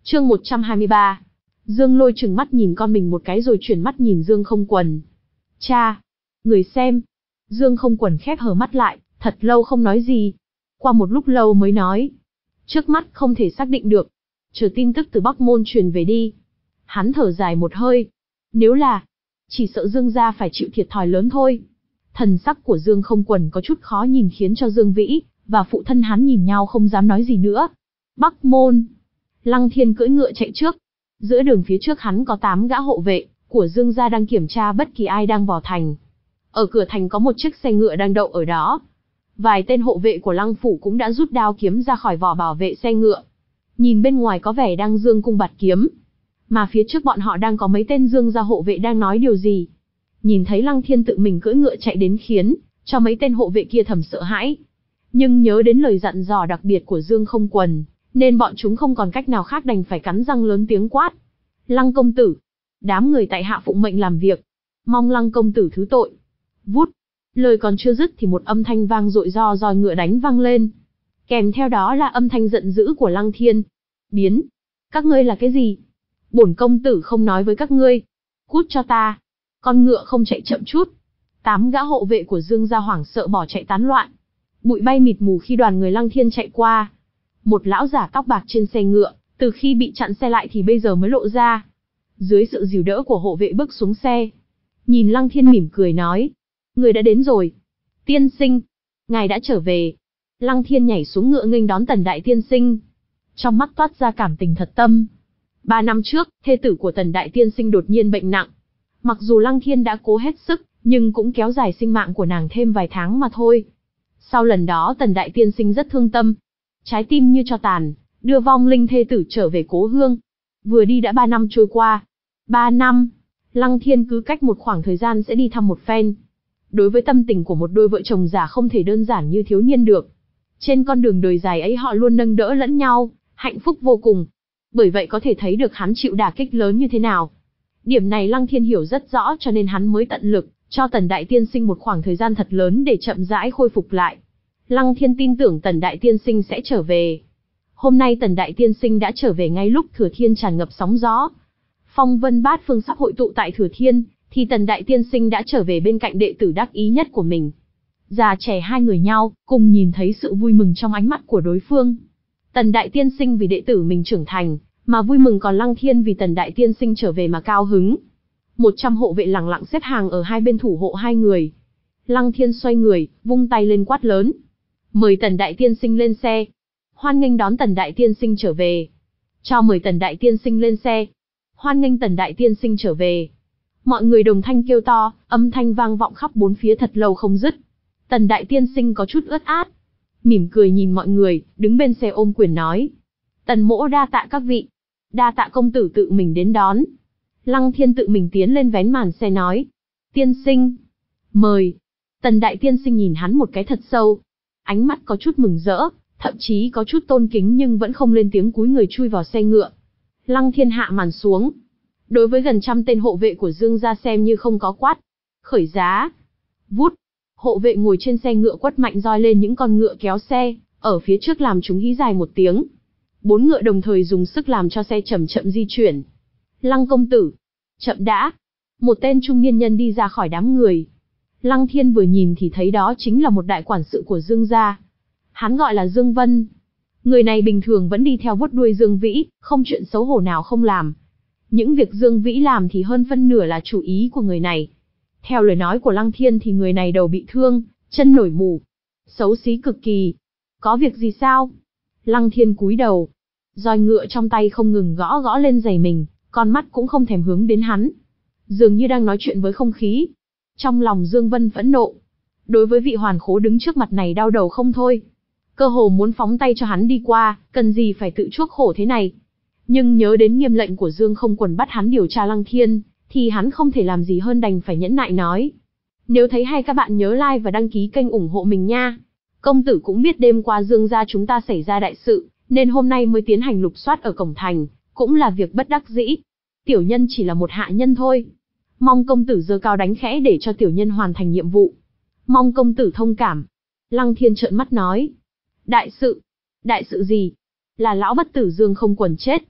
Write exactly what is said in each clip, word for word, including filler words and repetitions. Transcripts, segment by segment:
Chương một trăm hai mươi ba. Dương Lôi trừng mắt nhìn con mình một cái rồi chuyển mắt nhìn Dương Không Quần. Cha! Người xem! Dương Không Quần khép hờ mắt lại, thật lâu không nói gì. Qua một lúc lâu mới nói. Trước mắt không thể xác định được. Chờ tin tức từ Bắc Môn truyền về đi. Hắn thở dài một hơi. Nếu là, chỉ sợ Dương gia phải chịu thiệt thòi lớn thôi. Thần sắc của Dương Không Quần có chút khó nhìn khiến cho Dương Vĩ và phụ thân hắn nhìn nhau không dám nói gì nữa. Bắc Môn. Lăng Thiên cưỡi ngựa chạy trước. Giữa đường phía trước hắn có tám gã hộ vệ của Dương gia đang kiểm tra bất kỳ ai đang vào thành. Ở cửa thành có một chiếc xe ngựa đang đậu ở đó. Vài tên hộ vệ của Lăng phủ cũng đã rút đao kiếm ra khỏi vỏ bảo vệ xe ngựa. Nhìn bên ngoài có vẻ đang dương cung bạt kiếm. Mà phía trước bọn họ đang có mấy tên Dương gia hộ vệ đang nói điều gì. Nhìn thấy Lăng Thiên tự mình cưỡi ngựa chạy đến khiến cho mấy tên hộ vệ kia thầm sợ hãi. Nhưng nhớ đến lời dặn dò đặc biệt của Dương Không Quần, nên bọn chúng không còn cách nào khác đành phải cắn răng lớn tiếng quát. Lăng công tử! Đám người tại hạ phụng mệnh làm việc. Mong Lăng công tử thứ tội. Vút! Lời còn chưa dứt thì một âm thanh vang dội do roi ngựa đánh vang lên. Kèm theo đó là âm thanh giận dữ của Lăng Thiên. Biến! Các ngươi là cái gì? Bổn công tử không nói với các ngươi. Cút cho ta! Con ngựa không chạy chậm chút. Tám gã hộ vệ của Dương gia hoảng sợ bỏ chạy tán loạn. Bụi bay mịt mù khi đoàn người Lăng Thiên chạy qua. Một lão giả tóc bạc trên xe ngựa, từ khi bị chặn xe lại thì bây giờ mới lộ ra. Dưới sự dìu đỡ của hộ vệ bước xuống xe. Nhìn Lăng Thiên mỉm cười nói. Người đã đến rồi. Tiên sinh. Ngài đã trở về. Lăng Thiên nhảy xuống ngựa nghênh đón Tần Đại Tiên sinh. Trong mắt toát ra cảm tình thật tâm. Ba năm trước, thê tử của Tần Đại Tiên sinh đột nhiên bệnh nặng. Mặc dù Lăng Thiên đã cố hết sức, nhưng cũng kéo dài sinh mạng của nàng thêm vài tháng mà thôi. Sau lần đó Tần Đại Tiên sinh rất thương tâm. Trái tim như tro tàn, đưa vong linh thê tử trở về cố hương. Vừa đi đã ba năm trôi qua. Ba năm, Lăng Thiên cứ cách một khoảng thời gian sẽ đi thăm một phen. Đối với tâm tình của một đôi vợ chồng già không thể đơn giản như thiếu niên được. Trên con đường đời dài ấy họ luôn nâng đỡ lẫn nhau, hạnh phúc vô cùng. Bởi vậy có thể thấy được hắn chịu đả kích lớn như thế nào. Điểm này Lăng Thiên hiểu rất rõ cho nên hắn mới tận lực cho Tần Đại Tiên sinh một khoảng thời gian thật lớn để chậm rãi khôi phục lại. Lăng Thiên tin tưởng Tần Đại Tiên sinh sẽ trở về. Hôm nay Tần Đại Tiên sinh đã trở về ngay lúc Thừa Thiên tràn ngập sóng gió. Phong vân bát phương sắp hội tụ tại Thừa Thiên, thì Tần Đại Tiên sinh đã trở về bên cạnh đệ tử đắc ý nhất của mình. Già trẻ hai người nhau, cùng nhìn thấy sự vui mừng trong ánh mắt của đối phương. Tần Đại Tiên sinh vì đệ tử mình trưởng thành, mà vui mừng, còn Lăng Thiên vì Tần Đại Tiên sinh trở về mà cao hứng. Một trăm hộ vệ lẳng lặng xếp hàng ở hai bên thủ hộ hai người. Lăng Thiên xoay người, vung tay lên quát lớn. Mời Tần Đại Tiên sinh lên xe. Hoan nghênh đón Tần Đại Tiên sinh trở về. Cho mời Tần Đại Tiên sinh lên xe. Hoan nghênh Tần Đại Tiên sinh trở về. Mọi người đồng thanh kêu to, âm thanh vang vọng khắp bốn phía thật lâu không dứt. Tần Đại Tiên sinh có chút ướt át. Mỉm cười nhìn mọi người, đứng bên xe ôm quyền nói. Tần mỗ đa tạ các vị. Đa tạ công tử tự mình đến đón. Lăng Thiên tự mình tiến lên vén màn xe nói. Tiên sinh. Mời. Tần Đại Tiên sinh nhìn hắn một cái thật sâu. Ánh mắt có chút mừng rỡ, thậm chí có chút tôn kính nhưng vẫn không lên tiếng, cúi người chui vào xe ngựa. Lăng Thiên hạ màn xuống. Đối với gần trăm tên hộ vệ của Dương gia xem như không có quát. Khởi giá. Vút. Hộ vệ ngồi trên xe ngựa quất mạnh roi lên những con ngựa kéo xe, ở phía trước làm chúng hí dài một tiếng. Bốn ngựa đồng thời dùng sức làm cho xe chậm chậm di chuyển. Lăng công tử. Chậm đã. Một tên trung niên nhân đi ra khỏi đám người. Lăng Thiên vừa nhìn thì thấy đó chính là một đại quản sự của Dương gia. Hắn gọi là Dương Vân. Người này bình thường vẫn đi theo vuốt đuôi Dương Vĩ, không chuyện xấu hổ nào không làm. Những việc Dương Vĩ làm thì hơn phân nửa là chủ ý của người này. Theo lời nói của Lăng Thiên thì người này đầu bị thương, chân nổi mù. Xấu xí cực kỳ. Có việc gì sao? Lăng Thiên cúi đầu. Roi ngựa trong tay không ngừng gõ gõ lên giày mình, con mắt cũng không thèm hướng đến hắn. Dường như đang nói chuyện với không khí. Trong lòng Dương Vân phẫn nộ. Đối với vị hoàn khố đứng trước mặt này đau đầu không thôi. Cơ hồ muốn phóng tay cho hắn đi qua, cần gì phải tự chuốc khổ thế này. Nhưng nhớ đến nghiêm lệnh của Dương Không Quần bắt hắn điều tra Lăng Thiên, thì hắn không thể làm gì hơn đành phải nhẫn nại nói. Nếu thấy hay các bạn nhớ like và đăng ký kênh ủng hộ mình nha. Công tử cũng biết đêm qua Dương gia chúng ta xảy ra đại sự, nên hôm nay mới tiến hành lục soát ở cổng thành, cũng là việc bất đắc dĩ. Tiểu nhân chỉ là một hạ nhân thôi. Mong công tử giơ cao đánh khẽ để cho tiểu nhân hoàn thành nhiệm vụ. Mong công tử thông cảm. Lăng Thiên trợn mắt nói. Đại sự? Đại sự gì? Là lão bất tử Dương Không Quần chết.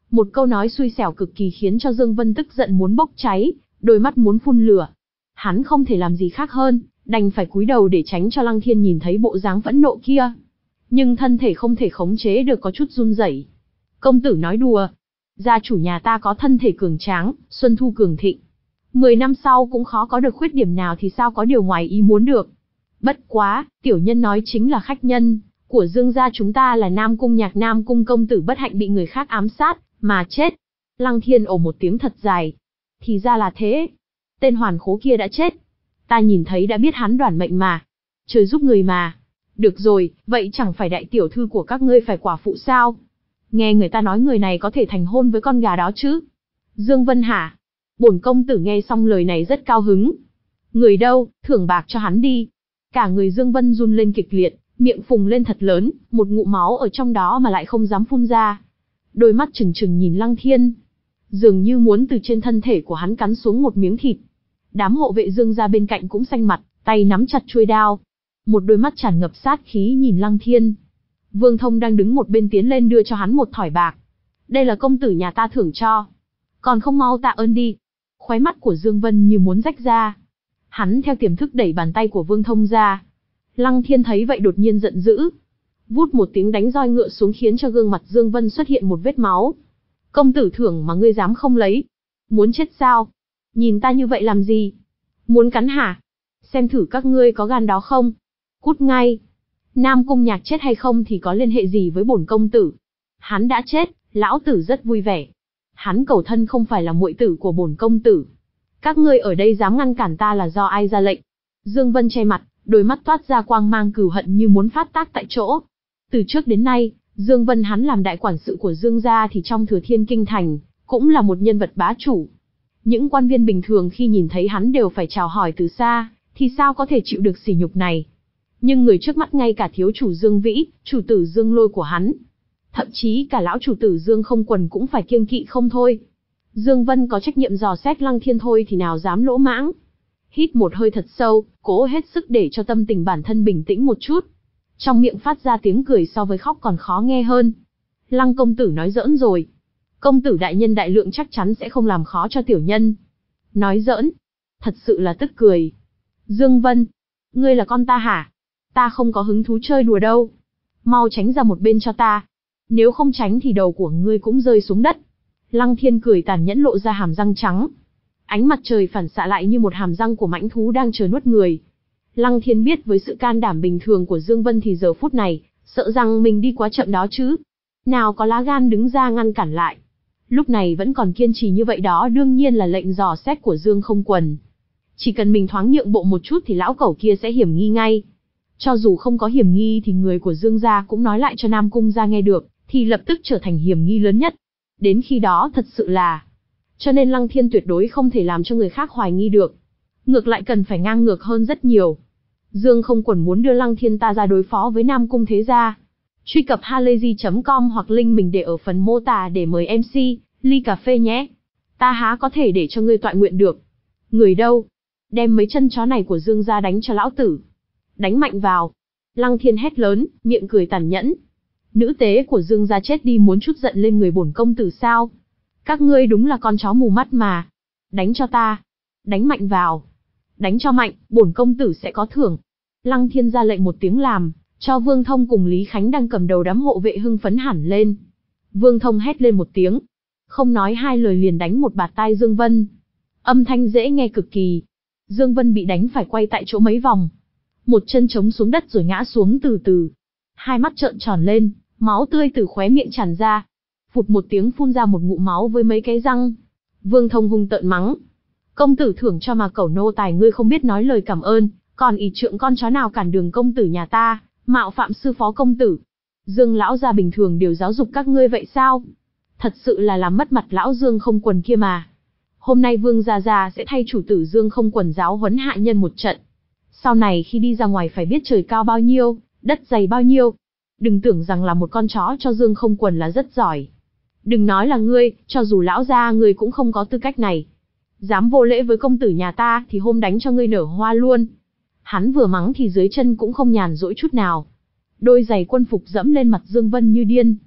Một câu nói xui xẻo cực kỳ khiến cho Dương Vân tức giận muốn bốc cháy, đôi mắt muốn phun lửa. Hắn không thể làm gì khác hơn, đành phải cúi đầu để tránh cho Lăng Thiên nhìn thấy bộ dáng phẫn nộ kia. Nhưng thân thể không thể khống chế được có chút run rẩy. Công tử nói đùa. Gia chủ nhà ta có thân thể cường tráng, xuân thu cường thịnh. Mười năm sau cũng khó có được khuyết điểm nào thì sao có điều ngoài ý muốn được. Bất quá, tiểu nhân nói chính là khách nhân của Dương gia chúng ta là Nam Cung Nhạc Nam Cung công tử bất hạnh bị người khác ám sát, mà chết. Lăng Thiên ồ một tiếng thật dài. Thì ra là thế. Tên hoàn khố kia đã chết. Ta nhìn thấy đã biết hắn đoản mệnh mà. Trời giúp người mà. Được rồi, vậy chẳng phải đại tiểu thư của các ngươi phải quả phụ sao? Nghe người ta nói người này có thể thành hôn với con gà đó chứ? Dương Vân hả? Bổn công tử nghe xong lời này rất cao hứng. Người đâu, thưởng bạc cho hắn đi. Cả người Dương Vân run lên kịch liệt, miệng phùng lên thật lớn, một ngụm máu ở trong đó mà lại không dám phun ra. Đôi mắt trừng trừng nhìn Lăng Thiên, dường như muốn từ trên thân thể của hắn cắn xuống một miếng thịt. Đám hộ vệ Dương gia bên cạnh cũng xanh mặt, tay nắm chặt chuôi đao. Một đôi mắt tràn ngập sát khí nhìn Lăng Thiên. Vương Thông đang đứng một bên tiến lên đưa cho hắn một thỏi bạc. Đây là công tử nhà ta thưởng cho. Còn không mau tạ ơn đi. Khóe mắt của Dương Vân như muốn rách ra. Hắn theo tiềm thức đẩy bàn tay của Vương Thông ra. Lăng Thiên thấy vậy đột nhiên giận dữ. Vút một tiếng đánh roi ngựa xuống khiến cho gương mặt Dương Vân xuất hiện một vết máu. Công tử thưởng mà ngươi dám không lấy. Muốn chết sao? Nhìn ta như vậy làm gì? Muốn cắn hả? Xem thử các ngươi có gan đó không? Cút ngay. Nam Cung Nhạc chết hay không thì có liên hệ gì với bổn công tử? Hắn đã chết, lão tử rất vui vẻ. Hắn cầu thân không phải là muội tử của bổn công tử. Các ngươi ở đây dám ngăn cản ta là do ai ra lệnh? Dương Vân che mặt, đôi mắt toát ra quang mang cừu hận như muốn phát tác tại chỗ. Từ trước đến nay, Dương Vân hắn làm đại quản sự của Dương gia thì trong Thừa Thiên Kinh thành, cũng là một nhân vật bá chủ. Những quan viên bình thường khi nhìn thấy hắn đều phải chào hỏi từ xa, thì sao có thể chịu được sỉ nhục này. Nhưng người trước mắt ngay cả thiếu chủ Dương Vĩ, chủ tử Dương Lôi của hắn, thậm chí cả lão chủ tử Dương Không Quần cũng phải kiêng kỵ không thôi. Dương Vân có trách nhiệm dò xét Lăng Thiên thôi thì nào dám lỗ mãng. Hít một hơi thật sâu, cố hết sức để cho tâm tình bản thân bình tĩnh một chút. Trong miệng phát ra tiếng cười so với khóc còn khó nghe hơn. Lăng công tử nói giỡn rồi. Công tử đại nhân đại lượng chắc chắn sẽ không làm khó cho tiểu nhân. Nói giỡn. Thật sự là tức cười. Dương Vân. Ngươi là con ta hả? Ta không có hứng thú chơi đùa đâu. Mau tránh ra một bên cho ta. Nếu không tránh thì đầu của ngươi cũng rơi xuống đất. Lăng Thiên cười tàn nhẫn lộ ra hàm răng trắng. Ánh mặt trời phản xạ lại như một hàm răng của mãnh thú đang chờ nuốt người. Lăng Thiên biết với sự can đảm bình thường của Dương Vân thì giờ phút này, sợ rằng mình đi quá chậm đó chứ. Nào có lá gan đứng ra ngăn cản lại. Lúc này vẫn còn kiên trì như vậy đó đương nhiên là lệnh dò xét của Dương Không Quần. Chỉ cần mình thoáng nhượng bộ một chút thì lão cẩu kia sẽ hiểm nghi ngay. Cho dù không có hiểm nghi thì người của Dương gia cũng nói lại cho Nam Cung gia nghe được, thì lập tức trở thành hiểm nghi lớn nhất. Đến khi đó thật sự là... Cho nên Lăng Thiên tuyệt đối không thể làm cho người khác hoài nghi được. Ngược lại cần phải ngang ngược hơn rất nhiều. Dương Không Quần muốn đưa Lăng Thiên ta ra đối phó với Nam Cung thế gia. Truy cập halayzi chấm com hoặc link mình để ở phần mô tả để mời em xê, ly cà phê nhé. Ta há có thể để cho ngươi tọa nguyện được. Người đâu? Đem mấy chân chó này của Dương gia đánh cho lão tử. Đánh mạnh vào. Lăng Thiên hét lớn, miệng cười tàn nhẫn. Nữ tế của Dương gia chết đi muốn chút giận lên người bổn công tử sao? Các ngươi đúng là con chó mù mắt mà. Đánh cho ta. Đánh mạnh vào. Đánh cho mạnh, bổn công tử sẽ có thưởng. Lăng Thiên ra lệnh một tiếng làm, cho Vương Thông cùng Lý Khánh đang cầm đầu đám hộ vệ hưng phấn hẳn lên. Vương Thông hét lên một tiếng. Không nói hai lời liền đánh một bạt tai Dương Vân. Âm thanh dễ nghe cực kỳ. Dương Vân bị đánh phải quay tại chỗ mấy vòng. Một chân chống xuống đất rồi ngã xuống từ từ. Hai mắt trợn tròn lên, máu tươi từ khóe miệng tràn ra. Phụt một tiếng phun ra một ngụm máu với mấy cái răng. Vương Thông hung tợn mắng. Công tử thưởng cho mà cẩu nô tài ngươi không biết nói lời cảm ơn, còn ỷ trượng con chó nào cản đường công tử nhà ta, mạo phạm sư phó công tử. Dương lão gia bình thường đều giáo dục các ngươi vậy sao? Thật sự là làm mất mặt lão Dương Không Quần kia mà. Hôm nay Vương gia gia sẽ thay chủ tử Dương Không Quần giáo huấn hạ nhân một trận. Sau này khi đi ra ngoài phải biết trời cao bao nhiêu, đất dày bao nhiêu. Đừng tưởng rằng là một con chó cho Dương Không Quần là rất giỏi. Đừng nói là ngươi, cho dù lão gia ngươi cũng không có tư cách này. Dám vô lễ với công tử nhà ta thì hôm đánh cho ngươi nở hoa luôn. Hắn vừa mắng thì dưới chân cũng không nhàn rỗi chút nào. Đôi giày quân phục dẫm lên mặt Dương Vân như điên.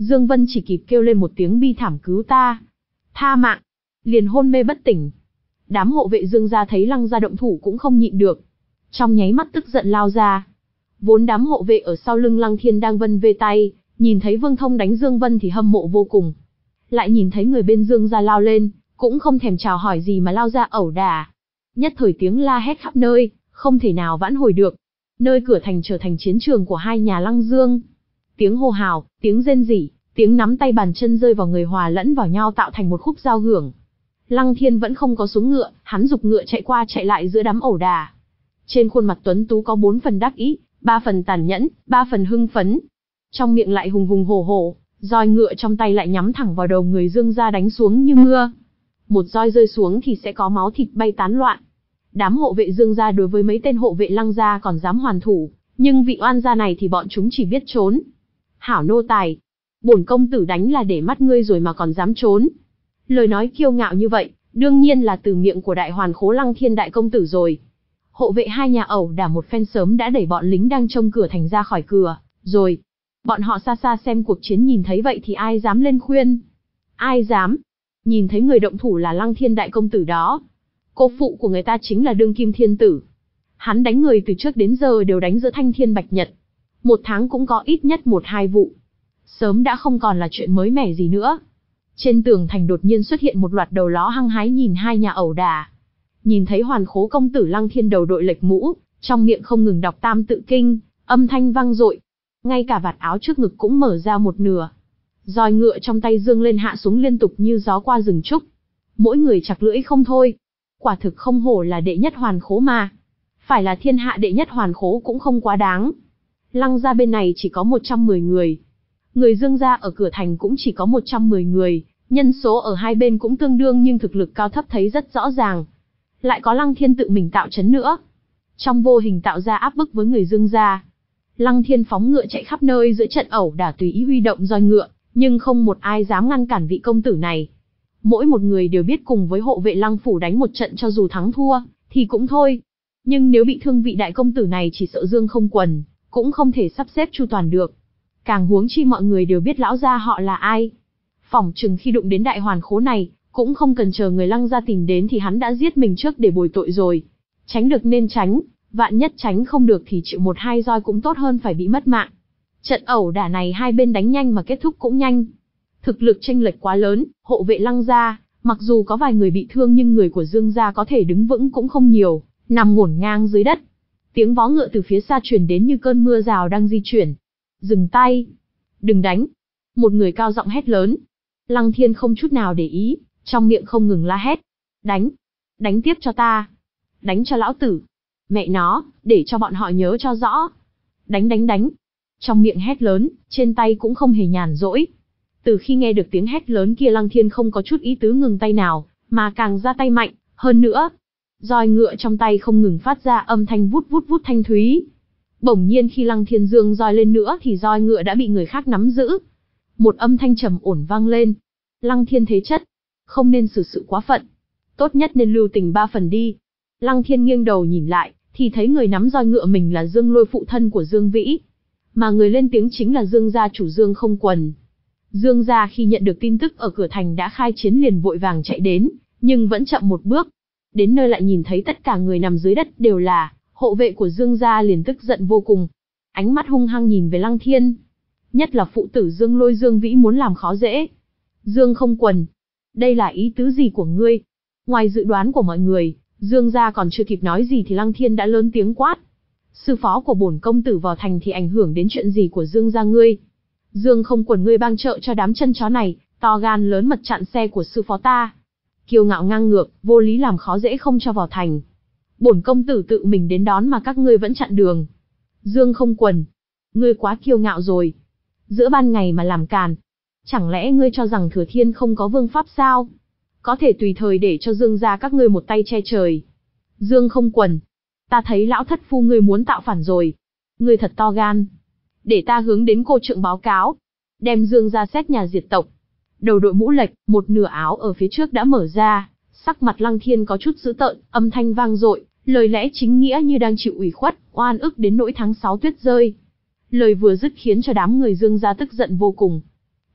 Dương Vân chỉ kịp kêu lên một tiếng bi thảm cứu ta, tha mạng, liền hôn mê bất tỉnh. Đám hộ vệ Dương gia thấy Lăng gia động thủ cũng không nhịn được, trong nháy mắt tức giận lao ra. Vốn đám hộ vệ ở sau lưng Lăng Thiên đang vân vê tay, nhìn thấy Vương Thông đánh Dương Vân thì hâm mộ vô cùng. Lại nhìn thấy người bên Dương gia lao lên, cũng không thèm chào hỏi gì mà lao ra ẩu đả. Nhất thời tiếng la hét khắp nơi, không thể nào vãn hồi được. Nơi cửa thành trở thành chiến trường của hai nhà Lăng Dương. Tiếng hô hào, tiếng rên rỉ, tiếng nắm tay bàn chân rơi vào người hòa lẫn vào nhau tạo thành một khúc giao hưởng. Lăng Thiên vẫn không có xuống ngựa, hắn giục ngựa chạy qua chạy lại giữa đám ẩu đả. Trên khuôn mặt tuấn tú có bốn phần đắc ý, ba phần tàn nhẫn, ba phần hưng phấn. Trong miệng lại hùng hùng hổ hổ, roi ngựa trong tay lại nhắm thẳng vào đầu người Dương gia đánh xuống như mưa. Một roi rơi xuống thì sẽ có máu thịt bay tán loạn. Đám hộ vệ Dương gia đối với mấy tên hộ vệ Lăng gia còn dám hoàn thủ, nhưng vị oan gia này thì bọn chúng chỉ biết trốn. Hảo nô tài, bổn công tử đánh là để mắt ngươi rồi mà còn dám trốn. Lời nói kiêu ngạo như vậy, đương nhiên là từ miệng của đại hoàn khố Lăng Thiên đại công tử rồi. Hộ vệ hai nhà ẩu đả một phen sớm đã đẩy bọn lính đang trông cửa thành ra khỏi cửa, rồi. Bọn họ xa xa xem cuộc chiến nhìn thấy vậy thì ai dám lên khuyên? Ai dám? Nhìn thấy người động thủ là Lăng Thiên đại công tử đó. Cô phụ của người ta chính là đương kim thiên tử. Hắn đánh người từ trước đến giờ đều đánh giữa thanh thiên bạch nhật. Một tháng cũng có ít nhất một hai vụ. Sớm đã không còn là chuyện mới mẻ gì nữa. Trên tường thành đột nhiên xuất hiện một loạt đầu ló hăng hái nhìn hai nhà ẩu đả. Nhìn thấy hoàn khố công tử Lăng Thiên đầu đội lệch mũ, trong miệng không ngừng đọc tam tự kinh, âm thanh vang dội. Ngay cả vạt áo trước ngực cũng mở ra một nửa. Roi ngựa trong tay dương lên hạ xuống liên tục như gió qua rừng trúc. Mỗi người chặt lưỡi không thôi. Quả thực không hổ là đệ nhất hoàn khố mà. Phải là thiên hạ đệ nhất hoàn khố cũng không quá đáng. Lăng gia bên này chỉ có một trăm mười người. Người Dương gia ở cửa thành cũng chỉ có một trăm mười người. Nhân số ở hai bên cũng tương đương nhưng thực lực cao thấp thấy rất rõ ràng. Lại có Lăng Thiên tự mình tạo trấn nữa. Trong vô hình tạo ra áp bức với người Dương gia. Lăng Thiên phóng ngựa chạy khắp nơi giữa trận ẩu đả tùy ý huy động roi ngựa, nhưng không một ai dám ngăn cản vị công tử này. Mỗi một người đều biết cùng với hộ vệ Lăng phủ đánh một trận cho dù thắng thua, thì cũng thôi. Nhưng nếu bị thương vị đại công tử này chỉ sợ Dương không quần, cũng không thể sắp xếp chu toàn được. Càng huống chi mọi người đều biết lão gia họ là ai. Phỏng chừng khi đụng đến đại hoàn khố này, cũng không cần chờ người Lăng gia tìm đến thì hắn đã giết mình trước để bồi tội rồi. Tránh được nên tránh. Vạn nhất tránh không được thì chịu một hai roi cũng tốt hơn phải bị mất mạng. Trận ẩu đả này hai bên đánh nhanh mà kết thúc cũng nhanh. Thực lực chênh lệch quá lớn, hộ vệ Lăng gia, mặc dù có vài người bị thương nhưng người của Dương gia có thể đứng vững cũng không nhiều, nằm ngổn ngang dưới đất. Tiếng vó ngựa từ phía xa truyền đến như cơn mưa rào đang di chuyển. Dừng tay! Đừng đánh! Một người cao giọng hét lớn. Lăng Thiên không chút nào để ý, trong miệng không ngừng la hét. Đánh! Đánh tiếp cho ta! Đánh cho lão tử! Mẹ nó, để cho bọn họ nhớ cho rõ. Đánh đánh đánh. Trong miệng hét lớn, trên tay cũng không hề nhàn rỗi. Từ khi nghe được tiếng hét lớn kia Lăng Thiên không có chút ý tứ ngừng tay nào, mà càng ra tay mạnh, hơn nữa. Roi ngựa trong tay không ngừng phát ra âm thanh vút vút vút thanh thúy. Bỗng nhiên khi Lăng Thiên giương roi lên nữa thì roi ngựa đã bị người khác nắm giữ. Một âm thanh trầm ổn vang lên. Lăng Thiên thế chất, không nên xử sự quá phận. Tốt nhất nên lưu tình ba phần đi. Lăng Thiên nghiêng đầu nhìn lại, thì thấy người nắm roi ngựa mình là Dương Lôi phụ thân của Dương Vĩ. Mà người lên tiếng chính là Dương gia chủ Dương không quần. Dương gia khi nhận được tin tức ở cửa thành đã khai chiến liền vội vàng chạy đến, nhưng vẫn chậm một bước. Đến nơi lại nhìn thấy tất cả người nằm dưới đất đều là hộ vệ của Dương gia liền tức giận vô cùng. Ánh mắt hung hăng nhìn về Lăng Thiên. Nhất là phụ tử Dương Lôi Dương Vĩ muốn làm khó dễ. Dương không quần. Đây là ý tứ gì của ngươi? Ngoài dự đoán của mọi người, Dương gia còn chưa kịp nói gì thì Lăng Thiên đã lớn tiếng quát. Sư phó của bổn công tử vào thành thì ảnh hưởng đến chuyện gì của Dương gia ngươi? Dương không quần ngươi bang trợ cho đám chân chó này, to gan lớn mật chặn xe của sư phó ta. Kiêu ngạo ngang ngược, vô lý làm khó dễ không cho vào thành. Bổn công tử tự mình đến đón mà các ngươi vẫn chặn đường. Dương không quần, ngươi quá kiêu ngạo rồi. Giữa ban ngày mà làm càn. Chẳng lẽ ngươi cho rằng Thừa Thiên không có vương pháp sao? Có thể tùy thời để cho Dương gia các ngươi một tay che trời. Dương không quần, ta thấy lão thất phu ngươi muốn tạo phản rồi. Ngươi thật to gan. Để ta hướng đến cô trượng báo cáo. Đem Dương gia xét nhà diệt tộc. Đầu đội mũ lệch, một nửa áo ở phía trước đã mở ra. Sắc mặt Lăng Thiên có chút dữ tợn, âm thanh vang dội, lời lẽ chính nghĩa như đang chịu ủy khuất, oan ức đến nỗi tháng sáu tuyết rơi. Lời vừa dứt khiến cho đám người Dương gia tức giận vô cùng.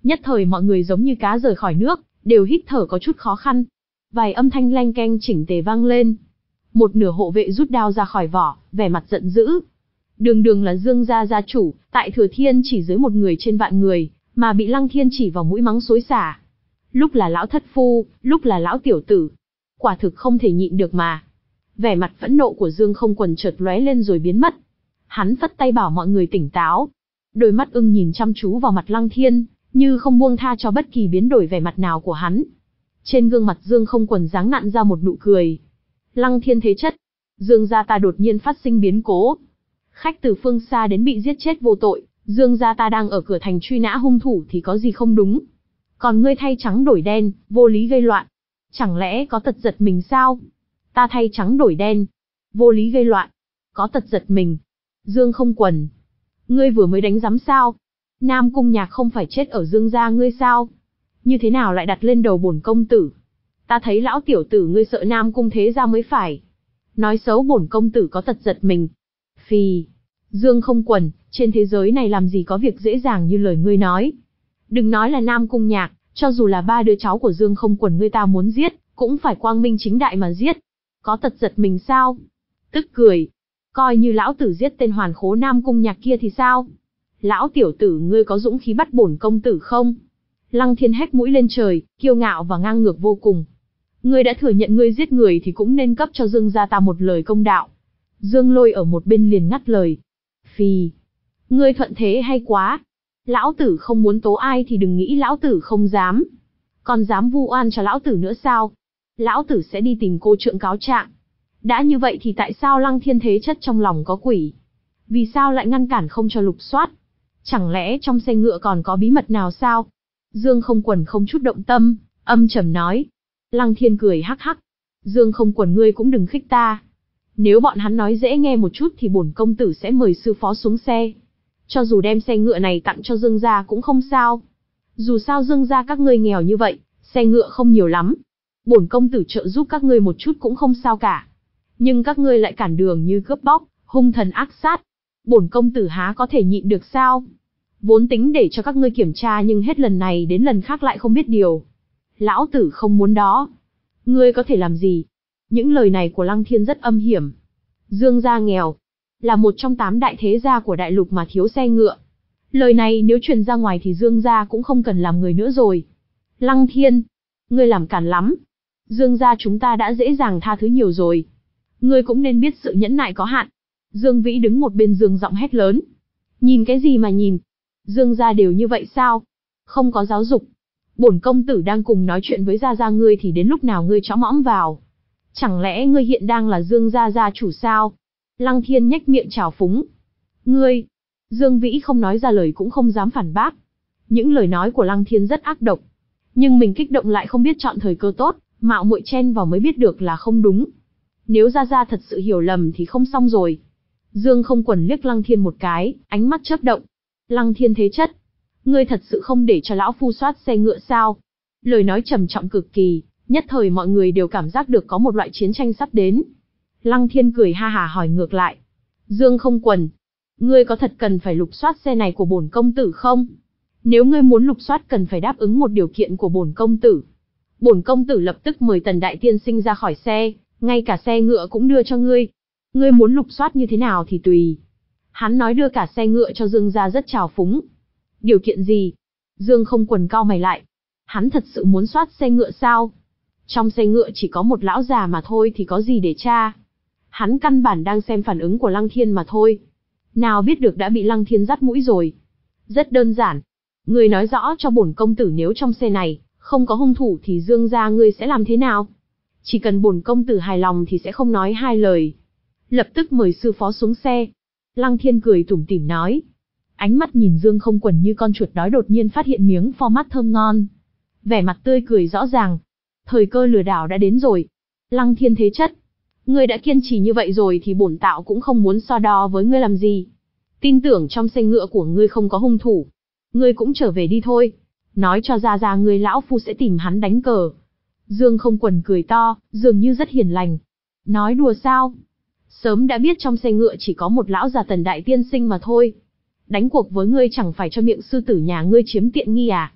Nhất thời mọi người giống như cá rời khỏi nước, đều hít thở có chút khó khăn. Vài âm thanh leng keng chỉnh tề vang lên. Một nửa hộ vệ rút đao ra khỏi vỏ, vẻ mặt giận dữ. Đường đường là Dương gia gia chủ, tại Thừa Thiên chỉ dưới một người trên vạn người, mà bị Lăng Thiên chỉ vào mũi mắng xối xả. Lúc là lão thất phu, lúc là lão tiểu tử. Quả thực không thể nhịn được mà. Vẻ mặt phẫn nộ của Dương Không Quần chợt lóe lên rồi biến mất. Hắn phất tay bảo mọi người tỉnh táo. Đôi mắt ưng nhìn chăm chú vào mặt Lăng Thiên, như không buông tha cho bất kỳ biến đổi vẻ mặt nào của hắn. Trên gương mặt Dương Không Quần giáng nặn ra một nụ cười. Lăng Thiên thế chất, Dương gia ta đột nhiên phát sinh biến cố. Khách từ phương xa đến bị giết chết vô tội, Dương gia ta đang ở cửa thành truy nã hung thủ thì có gì không đúng. Còn ngươi thay trắng đổi đen, vô lý gây loạn. Chẳng lẽ có tật giật mình sao? Ta thay trắng đổi đen, vô lý gây loạn, có tật giật mình. Dương Không Quần, ngươi vừa mới đánh giám sao? Nam Cung Nhạc không phải chết ở Dương gia ngươi sao? Như thế nào lại đặt lên đầu bổn công tử? Ta thấy lão tiểu tử ngươi sợ Nam Cung thế gia mới phải. Nói xấu bổn công tử có tật giật mình. Phì, Dương Không Quần, trên thế giới này làm gì có việc dễ dàng như lời ngươi nói. Đừng nói là Nam Cung Nhạc, cho dù là ba đứa cháu của Dương Không Quần ngươi ta muốn giết, cũng phải quang minh chính đại mà giết. Có tật giật mình sao? Tức cười. Coi như lão tử giết tên hoàn khố Nam Cung Nhạc kia thì sao? Lão tiểu tử ngươi có dũng khí bắt bổn công tử không? Lăng Thiên hét mũi lên trời, kiêu ngạo và ngang ngược vô cùng. Ngươi đã thừa nhận ngươi giết người thì cũng nên cấp cho Dương gia ta một lời công đạo. Dương Lôi ở một bên liền ngắt lời. Phì, ngươi thuận thế hay quá. Lão tử không muốn tố ai thì đừng nghĩ lão tử không dám. Còn dám vu oan cho lão tử nữa sao? Lão tử sẽ đi tìm cô trượng cáo trạng. Đã như vậy thì tại sao Lăng Thiên thế chất trong lòng có quỷ? Vì sao lại ngăn cản không cho lục soát? Chẳng lẽ trong xe ngựa còn có bí mật nào sao? Dương Không Quần không chút động tâm, âm trầm nói. Lăng Thiên cười hắc hắc. Dương Không Quần ngươi cũng đừng khích ta. Nếu bọn hắn nói dễ nghe một chút thì bổn công tử sẽ mời sư phó xuống xe. Cho dù đem xe ngựa này tặng cho Dương gia cũng không sao. Dù sao Dương gia các ngươi nghèo như vậy, xe ngựa không nhiều lắm. Bổn công tử trợ giúp các ngươi một chút cũng không sao cả. Nhưng các ngươi lại cản đường như cướp bóc, hung thần ác sát. Bổn công tử há có thể nhịn được sao? Vốn tính để cho các ngươi kiểm tra nhưng hết lần này đến lần khác lại không biết điều. Lão tử không muốn đó. Ngươi có thể làm gì? Những lời này của Lăng Thiên rất âm hiểm. Dương gia nghèo, là một trong tám đại thế gia của đại lục mà thiếu xe ngựa. Lời này nếu truyền ra ngoài thì Dương gia cũng không cần làm người nữa rồi. Lăng Thiên, ngươi làm cản lắm. Dương gia chúng ta đã dễ dàng tha thứ nhiều rồi. Ngươi cũng nên biết sự nhẫn nại có hạn. Dương Vĩ đứng một bên Dương giọng hét lớn. Nhìn cái gì mà nhìn? Dương gia đều như vậy sao? Không có giáo dục. Bổn công tử đang cùng nói chuyện với gia gia ngươi thì đến lúc nào ngươi chõ mõm vào? Chẳng lẽ ngươi hiện đang là Dương gia gia chủ sao? Lăng Thiên nhếch miệng trào phúng. Ngươi! Dương Vĩ không nói ra lời cũng không dám phản bác. Những lời nói của Lăng Thiên rất ác độc. Nhưng mình kích động lại không biết chọn thời cơ tốt, mạo muội chen vào mới biết được là không đúng. Nếu gia gia thật sự hiểu lầm thì không xong rồi. Dương Không Quần liếc Lăng Thiên một cái, ánh mắt chớp động. Lăng Thiên thế chất, ngươi thật sự không để cho lão phu soát xe ngựa sao? Lời nói trầm trọng cực kỳ, nhất thời mọi người đều cảm giác được có một loại chiến tranh sắp đến. Lăng Thiên cười ha hả hỏi ngược lại. Dương Không Quần, ngươi có thật cần phải lục soát xe này của bổn công tử không? Nếu ngươi muốn lục soát cần phải đáp ứng một điều kiện của bổn công tử. Bổn công tử lập tức mời Tần đại tiên sinh ra khỏi xe, ngay cả xe ngựa cũng đưa cho ngươi. Ngươi muốn lục soát như thế nào thì tùy. Hắn nói đưa cả xe ngựa cho Dương gia rất trào phúng. Điều kiện gì? Dương Không Quần cau mày lại. Hắn thật sự muốn soát xe ngựa sao? Trong xe ngựa chỉ có một lão già mà thôi thì có gì để tra? Hắn căn bản đang xem phản ứng của Lăng Thiên mà thôi. Nào biết được đã bị Lăng Thiên dắt mũi rồi. Rất đơn giản. Ngươi nói rõ cho bổn công tử nếu trong xe này không có hung thủ thì Dương gia ngươi sẽ làm thế nào? Chỉ cần bổn công tử hài lòng thì sẽ không nói hai lời. Lập tức mời sư phó xuống xe. Lăng Thiên cười tủm tỉm nói. Ánh mắt nhìn Dương Không Quần như con chuột đói đột nhiên phát hiện miếng pho mát thơm ngon. Vẻ mặt tươi cười rõ ràng. Thời cơ lừa đảo đã đến rồi. Lăng Thiên thế chất, ngươi đã kiên trì như vậy rồi thì bổn tạo cũng không muốn so đo với ngươi làm gì. Tin tưởng trong xe ngựa của ngươi không có hung thủ. Ngươi cũng trở về đi thôi. Nói cho ra ra ngươi lão phu sẽ tìm hắn đánh cờ. Dương Không Quần cười to, dường như rất hiền lành. Nói đùa sao? Sớm đã biết trong xe ngựa chỉ có một lão già Tần đại tiên sinh mà thôi. Đánh cuộc với ngươi chẳng phải cho miệng sư tử nhà ngươi chiếm tiện nghi à?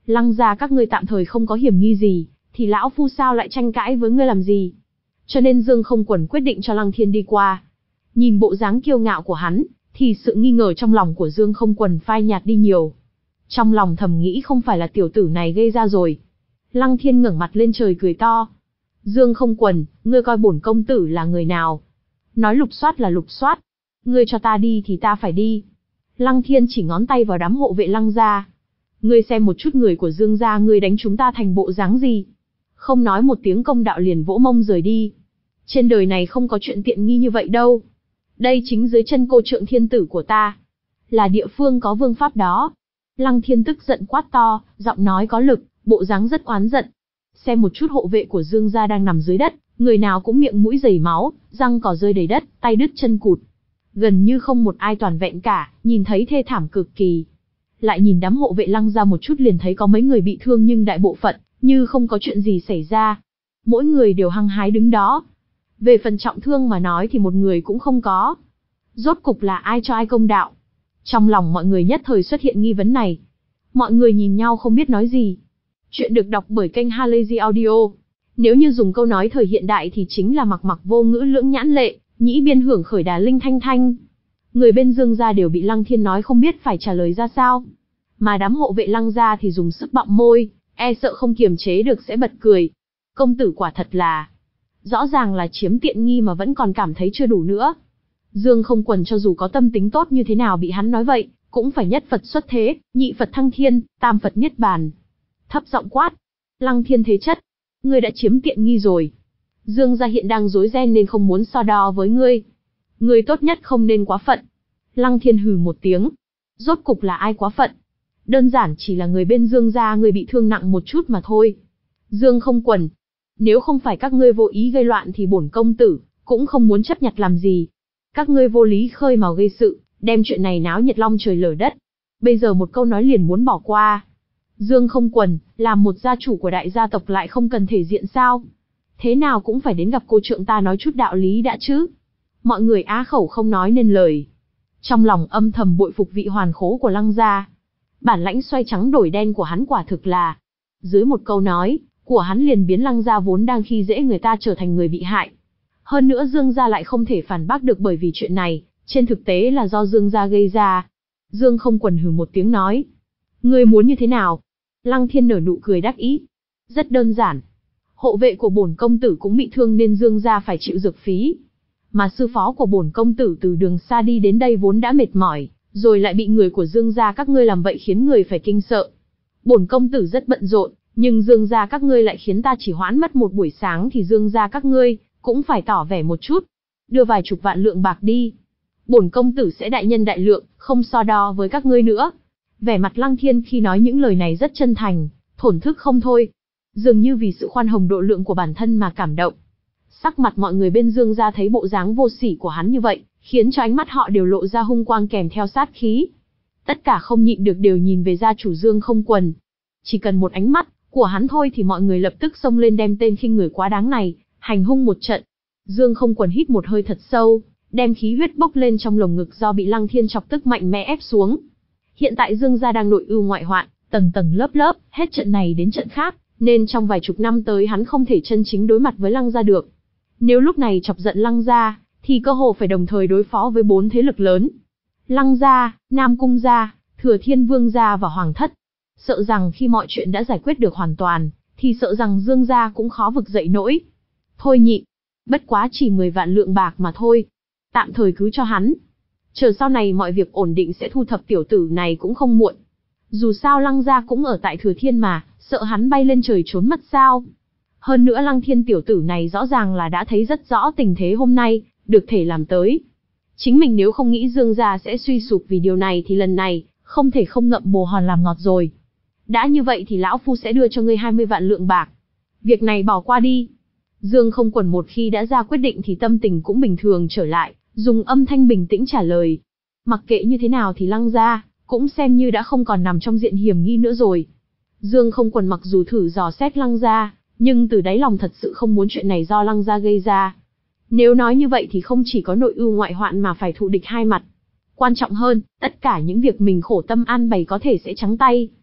Lăng gia các ngươi tạm thời không có hiểm nghi gì, thì lão phu sao lại tranh cãi với ngươi làm gì? Cho nên Dương Không Quần quyết định cho Lăng Thiên đi qua. Nhìn bộ dáng kiêu ngạo của hắn, thì sự nghi ngờ trong lòng của Dương Không Quần phai nhạt đi nhiều. Trong lòng thầm nghĩ không phải là tiểu tử này gây ra rồi. Lăng Thiên ngẩng mặt lên trời cười to. Dương Không Quần, ngươi coi bổn công tử là người nào? Nói lục soát là lục soát. Ngươi cho ta đi thì ta phải đi. Lăng Thiên chỉ ngón tay vào đám hộ vệ Lăng gia. Ngươi xem một chút người của Dương gia ngươi đánh chúng ta thành bộ dáng gì. Không nói một tiếng công đạo liền vỗ mông rời đi. Trên đời này không có chuyện tiện nghi như vậy đâu. Đây chính dưới chân cô trượng thiên tử của ta. Là địa phương có vương pháp đó. Lăng Thiên tức giận quát to, giọng nói có lực, bộ dáng rất oán giận. Xem một chút hộ vệ của Dương gia đang nằm dưới đất, người nào cũng miệng mũi dày máu, răng cỏ rơi đầy đất, tay đứt chân cụt. Gần như không một ai toàn vẹn cả, nhìn thấy thê thảm cực kỳ. Lại nhìn đám hộ vệ Lăng gia một chút liền thấy có mấy người bị thương nhưng đại bộ phận, như không có chuyện gì xảy ra. Mỗi người đều hăng hái đứng đó. Về phần trọng thương mà nói thì một người cũng không có. Rốt cục là ai cho ai công đạo? Trong lòng mọi người nhất thời xuất hiện nghi vấn này. Mọi người nhìn nhau không biết nói gì. Chuyện được đọc bởi kênh Halazy Audio. Nếu như dùng câu nói thời hiện đại thì chính là mặc mặc vô ngữ lưỡng nhãn lệ, nhĩ biên hưởng khởi đà linh thanh thanh. Người bên Dương gia đều bị Lăng Thiên nói không biết phải trả lời ra sao. Mà đám hộ vệ Lăng gia thì dùng sức bặm môi, e sợ không kiềm chế được sẽ bật cười. Công tử quả thật là... Rõ ràng là chiếm tiện nghi mà vẫn còn cảm thấy chưa đủ nữa. Dương Không Quần cho dù có tâm tính tốt như thế nào bị hắn nói vậy, cũng phải nhất Phật xuất thế, nhị Phật thăng thiên, tam Phật niết bàn. Thấp giọng quát. Lăng Thiên thế chất. Ngươi đã chiếm tiện nghi rồi. Dương gia hiện đang rối ren nên không muốn so đo với ngươi. Ngươi tốt nhất không nên quá phận. Lăng Thiên hừ một tiếng. Rốt cục là ai quá phận? Đơn giản chỉ là người bên Dương gia người bị thương nặng một chút mà thôi. Dương Không Quần. Nếu không phải các ngươi vô ý gây loạn thì bổn công tử cũng không muốn chấp nhặt làm gì. Các ngươi vô lý khơi mào gây sự, đem chuyện này náo nhiệt long trời lở đất. Bây giờ một câu nói liền muốn bỏ qua. Dương Không Quần, làm một gia chủ của đại gia tộc lại không cần thể diện sao? Thế nào cũng phải đến gặp cô trượng ta nói chút đạo lý đã chứ. Mọi người á khẩu không nói nên lời. Trong lòng âm thầm bội phục vị hoàn khố của Lăng gia. Bản lãnh xoay trắng đổi đen của hắn quả thực là... Dưới một câu nói của hắn liền biến Lăng gia vốn đang khi dễ người ta trở thành người bị hại. Hơn nữa Dương gia lại không thể phản bác được bởi vì chuyện này, trên thực tế là do Dương gia gây ra. Dương Không Quần hừ một tiếng nói. Ngươi muốn như thế nào? Lăng Thiên nở nụ cười đắc ý. Rất đơn giản. Hộ vệ của bổn công tử cũng bị thương nên Dương gia phải chịu dược phí. Mà sư phó của bổn công tử từ đường xa đi đến đây vốn đã mệt mỏi, rồi lại bị người của Dương gia các ngươi làm vậy khiến người phải kinh sợ. Bổn công tử rất bận rộn, nhưng Dương gia các ngươi lại khiến ta chỉ hoãn mất một buổi sáng thì Dương gia các ngươi cũng phải tỏ vẻ một chút. Đưa vài chục vạn lượng bạc đi. Bổn công tử sẽ đại nhân đại lượng, không so đo với các ngươi nữa. Vẻ mặt Lăng Thiên khi nói những lời này rất chân thành, thổn thức không thôi. Dường như vì sự khoan hồng độ lượng của bản thân mà cảm động. Sắc mặt mọi người bên Dương gia thấy bộ dáng vô sỉ của hắn như vậy, khiến cho ánh mắt họ đều lộ ra hung quang kèm theo sát khí. Tất cả không nhịn được đều nhìn về gia chủ Dương Không Quần. Chỉ cần một ánh mắt của hắn thôi thì mọi người lập tức xông lên đem tên khinh người quá đáng này hành hung một trận. Dương Không Quần hít một hơi thật sâu, đem khí huyết bốc lên trong lồng ngực do bị Lăng Thiên chọc tức mạnh mẽ ép xuống. Hiện tại Dương gia đang nội ưu ngoại hoạn, tầng tầng lớp lớp, hết trận này đến trận khác, nên trong vài chục năm tới hắn không thể chân chính đối mặt với Lăng gia được. Nếu lúc này chọc giận Lăng gia, thì cơ hồ phải đồng thời đối phó với bốn thế lực lớn. Lăng gia, Nam Cung gia, Thừa Thiên Vương gia và Hoàng thất. Sợ rằng khi mọi chuyện đã giải quyết được hoàn toàn, thì sợ rằng Dương gia cũng khó vực dậy nổi. Thôi nhị, bất quá chỉ mười vạn lượng bạc mà thôi. Tạm thời cứ cho hắn. Chờ sau này mọi việc ổn định sẽ thu thập tiểu tử này cũng không muộn. Dù sao Lăng gia cũng ở tại Thừa Thiên mà, sợ hắn bay lên trời trốn mất sao. Hơn nữa Lăng Thiên tiểu tử này rõ ràng là đã thấy rất rõ tình thế hôm nay, được thể làm tới. Chính mình nếu không nghĩ Dương gia sẽ suy sụp vì điều này thì lần này, không thể không ngậm bồ hòn làm ngọt rồi. Đã như vậy thì lão phu sẽ đưa cho ngươi hai mươi vạn lượng bạc. Việc này bỏ qua đi. Dương Không Quần một khi đã ra quyết định thì tâm tình cũng bình thường trở lại, dùng âm thanh bình tĩnh trả lời. Mặc kệ như thế nào thì Lăng gia cũng xem như đã không còn nằm trong diện hiểm nghi nữa rồi. Dương Không Quần mặc dù thử dò xét Lăng gia, nhưng từ đáy lòng thật sự không muốn chuyện này do Lăng gia gây ra. Nếu nói như vậy thì không chỉ có nội ưu ngoại hoạn mà phải thù địch hai mặt. Quan trọng hơn, tất cả những việc mình khổ tâm an bày có thể sẽ trắng tay.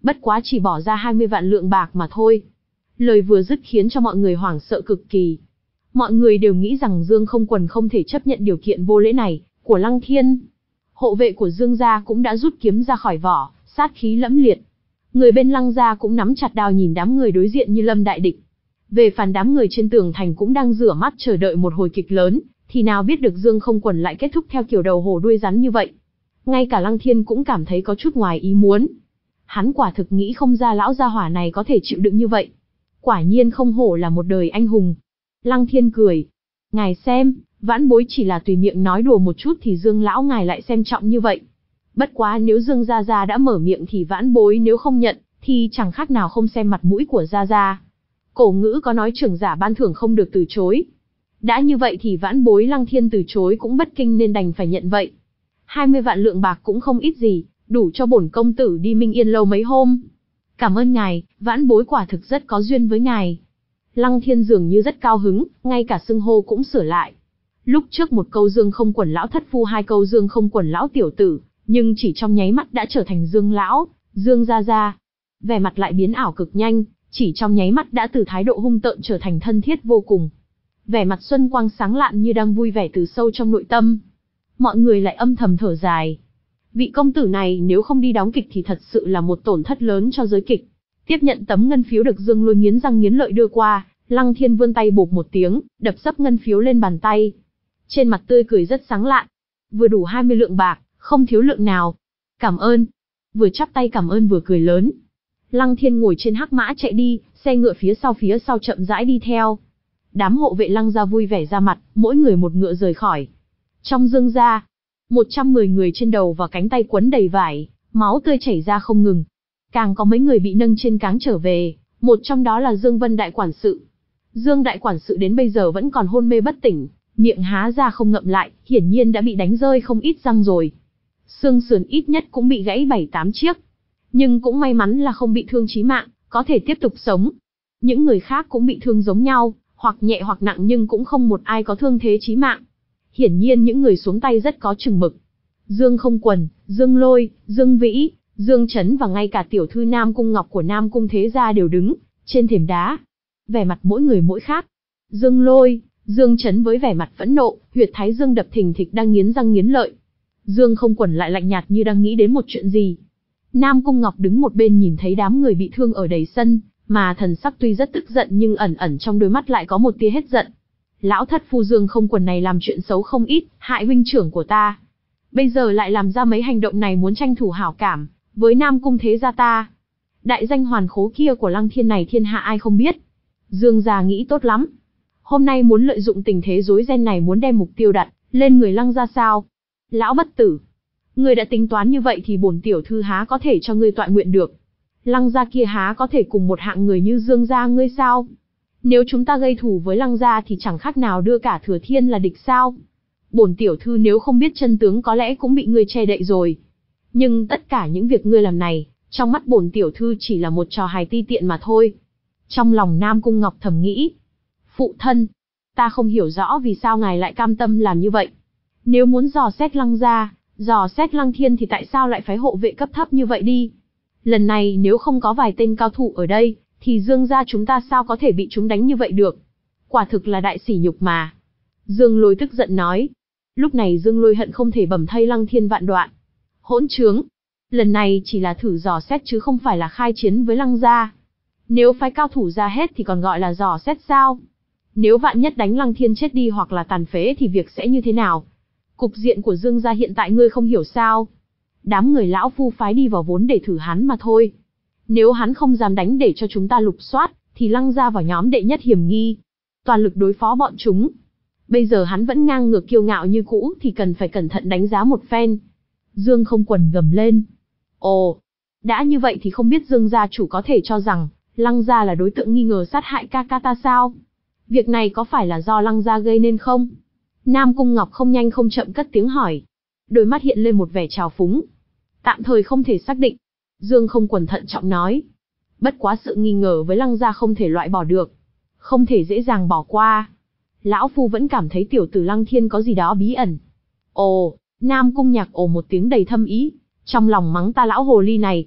Bất quá chỉ bỏ ra hai mươi vạn lượng bạc mà thôi. Lời vừa dứt khiến cho mọi người hoảng sợ cực kỳ. Mọi người đều nghĩ rằng Dương Không Quần không thể chấp nhận điều kiện vô lễ này của Lăng Thiên. Hộ vệ của Dương gia cũng đã rút kiếm ra khỏi vỏ, sát khí lẫm liệt. Người bên Lăng gia cũng nắm chặt đao nhìn đám người đối diện như lâm đại địch. Về phần đám người trên tường thành cũng đang rửa mắt chờ đợi một hồi kịch lớn, thì nào biết được Dương Không Quần lại kết thúc theo kiểu đầu hổ đuôi rắn như vậy. Ngay cả Lăng Thiên cũng cảm thấy có chút ngoài ý muốn. Hắn quả thực nghĩ không ra lão gia hỏa này có thể chịu đựng như vậy. Quả nhiên không hổ là một đời anh hùng. Lăng Thiên cười. Ngài xem, vãn bối chỉ là tùy miệng nói đùa một chút thì Dương lão ngài lại xem trọng như vậy. Bất quá nếu Dương gia gia đã mở miệng thì vãn bối nếu không nhận, thì chẳng khác nào không xem mặt mũi của gia gia. Cổ ngữ có nói trưởng giả ban thưởng không được từ chối. Đã như vậy thì vãn bối Lăng Thiên từ chối cũng bất kinh nên đành phải nhận vậy. hai mươi vạn lượng bạc cũng không ít gì, đủ cho bổn công tử đi Minh Yên lâu mấy hôm. Cảm ơn ngài, vãn bối quả thực rất có duyên với ngài. Lăng Thiên dường như rất cao hứng, ngay cả xưng hô cũng sửa lại. Lúc trước một câu Dương Không Quần lão thất phu, hai câu Dương Không Quần lão tiểu tử, nhưng chỉ trong nháy mắt đã trở thành Dương lão, Dương gia gia. Vẻ mặt lại biến ảo cực nhanh, chỉ trong nháy mắt đã từ thái độ hung tợn trở thành thân thiết vô cùng. Vẻ mặt xuân quang sáng lạn như đang vui vẻ từ sâu trong nội tâm. Mọi người lại âm thầm thở dài. Vị công tử này nếu không đi đóng kịch thì thật sự là một tổn thất lớn cho giới kịch. Tiếp nhận tấm ngân phiếu được Dương Lôi nghiến răng nghiến lợi đưa qua, Lăng Thiên vươn tay bộp một tiếng, đập sấp ngân phiếu lên bàn tay. Trên mặt tươi cười rất sáng lạn. Vừa đủ hai mươi lượng bạc, không thiếu lượng nào. Cảm ơn. Vừa chắp tay cảm ơn vừa cười lớn. Lăng Thiên ngồi trên hắc mã chạy đi, xe ngựa phía sau phía sau chậm rãi đi theo. Đám hộ vệ Lăng gia vui vẻ ra mặt, mỗi người một ngựa rời khỏi. Trong Dương gia, một trăm mười người trên đầu và cánh tay quấn đầy vải, máu tươi chảy ra không ngừng. Càng có mấy người bị nâng trên cáng trở về, một trong đó là Dương Vân đại quản sự. Dương đại quản sự đến bây giờ vẫn còn hôn mê bất tỉnh, miệng há ra không ngậm lại, hiển nhiên đã bị đánh rơi không ít răng rồi. Xương sườn ít nhất cũng bị gãy bảy tám chiếc. Nhưng cũng may mắn là không bị thương chí mạng, có thể tiếp tục sống. Những người khác cũng bị thương giống nhau, hoặc nhẹ hoặc nặng nhưng cũng không một ai có thương thế chí mạng. Hiển nhiên những người xuống tay rất có chừng mực. Dương Không Quần, Dương Lôi, Dương Vĩ, Dương Chấn và ngay cả tiểu thư Nam Cung Ngọc của Nam Cung Thế Gia đều đứng trên thềm đá. Vẻ mặt mỗi người mỗi khác. Dương Lôi, Dương Chấn với vẻ mặt phẫn nộ, huyệt thái dương đập thình thịch đang nghiến răng nghiến lợi. Dương Không Quần lại lạnh nhạt như đang nghĩ đến một chuyện gì. Nam Cung Ngọc đứng một bên nhìn thấy đám người bị thương ở đầy sân, mà thần sắc tuy rất tức giận nhưng ẩn ẩn trong đôi mắt lại có một tia hết giận. Lão thất phu Dương Không Quần này làm chuyện xấu không ít, hại huynh trưởng của ta. Bây giờ lại làm ra mấy hành động này muốn tranh thủ hảo cảm với Nam Cung Thế Gia ta. Đại danh hoàn khố kia của Lăng Thiên này thiên hạ ai không biết. Dương gia nghĩ tốt lắm. Hôm nay muốn lợi dụng tình thế rối ren này muốn đem mục tiêu đặt lên người Lăng gia sao? Lão bất tử, ngươi đã tính toán như vậy thì bổn tiểu thư há có thể cho ngươi tọa nguyện được. Lăng gia kia há có thể cùng một hạng người như Dương gia ngươi sao? Nếu chúng ta gây thù với Lăng gia thì chẳng khác nào đưa cả Thừa Thiên là địch sao? Bổn tiểu thư nếu không biết chân tướng có lẽ cũng bị ngươi che đậy rồi. Nhưng tất cả những việc ngươi làm này, trong mắt bổn tiểu thư chỉ là một trò hài ti tiện mà thôi. Trong lòng Nam Cung Ngọc thầm nghĩ. Phụ thân, ta không hiểu rõ vì sao ngài lại cam tâm làm như vậy. Nếu muốn dò xét Lăng gia, dò xét Lăng Thiên thì tại sao lại phái hộ vệ cấp thấp như vậy đi? Lần này nếu không có vài tên cao thủ ở đây, thì Dương gia chúng ta sao có thể bị chúng đánh như vậy được? Quả thực là đại sỉ nhục mà. Dương Lôi tức giận nói. Lúc này Dương Lôi hận không thể bầm thây Lăng Thiên vạn đoạn. Hỗn trướng! Lần này chỉ là thử dò xét chứ không phải là khai chiến với Lăng gia. Nếu phái cao thủ ra hết thì còn gọi là dò xét sao? Nếu vạn nhất đánh Lăng Thiên chết đi hoặc là tàn phế thì việc sẽ như thế nào? Cục diện của Dương gia hiện tại ngươi không hiểu sao? Đám người lão phu phái đi vào vốn để thử hắn mà thôi. Nếu hắn không dám đánh để cho chúng ta lục soát, thì Lăng gia vào nhóm đệ nhất hiểm nghi. Toàn lực đối phó bọn chúng. Bây giờ hắn vẫn ngang ngược kiêu ngạo như cũ thì cần phải cẩn thận đánh giá một phen. Dương Không Quần gầm lên. Ồ, đã như vậy thì không biết Dương gia chủ có thể cho rằng Lăng gia là đối tượng nghi ngờ sát hại ca ca ta sao? Việc này có phải là do Lăng gia gây nên không? Nam Cung Ngọc không nhanh không chậm cất tiếng hỏi. Đôi mắt hiện lên một vẻ trào phúng. Tạm thời không thể xác định. Dương Không Quần thận trọng nói. Bất quá sự nghi ngờ với Lăng gia không thể loại bỏ được. Không thể dễ dàng bỏ qua. Lão phu vẫn cảm thấy tiểu tử Lăng Thiên có gì đó bí ẩn. Ồ, Nam Cung Nhạc ồ một tiếng đầy thâm ý. Trong lòng mắng ta lão hồ ly này.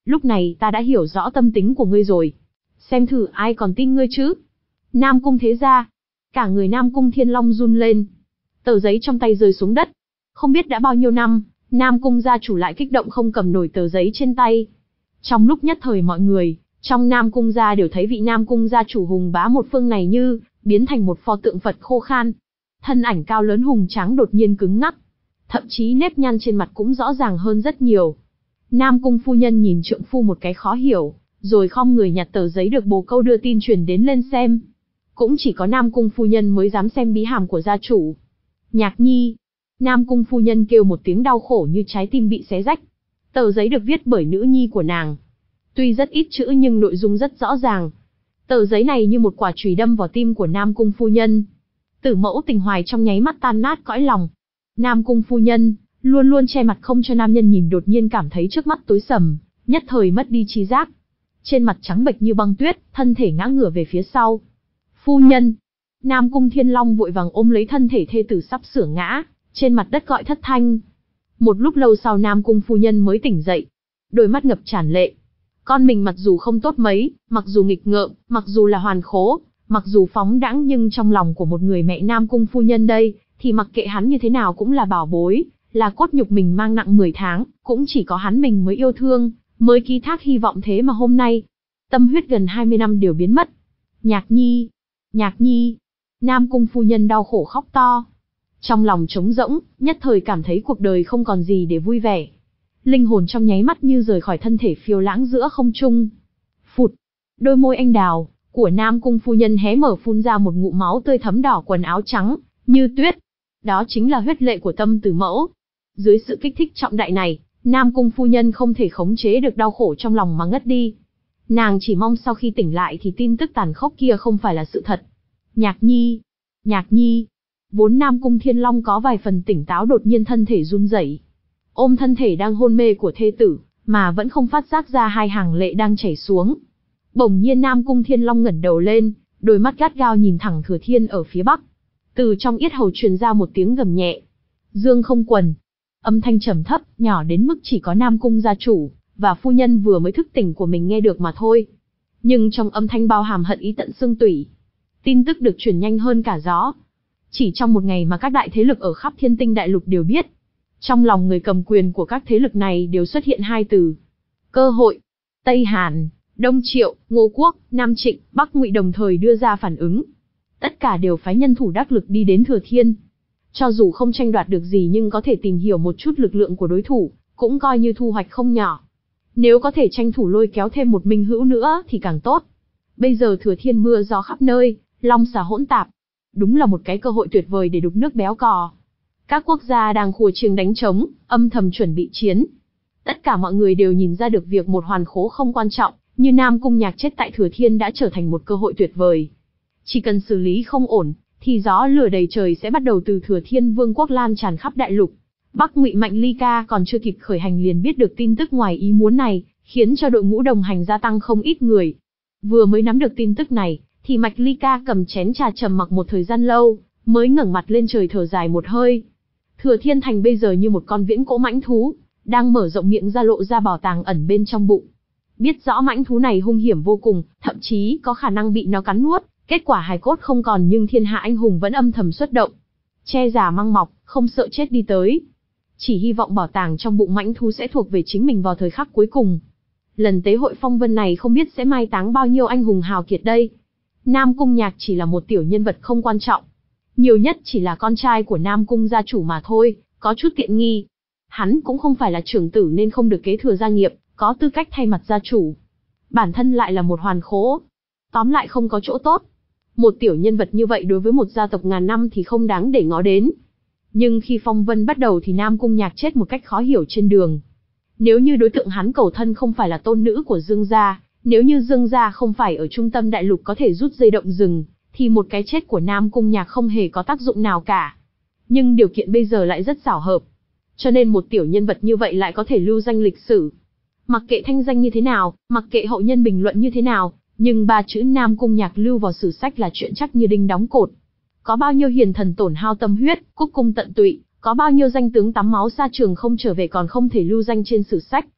Lúc này ta đã hiểu rõ tâm tính của ngươi rồi. Xem thử ai còn tin ngươi chứ? Nam Cung thế gia. Cả người Nam Cung Thiên Long run lên. Tờ giấy trong tay rơi xuống đất. Không biết đã bao nhiêu năm, Nam Cung gia chủ lại kích động không cầm nổi tờ giấy trên tay. Trong lúc nhất thời mọi người, trong Nam Cung gia đều thấy vị Nam Cung gia chủ hùng bá một phương này như biến thành một pho tượng Phật khô khan. Thân ảnh cao lớn hùng tráng đột nhiên cứng ngắc. Thậm chí nếp nhăn trên mặt cũng rõ ràng hơn rất nhiều. Nam Cung phu nhân nhìn trượng phu một cái khó hiểu, rồi khom người nhặt tờ giấy được bồ câu đưa tin truyền đến lên xem. Cũng chỉ có Nam Cung phu nhân mới dám xem bí hàm của gia chủ. Nhạc nhi. Nam Cung phu nhân kêu một tiếng đau khổ như trái tim bị xé rách. Tờ giấy được viết bởi nữ nhi của nàng. Tuy rất ít chữ nhưng nội dung rất rõ ràng. Tờ giấy này như một quả chùy đâm vào tim của Nam Cung phu nhân. Tử mẫu Tình Hoài trong nháy mắt tan nát cõi lòng. Nam Cung phu nhân, luôn luôn che mặt không cho nam nhân nhìn, đột nhiên cảm thấy trước mắt tối sầm, nhất thời mất đi trí giác. Trên mặt trắng bệch như băng tuyết, thân thể ngã ngửa về phía sau. Phu nhân. Nam Cung Thiên Long vội vàng ôm lấy thân thể thê tử sắp sửa ngã, trên mặt đất gọi thất thanh. Một lúc lâu sau Nam Cung phu nhân mới tỉnh dậy, đôi mắt ngập tràn lệ. Con mình mặc dù không tốt mấy, mặc dù nghịch ngợm, mặc dù là hoàn khố, mặc dù phóng đãng, nhưng trong lòng của một người mẹ Nam Cung phu nhân đây, thì mặc kệ hắn như thế nào cũng là bảo bối, là cốt nhục mình mang nặng mười tháng, cũng chỉ có hắn mình mới yêu thương, mới ký thác hy vọng, thế mà hôm nay, tâm huyết gần hai mươi năm đều biến mất. Nhạc nhi, Nhạc nhi. Nam Cung phu nhân đau khổ khóc to. Trong lòng trống rỗng, nhất thời cảm thấy cuộc đời không còn gì để vui vẻ. Linh hồn trong nháy mắt như rời khỏi thân thể, phiêu lãng giữa không trung. Phụt. Đôi môi anh đào của Nam Cung phu nhân hé mở, phun ra một ngụm máu tươi thấm đỏ quần áo trắng như tuyết. Đó chính là huyết lệ của Tâm Tử Mẫu. Dưới sự kích thích trọng đại này, Nam Cung phu nhân không thể khống chế được đau khổ trong lòng mà ngất đi. Nàng chỉ mong sau khi tỉnh lại thì tin tức tàn khốc kia không phải là sự thật. Nhạc nhi, Nhạc nhi. Vốn Nam Cung Thiên Long có vài phần tỉnh táo đột nhiên thân thể run rẩy, ôm thân thể đang hôn mê của thê tử, mà vẫn không phát giác ra hai hàng lệ đang chảy xuống. Bỗng nhiên Nam Cung Thiên Long ngẩng đầu lên, đôi mắt gắt gao nhìn thẳng Thừa Thiên ở phía bắc. Từ trong yết hầu truyền ra một tiếng gầm nhẹ. Dương Không Quần. Âm thanh trầm thấp, nhỏ đến mức chỉ có Nam Cung gia chủ và phu nhân vừa mới thức tỉnh của mình nghe được mà thôi. Nhưng trong âm thanh bao hàm hận ý tận xương tủy. Tin tức được truyền nhanh hơn cả gió. Chỉ trong một ngày mà các đại thế lực ở khắp Thiên Tinh Đại Lục đều biết. Trong lòng người cầm quyền của các thế lực này đều xuất hiện hai từ: cơ hội. Tây Hàn, Đông Triệu, Ngô Quốc, Nam Trịnh, Bắc Ngụy đồng thời đưa ra phản ứng. Tất cả đều phái nhân thủ đắc lực đi đến Thừa Thiên. Cho dù không tranh đoạt được gì nhưng có thể tìm hiểu một chút lực lượng của đối thủ, cũng coi như thu hoạch không nhỏ. Nếu có thể tranh thủ lôi kéo thêm một minh hữu nữa thì càng tốt. Bây giờ Thừa Thiên mưa gió khắp nơi, long xà hỗn tạp. Đúng là một cái cơ hội tuyệt vời để đục nước béo cò. Các quốc gia đang khua chiêng đánh trống, âm thầm chuẩn bị chiến. Tất cả mọi người đều nhìn ra được việc một hoàn khố không quan trọng, như Nam Cung Nhạc chết tại Thừa Thiên đã trở thành một cơ hội tuyệt vời. Chỉ cần xử lý không ổn, thì gió lửa đầy trời sẽ bắt đầu từ Thừa Thiên Vương quốc lan tràn khắp đại lục. Bắc Ngụy Mạnh Ly Ca còn chưa kịp khởi hành liền biết được tin tức ngoài ý muốn này, khiến cho đội ngũ đồng hành gia tăng không ít người. Vừa mới nắm được tin tức này, thì Mạch Ly Ca cầm chén trà trầm mặc một thời gian lâu, mới ngẩng mặt lên trời thở dài một hơi. Thừa Thiên Thành bây giờ như một con viễn cổ mãnh thú, đang mở rộng miệng ra lộ ra bảo tàng ẩn bên trong bụng. Biết rõ mãnh thú này hung hiểm vô cùng, thậm chí có khả năng bị nó cắn nuốt, kết quả hài cốt không còn, nhưng thiên hạ anh hùng vẫn âm thầm xuất động. Che giả măng mọc, không sợ chết đi tới. Chỉ hy vọng bảo tàng trong bụng mãnh thú sẽ thuộc về chính mình vào thời khắc cuối cùng. Lần tế hội phong vân này không biết sẽ mai táng bao nhiêu anh hùng hào kiệt đây. Nam Cung Nhạc chỉ là một tiểu nhân vật không quan trọng. Nhiều nhất chỉ là con trai của Nam Cung gia chủ mà thôi, có chút tiện nghi. Hắn cũng không phải là trưởng tử nên không được kế thừa gia nghiệp, có tư cách thay mặt gia chủ. Bản thân lại là một hoàn khố. Tóm lại không có chỗ tốt. Một tiểu nhân vật như vậy đối với một gia tộc ngàn năm thì không đáng để ngó đến. Nhưng khi phong vân bắt đầu thì Nam Cung Nhạc chết một cách khó hiểu trên đường. Nếu như đối tượng hắn cầu thân không phải là tôn nữ của Dương gia, nếu như Dương gia không phải ở trung tâm đại lục có thể rút dây động rừng, thì một cái chết của Nam Cung Nhạc không hề có tác dụng nào cả. Nhưng điều kiện bây giờ lại rất xảo hợp. Cho nên một tiểu nhân vật như vậy lại có thể lưu danh lịch sử. Mặc kệ thanh danh như thế nào, mặc kệ hậu nhân bình luận như thế nào, nhưng ba chữ Nam Cung Nhạc lưu vào sử sách là chuyện chắc như đinh đóng cột. Có bao nhiêu hiền thần tổn hao tâm huyết, cúc cung tận tụy, có bao nhiêu danh tướng tắm máu xa trường không trở về còn không thể lưu danh trên sử sách,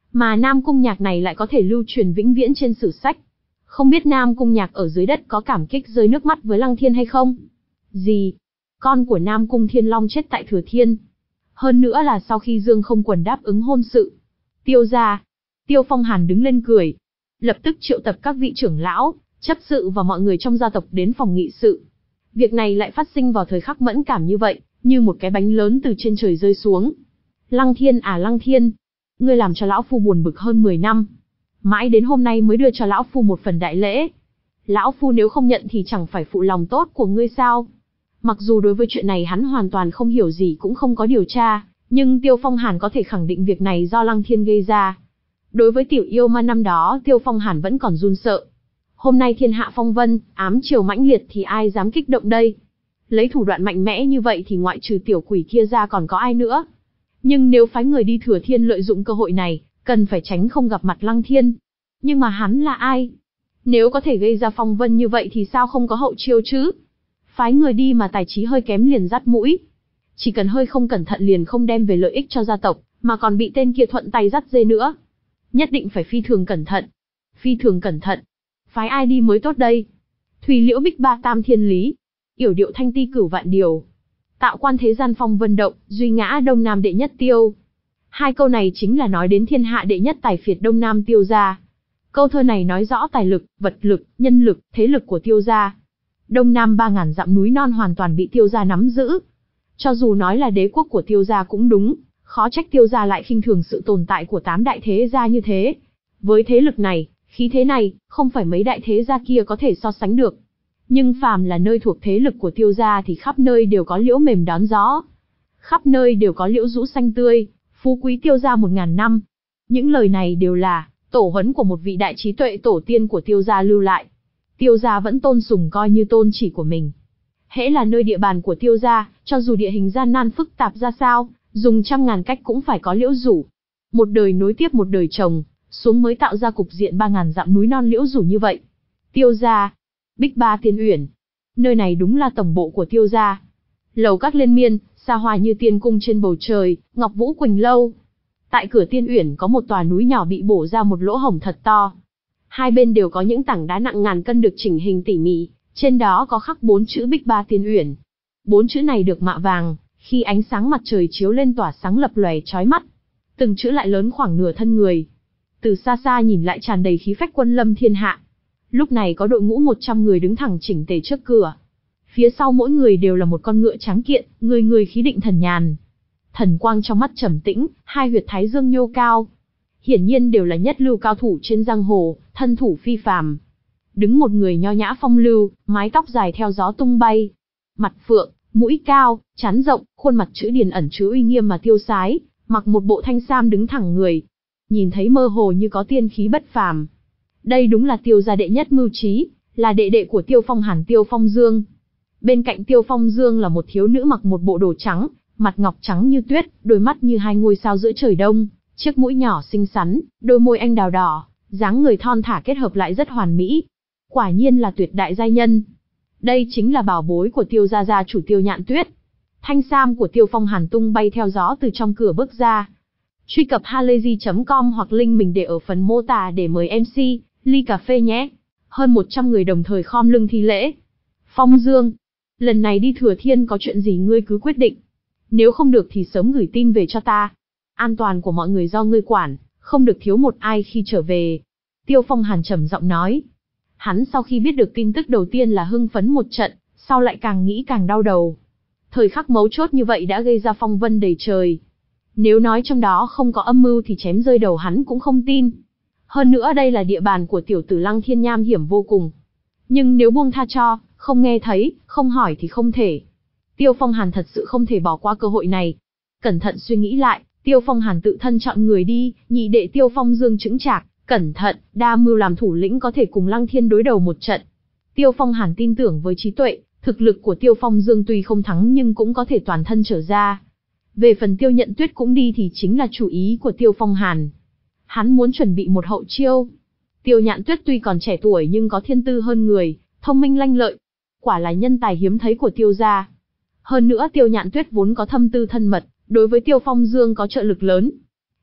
Mà Nam Cung Nhạc này lại có thể lưu truyền vĩnh viễn trên sử sách. Không biết Nam Cung Nhạc ở dưới đất có cảm kích rơi nước mắt với Lăng Thiên hay không? Gì? Con của Nam Cung Thiên Long chết tại Thừa Thiên. Hơn nữa là sau khi Dương Không Quần đáp ứng hôn sự. Tiêu gia. Tiêu Phong Hàn đứng lên cười. Lập tức triệu tập các vị trưởng lão, chấp sự và mọi người trong gia tộc đến phòng nghị sự. Việc này lại phát sinh vào thời khắc mẫn cảm như vậy, như một cái bánh lớn từ trên trời rơi xuống. Lăng Thiên à Lăng Thiên, ngươi làm cho lão phu buồn bực hơn mười năm. Mãi đến hôm nay mới đưa cho lão phu một phần đại lễ. Lão phu nếu không nhận thì chẳng phải phụ lòng tốt của ngươi sao? Mặc dù đối với chuyện này hắn hoàn toàn không hiểu gì cũng không có điều tra, nhưng Tiêu Phong Hàn có thể khẳng định việc này do Lăng Thiên gây ra. Đối với tiểu yêu ma năm đó Tiêu Phong Hàn vẫn còn run sợ. Hôm nay thiên hạ phong vân, ám triều mãnh liệt thì ai dám kích động đây? Lấy thủ đoạn mạnh mẽ như vậy thì ngoại trừ tiểu quỷ kia ra còn có ai nữa? Nhưng nếu phái người đi Thừa Thiên lợi dụng cơ hội này, cần phải tránh không gặp mặt Lăng Thiên. Nhưng mà hắn là ai? Nếu có thể gây ra phong vân như vậy thì sao không có hậu chiêu chứ? Phái người đi mà tài trí hơi kém liền dắt mũi. Chỉ cần hơi không cẩn thận liền không đem về lợi ích cho gia tộc, mà còn bị tên kia thuận tay dắt dê nữa. Nhất định phải phi thường cẩn thận. Phi thường cẩn thận. Phái ai đi mới tốt đây? Thùy liễu bích ba tam thiên lý. Yểu điệu thanh ti cửu vạn điều. Tạo quan thế gian phong vân động, duy ngã đông nam đệ nhất tiêu. Hai câu này chính là nói đến thiên hạ đệ nhất tài phiệt đông nam Tiêu gia. Câu thơ này nói rõ tài lực, vật lực, nhân lực, thế lực của Tiêu gia. Đông nam ba ngàn dặm núi non hoàn toàn bị Tiêu gia nắm giữ. Cho dù nói là đế quốc của Tiêu gia cũng đúng, khó trách Tiêu gia lại khinh thường sự tồn tại của tám đại thế gia như thế. Với thế lực này, khí thế này, không phải mấy đại thế gia kia có thể so sánh được. Nhưng phàm là nơi thuộc thế lực của Tiêu gia thì khắp nơi đều có liễu mềm đón gió. Khắp nơi đều có liễu rũ xanh tươi, phú quý Tiêu gia một ngàn năm. Những lời này đều là tổ huấn của một vị đại trí tuệ tổ tiên của Tiêu gia lưu lại. Tiêu gia vẫn tôn sùng coi như tôn chỉ của mình. Hễ là nơi địa bàn của Tiêu gia, cho dù địa hình gian nan phức tạp ra sao, dùng trăm ngàn cách cũng phải có liễu rủ. Một đời nối tiếp một đời chồng, xuống mới tạo ra cục diện ba ngàn dặm núi non liễu rủ như vậy. Tiêu gia, Bích Ba Tiên Uyển. Nơi này đúng là tổng bộ của Tiêu gia. Lầu các liên miên, xa hoa như tiên cung trên bầu trời, Ngọc Vũ Quỳnh lâu. Tại cửa Tiên Uyển có một tòa núi nhỏ bị bổ ra một lỗ hổng thật to. Hai bên đều có những tảng đá nặng ngàn cân được chỉnh hình tỉ mỉ, trên đó có khắc bốn chữ Bích Ba Tiên Uyển. Bốn chữ này được mạ vàng, khi ánh sáng mặt trời chiếu lên tỏa sáng lập lòe chói mắt. Từng chữ lại lớn khoảng nửa thân người. Từ xa xa nhìn lại tràn đầy khí phách quân lâm thiên hạ. Lúc này có đội ngũ một trăm người đứng thẳng chỉnh tề trước cửa. Phía sau mỗi người đều là một con ngựa trắng kiện, người người khí định thần nhàn. Thần quang trong mắt trầm tĩnh, hai huyệt thái dương nhô cao. Hiển nhiên đều là nhất lưu cao thủ trên giang hồ, thân thủ phi phàm. Đứng một người nho nhã phong lưu, mái tóc dài theo gió tung bay. Mặt phượng, mũi cao, trán rộng, khuôn mặt chữ điền ẩn chứa uy nghiêm mà tiêu sái, mặc một bộ thanh sam đứng thẳng người. Nhìn thấy mơ hồ như có tiên khí bất phàm. Đây đúng là Tiêu gia đệ nhất mưu trí, là đệ đệ của Tiêu Phong Hàn Tiêu Phong Dương. Bên cạnh Tiêu Phong Dương là một thiếu nữ mặc một bộ đồ trắng, mặt ngọc trắng như tuyết, đôi mắt như hai ngôi sao giữa trời đông, chiếc mũi nhỏ xinh xắn, đôi môi anh đào đỏ, dáng người thon thả kết hợp lại rất hoàn mỹ. Quả nhiên là tuyệt đại giai nhân. Đây chính là bảo bối của Tiêu gia gia chủ Tiêu Nhạn Tuyết. Thanh sam của Tiêu Phong Hàn tung bay theo gió từ trong cửa bước ra. Truy cập halayzi chấm com hoặc link mình để ở phần mô tả để mời em xê, ly cà phê nhé. Hơn một trăm người đồng thời khom lưng thi lễ. Phong Dương, lần này đi Thừa Thiên có chuyện gì ngươi cứ quyết định. Nếu không được thì sớm gửi tin về cho ta. An toàn của mọi người do ngươi quản, không được thiếu một ai khi trở về. Tiêu Phong Hàn trầm giọng nói. Hắn sau khi biết được tin tức đầu tiên là hưng phấn một trận, sau lại càng nghĩ càng đau đầu. Thời khắc mấu chốt như vậy đã gây ra phong vân đầy trời. Nếu nói trong đó không có âm mưu thì chém rơi đầu hắn cũng không tin. Hơn nữa đây là địa bàn của tiểu tử Lăng Thiên nham hiểm vô cùng. Nhưng nếu buông tha cho, không nghe thấy, không hỏi thì không thể. Tiêu Phong Hàn thật sự không thể bỏ qua cơ hội này. Cẩn thận suy nghĩ lại, Tiêu Phong Hàn tự thân chọn người đi, nhị đệ Tiêu Phong Dương chững chạc, cẩn thận, đa mưu làm thủ lĩnh có thể cùng Lăng Thiên đối đầu một trận. Tiêu Phong Hàn tin tưởng với trí tuệ, thực lực của Tiêu Phong Dương tuy không thắng nhưng cũng có thể toàn thân trở ra. Về phần Tiêu Nhận Tuyết cũng đi thì chính là chủ ý của Tiêu Phong Hàn. Hắn muốn chuẩn bị một hậu chiêu. Tiêu Nhạn Tuyết tuy còn trẻ tuổi nhưng có thiên tư hơn người, thông minh lanh lợi. Quả là nhân tài hiếm thấy của Tiêu gia. Hơn nữa Tiêu Nhạn Tuyết vốn có thâm tư thân mật, đối với Tiêu Phong Dương có trợ lực lớn.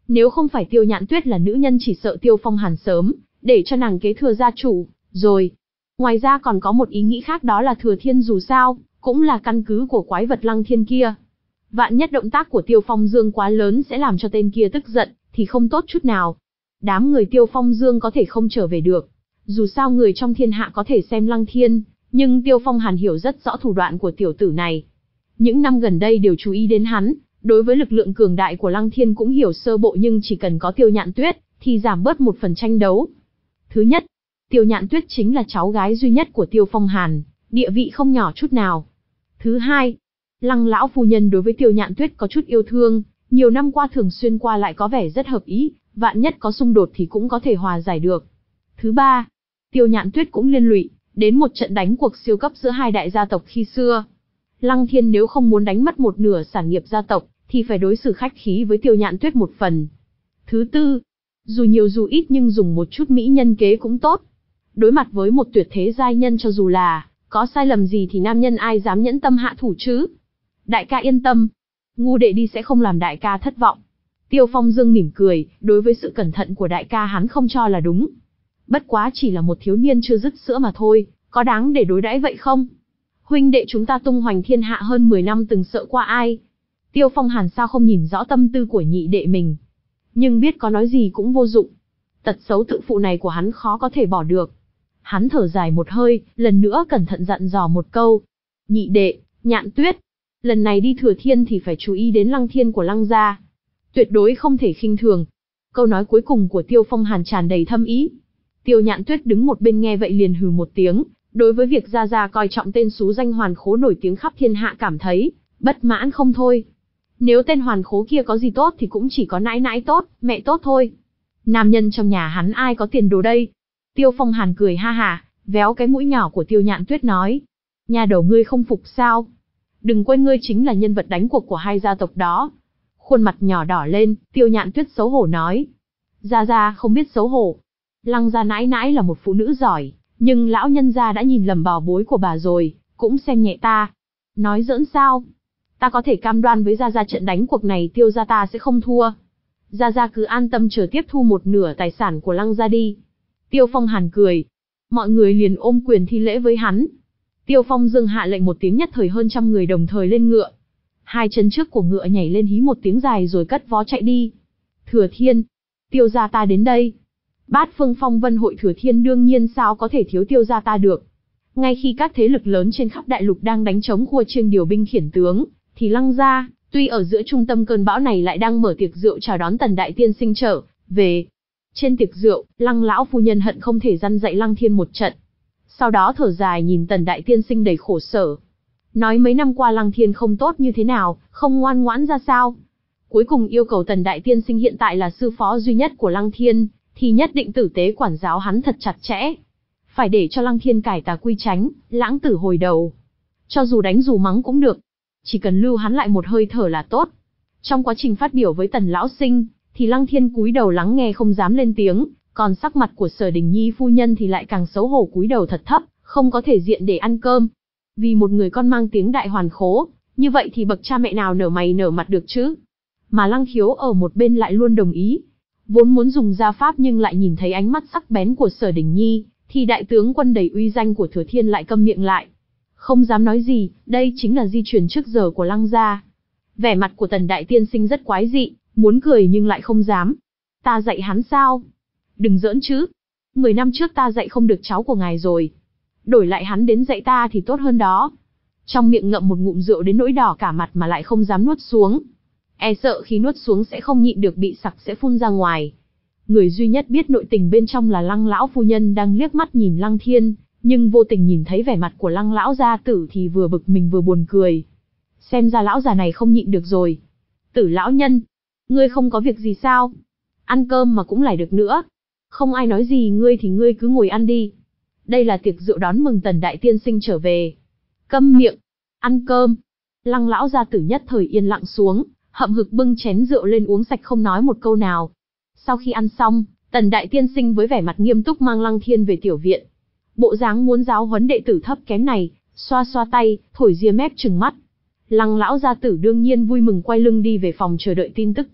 Nếu không phải Tiêu Nhạn Tuyết là nữ nhân chỉ sợ Tiêu Phong Hàn sớm, để cho nàng kế thừa gia chủ, rồi. Ngoài ra còn có một ý nghĩ khác, đó là Thừa Thiên dù sao, cũng là căn cứ của quái vật Lăng Thiên kia. Vạn nhất động tác của Tiêu Phong Dương quá lớn sẽ làm cho tên kia tức giận, thì không tốt chút nào. Đám người Tiêu Phong Dương có thể không trở về được. Dù sao người trong thiên hạ có thể xem Lăng Thiên, nhưng Tiêu Phong Hàn hiểu rất rõ thủ đoạn của tiểu tử này. Những năm gần đây đều chú ý đến hắn, đối với lực lượng cường đại của Lăng Thiên cũng hiểu sơ bộ, nhưng chỉ cần có Tiêu Nhạn Tuyết, thì giảm bớt một phần tranh đấu. Thứ nhất, Tiêu Nhạn Tuyết chính là cháu gái duy nhất của Tiêu Phong Hàn, địa vị không nhỏ chút nào. Thứ hai, Lăng lão phu nhân đối với Tiêu Nhạn Tuyết có chút yêu thương, nhiều năm qua thường xuyên qua lại có vẻ rất hợp ý, vạn nhất có xung đột thì cũng có thể hòa giải được. Thứ ba, Tiêu Nhạn Tuyết cũng liên lụy đến một trận đánh cuộc siêu cấp giữa hai đại gia tộc khi xưa. Lăng Thiên nếu không muốn đánh mất một nửa sản nghiệp gia tộc, thì phải đối xử khách khí với Tiêu Nhạn Tuyết một phần. Thứ tư, dù nhiều dù ít nhưng dùng một chút mỹ nhân kế cũng tốt. Đối mặt với một tuyệt thế giai nhân, cho dù là có sai lầm gì thì nam nhân ai dám nhẫn tâm hạ thủ chứ? Đại ca yên tâm, ngu đệ đi sẽ không làm đại ca thất vọng. Tiêu Phong Dương mỉm cười, đối với sự cẩn thận của đại ca hắn không cho là đúng. Bất quá chỉ là một thiếu niên chưa dứt sữa mà thôi, có đáng để đối đãi vậy không? Huynh đệ chúng ta tung hoành thiên hạ hơn mười năm từng sợ qua ai? Tiêu Phong Hàn sao không nhìn rõ tâm tư của nhị đệ mình? Nhưng biết có nói gì cũng vô dụng. Tật xấu tự phụ này của hắn khó có thể bỏ được. Hắn thở dài một hơi, lần nữa cẩn thận dặn dò một câu. Nhị đệ, Nhạn Tuyết, lần này đi Thừa Thiên thì phải chú ý đến Lăng Thiên của Lăng gia. Tuyệt đối không thể khinh thường. Câu nói cuối cùng của Tiêu Phong Hàn tràn đầy thâm ý. Tiêu Nhạn Tuyết đứng một bên nghe vậy liền hừ một tiếng, đối với việc gia gia coi trọng tên xú danh hoàn khố nổi tiếng khắp thiên hạ cảm thấy bất mãn không thôi. Nếu tên hoàn khố kia có gì tốt thì cũng chỉ có nãi nãi tốt, mẹ tốt thôi. Nam nhân trong nhà hắn ai có tiền đồ đây? Tiêu Phong Hàn cười ha hả, véo cái mũi nhỏ của Tiêu Nhạn Tuyết nói. Nhà đầu ngươi không phục sao? Đừng quên ngươi chính là nhân vật đánh cuộc của hai gia tộc đó. Khuôn mặt nhỏ đỏ lên, Tiêu Nhạn Tuyết xấu hổ nói. Gia gia không biết xấu hổ. Lăng gia nãi nãi là một phụ nữ giỏi, nhưng lão nhân gia đã nhìn lầm bảo bối của bà rồi, cũng xem nhẹ ta. Nói giỡn sao? Ta có thể cam đoan với gia gia trận đánh cuộc này Tiêu gia ta sẽ không thua. Gia gia cứ an tâm chờ tiếp thu một nửa tài sản của Lăng gia đi. Tiêu Phong Hàn cười. Mọi người liền ôm quyền thi lễ với hắn. Tiêu Phong Dương hạ lệnh một tiếng, nhất thời hơn trăm người đồng thời lên ngựa. Hai chân trước của ngựa nhảy lên hí một tiếng dài rồi cất vó chạy đi. Thừa Thiên, Tiêu gia ta đến đây. Bát phương phong vân hội Thừa Thiên đương nhiên sao có thể thiếu Tiêu gia ta được. Ngay khi các thế lực lớn trên khắp đại lục đang đánh chống khua chiêng điều binh khiển tướng, thì Lăng gia, tuy ở giữa trung tâm cơn bão này, lại đang mở tiệc rượu chào đón Tần đại tiên sinh trở về. Trên tiệc rượu, Lăng lão phu nhân hận không thể răn dạy Lăng Thiên một trận. Sau đó thở dài nhìn Tần đại tiên sinh đầy khổ sở. Nói mấy năm qua Lăng Thiên không tốt như thế nào, không ngoan ngoãn ra sao. Cuối cùng yêu cầu Tần đại tiên sinh hiện tại là sư phó duy nhất của Lăng Thiên, thì nhất định tử tế quản giáo hắn thật chặt chẽ. Phải để cho Lăng Thiên cải tà quy chánh, lãng tử hồi đầu. Cho dù đánh dù mắng cũng được. Chỉ cần lưu hắn lại một hơi thở là tốt. Trong quá trình phát biểu với Tần lão sinh, thì Lăng Thiên cúi đầu lắng nghe không dám lên tiếng, còn sắc mặt của Sở Đình Nhi phu nhân thì lại càng xấu hổ cúi đầu thật thấp, không có thể diện để ăn cơm. Vì một người con mang tiếng đại hoàn khố, như vậy thì bậc cha mẹ nào nở mày nở mặt được chứ? Mà Lăng Khiếu ở một bên lại luôn đồng ý. Vốn muốn dùng gia pháp nhưng lại nhìn thấy ánh mắt sắc bén của Sở Đình Nhi, thì đại tướng quân đầy uy danh của Thừa Thiên lại câm miệng lại. Không dám nói gì, đây chính là di truyền trước giờ của Lăng gia. Vẻ mặt của Tần đại tiên sinh rất quái dị, muốn cười nhưng lại không dám. Ta dạy hắn sao? Đừng giỡn chứ. Mười năm trước ta dạy không được cháu của ngài rồi. Đổi lại hắn đến dạy ta thì tốt hơn đó. Trong miệng ngậm một ngụm rượu đến nỗi đỏ cả mặt mà lại không dám nuốt xuống. E sợ khi nuốt xuống sẽ không nhịn được bị sặc sẽ phun ra ngoài. Người duy nhất biết nội tình bên trong là Lăng lão phu nhân đang liếc mắt nhìn Lăng Thiên, nhưng vô tình nhìn thấy vẻ mặt của Lăng lão gia tử thì vừa bực mình vừa buồn cười. Xem ra lão già này không nhịn được rồi. Tử lão nhân, ngươi không có việc gì sao? Ăn cơm mà cũng lại được nữa. Không ai nói gì ngươi thì ngươi cứ ngồi ăn đi. Đây là tiệc rượu đón mừng Tần đại tiên sinh trở về. Câm miệng, ăn cơm. Lăng lão gia tử nhất thời yên lặng xuống, hậm hực bưng chén rượu lên uống sạch không nói một câu nào. Sau khi ăn xong, Tần đại tiên sinh với vẻ mặt nghiêm túc mang Lăng Thiên về tiểu viện. Bộ dáng muốn giáo huấn đệ tử thấp kém này, xoa xoa tay, thổi ria mép trừng mắt. Lăng lão gia tử đương nhiên vui mừng quay lưng đi về phòng chờ đợi tin tức tốt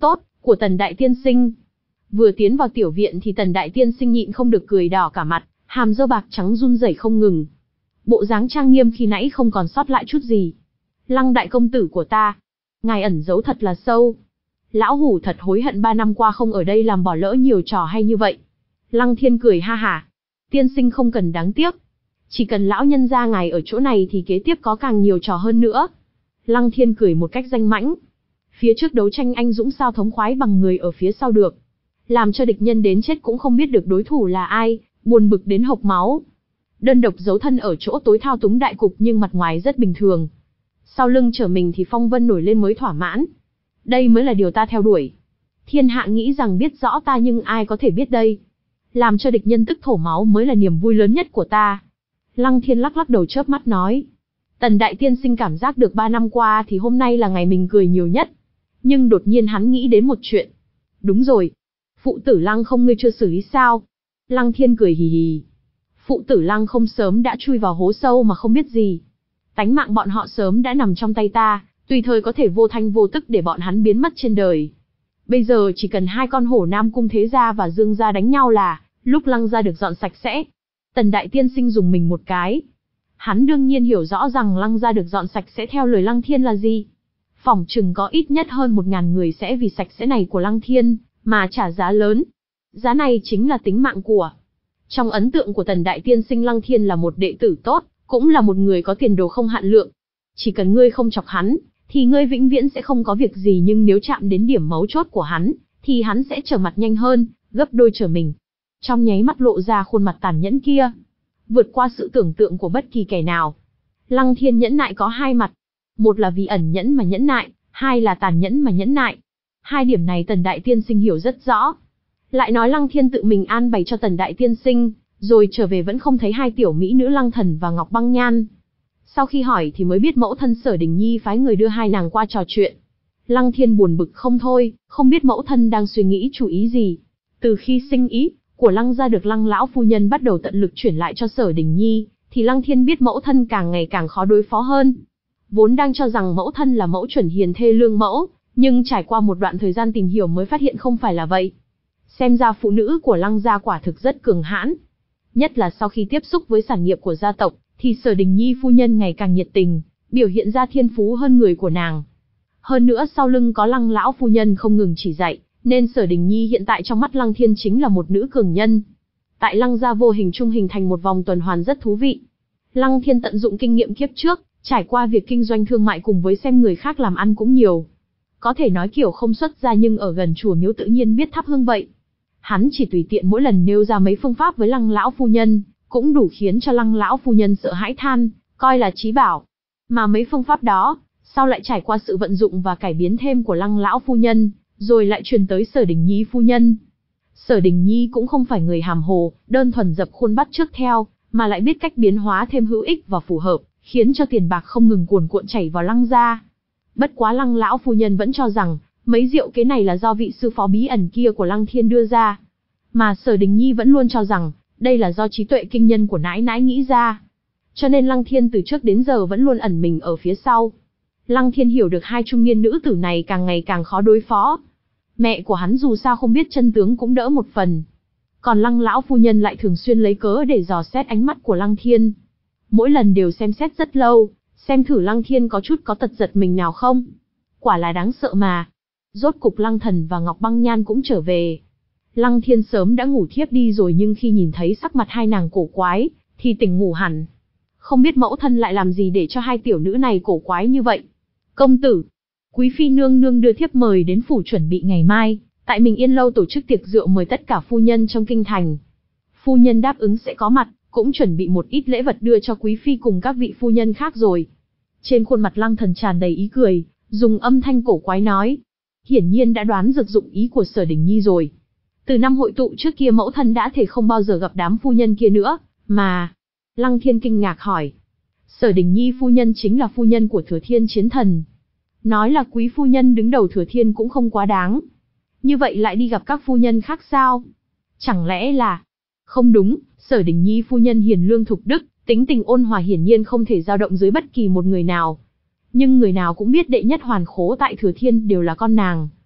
của Tần Đại Tiên Sinh. Vừa tiến vào tiểu viện thì Tần Đại Tiên Sinh nhịn không được cười đỏ cả mặt, hàm râu bạc trắng run rẩy không ngừng. Bộ dáng trang nghiêm khi nãy không còn sót lại chút gì. Lăng đại công tử của ta, ngài ẩn giấu thật là sâu. Lão hủ thật hối hận ba năm qua không ở đây làm bỏ lỡ nhiều trò hay như vậy. Lăng Thiên cười ha hả. Tiên sinh không cần đáng tiếc. Chỉ cần lão nhân gia ngài ở chỗ này thì kế tiếp có càng nhiều trò hơn nữa. Lăng Thiên cười một cách danh mãnh. Phía trước đấu tranh anh dũng sao thống khoái bằng người ở phía sau được. Làm cho địch nhân đến chết cũng không biết được đối thủ là ai, buồn bực đến hộc máu. Đơn độc giấu thân ở chỗ tối thao túng đại cục nhưng mặt ngoài rất bình thường. Sau lưng trở mình thì phong vân nổi lên mới thỏa mãn. Đây mới là điều ta theo đuổi. Thiên hạ nghĩ rằng biết rõ ta nhưng ai có thể biết đây. Làm cho địch nhân tức thổ máu mới là niềm vui lớn nhất của ta. Lăng Thiên lắc lắc đầu chớp mắt nói. Tần Đại Tiên Sinh cảm giác được ba năm qua thì hôm nay là ngày mình cười nhiều nhất. Nhưng đột nhiên hắn nghĩ đến một chuyện. Đúng rồi. Phụ tử Lăng không ngươi chưa xử lý sao? Lăng Thiên cười hì hì. Phụ tử Lăng không sớm đã chui vào hố sâu mà không biết gì. Tánh mạng bọn họ sớm đã nằm trong tay ta, tùy thời có thể vô thanh vô tức để bọn hắn biến mất trên đời. Bây giờ chỉ cần hai con hổ Nam Cung Thế Gia và Dương Gia đánh nhau là, lúc Lăng Gia được dọn sạch sẽ. Tần Đại Tiên Sinh dùng mình một cái. Hắn đương nhiên hiểu rõ rằng Lăng Gia được dọn sạch sẽ theo lời Lăng Thiên là gì. Phỏng chừng có ít nhất hơn một ngàn người sẽ vì sạch sẽ này của Lăng Thiên, mà trả giá lớn. Giá này chính là tính mạng của. Trong ấn tượng của Tần Đại Tiên Sinh, Lăng Thiên là một đệ tử tốt, cũng là một người có tiền đồ không hạn lượng. Chỉ cần ngươi không chọc hắn, thì ngươi vĩnh viễn sẽ không có việc gì, nhưng nếu chạm đến điểm mấu chốt của hắn, thì hắn sẽ trở mặt nhanh hơn, gấp đôi trở mình. Trong nháy mắt lộ ra khuôn mặt tàn nhẫn kia, vượt qua sự tưởng tượng của bất kỳ kẻ nào. Lăng Thiên nhẫn nại có hai mặt, một là vì ẩn nhẫn mà nhẫn nại, hai là tàn nhẫn mà nhẫn nại. Hai điểm này Tần Đại Tiên Sinh hiểu rất rõ. Lại nói Lăng Thiên tự mình an bày cho Tần Đại Tiên Sinh, rồi trở về vẫn không thấy hai tiểu mỹ nữ Lăng Thần và Ngọc Băng Nhan. Sau khi hỏi thì mới biết mẫu thân Sở Đình Nhi phái người đưa hai nàng qua trò chuyện. Lăng Thiên buồn bực không thôi, không biết mẫu thân đang suy nghĩ chủ ý gì. Từ khi sinh ý của Lăng gia được Lăng lão phu nhân bắt đầu tận lực chuyển lại cho Sở Đình Nhi, thì Lăng Thiên biết mẫu thân càng ngày càng khó đối phó hơn. Vốn đang cho rằng mẫu thân là mẫu chuẩn hiền thê lương mẫu, nhưng trải qua một đoạn thời gian tìm hiểu mới phát hiện không phải là vậy. Xem ra phụ nữ của Lăng gia quả thực rất cường hãn. Nhất là sau khi tiếp xúc với sản nghiệp của gia tộc, thì Sở Đình Nhi phu nhân ngày càng nhiệt tình, biểu hiện ra thiên phú hơn người của nàng. Hơn nữa sau lưng có Lăng lão phu nhân không ngừng chỉ dạy, nên Sở Đình Nhi hiện tại trong mắt Lăng Thiên chính là một nữ cường nhân. Tại Lăng gia vô hình trung hình thành một vòng tuần hoàn rất thú vị. Lăng Thiên tận dụng kinh nghiệm kiếp trước, trải qua việc kinh doanh thương mại cùng với xem người khác làm ăn cũng nhiều. Có thể nói kiểu không xuất gia nhưng ở gần chùa miếu tự nhiên biết thắp hương vậy. Hắn chỉ tùy tiện mỗi lần nêu ra mấy phương pháp với Lăng lão phu nhân, cũng đủ khiến cho Lăng lão phu nhân sợ hãi than, coi là trí bảo. Mà mấy phương pháp đó, sau lại trải qua sự vận dụng và cải biến thêm của Lăng lão phu nhân, rồi lại truyền tới Sở Đình Nhi phu nhân. Sở Đình Nhi cũng không phải người hàm hồ, đơn thuần dập khuôn bắt chước theo, mà lại biết cách biến hóa thêm hữu ích và phù hợp, khiến cho tiền bạc không ngừng cuồn cuộn chảy vào Lăng gia. Bất quá Lăng lão phu nhân vẫn cho rằng, mấy diệu kế này là do vị sư phó bí ẩn kia của Lăng Thiên đưa ra. Mà Sở Đình Nhi vẫn luôn cho rằng, đây là do trí tuệ kinh nhân của nãi nãi nghĩ ra. Cho nên Lăng Thiên từ trước đến giờ vẫn luôn ẩn mình ở phía sau. Lăng Thiên hiểu được hai trung niên nữ tử này càng ngày càng khó đối phó. Mẹ của hắn dù sao không biết chân tướng cũng đỡ một phần. Còn Lăng lão phu nhân lại thường xuyên lấy cớ để dò xét ánh mắt của Lăng Thiên. Mỗi lần đều xem xét rất lâu, xem thử Lăng Thiên có chút có tật giật mình nào không. Quả là đáng sợ mà. Rốt cục Lăng Thần và Ngọc Băng Nhan cũng trở về. Lăng Thiên sớm đã ngủ thiếp đi rồi nhưng khi nhìn thấy sắc mặt hai nàng cổ quái, thì tỉnh ngủ hẳn. Không biết mẫu thân lại làm gì để cho hai tiểu nữ này cổ quái như vậy. Công tử, quý phi nương nương đưa thiếp mời đến phủ chuẩn bị ngày mai, tại Mình Yên lâu tổ chức tiệc rượu mời tất cả phu nhân trong kinh thành. Phu nhân đáp ứng sẽ có mặt, cũng chuẩn bị một ít lễ vật đưa cho quý phi cùng các vị phu nhân khác rồi. Trên khuôn mặt Lăng Thần tràn đầy ý cười, dùng âm thanh cổ quái nói. Hiển nhiên đã đoán được dụng ý của Sở Đình Nhi rồi. Từ năm hội tụ trước kia mẫu thân đã thể không bao giờ gặp đám phu nhân kia nữa, mà... Lăng Thiên kinh ngạc hỏi. Sở Đình Nhi phu nhân chính là phu nhân của Thừa Thiên Chiến Thần. Nói là quý phu nhân đứng đầu Thừa Thiên cũng không quá đáng. Như vậy lại đi gặp các phu nhân khác sao? Chẳng lẽ là... Không đúng, Sở Đình Nhi phu nhân hiền lương thục đức, tính tình ôn hòa hiển nhiên không thể dao động dưới bất kỳ một người nào. Nhưng người nào cũng biết đệ nhất hoàn khố tại Thừa Thiên đều là con nàng.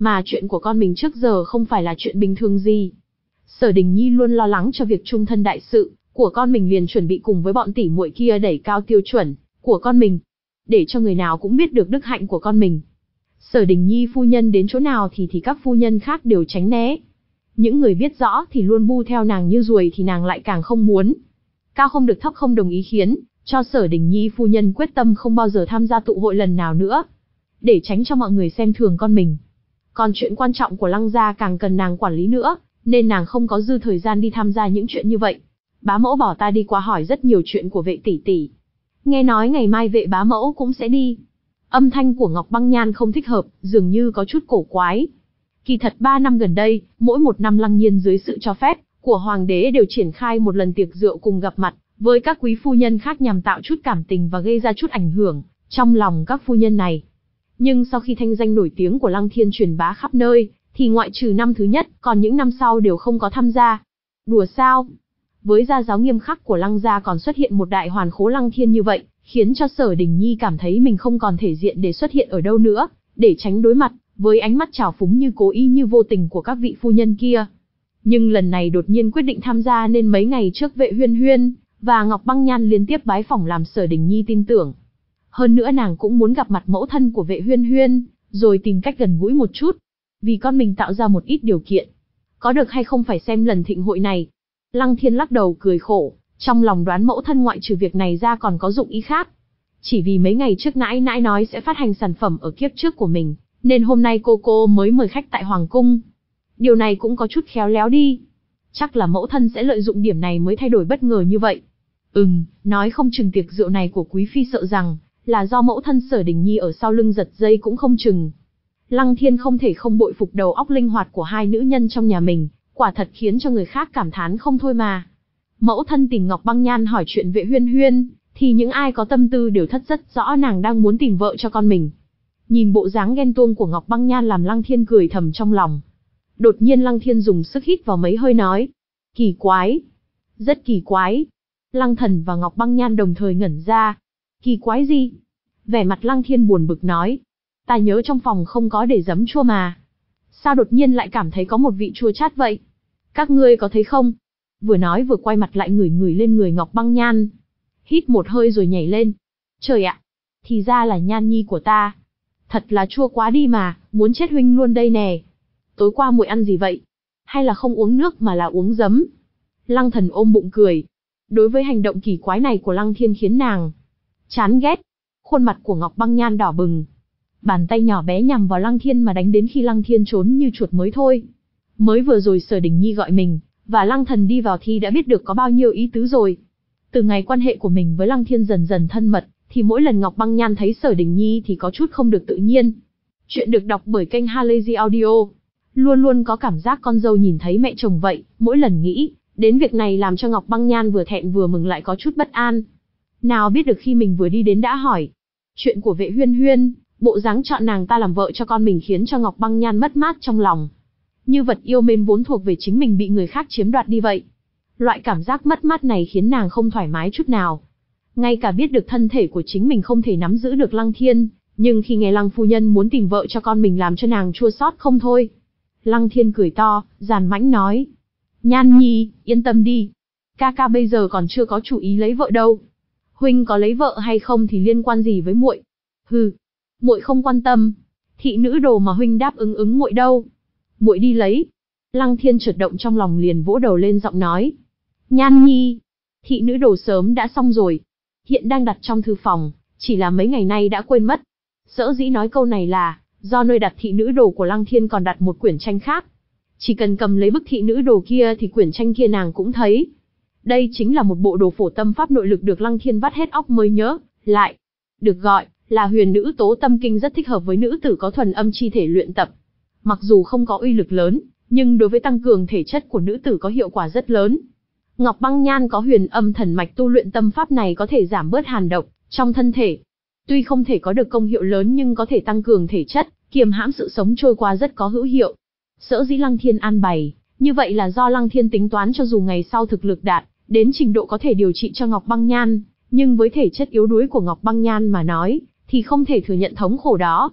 Mà chuyện của con mình trước giờ không phải là chuyện bình thường gì. Sở Đình Nhi luôn lo lắng cho việc chung thân đại sự của con mình, liền chuẩn bị cùng với bọn tỷ muội kia đẩy cao tiêu chuẩn của con mình, để cho người nào cũng biết được đức hạnh của con mình. Sở Đình Nhi phu nhân đến chỗ nào thì thì các phu nhân khác đều tránh né. Những người biết rõ thì luôn bu theo nàng như ruồi, thì nàng lại càng không muốn. Cao không được thấp không đồng ý, khiến cho Sở Đình Nhi phu nhân quyết tâm không bao giờ tham gia tụ hội lần nào nữa, để tránh cho mọi người xem thường con mình. Còn chuyện quan trọng của Lăng gia càng cần nàng quản lý nữa, nên nàng không có dư thời gian đi tham gia những chuyện như vậy. Bá mẫu bảo ta đi qua hỏi rất nhiều chuyện của Vệ tỷ tỷ. Nghe nói ngày mai Vệ bá mẫu cũng sẽ đi. Âm thanh của Ngọc Băng Nhan không thích hợp, dường như có chút cổ quái. Kỳ thật ba năm gần đây, mỗi một năm Lăng Nhiên dưới sự cho phép của hoàng đế đều triển khai một lần tiệc rượu cùng gặp mặt với các quý phu nhân khác, nhằm tạo chút cảm tình và gây ra chút ảnh hưởng trong lòng các phu nhân này. Nhưng sau khi thanh danh nổi tiếng của Lăng Thiên truyền bá khắp nơi, thì ngoại trừ năm thứ nhất, còn những năm sau đều không có tham gia. Đùa sao? Với gia giáo nghiêm khắc của Lăng gia còn xuất hiện một đại hoàn khố Lăng Thiên như vậy, khiến cho Sở Đình Nhi cảm thấy mình không còn thể diện để xuất hiện ở đâu nữa, để tránh đối mặt với ánh mắt trào phúng như cố ý như vô tình của các vị phu nhân kia. Nhưng lần này đột nhiên quyết định tham gia, nên mấy ngày trước Vệ Huyên Huyên và Ngọc Băng Nhan liên tiếp bái phỏng làm Sở Đình Nhi tin tưởng. Hơn nữa nàng cũng muốn gặp mặt mẫu thân của Vệ Huyên Huyên, rồi tìm cách gần gũi một chút, vì con mình tạo ra một ít điều kiện. Có được hay không phải xem lần thịnh hội này. Lăng Thiên lắc đầu cười khổ, trong lòng đoán mẫu thân ngoại trừ việc này ra còn có dụng ý khác. Chỉ vì mấy ngày trước nãi nãi nói sẽ phát hành sản phẩm ở kiếp trước của mình, nên hôm nay cô cô mới mời khách tại Hoàng Cung. Điều này cũng có chút khéo léo đi. Chắc là mẫu thân sẽ lợi dụng điểm này mới thay đổi bất ngờ như vậy. Ừm, nói không chừng tiệc rượu này của quý phi sợ rằng là do mẫu thân Sở Đình Nhi ở sau lưng giật dây cũng không chừng. Lăng Thiên không thể không bội phục đầu óc linh hoạt của hai nữ nhân trong nhà mình, quả thật khiến cho người khác cảm thán không thôi mà. Mẫu thân tìm Ngọc Băng Nhan hỏi chuyện Vệ Huyên Huyên, thì những ai có tâm tư đều thất rất rõ nàng đang muốn tìm vợ cho con mình. Nhìn bộ dáng ghen tuông của Ngọc Băng Nhan làm Lăng Thiên cười thầm trong lòng. Đột nhiên Lăng Thiên dùng sức hít vào mấy hơi nói. Kỳ quái. Rất kỳ quái. Lăng Thần và Ngọc Băng Nhan đồng thời ngẩn ra. Kỳ quái gì? Vẻ mặt Lăng Thiên buồn bực nói. Ta nhớ trong phòng không có để giấm chua mà. Sao đột nhiên lại cảm thấy có một vị chua chát vậy? Các ngươi có thấy không? Vừa nói vừa quay mặt lại ngửi ngửi lên người Ngọc Băng Nhan. Hít một hơi rồi nhảy lên. Trời ạ! Thì ra là Nhan nhi của ta. Thật là chua quá đi mà, muốn chết huynh luôn đây nè. Tối qua muội ăn gì vậy? Hay là không uống nước mà là uống giấm? Lăng Thần ôm bụng cười. Đối với hành động kỳ quái này của Lăng Thiên khiến nàng chán ghét. Khuôn mặt của Ngọc Băng Nhan đỏ bừng. Bàn tay nhỏ bé nhằm vào Lăng Thiên mà đánh đến khi Lăng Thiên trốn như chuột mới thôi. Mới vừa rồi Sở Đình Nhi gọi mình, và Lăng Thần đi vào thì đã biết được có bao nhiêu ý tứ rồi. Từ ngày quan hệ của mình với Lăng Thiên dần dần thân mật, thì mỗi lần Ngọc Băng Nhan thấy Sở Đình Nhi thì có chút không được tự nhiên. Chuyện được đọc bởi kênh Halazy Audio. Luôn luôn có cảm giác con dâu nhìn thấy mẹ chồng vậy, mỗi lần nghĩ đến việc này làm cho Ngọc Băng Nhan vừa thẹn vừa mừng lại có chút bất an. Nào biết được khi mình vừa đi đến đã hỏi chuyện của Vệ Huyên Huyên, bộ dáng chọn nàng ta làm vợ cho con mình khiến cho Ngọc Băng Nhan mất mát trong lòng. Như vật yêu mến vốn thuộc về chính mình bị người khác chiếm đoạt đi vậy. Loại cảm giác mất mát này khiến nàng không thoải mái chút nào. Ngay cả biết được thân thể của chính mình không thể nắm giữ được Lăng Thiên, nhưng khi nghe Lăng phu nhân muốn tìm vợ cho con mình làm cho nàng chua xót không thôi. Lăng Thiên cười to, giàn mãnh nói. Nhan nhi, yên tâm đi. Ca ca bây giờ còn chưa có chủ ý lấy vợ đâu. Huynh có lấy vợ hay không thì liên quan gì với muội? Hừ, muội không quan tâm. Thị nữ đồ mà huynh đáp ứng ứng muội đâu. Muội đi lấy. Lăng Thiên chợt động trong lòng liền vỗ đầu lên giọng nói. Nhan nhi, thị nữ đồ sớm đã xong rồi. Hiện đang đặt trong thư phòng, chỉ là mấy ngày nay đã quên mất. Sở dĩ nói câu này là, do nơi đặt thị nữ đồ của Lăng Thiên còn đặt một quyển tranh khác. Chỉ cần cầm lấy bức thị nữ đồ kia thì quyển tranh kia nàng cũng thấy. Đây chính là một bộ đồ phổ tâm pháp nội lực được Lăng Thiên vắt hết óc mới nhớ lại. Được gọi là Huyền Nữ Tố Tâm Kinh, rất thích hợp với nữ tử có thuần âm chi thể luyện tập. Mặc dù không có uy lực lớn, nhưng đối với tăng cường thể chất của nữ tử có hiệu quả rất lớn. Ngọc Băng Nhan có huyền âm thần mạch, tu luyện tâm pháp này có thể giảm bớt hàn độc trong thân thể. Tuy không thể có được công hiệu lớn nhưng có thể tăng cường thể chất, kiềm hãm sự sống trôi qua rất có hữu hiệu. Sở dĩ Lăng Thiên an bày, như vậy là do Lăng Thiên tính toán cho dù ngày sau thực lực đạt đến trình độ có thể điều trị cho Ngọc Băng Nhan, nhưng với thể chất yếu đuối của Ngọc Băng Nhan mà nói, thì không thể thừa nhận thống khổ đó.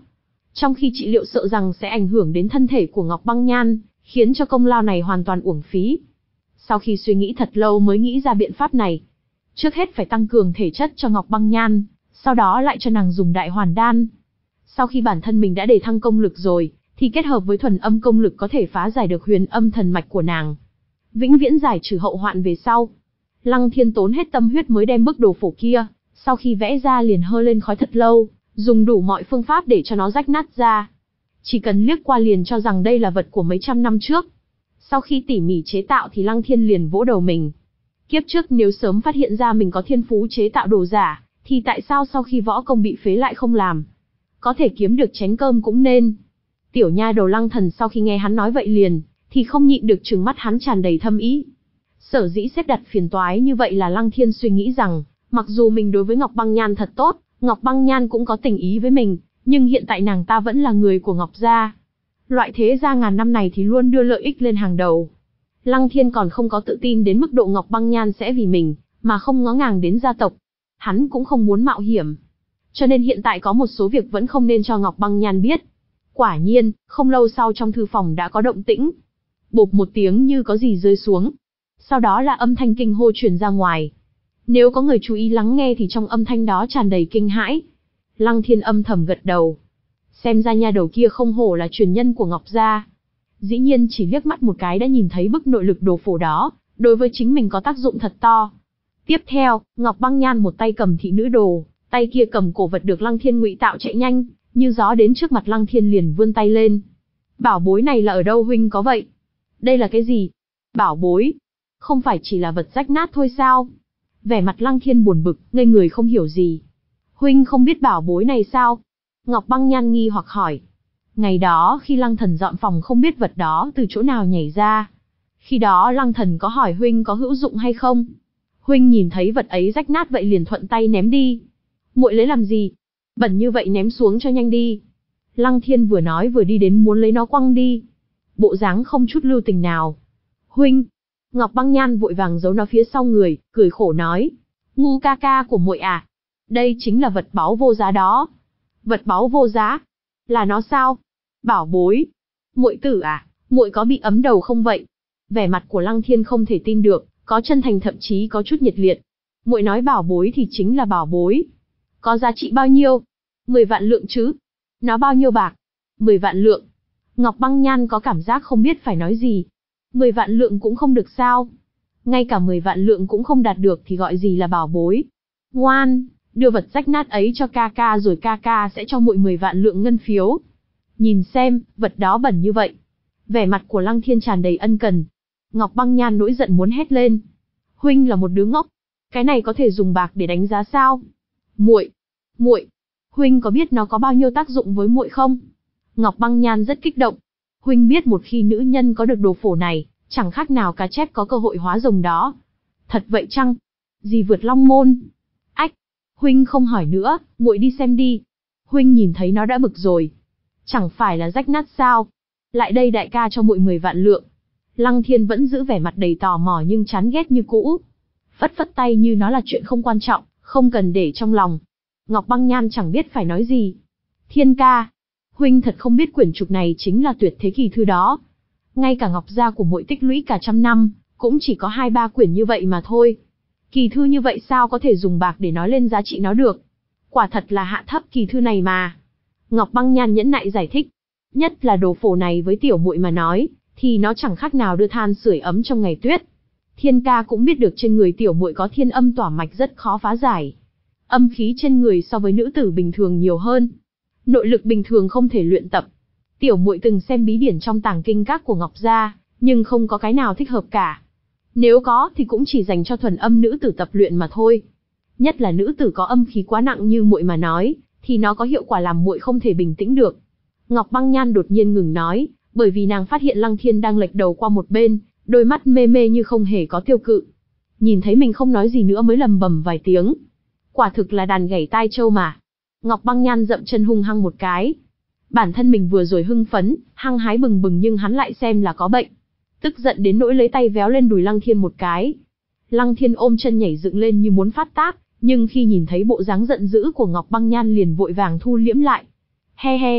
Trong khi trị liệu sợ rằng sẽ ảnh hưởng đến thân thể của Ngọc Băng Nhan, khiến cho công lao này hoàn toàn uổng phí. Sau khi suy nghĩ thật lâu mới nghĩ ra biện pháp này. Trước hết phải tăng cường thể chất cho Ngọc Băng Nhan, sau đó lại cho nàng dùng đại hoàn đan. Sau khi bản thân mình đã đề thăng công lực rồi, thì kết hợp với thuần âm công lực có thể phá giải được huyền âm thần mạch của nàng. Vĩnh viễn giải trừ hậu hoạn về sau. Lăng Thiên tốn hết tâm huyết mới đem bức đồ phổ kia, sau khi vẽ ra liền hơ lên khói thật lâu, dùng đủ mọi phương pháp để cho nó rách nát ra. Chỉ cần liếc qua liền cho rằng đây là vật của mấy trăm năm trước. Sau khi tỉ mỉ chế tạo thì Lăng Thiên liền vỗ đầu mình. Kiếp trước nếu sớm phát hiện ra mình có thiên phú chế tạo đồ giả, thì tại sao sau khi võ công bị phế lại không làm? Có thể kiếm được chén cơm cũng nên. Tiểu nha đầu Lăng Thần sau khi nghe hắn nói vậy liền, thì không nhịn được trừng mắt hắn tràn đầy thâm ý. Sở dĩ xếp đặt phiền toái như vậy là Lăng Thiên suy nghĩ rằng, mặc dù mình đối với Ngọc Băng Nhan thật tốt, Ngọc Băng Nhan cũng có tình ý với mình, nhưng hiện tại nàng ta vẫn là người của Ngọc gia. Loại thế gia ngàn năm này thì luôn đưa lợi ích lên hàng đầu. Lăng Thiên còn không có tự tin đến mức độ Ngọc Băng Nhan sẽ vì mình, mà không ngó ngàng đến gia tộc. Hắn cũng không muốn mạo hiểm. Cho nên hiện tại có một số việc vẫn không nên cho Ngọc Băng Nhan biết. Quả nhiên, không lâu sau trong thư phòng đã có động tĩnh. Bộp một tiếng như có gì rơi xuống. Sau đó là âm thanh kinh hô truyền ra ngoài. Nếu có người chú ý lắng nghe thì trong âm thanh đó tràn đầy kinh hãi. Lăng Thiên âm thầm gật đầu. Xem ra nha đầu kia không hổ là truyền nhân của Ngọc gia. Dĩ nhiên chỉ liếc mắt một cái đã nhìn thấy bức nội lực đồ phổ đó, đối với chính mình có tác dụng thật to. Tiếp theo, Ngọc Băng Nhan một tay cầm thị nữ đồ, tay kia cầm cổ vật được Lăng Thiên ngụy tạo chạy nhanh, như gió đến trước mặt Lăng Thiên liền vươn tay lên. Bảo bối này là ở đâu huynh có vậy? Đây là cái gì? Bảo bối? Không phải chỉ là vật rách nát thôi sao? Vẻ mặt Lăng Thiên buồn bực, ngây người không hiểu gì. Huynh không biết bảo bối này sao? Ngọc Băng Nhan nghi hoặc hỏi. Ngày đó khi Lăng Thần dọn phòng không biết vật đó từ chỗ nào nhảy ra. Khi đó Lăng Thần có hỏi huynh có hữu dụng hay không? Huynh nhìn thấy vật ấy rách nát vậy liền thuận tay ném đi. Muội lấy làm gì? Bẩn như vậy ném xuống cho nhanh đi. Lăng Thiên vừa nói vừa đi đến muốn lấy nó quăng đi. Bộ dáng không chút lưu tình nào. Huynh! Ngọc Băng Nhan vội vàng giấu nó phía sau người, cười khổ nói. Ngu ca ca của muội à? Đây chính là vật báu vô giá đó. Vật báu vô giá? Là nó sao? Bảo bối? Muội tử à? Muội có bị ấm đầu không vậy? Vẻ mặt của Lăng Thiên không thể tin được, có chân thành thậm chí có chút nhiệt liệt. Muội nói bảo bối thì chính là bảo bối. Có giá trị bao nhiêu? Mười vạn lượng chứ? Nó bao nhiêu bạc? Mười vạn lượng. Ngọc Băng Nhan có cảm giác không biết phải nói gì. Mười vạn lượng cũng không được sao? Ngay cả mười vạn lượng cũng không đạt được thì gọi gì là bảo bối? Ngoan, đưa vật rách nát ấy cho ca ca rồi ca ca sẽ cho muội mười vạn lượng ngân phiếu. Nhìn xem, vật đó bẩn như vậy. Vẻ mặt của Lăng Thiên tràn đầy ân cần. Ngọc Băng Nhan nổi giận muốn hét lên. Huynh là một đứa ngốc. Cái này có thể dùng bạc để đánh giá sao? Muội, muội, huynh có biết nó có bao nhiêu tác dụng với muội không? Ngọc Băng Nhan rất kích động. Huynh biết một khi nữ nhân có được đồ phổ này, chẳng khác nào cá chép có cơ hội hóa rồng đó. Thật vậy chăng? Gì vượt long môn? Ách, huynh không hỏi nữa, muội đi xem đi. Huynh nhìn thấy nó đã bực rồi. Chẳng phải là rách nát sao? Lại đây đại ca cho muội mười vạn lượng. Lăng Thiên vẫn giữ vẻ mặt đầy tò mò nhưng chán ghét như cũ. Phất phất tay như nó là chuyện không quan trọng, không cần để trong lòng. Ngọc Băng Nhan chẳng biết phải nói gì. Thiên ca, huynh thật không biết quyển trục này chính là tuyệt thế kỳ thư đó. Ngay cả Ngọc gia của muội tích lũy cả trăm năm, cũng chỉ có hai ba quyển như vậy mà thôi. Kỳ thư như vậy sao có thể dùng bạc để nói lên giá trị nó được? Quả thật là hạ thấp kỳ thư này mà. Ngọc Băng Nhan nhẫn nại giải thích. Nhất là đồ phổ này với tiểu muội mà nói, thì nó chẳng khác nào đưa than sưởi ấm trong ngày tuyết. Thiên ca cũng biết được trên người tiểu muội có thiên âm tỏa mạch rất khó phá giải. Âm khí trên người so với nữ tử bình thường nhiều hơn. Nội lực bình thường không thể luyện tập. Tiểu muội từng xem bí điển trong tàng kinh các của Ngọc gia, nhưng không có cái nào thích hợp cả. Nếu có thì cũng chỉ dành cho thuần âm nữ tử tập luyện mà thôi. Nhất là nữ tử có âm khí quá nặng như muội mà nói, thì nó có hiệu quả làm muội không thể bình tĩnh được. Ngọc Băng Nhan đột nhiên ngừng nói, bởi vì nàng phát hiện Lăng Thiên đang lệch đầu qua một bên, đôi mắt mê mê như không hề có tiêu cự. Nhìn thấy mình không nói gì nữa mới lầm bầm vài tiếng. Quả thực là đàn gảy tai trâu mà. Ngọc Băng Nhan dậm chân hung hăng một cái. Bản thân mình vừa rồi hưng phấn, hăng hái bừng bừng nhưng hắn lại xem là có bệnh. Tức giận đến nỗi lấy tay véo lên đùi Lăng Thiên một cái. Lăng Thiên ôm chân nhảy dựng lên như muốn phát tác, nhưng khi nhìn thấy bộ dáng giận dữ của Ngọc Băng Nhan liền vội vàng thu liễm lại. He he,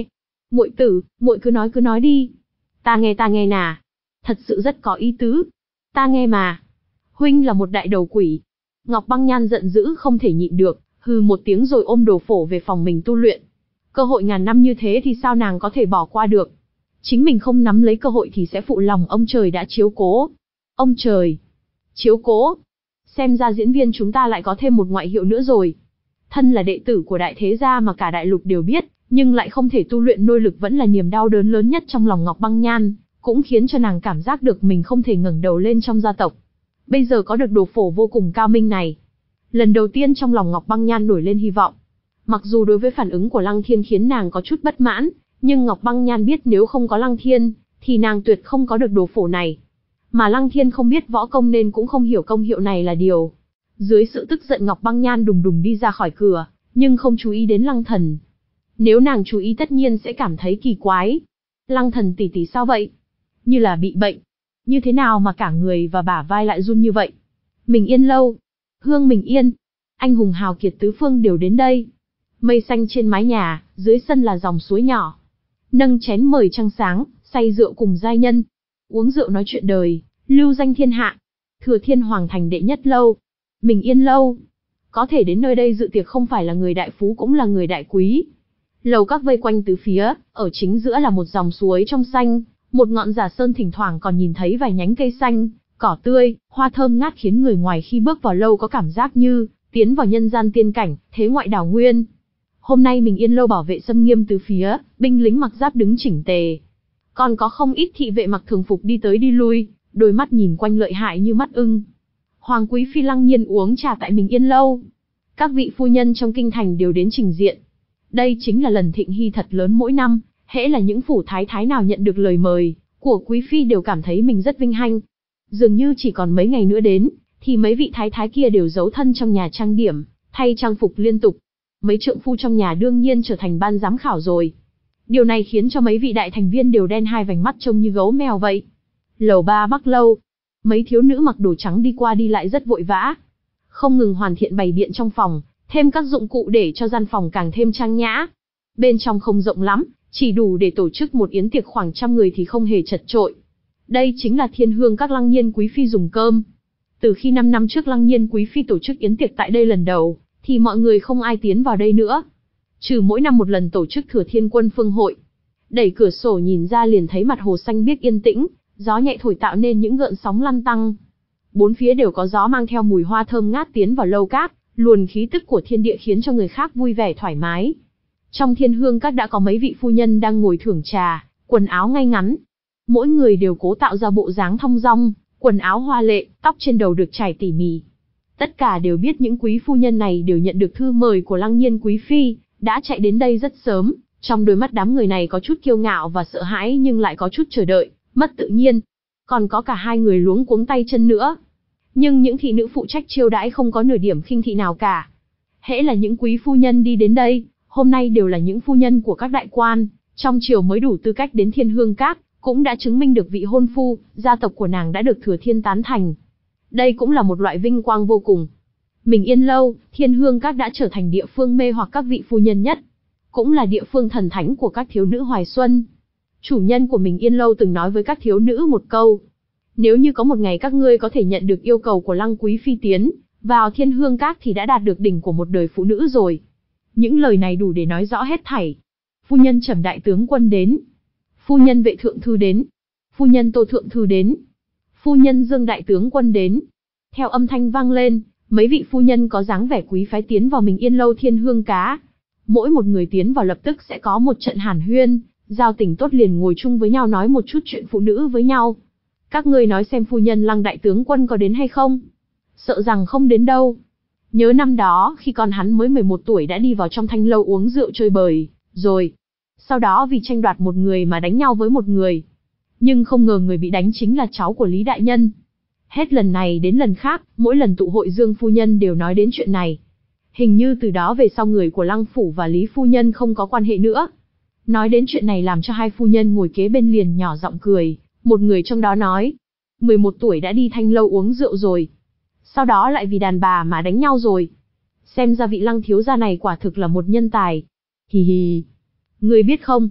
Muội tử, muội cứ nói cứ nói đi. Ta nghe ta nghe nà. Thật sự rất có ý tứ. Ta nghe mà. Huynh là một đại đầu quỷ. Ngọc Băng Nhan giận dữ không thể nhịn được, hừ một tiếng rồi ôm đồ phổ về phòng mình tu luyện. Cơ hội ngàn năm như thế thì sao nàng có thể bỏ qua được. Chính mình không nắm lấy cơ hội thì sẽ phụ lòng ông trời đã chiếu cố. Ông trời. Chiếu cố. Xem ra diễn viên chúng ta lại có thêm một ngoại hiệu nữa rồi. Thân là đệ tử của đại thế gia mà cả đại lục đều biết, nhưng lại không thể tu luyện nôi lực vẫn là niềm đau đớn lớn nhất trong lòng Ngọc Băng Nhan, cũng khiến cho nàng cảm giác được mình không thể ngẩng đầu lên trong gia tộc. Bây giờ có được đồ phổ vô cùng cao minh này. Lần đầu tiên trong lòng Ngọc Băng Nhan nổi lên hy vọng. Mặc dù đối với phản ứng của Lăng Thiên khiến nàng có chút bất mãn, nhưng Ngọc Băng Nhan biết nếu không có Lăng Thiên, thì nàng tuyệt không có được đồ phổ này. Mà Lăng Thiên không biết võ công nên cũng không hiểu công hiệu này là điều. Dưới sự tức giận Ngọc Băng Nhan đùng đùng đi ra khỏi cửa, nhưng không chú ý đến Lăng Thần. Nếu nàng chú ý tất nhiên sẽ cảm thấy kỳ quái. Lăng Thần tỷ tỷ sao vậy? Như là bị bệnh. Như thế nào mà cả người và bả vai lại run như vậy? Mình Yên lâu. Hương Mình Yên. Anh hùng hào kiệt tứ phương đều đến đây. Mây xanh trên mái nhà, dưới sân là dòng suối nhỏ. Nâng chén mời trăng sáng, say rượu cùng giai nhân. Uống rượu nói chuyện đời, lưu danh thiên hạ. Thừa Thiên Hoàng thành đệ nhất lâu. Mình Yên lâu. Có thể đến nơi đây dự tiệc không phải là người đại phú cũng là người đại quý. Lầu các vây quanh tứ phía, ở chính giữa là một dòng suối trong xanh, một ngọn giả sơn thỉnh thoảng còn nhìn thấy vài nhánh cây xanh, cỏ tươi, hoa thơm ngát khiến người ngoài khi bước vào lâu có cảm giác như tiến vào nhân gian tiên cảnh, thế ngoại đảo nguyên. Hôm nay Mình Yên lâu bảo vệ xâm nghiêm tứ phía, binh lính mặc giáp đứng chỉnh tề. Còn có không ít thị vệ mặc thường phục đi tới đi lui, đôi mắt nhìn quanh lợi hại như mắt ưng. Hoàng quý phi Lăng Nhiên uống trà tại Mình Yên lâu. Các vị phu nhân trong kinh thành đều đến trình diện. Đây chính là lần thịnh hy thật lớn mỗi năm, hễ là những phủ thái thái nào nhận được lời mời của quý phi đều cảm thấy mình rất vinh hạnh. Dường như chỉ còn mấy ngày nữa đến, thì mấy vị thái thái kia đều giấu thân trong nhà trang điểm, thay trang phục liên tục. Mấy trượng phu trong nhà đương nhiên trở thành ban giám khảo rồi. Điều này khiến cho mấy vị đại thành viên đều đen hai vành mắt trông như gấu mèo vậy. Lầu ba Bắc lâu, mấy thiếu nữ mặc đồ trắng đi qua đi lại rất vội vã, không ngừng hoàn thiện bày biện trong phòng, thêm các dụng cụ để cho gian phòng càng thêm trang nhã. Bên trong không rộng lắm, chỉ đủ để tổ chức một yến tiệc khoảng trăm người thì không hề chật chội. Đây chính là Thiên Hương các Lăng Nhiên quý phi dùng cơm. Từ khi năm năm trước Lăng Nhiên quý phi tổ chức yến tiệc tại đây lần đầu, thì mọi người không ai tiến vào đây nữa. Trừ mỗi năm một lần tổ chức Thừa Thiên Quân Phương hội. Đẩy cửa sổ nhìn ra liền thấy mặt hồ xanh biếc yên tĩnh, gió nhẹ thổi tạo nên những gợn sóng lăn tăn. Bốn phía đều có gió mang theo mùi hoa thơm ngát tiến vào lâu các, luồn khí tức của thiên địa khiến cho người khác vui vẻ thoải mái. Trong Thiên Hương các đã có mấy vị phu nhân đang ngồi thưởng trà, quần áo ngay ngắn. Mỗi người đều cố tạo ra bộ dáng thong dong, quần áo hoa lệ, tóc trên đầu được trải tỉ mỉ. Tất cả đều biết những quý phu nhân này đều nhận được thư mời của Lăng Nhiên quý phi, đã chạy đến đây rất sớm. Trong đôi mắt đám người này có chút kiêu ngạo và sợ hãi nhưng lại có chút chờ đợi, mất tự nhiên. Còn có cả hai người luống cuống tay chân nữa. Nhưng những thị nữ phụ trách chiêu đãi không có nửa điểm khinh thị nào cả. Hễ là những quý phu nhân đi đến đây, hôm nay đều là những phu nhân của các đại quan, trong triều mới đủ tư cách đến Thiên Hương các, cũng đã chứng minh được vị hôn phu, gia tộc của nàng đã được Thừa Thiên tán thành. Đây cũng là một loại vinh quang vô cùng. Mình Yên lâu, Thiên Hương các đã trở thành địa phương mê hoặc các vị phu nhân nhất, cũng là địa phương thần thánh của các thiếu nữ hoài xuân. Chủ nhân của Mình Yên lâu từng nói với các thiếu nữ một câu: nếu như có một ngày các ngươi có thể nhận được yêu cầu của Lăng quý phi tiến vào Thiên Hương các thì đã đạt được đỉnh của một đời phụ nữ rồi. Những lời này đủ để nói rõ hết thảy. Phu nhân Trầm đại tướng quân đến, phu nhân Vệ thượng thư đến, phu nhân Tô thượng thư đến, phu nhân Dương đại tướng quân đến. Theo âm thanh vang lên, mấy vị phu nhân có dáng vẻ quý phái tiến vào Mình Yên lâu Thiên Hương cá. Mỗi một người tiến vào lập tức sẽ có một trận hàn huyên, giao tình tốt liền ngồi chung với nhau nói một chút chuyện phụ nữ với nhau. Các ngươi nói xem phu nhân Lăng đại tướng quân có đến hay không? Sợ rằng không đến đâu. Nhớ năm đó khi con hắn mới mười một tuổi đã đi vào trong thanh lâu uống rượu chơi bời, rồi. Sau đó vì tranh đoạt một người mà đánh nhau với một người. Nhưng không ngờ người bị đánh chính là cháu của Lý Đại Nhân. Hết lần này đến lần khác, mỗi lần tụ hội Dương phu nhân đều nói đến chuyện này. Hình như từ đó về sau người của Lăng phủ và Lý phu nhân không có quan hệ nữa. Nói đến chuyện này làm cho hai phu nhân ngồi kế bên liền nhỏ giọng cười. Một người trong đó nói, mười một tuổi đã đi thanh lâu uống rượu rồi. Sau đó lại vì đàn bà mà đánh nhau rồi. Xem ra vị Lăng thiếu gia này quả thực là một nhân tài. Hì hì. Ngươi biết không?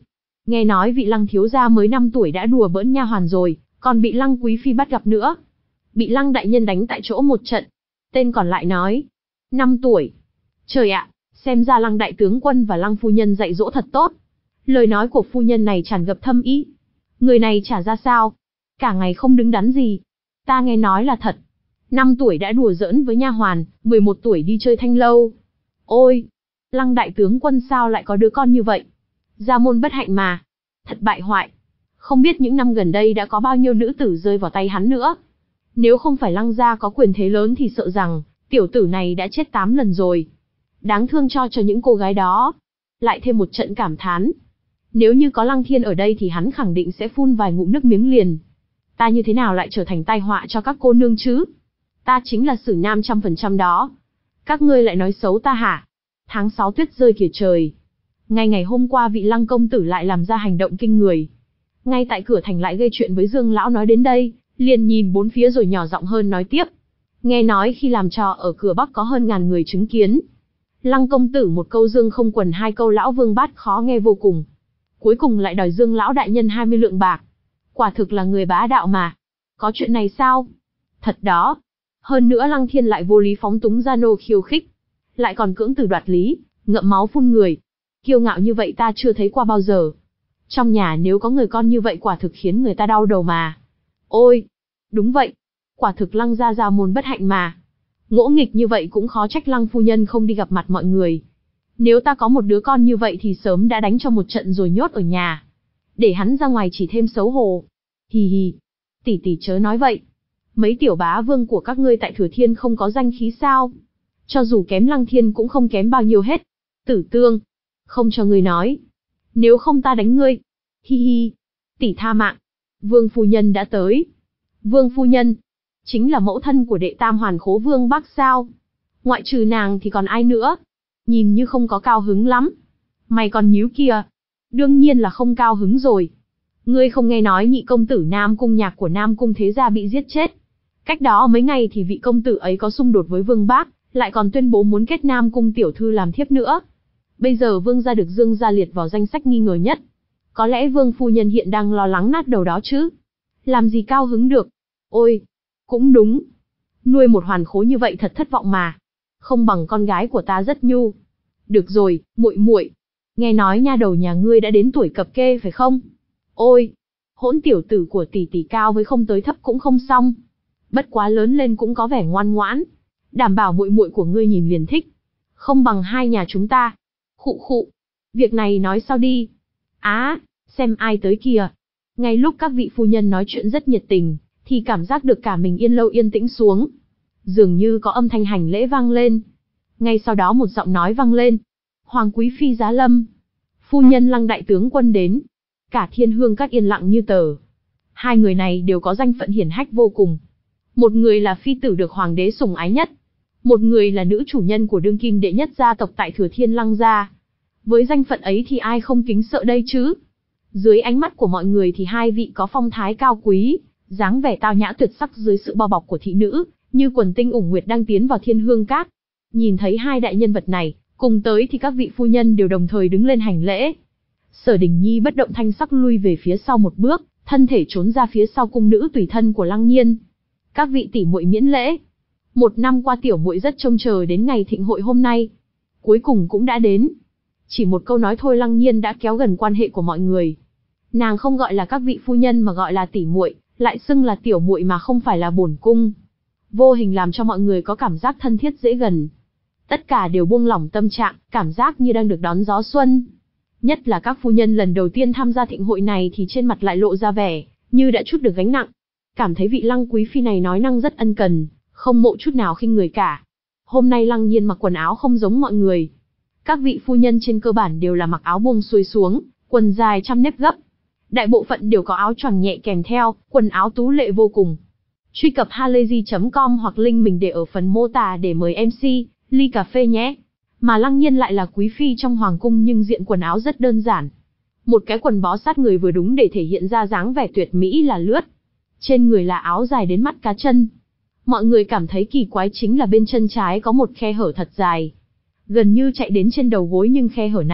Nghe nói vị Lăng thiếu gia mới năm tuổi đã đùa bỡn nha hoàn rồi, còn bị Lăng quý phi bắt gặp nữa. Bị Lăng đại nhân đánh tại chỗ một trận. Tên còn lại nói, năm tuổi. Trời ạ, xem ra Lăng đại tướng quân và Lăng phu nhân dạy dỗ thật tốt. Lời nói của phu nhân này tràn ngập thâm ý. Người này chả ra sao, cả ngày không đứng đắn gì. Ta nghe nói là thật. Năm tuổi đã đùa giỡn với nha hoàn, mười một tuổi đi chơi thanh lâu. Ôi, Lăng đại tướng quân sao lại có đứa con như vậy? Gia môn bất hạnh mà. Thật bại hoại. Không biết những năm gần đây đã có bao nhiêu nữ tử rơi vào tay hắn nữa. Nếu không phải Lăng gia có quyền thế lớn thì sợ rằng tiểu tử này đã chết tám lần rồi. Đáng thương cho cho những cô gái đó. Lại thêm một trận cảm thán. Nếu như có Lăng Thiên ở đây thì hắn khẳng định sẽ phun vài ngụm nước miếng liền. Ta như thế nào lại trở thành tai họa cho các cô nương chứ? Ta chính là Sử Nam trăm phần trăm đó. Các ngươi lại nói xấu ta hả? Tháng sáu tuyết rơi kìa trời. Ngay ngày hôm qua vị Lăng công tử lại làm ra hành động kinh người. Ngay tại cửa thành lại gây chuyện với Dương lão, nói đến đây, liền nhìn bốn phía rồi nhỏ giọng hơn nói tiếp. Nghe nói khi làm trò ở cửa Bắc có hơn ngàn người chứng kiến. Lăng công tử một câu Dương không quần, hai câu lão Vương Bát khó nghe vô cùng. Cuối cùng lại đòi Dương lão đại nhân hai mươi lượng bạc. Quả thực là người bá đạo mà. Có chuyện này sao? Thật đó. Hơn nữa Lăng Thiên lại vô lý phóng túng gia nô khiêu khích. Lại còn cưỡng từ đoạt lý, ngậm máu phun người. Kiêu ngạo như vậy ta chưa thấy qua bao giờ. Trong nhà nếu có người con như vậy quả thực khiến người ta đau đầu mà. Ôi, đúng vậy. Quả thực Lăng gia gia môn bất hạnh mà. Ngỗ nghịch như vậy cũng khó trách Lăng phu nhân không đi gặp mặt mọi người. Nếu ta có một đứa con như vậy thì sớm đã đánh cho một trận rồi nhốt ở nhà. Để hắn ra ngoài chỉ thêm xấu hổ. Hì hì. Tỷ tỷ chớ nói vậy. Mấy tiểu bá vương của các ngươi tại Thừa Thiên không có danh khí sao? Cho dù kém Lăng Thiên cũng không kém bao nhiêu hết. Tử Tương. Không cho ngươi nói. Nếu không ta đánh ngươi. Hi hi. Tỷ tha mạng. Vương phu nhân đã tới. Vương phu nhân. Chính là mẫu thân của đệ tam hoàn khố Vương Bắc sao? Ngoại trừ nàng thì còn ai nữa? Nhìn như không có cao hứng lắm. Mày còn nhíu kìa. Đương nhiên là không cao hứng rồi. Ngươi không nghe nói nhị công tử Nam Cung Nhạc của Nam Cung Thế Gia bị giết chết. Cách đó mấy ngày thì vị công tử ấy có xung đột với Vương Bác, lại còn tuyên bố muốn kết Nam Cung tiểu thư làm thiếp nữa. Bây giờ Vương gia được Dương gia liệt vào danh sách nghi ngờ nhất. Có lẽ Vương phu nhân hiện đang lo lắng nát đầu đó chứ. Làm gì cao hứng được. Ôi, cũng đúng. Nuôi một hoàn khố như vậy thật thất vọng mà. Không bằng con gái của ta rất nhu. Được rồi, muội muội. Nghe nói nha đầu nhà ngươi đã đến tuổi cập kê phải không? Ôi, hỗn tiểu tử của tỷ tỷ cao với không tới thấp cũng không xong. Bất quá lớn lên cũng có vẻ ngoan ngoãn. Đảm bảo muội muội của ngươi nhìn liền thích. Không bằng hai nhà chúng ta. Khụ khụ. Việc này nói sao đi? Á, xem ai tới kìa. Ngay lúc các vị phu nhân nói chuyện rất nhiệt tình, thì cảm giác được cả mình yên lâu yên tĩnh xuống. Dường như có âm thanh hành lễ vang lên. Ngay sau đó một giọng nói vang lên. Hoàng quý phi giá lâm. Phu nhân Lăng đại tướng quân đến. Cả thiên hương các yên lặng như tờ. Hai người này đều có danh phận hiển hách vô cùng. Một người là phi tử được hoàng đế sủng ái nhất. Một người là nữ chủ nhân của đương kim đệ nhất gia tộc tại Thừa Thiên Lăng gia. Với danh phận ấy thì ai không kính sợ đây chứ? Dưới ánh mắt của mọi người thì hai vị có phong thái cao quý, dáng vẻ tao nhã tuyệt sắc dưới sự bao bọc của thị nữ, như quần tinh ủng nguyệt đang tiến vào thiên hương các. Nhìn thấy hai đại nhân vật này, cùng tới thì các vị phu nhân đều đồng thời đứng lên hành lễ. Sở Đình Nhi bất động thanh sắc lui về phía sau một bước, thân thể trốn ra phía sau cung nữ tùy thân của Lăng Nhiên. Các vị tỷ muội miễn lễ. Một năm qua tiểu muội rất trông chờ đến ngày thịnh hội hôm nay. Cuối cùng cũng đã đến. Chỉ một câu nói thôi Lăng Nhiên đã kéo gần quan hệ của mọi người. Nàng không gọi là các vị phu nhân mà gọi là tỷ muội, lại xưng là tiểu muội mà không phải là bổn cung. Vô hình làm cho mọi người có cảm giác thân thiết dễ gần. Tất cả đều buông lỏng tâm trạng, cảm giác như đang được đón gió xuân. Nhất là các phu nhân lần đầu tiên tham gia thịnh hội này thì trên mặt lại lộ ra vẻ như đã trút được gánh nặng. Cảm thấy vị Lăng quý phi này nói năng rất ân cần, không mộ chút nào khinh người cả. Hôm nay Lăng Nhiên mặc quần áo không giống mọi người. Các vị phu nhân trên cơ bản đều là mặc áo buông xuôi xuống, quần dài trăm nếp gấp. Đại bộ phận đều có áo choàng nhẹ kèm theo, quần áo tú lệ vô cùng. Truy cập halayzi chấm com hoặc link mình để ở phần mô tả để mời em xê, ly cà phê nhé. Mà Lăng Nhiên lại là quý phi trong hoàng cung nhưng diện quần áo rất đơn giản. Một cái quần bó sát người vừa đúng để thể hiện ra dáng vẻ tuyệt mỹ là lướt. Trên người là áo dài đến mắt cá chân. Mọi người cảm thấy kỳ quái chính là bên chân trái có một khe hở thật dài. Gần như chạy đến trên đầu gối nhưng khe hở này,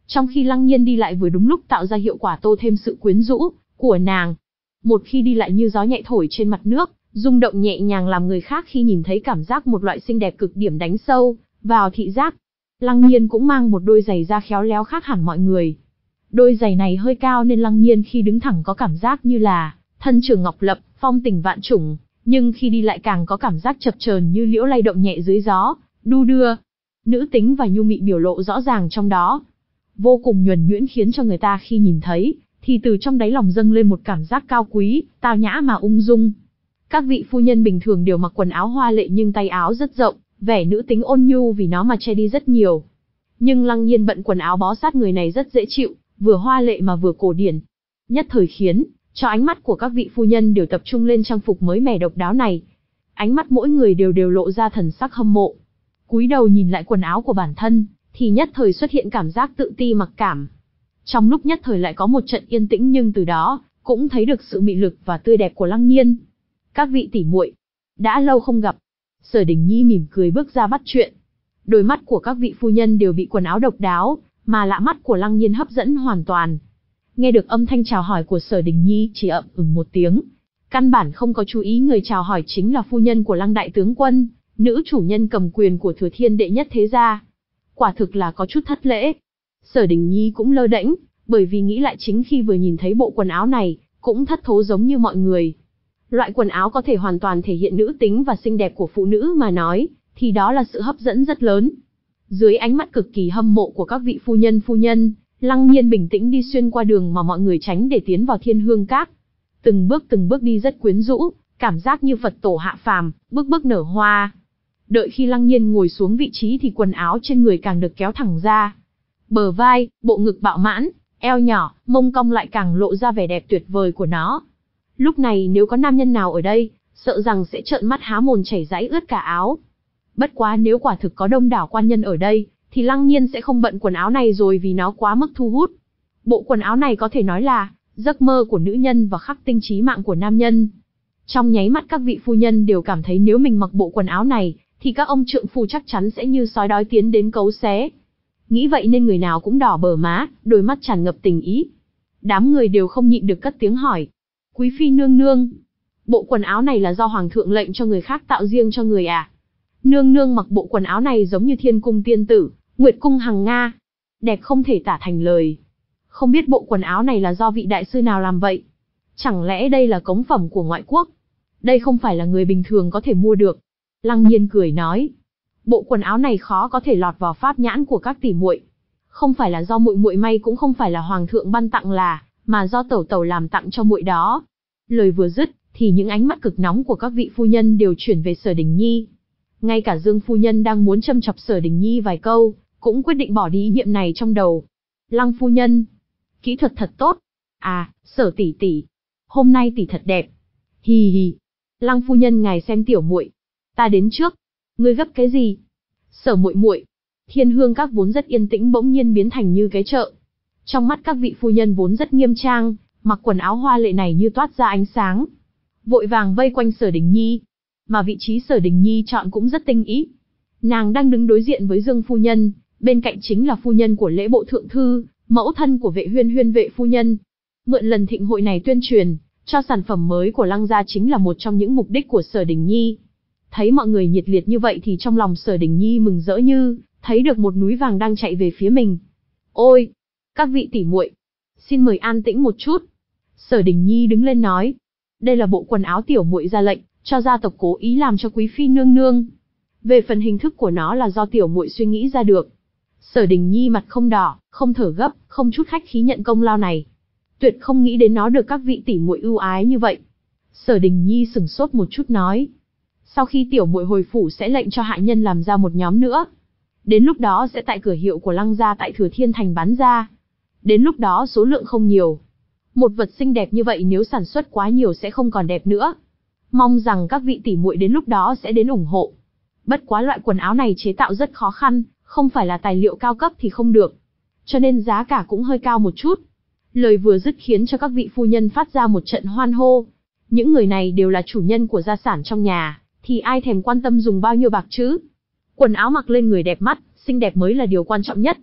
Trong khi Lăng Nhiên đi lại vừa đúng lúc tạo ra hiệu quả tô thêm sự quyến rũ của nàng. Một khi đi lại như gió nhẹ thổi trên mặt nước, rung động nhẹ nhàng làm người khác khi nhìn thấy cảm giác một loại xinh đẹp cực điểm đánh sâu vào thị giác. Lăng Nhiên cũng mang một đôi giày da khéo léo khác hẳn mọi người. Đôi giày này hơi cao nên Lăng Nhiên khi đứng thẳng có cảm giác như là thân trường ngọc lập, phong tình vạn trùng, nhưng khi đi lại càng có cảm giác chập chờn như liễu lay động nhẹ dưới gió, đu đưa. Nữ tính và nhu mị biểu lộ rõ ràng trong đó. Vô cùng nhuần nhuyễn khiến cho người ta khi nhìn thấy, thì từ trong đáy lòng dâng lên một cảm giác cao quý, tao nhã mà ung dung. Các vị phu nhân bình thường đều mặc quần áo hoa lệ nhưng tay áo rất rộng, vẻ nữ tính ôn nhu vì nó mà che đi rất nhiều. Nhưng Lăng Nhiên bận quần áo bó sát người này rất dễ chịu, vừa hoa lệ mà vừa cổ điển. Nhất thời khiến cho ánh mắt của các vị phu nhân đều tập trung lên trang phục mới mẻ độc đáo này. Ánh mắt mỗi người đều đều lộ ra thần sắc hâm mộ. Cúi đầu nhìn lại quần áo của bản thân, thì nhất thời xuất hiện cảm giác tự ti mặc cảm. Trong lúc nhất thời lại có một trận yên tĩnh nhưng từ đó, cũng thấy được sự mị lực và tươi đẹp của Lăng Nhiên. Các vị tỷ muội, đã lâu không gặp. Sở Đình Nhi mỉm cười bước ra bắt chuyện. Đôi mắt của các vị phu nhân đều bị quần áo độc đáo, mà lạ mắt của Lăng Nhiên hấp dẫn hoàn toàn. Nghe được âm thanh chào hỏi của Sở Đình Nhi chỉ ậm ừm một tiếng. Căn bản không có chú ý người chào hỏi chính là phu nhân của Lăng đại tướng quân, nữ chủ nhân cầm quyền của Thừa Thiên đệ nhất thế gia. Quả thực là có chút thất lễ. Sở Đình Nhi cũng lơ đễnh, bởi vì nghĩ lại chính khi vừa nhìn thấy bộ quần áo này, cũng thất thố giống như mọi người. Loại quần áo có thể hoàn toàn thể hiện nữ tính và xinh đẹp của phụ nữ mà nói, thì đó là sự hấp dẫn rất lớn. Dưới ánh mắt cực kỳ hâm mộ của các vị phu nhân phu nhân, Lăng Nhiên bình tĩnh đi xuyên qua đường mà mọi người tránh để tiến vào Thiên Hương Các. Từng bước từng bước đi rất quyến rũ, cảm giác như Phật tổ hạ phàm, bước bước nở hoa. Đợi khi Lăng Nhiên ngồi xuống vị trí thì quần áo trên người càng được kéo thẳng ra. Bờ vai, bộ ngực bạo mãn, eo nhỏ, mông cong lại càng lộ ra vẻ đẹp tuyệt vời của nó. Lúc này nếu có nam nhân nào ở đây, sợ rằng sẽ trợn mắt há mồm chảy rãi ướt cả áo. Bất quá nếu quả thực có đông đảo quan nhân ở đây, thì Lăng Nhiên sẽ không bận quần áo này rồi vì nó quá mức thu hút. Bộ quần áo này có thể nói là giấc mơ của nữ nhân và khắc tinh trí mạng của nam nhân. Trong nháy mắt các vị phu nhân đều cảm thấy nếu mình mặc bộ quần áo này, thì các ông trượng phu chắc chắn sẽ như sói đói tiến đến cấu xé. Nghĩ vậy nên người nào cũng đỏ bờ má, đôi mắt tràn ngập tình ý. Đám người đều không nhịn được cất tiếng hỏi. Quý phi nương nương, bộ quần áo này là do hoàng thượng lệnh cho người khác tạo riêng cho người à? Nương nương mặc bộ quần áo này giống như thiên cung tiên tử, nguyệt cung hằng nga. Đẹp không thể tả thành lời. Không biết bộ quần áo này là do vị đại sư nào làm vậy? Chẳng lẽ đây là cống phẩm của ngoại quốc? Đây không phải là người bình thường có thể mua được. Lăng Nhiên cười nói. Bộ quần áo này khó có thể lọt vào pháp nhãn của các tỷ muội. Không phải là do muội muội may cũng không phải là hoàng thượng ban tặng là, mà do tẩu tẩu làm tặng cho muội đó. Lời vừa dứt, thì những ánh mắt cực nóng của các vị phu nhân đều chuyển về Sở Đình Nhi. Ngay cả Dương phu nhân đang muốn châm chọc Sở Đình Nhi vài câu, cũng quyết định bỏ đi ý niệm này trong đầu. Lăng phu nhân, kỹ thuật thật tốt. À, Sở tỷ tỷ, hôm nay tỷ thật đẹp. Hì hì. Lăng phu nhân ngài xem tiểu muội, ta đến trước. Ngươi gấp cái gì? Sở muội muội. Thiên Hương Các vốn rất yên tĩnh bỗng nhiên biến thành như cái chợ. Trong mắt các vị phu nhân vốn rất nghiêm trang, mặc quần áo hoa lệ này như toát ra ánh sáng. Vội vàng vây quanh Sở Đình Nhi. Mà vị trí Sở Đình Nhi chọn cũng rất tinh ý. Nàng đang đứng đối diện với Dương phu nhân, bên cạnh chính là phu nhân của lễ bộ thượng thư, mẫu thân của Vệ Huyên Huyên Vệ phu nhân. Mượn lần thịnh hội này tuyên truyền cho sản phẩm mới của Lăng gia chính là một trong những mục đích của Sở Đình Nhi. Thấy mọi người nhiệt liệt như vậy thì trong lòng Sở Đình Nhi mừng rỡ như thấy được một núi vàng đang chạy về phía mình. Ôi, các vị tỷ muội, xin mời an tĩnh một chút. Sở Đình Nhi đứng lên nói, đây là bộ quần áo tiểu muội ra lệnh cho gia tộc cố ý làm cho quý phi nương nương. Về phần hình thức của nó là do tiểu muội suy nghĩ ra được. Sở Đình Nhi mặt không đỏ, không thở gấp, không chút khách khí nhận công lao này. Tuyệt không nghĩ đến nó được các vị tỷ muội ưu ái như vậy. Sở Đình Nhi sừng sốt một chút nói, sau khi tiểu muội hồi phủ sẽ lệnh cho hạ nhân làm ra một nhóm nữa. Đến lúc đó sẽ tại cửa hiệu của Lăng gia tại Thừa Thiên thành bán ra. Đến lúc đó số lượng không nhiều. Một vật xinh đẹp như vậy nếu sản xuất quá nhiều sẽ không còn đẹp nữa. Mong rằng các vị tỷ muội đến lúc đó sẽ đến ủng hộ. Bất quá loại quần áo này chế tạo rất khó khăn, không phải là tài liệu cao cấp thì không được. Cho nên giá cả cũng hơi cao một chút. Lời vừa dứt khiến cho các vị phu nhân phát ra một trận hoan hô. Những người này đều là chủ nhân của gia sản trong nhà, thì ai thèm quan tâm dùng bao nhiêu bạc chứ? Quần áo mặc lên người đẹp mắt, xinh đẹp mới là điều quan trọng nhất.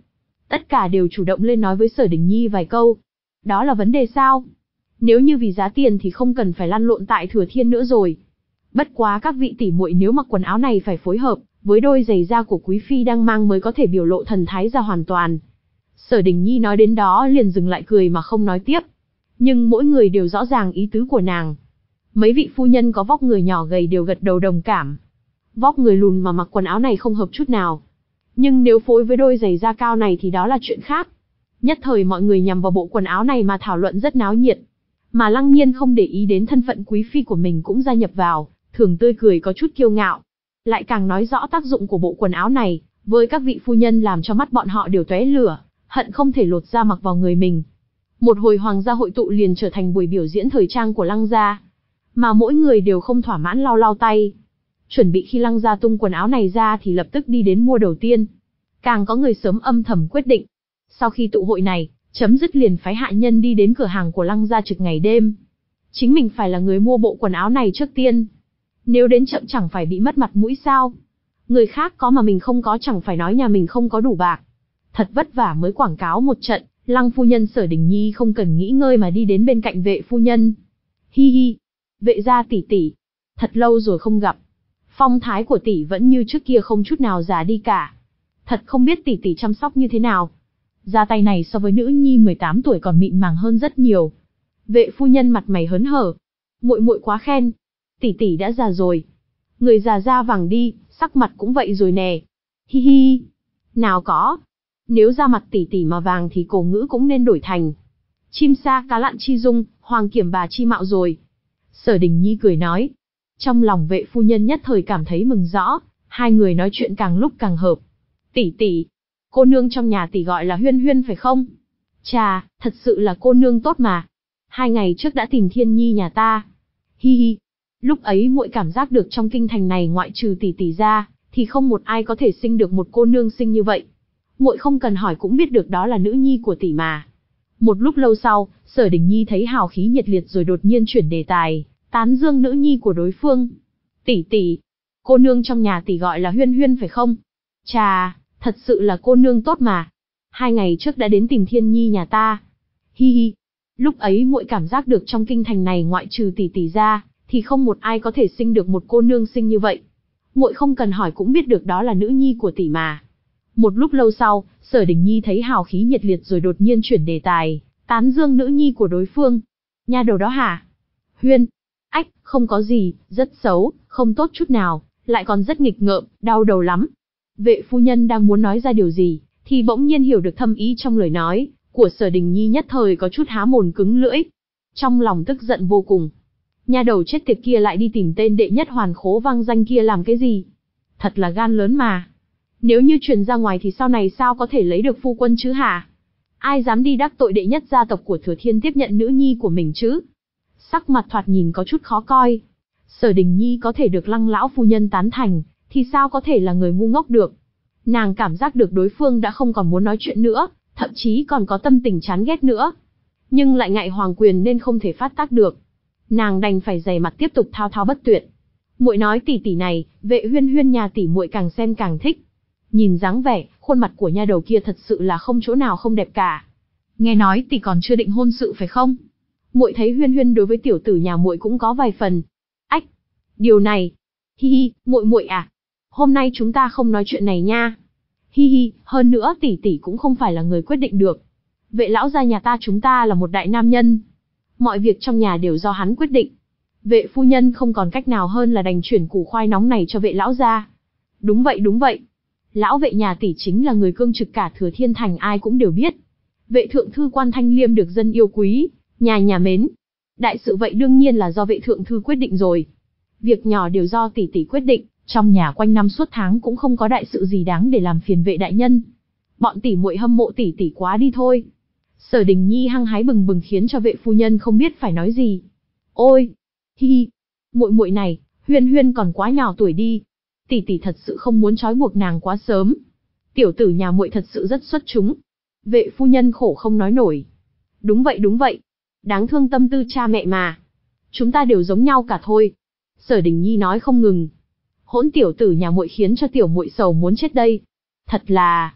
Tất cả đều chủ động lên nói với Sở Đình Nhi vài câu. Đó là vấn đề sao? Nếu như vì giá tiền thì không cần phải lăn lộn tại Thừa Thiên nữa rồi. Bất quá các vị tỷ muội nếu mặc quần áo này phải phối hợp với đôi giày da của quý phi đang mang mới có thể biểu lộ thần thái ra hoàn toàn. Sở Đình Nhi nói đến đó liền dừng lại cười mà không nói tiếp. Nhưng mỗi người đều rõ ràng ý tứ của nàng. Mấy vị phu nhân có vóc người nhỏ gầy đều gật đầu đồng cảm. Vóc người lùn mà mặc quần áo này không hợp chút nào. Nhưng nếu phối với đôi giày da cao này thì đó là chuyện khác. Nhất thời mọi người nhằm vào bộ quần áo này mà thảo luận rất náo nhiệt. Mà Lăng Nhiên không để ý đến thân phận quý phi của mình cũng gia nhập vào, thường tươi cười có chút kiêu ngạo. Lại càng nói rõ tác dụng của bộ quần áo này, với các vị phu nhân làm cho mắt bọn họ đều tóe lửa, hận không thể lột da mặc vào người mình. Một hồi hoàng gia hội tụ liền trở thành buổi biểu diễn thời trang của Lăng gia. Mà mỗi người đều không thỏa mãn lau lau tay. Chuẩn bị khi Lăng gia tung quần áo này ra thì lập tức đi đến mua đầu tiên. Càng có người sớm âm thầm quyết định. Sau khi tụ hội này, chấm dứt liền phái hạ nhân đi đến cửa hàng của Lăng gia trực ngày đêm. Chính mình phải là người mua bộ quần áo này trước tiên. Nếu đến chậm chẳng phải bị mất mặt mũi sao? Người khác có mà mình không có chẳng phải nói nhà mình không có đủ bạc. Thật vất vả mới quảng cáo một trận, Lăng phu nhân Sở Đình Nhi không cần nghĩ ngơi mà đi đến bên cạnh vệ phu nhân. Hi hi, vệ gia tỷ tỷ, thật lâu rồi không gặp. Phong thái của tỷ vẫn như trước kia không chút nào già đi cả. Thật không biết tỷ tỷ chăm sóc như thế nào. Da tay này so với nữ nhi mười tám tuổi còn mịn màng hơn rất nhiều. Vệ phu nhân mặt mày hớn hở. Muội muội quá khen. Tỷ tỷ đã già rồi. Người già da vàng đi, sắc mặt cũng vậy rồi nè. Hi hi. Nào có. Nếu da mặt tỷ tỷ mà vàng thì cổ ngữ cũng nên đổi thành chim sa cá lặn chi dung, hoàng kiểm bà chi mạo rồi. Sở Đình Nhi cười nói. Trong lòng vệ phu nhân nhất thời cảm thấy mừng rõ, hai người nói chuyện càng lúc càng hợp. Tỷ tỷ, cô nương trong nhà tỷ gọi là Huyên Huyên phải không? Chà, thật sự là cô nương tốt mà. Hai ngày trước đã tìm Thiên Nhi nhà ta. Hi hi. Lúc ấy muội cảm giác được trong kinh thành này ngoại trừ tỷ tỷ ra, thì không một ai có thể sinh được một cô nương xinh như vậy. Muội không cần hỏi cũng biết được đó là nữ nhi của tỷ mà. Một lúc lâu sau, Sở Đình Nhi thấy hào khí nhiệt liệt rồi đột nhiên chuyển đề tài, tán dương nữ nhi của đối phương. Tỷ tỷ, cô nương trong nhà tỷ gọi là Huyên Huyên phải không? Chà, thật sự là cô nương tốt mà. Hai ngày trước đã đến tìm Thiên Nhi nhà ta. Hi hi. Lúc ấy muội cảm giác được trong kinh thành này ngoại trừ tỷ tỷ ra, thì không một ai có thể sinh được một cô nương xinh như vậy. Muội không cần hỏi cũng biết được đó là nữ nhi của tỷ mà. Một lúc lâu sau, Sở Đình Nhi thấy hào khí nhiệt liệt rồi đột nhiên chuyển đề tài, tán dương nữ nhi của đối phương. Nha đầu đó hả? Huyên. Ách, không có gì, rất xấu, không tốt chút nào, lại còn rất nghịch ngợm, đau đầu lắm. Vệ phu nhân đang muốn nói ra điều gì, thì bỗng nhiên hiểu được thâm ý trong lời nói của Sở Đình Nhi, nhất thời có chút há mồm cứng lưỡi. Trong lòng tức giận vô cùng. Nha đầu chết tiệt kia lại đi tìm tên đệ nhất hoàn khố vang danh kia làm cái gì? Thật là gan lớn mà. Nếu như truyền ra ngoài thì sau này sao có thể lấy được phu quân chứ hả? Ai dám đi đắc tội đệ nhất gia tộc của Thừa Thiên tiếp nhận nữ nhi của mình chứ? Sắc mặt thoạt nhìn có chút khó coi. Sở Đình Nhi có thể được Lăng lão phu nhân tán thành, thì sao có thể là người ngu ngốc được? Nàng cảm giác được đối phương đã không còn muốn nói chuyện nữa, thậm chí còn có tâm tình chán ghét nữa. Nhưng lại ngại hoàng quyền nên không thể phát tác được. Nàng đành phải dày mặt tiếp tục thao thao bất tuyệt. Muội nói tỷ tỷ này, vệ Huyên Huyên nhà tỷ muội càng xem càng thích. Nhìn dáng vẻ, khuôn mặt của nha đầu kia thật sự là không chỗ nào không đẹp cả. Nghe nói tỷ còn chưa định hôn sự phải không? Muội thấy Huyên Huyên đối với tiểu tử nhà muội cũng có vài phần. Ách, điều này. Hi hi, muội muội à, hôm nay chúng ta không nói chuyện này nha. Hi hi, hơn nữa tỷ tỷ cũng không phải là người quyết định được. Vệ lão gia nhà ta chúng ta là một đại nam nhân. Mọi việc trong nhà đều do hắn quyết định. Vệ phu nhân không còn cách nào hơn là đành chuyển củ khoai nóng này cho vệ lão gia. Đúng vậy đúng vậy. Lão vệ nhà tỷ chính là người cương trực cả Thừa Thiên Thành ai cũng đều biết. Vệ thượng thư quan Thanh Liêm được dân yêu quý, nhà nhà mến. Đại sự vậy đương nhiên là do vệ thượng thư quyết định rồi. Việc nhỏ đều do tỷ tỷ quyết định, trong nhà quanh năm suốt tháng cũng không có đại sự gì đáng để làm phiền vệ đại nhân. Bọn tỷ muội hâm mộ tỷ tỷ quá đi thôi. Sở Đình Nhi hăng hái bừng bừng khiến cho vệ phu nhân không biết phải nói gì. Ôi, hi hi, muội muội này, Huyên Huyên còn quá nhỏ tuổi đi. Tỷ tỷ thật sự không muốn trói buộc nàng quá sớm. Tiểu tử nhà muội thật sự rất xuất chúng. Vệ phu nhân khổ không nói nổi. Đúng vậy đúng vậy. Đáng thương tâm tư cha mẹ mà. Chúng ta đều giống nhau cả thôi. Sở Đình Nhi nói không ngừng. Hỗn tiểu tử nhà muội khiến cho tiểu muội sầu muốn chết đây. Thật là.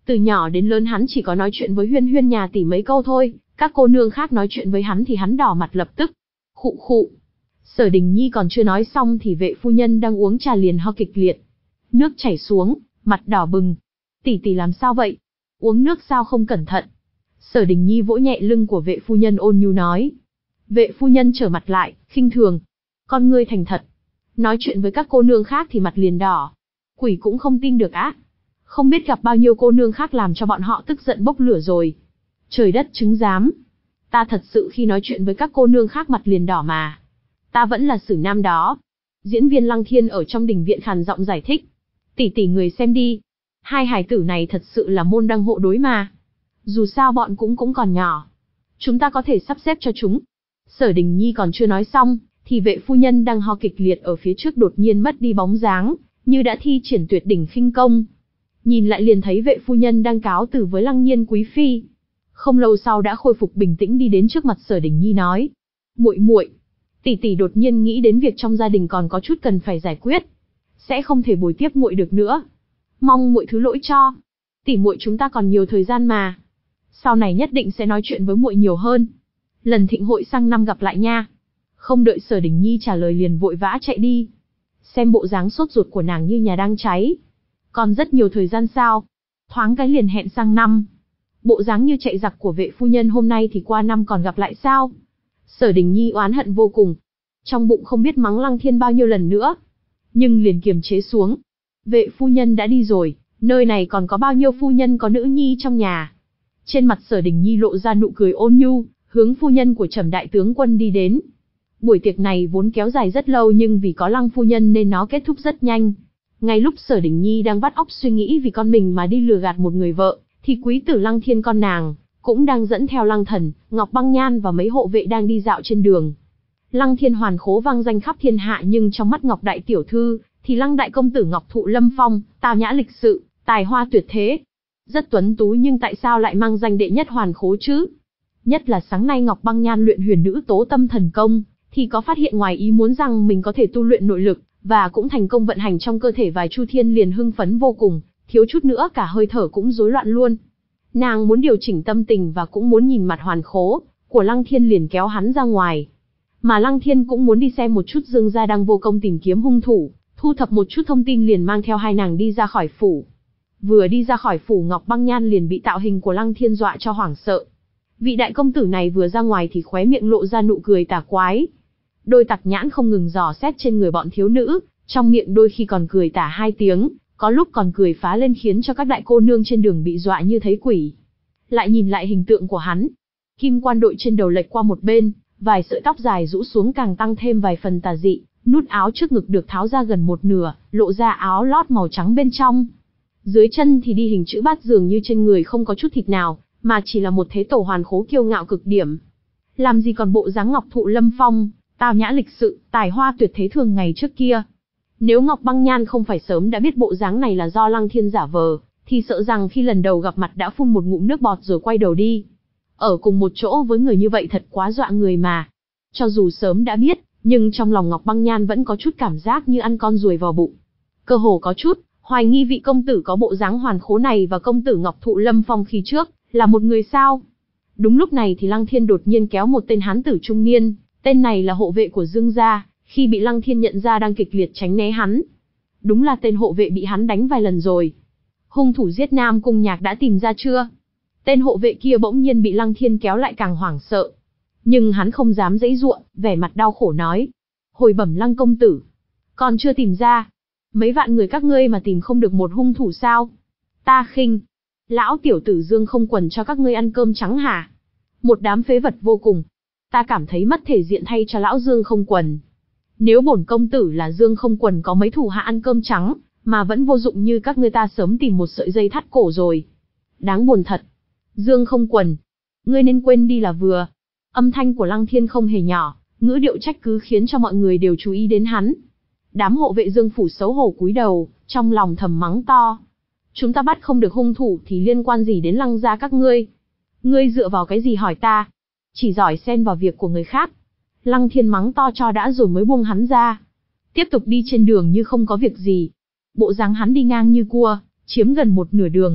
Từ nhỏ đến lớn hắn chỉ có nói chuyện với Huyên Huyên nhà tỷ mấy câu thôi, các cô nương khác nói chuyện với hắn thì hắn đỏ mặt lập tức. Khụ khụ. Sở Đình Nhi còn chưa nói xong thì vệ phu nhân đang uống trà liền ho kịch liệt. Nước chảy xuống, mặt đỏ bừng. Tỷ tỷ làm sao vậy? Uống nước sao không cẩn thận? Sở Đình Nhi vỗ nhẹ lưng của vệ phu nhân ôn nhu nói. Vệ phu nhân trở mặt lại, khinh thường. Con ngươi thành thật. Nói chuyện với các cô nương khác thì mặt liền đỏ. Quỷ cũng không tin được á. Không biết gặp bao nhiêu cô nương khác làm cho bọn họ tức giận bốc lửa rồi. Trời đất chứng giám. Ta thật sự khi nói chuyện với các cô nương khác mặt liền đỏ mà. Ta vẫn là Sử Nam đó. Diễn viên Lăng Thiên ở trong đình viện khàn giọng giải thích. Tỷ tỷ người xem đi. Hai hài tử này thật sự là môn đăng hộ đối mà. Dù sao bọn cũng cũng còn nhỏ. Chúng ta có thể sắp xếp cho chúng. Sở Đình Nhi còn chưa nói xong, thì vệ phu nhân đang ho kịch liệt ở phía trước đột nhiên mất đi bóng dáng, như đã thi triển tuyệt đỉnh khinh công. Nhìn lại liền thấy vệ phu nhân đang cáo từ với Lăng Nhiên quý phi. Không lâu sau đã khôi phục bình tĩnh đi đến trước mặt Sở Đình Nhi nói: "Muội muội, tỷ tỷ đột nhiên nghĩ đến việc trong gia đình còn có chút cần phải giải quyết, sẽ không thể bồi tiếp muội được nữa. Mong muội thứ lỗi cho. Tỷ muội chúng ta còn nhiều thời gian mà. Sau này nhất định sẽ nói chuyện với muội nhiều hơn. Lần thịnh hội sang năm gặp lại nha." Không đợi Sở Đình Nhi trả lời liền vội vã chạy đi. Xem bộ dáng sốt ruột của nàng như nhà đang cháy. Còn rất nhiều thời gian sao? Thoáng cái liền hẹn sang năm. Bộ dáng như chạy giặc của vệ phu nhân hôm nay thì qua năm còn gặp lại sao? Sở Đình Nhi oán hận vô cùng. Trong bụng không biết mắng Lăng Thiên bao nhiêu lần nữa. Nhưng liền kiềm chế xuống. Vệ phu nhân đã đi rồi, nơi này còn có bao nhiêu phu nhân có nữ nhi trong nhà. Trên mặt Sở Đình Nhi lộ ra nụ cười ôn nhu, hướng phu nhân của Trầm đại tướng quân đi đến. Buổi tiệc này vốn kéo dài rất lâu nhưng vì có Lăng phu nhân nên nó kết thúc rất nhanh. Ngay lúc Sở Đình Nhi đang vắt óc suy nghĩ vì con mình mà đi lừa gạt một người vợ, thì quý tử Lăng Thiên con nàng cũng đang dẫn theo Lăng Thần, Ngọc Băng Nhan và mấy hộ vệ đang đi dạo trên đường. Lăng Thiên hoàn khố vang danh khắp thiên hạ nhưng trong mắt Ngọc đại tiểu thư thì Lăng đại công tử Ngọc Thụ Lâm Phong, tao nhã lịch sự, tài hoa tuyệt thế, rất tuấn tú, nhưng tại sao lại mang danh đệ nhất hoàn khố chứ? Nhất là sáng nay Ngọc Băng Nhan luyện huyền nữ tố tâm thần công, thì có phát hiện ngoài ý muốn rằng mình có thể tu luyện nội lực, và cũng thành công vận hành trong cơ thể vài chu thiên, liền hưng phấn vô cùng, thiếu chút nữa cả hơi thở cũng rối loạn luôn. Nàng muốn điều chỉnh tâm tình và cũng muốn nhìn mặt hoàn khố của Lăng Thiên, liền kéo hắn ra ngoài. Mà Lăng Thiên cũng muốn đi xem một chút Dương gia đang vô công tìm kiếm hung thủ, thu thập một chút thông tin, liền mang theo hai nàng đi ra khỏi phủ. Vừa đi ra khỏi phủ, Ngọc Băng Nhan liền bị tạo hình của Lăng Thiên dọa cho hoảng sợ. Vị đại công tử này vừa ra ngoài thì khóe miệng lộ ra nụ cười tà quái. Đôi tặc nhãn không ngừng dò xét trên người bọn thiếu nữ, trong miệng đôi khi còn cười tà hai tiếng, có lúc còn cười phá lên khiến cho các đại cô nương trên đường bị dọa như thấy quỷ. Lại nhìn lại hình tượng của hắn, kim quan đội trên đầu lệch qua một bên, vài sợi tóc dài rũ xuống càng tăng thêm vài phần tà dị, nút áo trước ngực được tháo ra gần một nửa, lộ ra áo lót màu trắng bên trong. Dưới chân thì đi hình chữ bát, dường như trên người không có chút thịt nào, mà chỉ là một thế tổ hoàn khố kiêu ngạo cực điểm. Làm gì còn bộ dáng Ngọc Thụ Lâm Phong, tao nhã lịch sự, tài hoa tuyệt thế thường ngày trước kia. Nếu Ngọc Băng Nhan không phải sớm đã biết bộ dáng này là do Lăng Thiên giả vờ, thì sợ rằng khi lần đầu gặp mặt đã phun một ngụm nước bọt rồi quay đầu đi. Ở cùng một chỗ với người như vậy thật quá dọa người mà. Cho dù sớm đã biết, nhưng trong lòng Ngọc Băng Nhan vẫn có chút cảm giác như ăn con ruồi vào bụng. Cơ hồ có chút hoài nghi vị công tử có bộ dáng hoàn khố này và công tử Ngọc Thụ Lâm Phong khi trước là một người sao. Đúng lúc này thì Lăng Thiên đột nhiên kéo một tên hán tử trung niên, tên này là hộ vệ của Dương gia, khi bị Lăng Thiên nhận ra đang kịch liệt tránh né hắn. Đúng là tên hộ vệ bị hắn đánh vài lần rồi. Hung thủ giết Nam Cung Nhạc đã tìm ra chưa? Tên hộ vệ kia bỗng nhiên bị Lăng Thiên kéo lại càng hoảng sợ. Nhưng hắn không dám giãy giụa, vẻ mặt đau khổ nói: "Hồi bẩm Lăng công tử, còn chưa tìm ra. Mấy vạn người các ngươi mà tìm không được một hung thủ sao? Ta khinh. Lão tiểu tử Dương Không Quần cho các ngươi ăn cơm trắng hả? Một đám phế vật vô cùng. Ta cảm thấy mất thể diện thay cho lão Dương Không Quần. Nếu bổn công tử là Dương Không Quần có mấy thủ hạ ăn cơm trắng, mà vẫn vô dụng như các ngươi, ta sớm tìm một sợi dây thắt cổ rồi. Đáng buồn thật. Dương Không Quần, ngươi nên quên đi là vừa." Âm thanh của Lăng Thiên không hề nhỏ, ngữ điệu trách cứ khiến cho mọi người đều chú ý đến hắn. Đám hộ vệ Dương phủ xấu hổ cúi đầu, trong lòng thầm mắng to: "Chúng ta bắt không được hung thủ thì liên quan gì đến Lăng gia các ngươi? Ngươi dựa vào cái gì hỏi ta? Chỉ giỏi xen vào việc của người khác." Lăng Thiên mắng to cho đã rồi mới buông hắn ra. Tiếp tục đi trên đường như không có việc gì. Bộ dáng hắn đi ngang như cua, chiếm gần một nửa đường.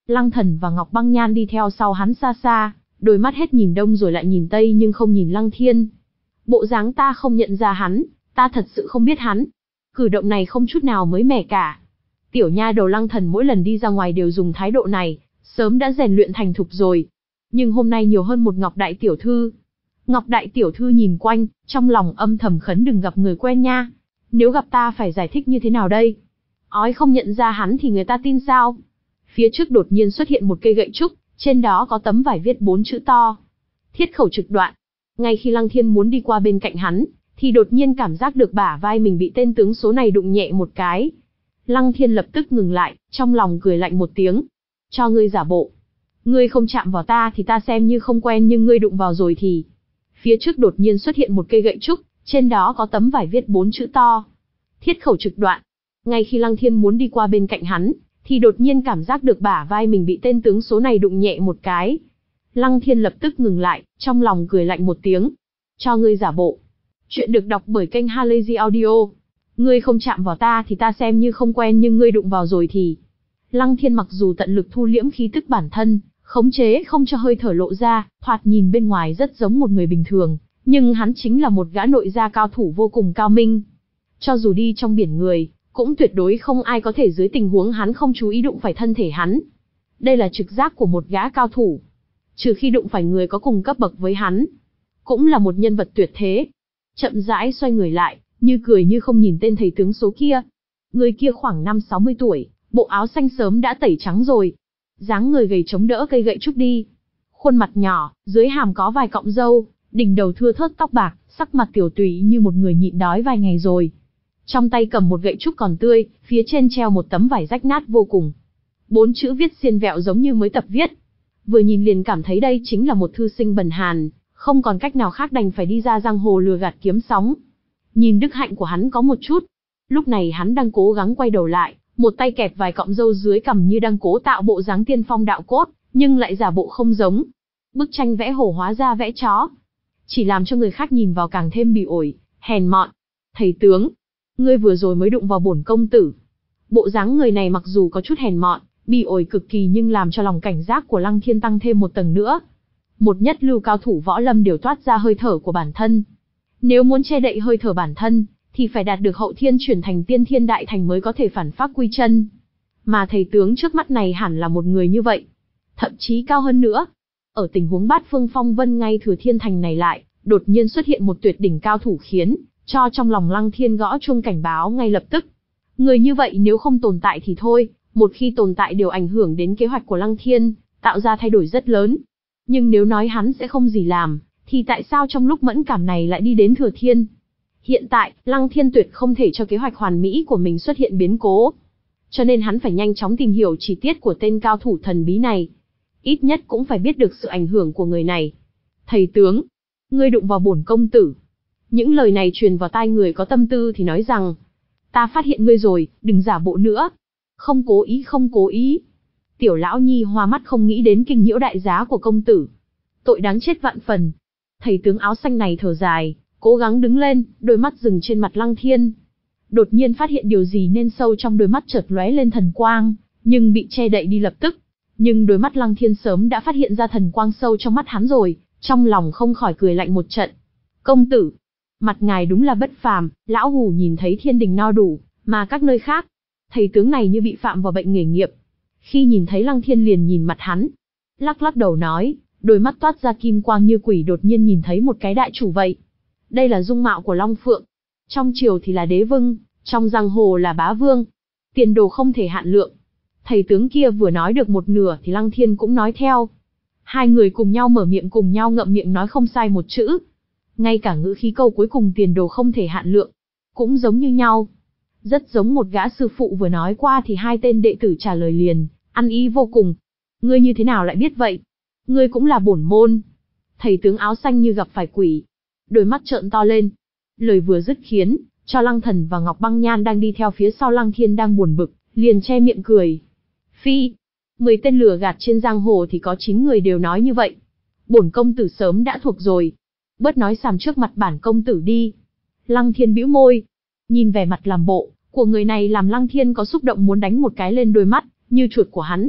Lăng Thần và Ngọc Băng Nhan đi theo sau hắn xa xa, đôi mắt hết nhìn đông rồi lại nhìn tây nhưng không nhìn Lăng Thiên. Bộ dáng ta không nhận ra hắn, ta thật sự không biết hắn. Cử động này không chút nào mới mẻ cả. Tiểu nha đầu Lăng Thần mỗi lần đi ra ngoài đều dùng thái độ này, sớm đã rèn luyện thành thục rồi. Nhưng hôm nay nhiều hơn một Ngọc Đại Tiểu Thư. Ngọc Đại Tiểu Thư nhìn quanh, trong lòng âm thầm khấn đừng gặp người quen nha. Nếu gặp ta phải giải thích như thế nào đây? Ói không nhận ra hắn thì người ta tin sao? Phía trước đột nhiên xuất hiện một cây gậy trúc, trên đó có tấm vải viết bốn chữ to. Thiết khẩu trực đoạn. Ngay khi Lăng Thiên muốn đi qua bên cạnh hắn, thì đột nhiên cảm giác được bả vai mình bị tên tướng số này đụng nhẹ một cái. Lăng Thiên lập tức ngừng lại, trong lòng cười lạnh một tiếng. Cho ngươi giả bộ. Ngươi không chạm vào ta thì ta xem như không quen nhưng ngươi đụng vào rồi thì... Phía trước đột nhiên xuất hiện một cây gậy trúc, trên đó có tấm vải viết bốn chữ to. Thiết khẩu trực đoạn. Ngay khi Lăng Thiên muốn đi qua bên cạnh hắn, thì đột nhiên cảm giác được bả vai mình bị tên tướng số này đụng nhẹ một cái. Lăng Thiên lập tức ngừng lại, trong lòng cười lạnh một tiếng. Cho ngươi giả bộ. Chuyện được đọc bởi kênh Halazy Audio. Ngươi không chạm vào ta thì ta xem như không quen nhưng ngươi đụng vào rồi thì... Lăng Thiên mặc dù tận lực thu liễm khí tức bản thân, khống chế không cho hơi thở lộ ra, thoạt nhìn bên ngoài rất giống một người bình thường, nhưng hắn chính là một gã nội gia cao thủ vô cùng cao minh. Cho dù đi trong biển người, cũng tuyệt đối không ai có thể dưới tình huống hắn không chú ý đụng phải thân thể hắn. Đây là trực giác của một gã cao thủ. Trừ khi đụng phải người có cùng cấp bậc với hắn, cũng là một nhân vật tuyệt thế. Chậm rãi xoay người lại, như cười như không nhìn tên thầy tướng số kia. Người kia khoảng năm sáu mươi tuổi, bộ áo xanh sớm đã tẩy trắng rồi. Dáng người gầy chống đỡ cây gậy trúc đi. Khuôn mặt nhỏ, dưới hàm có vài cọng râu, đỉnh đầu thưa thớt tóc bạc, sắc mặt tiểu tụy như một người nhịn đói vài ngày rồi. Trong tay cầm một gậy trúc còn tươi, phía trên treo một tấm vải rách nát vô cùng. Bốn chữ viết xiên vẹo giống như mới tập viết. Vừa nhìn liền cảm thấy đây chính là một thư sinh bần hàn, không còn cách nào khác đành phải đi ra giang hồ lừa gạt kiếm sóng. Nhìn đức hạnh của hắn có một chút. Lúc này hắn đang cố gắng quay đầu lại, một tay kẹp vài cọng râu dưới cằm như đang cố tạo bộ dáng tiên phong đạo cốt, nhưng lại giả bộ không giống. Bức tranh vẽ hổ hóa ra vẽ chó, chỉ làm cho người khác nhìn vào càng thêm bỉ ổi, hèn mọn. Thầy tướng, ngươi vừa rồi mới đụng vào bổn công tử. Bộ dáng người này mặc dù có chút hèn mọn, bỉ ổi cực kỳ nhưng làm cho lòng cảnh giác của Lăng Thiên tăng thêm một tầng nữa. Một nhất lưu cao thủ võ lâm đều toát ra hơi thở của bản thân. Nếu muốn che đậy hơi thở bản thân, thì phải đạt được hậu thiên chuyển thành tiên thiên đại thành mới có thể phản phác quy chân. Mà thầy tướng trước mắt này hẳn là một người như vậy. Thậm chí cao hơn nữa. Ở tình huống bát phương phong vân ngay thừa thiên thành này lại, đột nhiên xuất hiện một tuyệt đỉnh cao thủ khiến cho trong lòng Lăng Thiên gõ chuông cảnh báo ngay lập tức. Người như vậy nếu không tồn tại thì thôi, một khi tồn tại đều ảnh hưởng đến kế hoạch của Lăng Thiên, tạo ra thay đổi rất lớn. Nhưng nếu nói hắn sẽ không gì làm, thì tại sao trong lúc mẫn cảm này lại đi đến thừa thiên? Hiện tại, Lăng Thiên tuyệt không thể cho kế hoạch hoàn mỹ của mình xuất hiện biến cố. Cho nên hắn phải nhanh chóng tìm hiểu chi tiết của tên cao thủ thần bí này. Ít nhất cũng phải biết được sự ảnh hưởng của người này. Thầy tướng, ngươi đụng vào bổn công tử. Những lời này truyền vào tai người có tâm tư thì nói rằng, ta phát hiện ngươi rồi, đừng giả bộ nữa. Không cố ý không cố ý. Tiểu lão nhi hoa mắt không nghĩ đến kinh nhiễu đại giá của công tử. Tội đáng chết vạn phần. Thầy tướng áo xanh này thở dài, cố gắng đứng lên, đôi mắt dừng trên mặt Lăng Thiên. Đột nhiên phát hiện điều gì nên sâu trong đôi mắt chợt lóe lên thần quang, nhưng bị che đậy đi lập tức. Nhưng đôi mắt Lăng Thiên sớm đã phát hiện ra thần quang sâu trong mắt hắn rồi, trong lòng không khỏi cười lạnh một trận. Công tử, mặt ngài đúng là bất phàm, lão hủ nhìn thấy thiên đình no đủ, mà các nơi khác. Thầy tướng này như bị phạm vào bệnh nghề nghiệp. Khi nhìn thấy Lăng Thiên liền nhìn mặt hắn, lắc lắc đầu nói, đôi mắt toát ra kim quang như quỷ đột nhiên nhìn thấy một cái đại chủ vậy. Đây là dung mạo của Long Phượng. Trong triều thì là đế vâng, trong giang hồ là bá vương. Tiền đồ không thể hạn lượng. Thầy tướng kia vừa nói được một nửa thì Lăng Thiên cũng nói theo. Hai người cùng nhau mở miệng cùng nhau ngậm miệng nói không sai một chữ. Ngay cả ngữ khí câu cuối cùng tiền đồ không thể hạn lượng, cũng giống như nhau. Rất giống một gã sư phụ vừa nói qua thì hai tên đệ tử trả lời liền, ăn ý vô cùng. Ngươi như thế nào lại biết vậy? Ngươi cũng là bổn môn. Thầy tướng áo xanh như gặp phải quỷ. Đôi mắt trợn to lên. Lời vừa dứt khiến cho Lăng Thần và Ngọc Băng Nhan đang đi theo phía sau Lăng Thiên đang buồn bực, liền che miệng cười. Phi, mười tên lừa gạt trên giang hồ thì có chín người đều nói như vậy. Bổn công tử sớm đã thuộc rồi. Bớt nói xàm trước mặt bản công tử đi. Lăng Thiên bĩu môi. Nhìn vẻ mặt làm bộ của người này làm Lăng Thiên có xúc động muốn đánh một cái lên đôi mắt như chuột của hắn.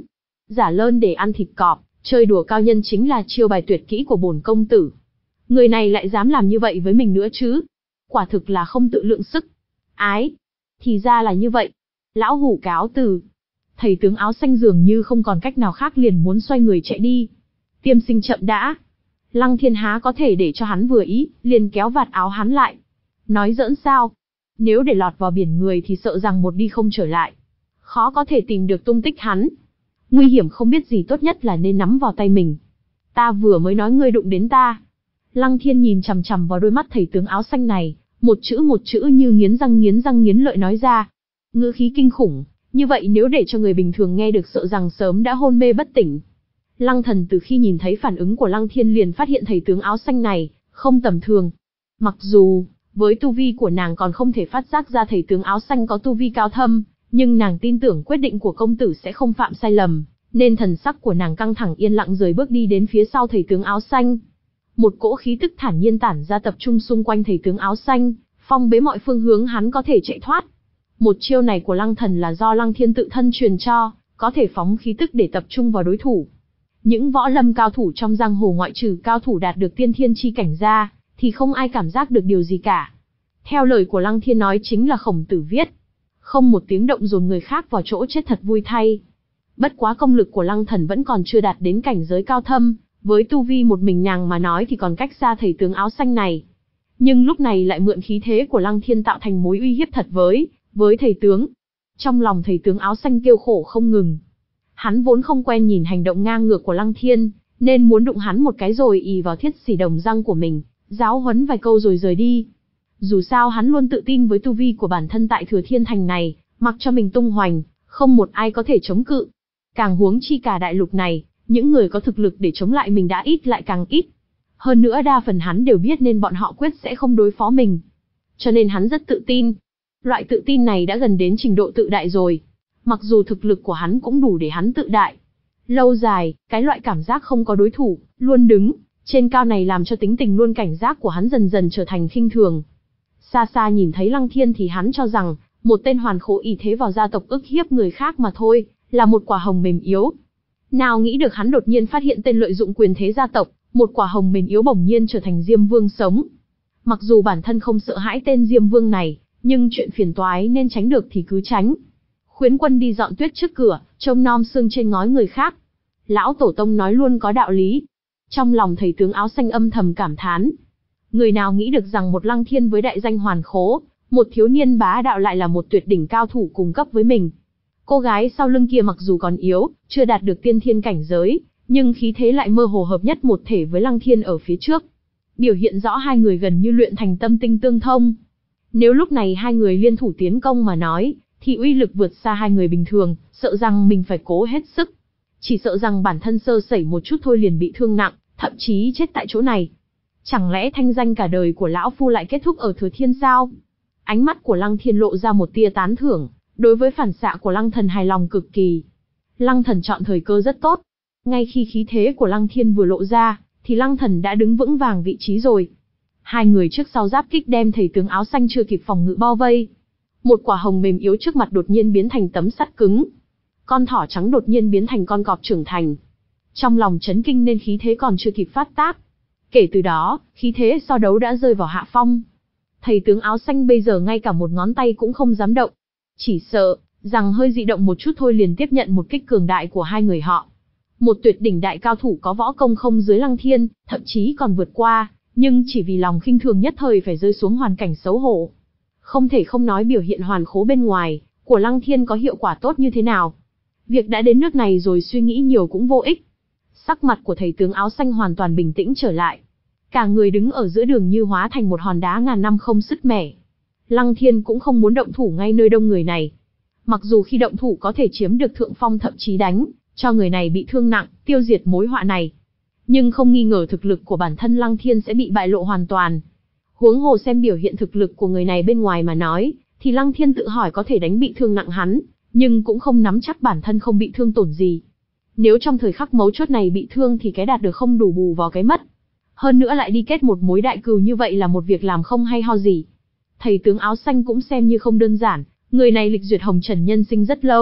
Giả lơn để ăn thịt cọp, chơi đùa cao nhân chính là chiêu bài tuyệt kỹ của bổn công tử. Người này lại dám làm như vậy với mình nữa chứ? Quả thực là không tự lượng sức. Ái, thì ra là như vậy. Lão hủ cáo từ. Thầy tướng áo xanh dường như không còn cách nào khác liền muốn xoay người chạy đi. Tiêm sinh chậm đã. Lăng Thiên há có thể để cho hắn vừa ý, liền kéo vạt áo hắn lại. Nói giỡn sao? Nếu để lọt vào biển người thì sợ rằng một đi không trở lại. Khó có thể tìm được tung tích hắn. Nguy hiểm không biết gì, tốt nhất là nên nắm vào tay mình. Ta vừa mới nói ngươi đụng đến ta. Lăng Thiên nhìn chằm chằm vào đôi mắt thầy tướng áo xanh này, một chữ một chữ như nghiến răng nghiến răng nghiến lợi nói ra. Ngữ khí kinh khủng, như vậy nếu để cho người bình thường nghe được sợ rằng sớm đã hôn mê bất tỉnh. Lăng Thần từ khi nhìn thấy phản ứng của Lăng Thiên liền phát hiện thầy tướng áo xanh này không tầm thường. Mặc dù với tu vi của nàng còn không thể phát giác ra thầy tướng áo xanh có tu vi cao thâm, nhưng nàng tin tưởng quyết định của công tử sẽ không phạm sai lầm, nên thần sắc của nàng căng thẳng yên lặng rời bước đi đến phía sau thầy tướng áo xanh. Một cỗ khí tức thản nhiên tản ra tập trung xung quanh thầy tướng áo xanh, phong bế mọi phương hướng hắn có thể chạy thoát. Một chiêu này của Lăng Thần là do Lăng Thiên tự thân truyền cho, có thể phóng khí tức để tập trung vào đối thủ. Những võ lâm cao thủ trong giang hồ ngoại trừ cao thủ đạt được tiên thiên chi cảnh ra, thì không ai cảm giác được điều gì cả. Theo lời của Lăng Thiên nói chính là Khổng Tử viết, không một tiếng động dồn người khác vào chỗ chết thật vui thay. Bất quá công lực của Lăng Thần vẫn còn chưa đạt đến cảnh giới cao thâm, với tu vi một mình nàng mà nói thì còn cách xa thầy tướng áo xanh này. Nhưng lúc này lại mượn khí thế của Lăng Thiên tạo thành mối uy hiếp thật với, với thầy tướng. Trong lòng thầy tướng áo xanh kêu khổ không ngừng. Hắn vốn không quen nhìn hành động ngang ngược của Lăng Thiên, nên muốn đụng hắn một cái rồi ì vào thiết xỉ đồng răng của mình, giáo huấn vài câu rồi rời đi. Dù sao hắn luôn tự tin với tu vi của bản thân tại Thừa Thiên Thành này, mặc cho mình tung hoành, không một ai có thể chống cự. Càng huống chi cả đại lục này, những người có thực lực để chống lại mình đã ít lại càng ít. Hơn nữa đa phần hắn đều biết nên bọn họ quyết sẽ không đối phó mình. Cho nên hắn rất tự tin. Loại tự tin này đã gần đến trình độ tự đại rồi. Mặc dù thực lực của hắn cũng đủ để hắn tự đại. Lâu dài, cái loại cảm giác không có đối thủ, luôn đứng trên cao này làm cho tính tình luôn cảnh giác của hắn dần dần trở thành khinh thường. Xa xa nhìn thấy Lăng Thiên thì hắn cho rằng, một tên hoàn khố ỷ thế vào gia tộc ức hiếp người khác mà thôi, là một quả hồng mềm yếu. Nào nghĩ được hắn đột nhiên phát hiện tên lợi dụng quyền thế gia tộc, một quả hồng mềm yếu bỗng nhiên trở thành Diêm Vương sống. Mặc dù bản thân không sợ hãi tên Diêm Vương này, nhưng chuyện phiền toái nên tránh được thì cứ tránh. Khuyến Quân đi dọn tuyết trước cửa, trông nom sương trên ngói người khác. Lão tổ tông nói luôn có đạo lý. Trong lòng thầy tướng áo xanh âm thầm cảm thán. Người nào nghĩ được rằng một Lăng Thiên với đại danh hoàn khố, một thiếu niên bá đạo lại là một tuyệt đỉnh cao thủ cùng cấp với mình. Cô gái sau lưng kia mặc dù còn yếu, chưa đạt được tiên thiên cảnh giới, nhưng khí thế lại mơ hồ hợp nhất một thể với Lăng Thiên ở phía trước. Biểu hiện rõ hai người gần như luyện thành tâm tinh tương thông. Nếu lúc này hai người liên thủ tiến công mà nói, thì uy lực vượt xa hai người bình thường, sợ rằng mình phải cố hết sức. Chỉ sợ rằng bản thân sơ sẩy một chút thôi liền bị thương nặng, thậm chí chết tại chỗ này. Chẳng lẽ thanh danh cả đời của lão phu lại kết thúc ở Thừa Thiên sao? Ánh mắt của Lăng Thiên lộ ra một tia tán thưởng, đối với phản xạ của Lăng Thần hài lòng cực kỳ. Lăng Thần chọn thời cơ rất tốt. Ngay khi khí thế của Lăng Thiên vừa lộ ra, thì Lăng Thần đã đứng vững vàng vị trí rồi. Hai người trước sau giáp kích đem thầy tướng áo xanh chưa kịp phòng ngự bao vây. Một quả hồng mềm yếu trước mặt đột nhiên biến thành tấm sắt cứng. Con thỏ trắng đột nhiên biến thành con cọp trưởng thành. Trong lòng chấn kinh nên khí thế còn chưa kịp phát tác. Kể từ đó, khí thế so đấu đã rơi vào hạ phong. Thầy tướng áo xanh bây giờ ngay cả một ngón tay cũng không dám động. Chỉ sợ rằng hơi dị động một chút thôi liền tiếp nhận một kích cường đại của hai người họ. Một tuyệt đỉnh đại cao thủ có võ công không dưới Lăng Thiên, thậm chí còn vượt qua, nhưng chỉ vì lòng khinh thường nhất thời phải rơi xuống hoàn cảnh xấu hổ. Không thể không nói biểu hiện hoàn khố bên ngoài của Lăng Thiên có hiệu quả tốt như thế nào. Việc đã đến nước này rồi suy nghĩ nhiều cũng vô ích. Sắc mặt của thầy tướng áo xanh hoàn toàn bình tĩnh trở lại. Cả người đứng ở giữa đường như hóa thành một hòn đá ngàn năm không sứt mẻ. Lăng Thiên cũng không muốn động thủ ngay nơi đông người này. Mặc dù khi động thủ có thể chiếm được thượng phong thậm chí đánh cho người này bị thương nặng, tiêu diệt mối họa này. Nhưng không nghi ngờ thực lực của bản thân Lăng Thiên sẽ bị bại lộ hoàn toàn. Huống hồ xem biểu hiện thực lực của người này bên ngoài mà nói, thì Lăng Thiên tự hỏi có thể đánh bị thương nặng hắn, nhưng cũng không nắm chắc bản thân không bị thương tổn gì. Nếu trong thời khắc mấu chốt này bị thương thì cái đạt được không đủ bù vào cái mất. Hơn nữa lại đi kết một mối đại cừu như vậy là một việc làm không hay ho gì. Thầy tướng áo xanh cũng xem như không đơn giản, người này lịch duyệt hồng trần nhân sinh rất lâu,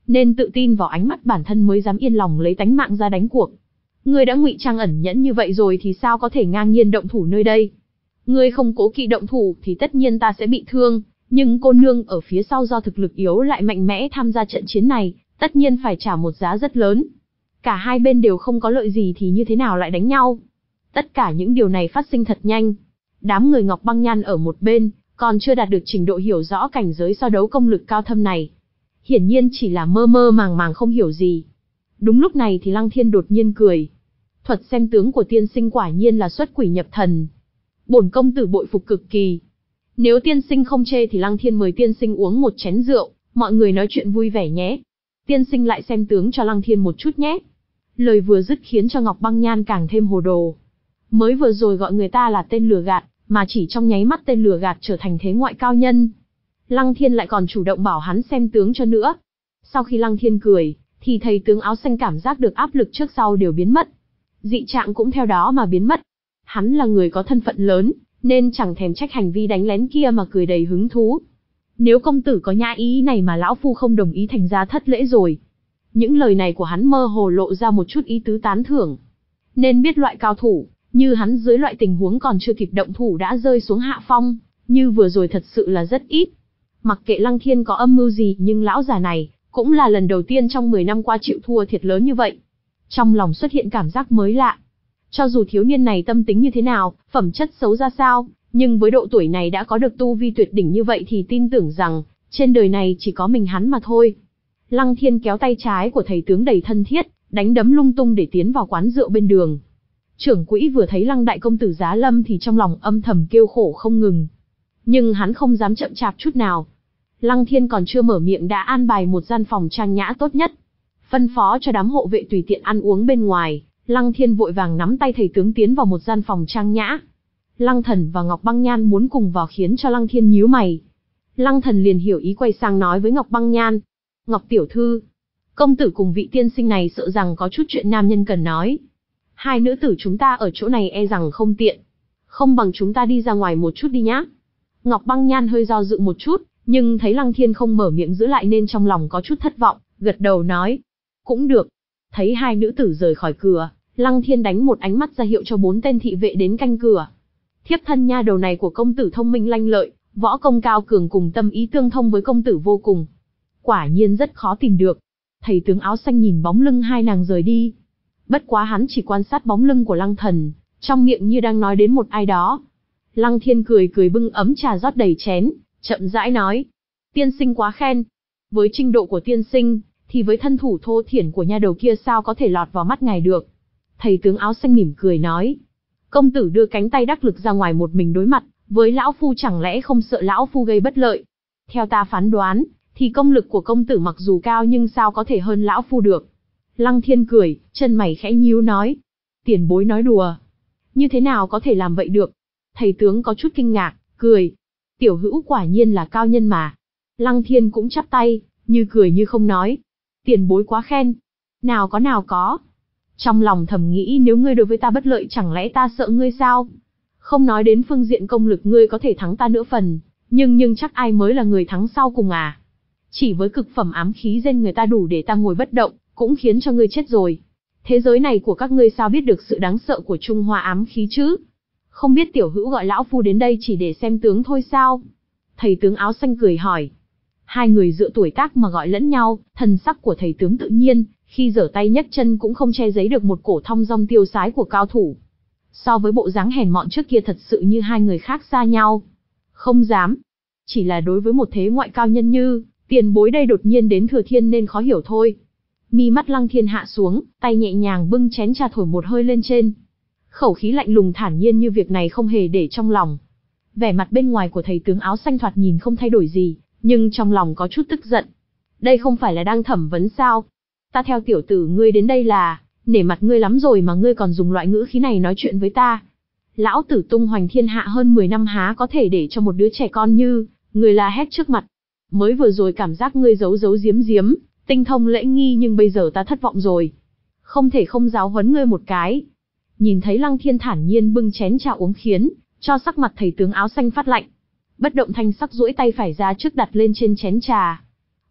nên tự tin vào ánh mắt bản thân mới dám yên lòng lấy tánh mạng ra đánh cuộc. Ngươi đã ngụy trang ẩn nhẫn như vậy rồi thì sao có thể ngang nhiên động thủ nơi đây? Ngươi không cố kỵ động thủ thì tất nhiên ta sẽ bị thương, nhưng cô nương ở phía sau do thực lực yếu lại mạnh mẽ tham gia trận chiến này, tất nhiên phải trả một giá rất lớn. Cả hai bên đều không có lợi gì thì như thế nào lại đánh nhau? Tất cả những điều này phát sinh thật nhanh. Đám người Ngọc Băng Nhan ở một bên, còn chưa đạt được trình độ hiểu rõ cảnh giới so đấu công lực cao thâm này. Hiển nhiên chỉ là mơ mơ màng màng không hiểu gì. Đúng lúc này thì Lăng Thiên đột nhiên cười. Thuật xem tướng của tiên sinh quả nhiên là xuất quỷ nhập thần. Bổn công tử bội phục cực kỳ. Nếu tiên sinh không chê thì Lăng Thiên mời tiên sinh uống một chén rượu, mọi người nói chuyện vui vẻ nhé. Tiên sinh lại xem tướng cho Lăng Thiên một chút nhé. Lời vừa dứt khiến cho Ngọc Băng Nhan càng thêm hồ đồ. Mới vừa rồi gọi người ta là tên lừa gạt, mà chỉ trong nháy mắt tên lừa gạt trở thành thế ngoại cao nhân. Lăng Thiên lại còn chủ động bảo hắn xem tướng cho nữa. Sau khi Lăng Thiên cười, thì thầy tướng áo xanh cảm giác được áp lực trước sau đều biến mất. Dị trạng cũng theo đó mà biến mất. Hắn là người có thân phận lớn, nên chẳng thèm trách hành vi đánh lén kia mà cười đầy hứng thú. Nếu công tử có nhã ý này mà lão phu không đồng ý thành ra thất lễ rồi. Những lời này của hắn mơ hồ lộ ra một chút ý tứ tán thưởng. Nên biết loại cao thủ, như hắn dưới loại tình huống còn chưa kịp động thủ đã rơi xuống hạ phong, như vừa rồi thật sự là rất ít. Mặc kệ Lăng Thiên có âm mưu gì nhưng lão già này, cũng là lần đầu tiên trong mười năm qua chịu thua thiệt lớn như vậy. Trong lòng xuất hiện cảm giác mới lạ. Cho dù thiếu niên này tâm tính như thế nào, phẩm chất xấu ra sao, nhưng với độ tuổi này đã có được tu vi tuyệt đỉnh như vậy thì tin tưởng rằng, trên đời này chỉ có mình hắn mà thôi. Lăng Thiên kéo tay trái của thầy tướng đầy thân thiết, đánh đấm lung tung để tiến vào quán rượu bên đường. Trưởng quỹ vừa thấy Lăng đại công tử giá lâm thì trong lòng âm thầm kêu khổ không ngừng. Nhưng hắn không dám chậm chạp chút nào. Lăng Thiên còn chưa mở miệng đã an bài một gian phòng trang nhã tốt nhất. Phân phó cho đám hộ vệ tùy tiện ăn uống bên ngoài, Lăng Thiên vội vàng nắm tay thầy tướng tiến vào một gian phòng trang nhã. Lăng Thần và Ngọc Băng Nhan muốn cùng vào khiến cho Lăng Thiên nhíu mày. Lăng Thần liền hiểu ý quay sang nói với Ngọc Băng Nhan. Ngọc tiểu thư, công tử cùng vị tiên sinh này sợ rằng có chút chuyện nam nhân cần nói. Hai nữ tử chúng ta ở chỗ này e rằng không tiện. Không bằng chúng ta đi ra ngoài một chút đi nhá. Ngọc Băng Nhan hơi do dự một chút, nhưng thấy Lăng Thiên không mở miệng giữ lại nên trong lòng có chút thất vọng, gật đầu nói. Cũng được. Thấy hai nữ tử rời khỏi cửa, Lăng Thiên đánh một ánh mắt ra hiệu cho bốn tên thị vệ đến canh cửa. Thiếp thân nha đầu này của công tử thông minh lanh lợi, võ công cao cường cùng tâm ý tương thông với công tử vô cùng. Quả nhiên rất khó tìm được. Thầy tướng áo xanh nhìn bóng lưng hai nàng rời đi. Bất quá hắn chỉ quan sát bóng lưng của Lăng Thần, trong miệng như đang nói đến một ai đó. Lăng Thiên cười cười bưng ấm trà rót đầy chén, chậm rãi nói. Tiên sinh quá khen. Với trình độ của tiên sinh, thì với thân thủ thô thiển của nha đầu kia sao có thể lọt vào mắt ngài được. Thầy tướng áo xanh mỉm cười nói. Công tử đưa cánh tay đắc lực ra ngoài một mình đối mặt, với lão phu chẳng lẽ không sợ lão phu gây bất lợi. Theo ta phán đoán, thì công lực của công tử mặc dù cao nhưng sao có thể hơn lão phu được. Lăng Thiên cười, chân mày khẽ nhíu nói. Tiền bối nói đùa. Như thế nào có thể làm vậy được? Thầy tướng có chút kinh ngạc, cười. Tiểu hữu quả nhiên là cao nhân mà. Lăng Thiên cũng chắp tay, như cười như không nói. Tiền bối quá khen. Nào có nào có. Trong lòng thầm nghĩ nếu ngươi đối với ta bất lợi chẳng lẽ ta sợ ngươi sao? Không nói đến phương diện công lực ngươi có thể thắng ta nửa phần, nhưng nhưng chắc ai mới là người thắng sau cùng à? Chỉ với cực phẩm ám khí gen người ta đủ để ta ngồi bất động, cũng khiến cho ngươi chết rồi. Thế giới này của các ngươi sao biết được sự đáng sợ của Trung Hoa ám khí chứ? Không biết tiểu hữu gọi lão phu đến đây chỉ để xem tướng thôi sao? Thầy tướng áo xanh cười hỏi. Hai người dựa tuổi tác mà gọi lẫn nhau, thần sắc của thầy tướng tự nhiên, khi giở tay nhấc chân cũng không che giấu được một cổ thong dong tiêu sái của cao thủ. So với bộ dáng hèn mọn trước kia thật sự như hai người khác xa nhau. Không dám. Chỉ là đối với một thế ngoại cao nhân như, tiền bối đây đột nhiên đến Thừa Thiên nên khó hiểu thôi. Mi mắt Lăng Thiên hạ xuống, tay nhẹ nhàng bưng chén trà thổi một hơi lên trên. Khẩu khí lạnh lùng thản nhiên như việc này không hề để trong lòng. Vẻ mặt bên ngoài của thầy tướng áo xanh thoạt nhìn không thay đổi gì, nhưng trong lòng có chút tức giận. Đây không phải là đang thẩm vấn sao? Ta theo tiểu tử ngươi đến đây là, nể mặt ngươi lắm rồi mà ngươi còn dùng loại ngữ khí này nói chuyện với ta. Lão tử tung hoành thiên hạ hơn mười năm há có thể để cho một đứa trẻ con như, ngươi la hét trước mặt. Mới vừa rồi cảm giác ngươi giấu giấu giếm giếm, tinh thông lễ nghi nhưng bây giờ ta thất vọng rồi. Không thể không giáo huấn ngươi một cái. Nhìn thấy Lăng Thiên thản nhiên bưng chén trà uống khiến, cho sắc mặt thầy tướng áo xanh phát lạnh. Bất động thanh sắc duỗi tay phải ra trước đặt lên trên chén trà.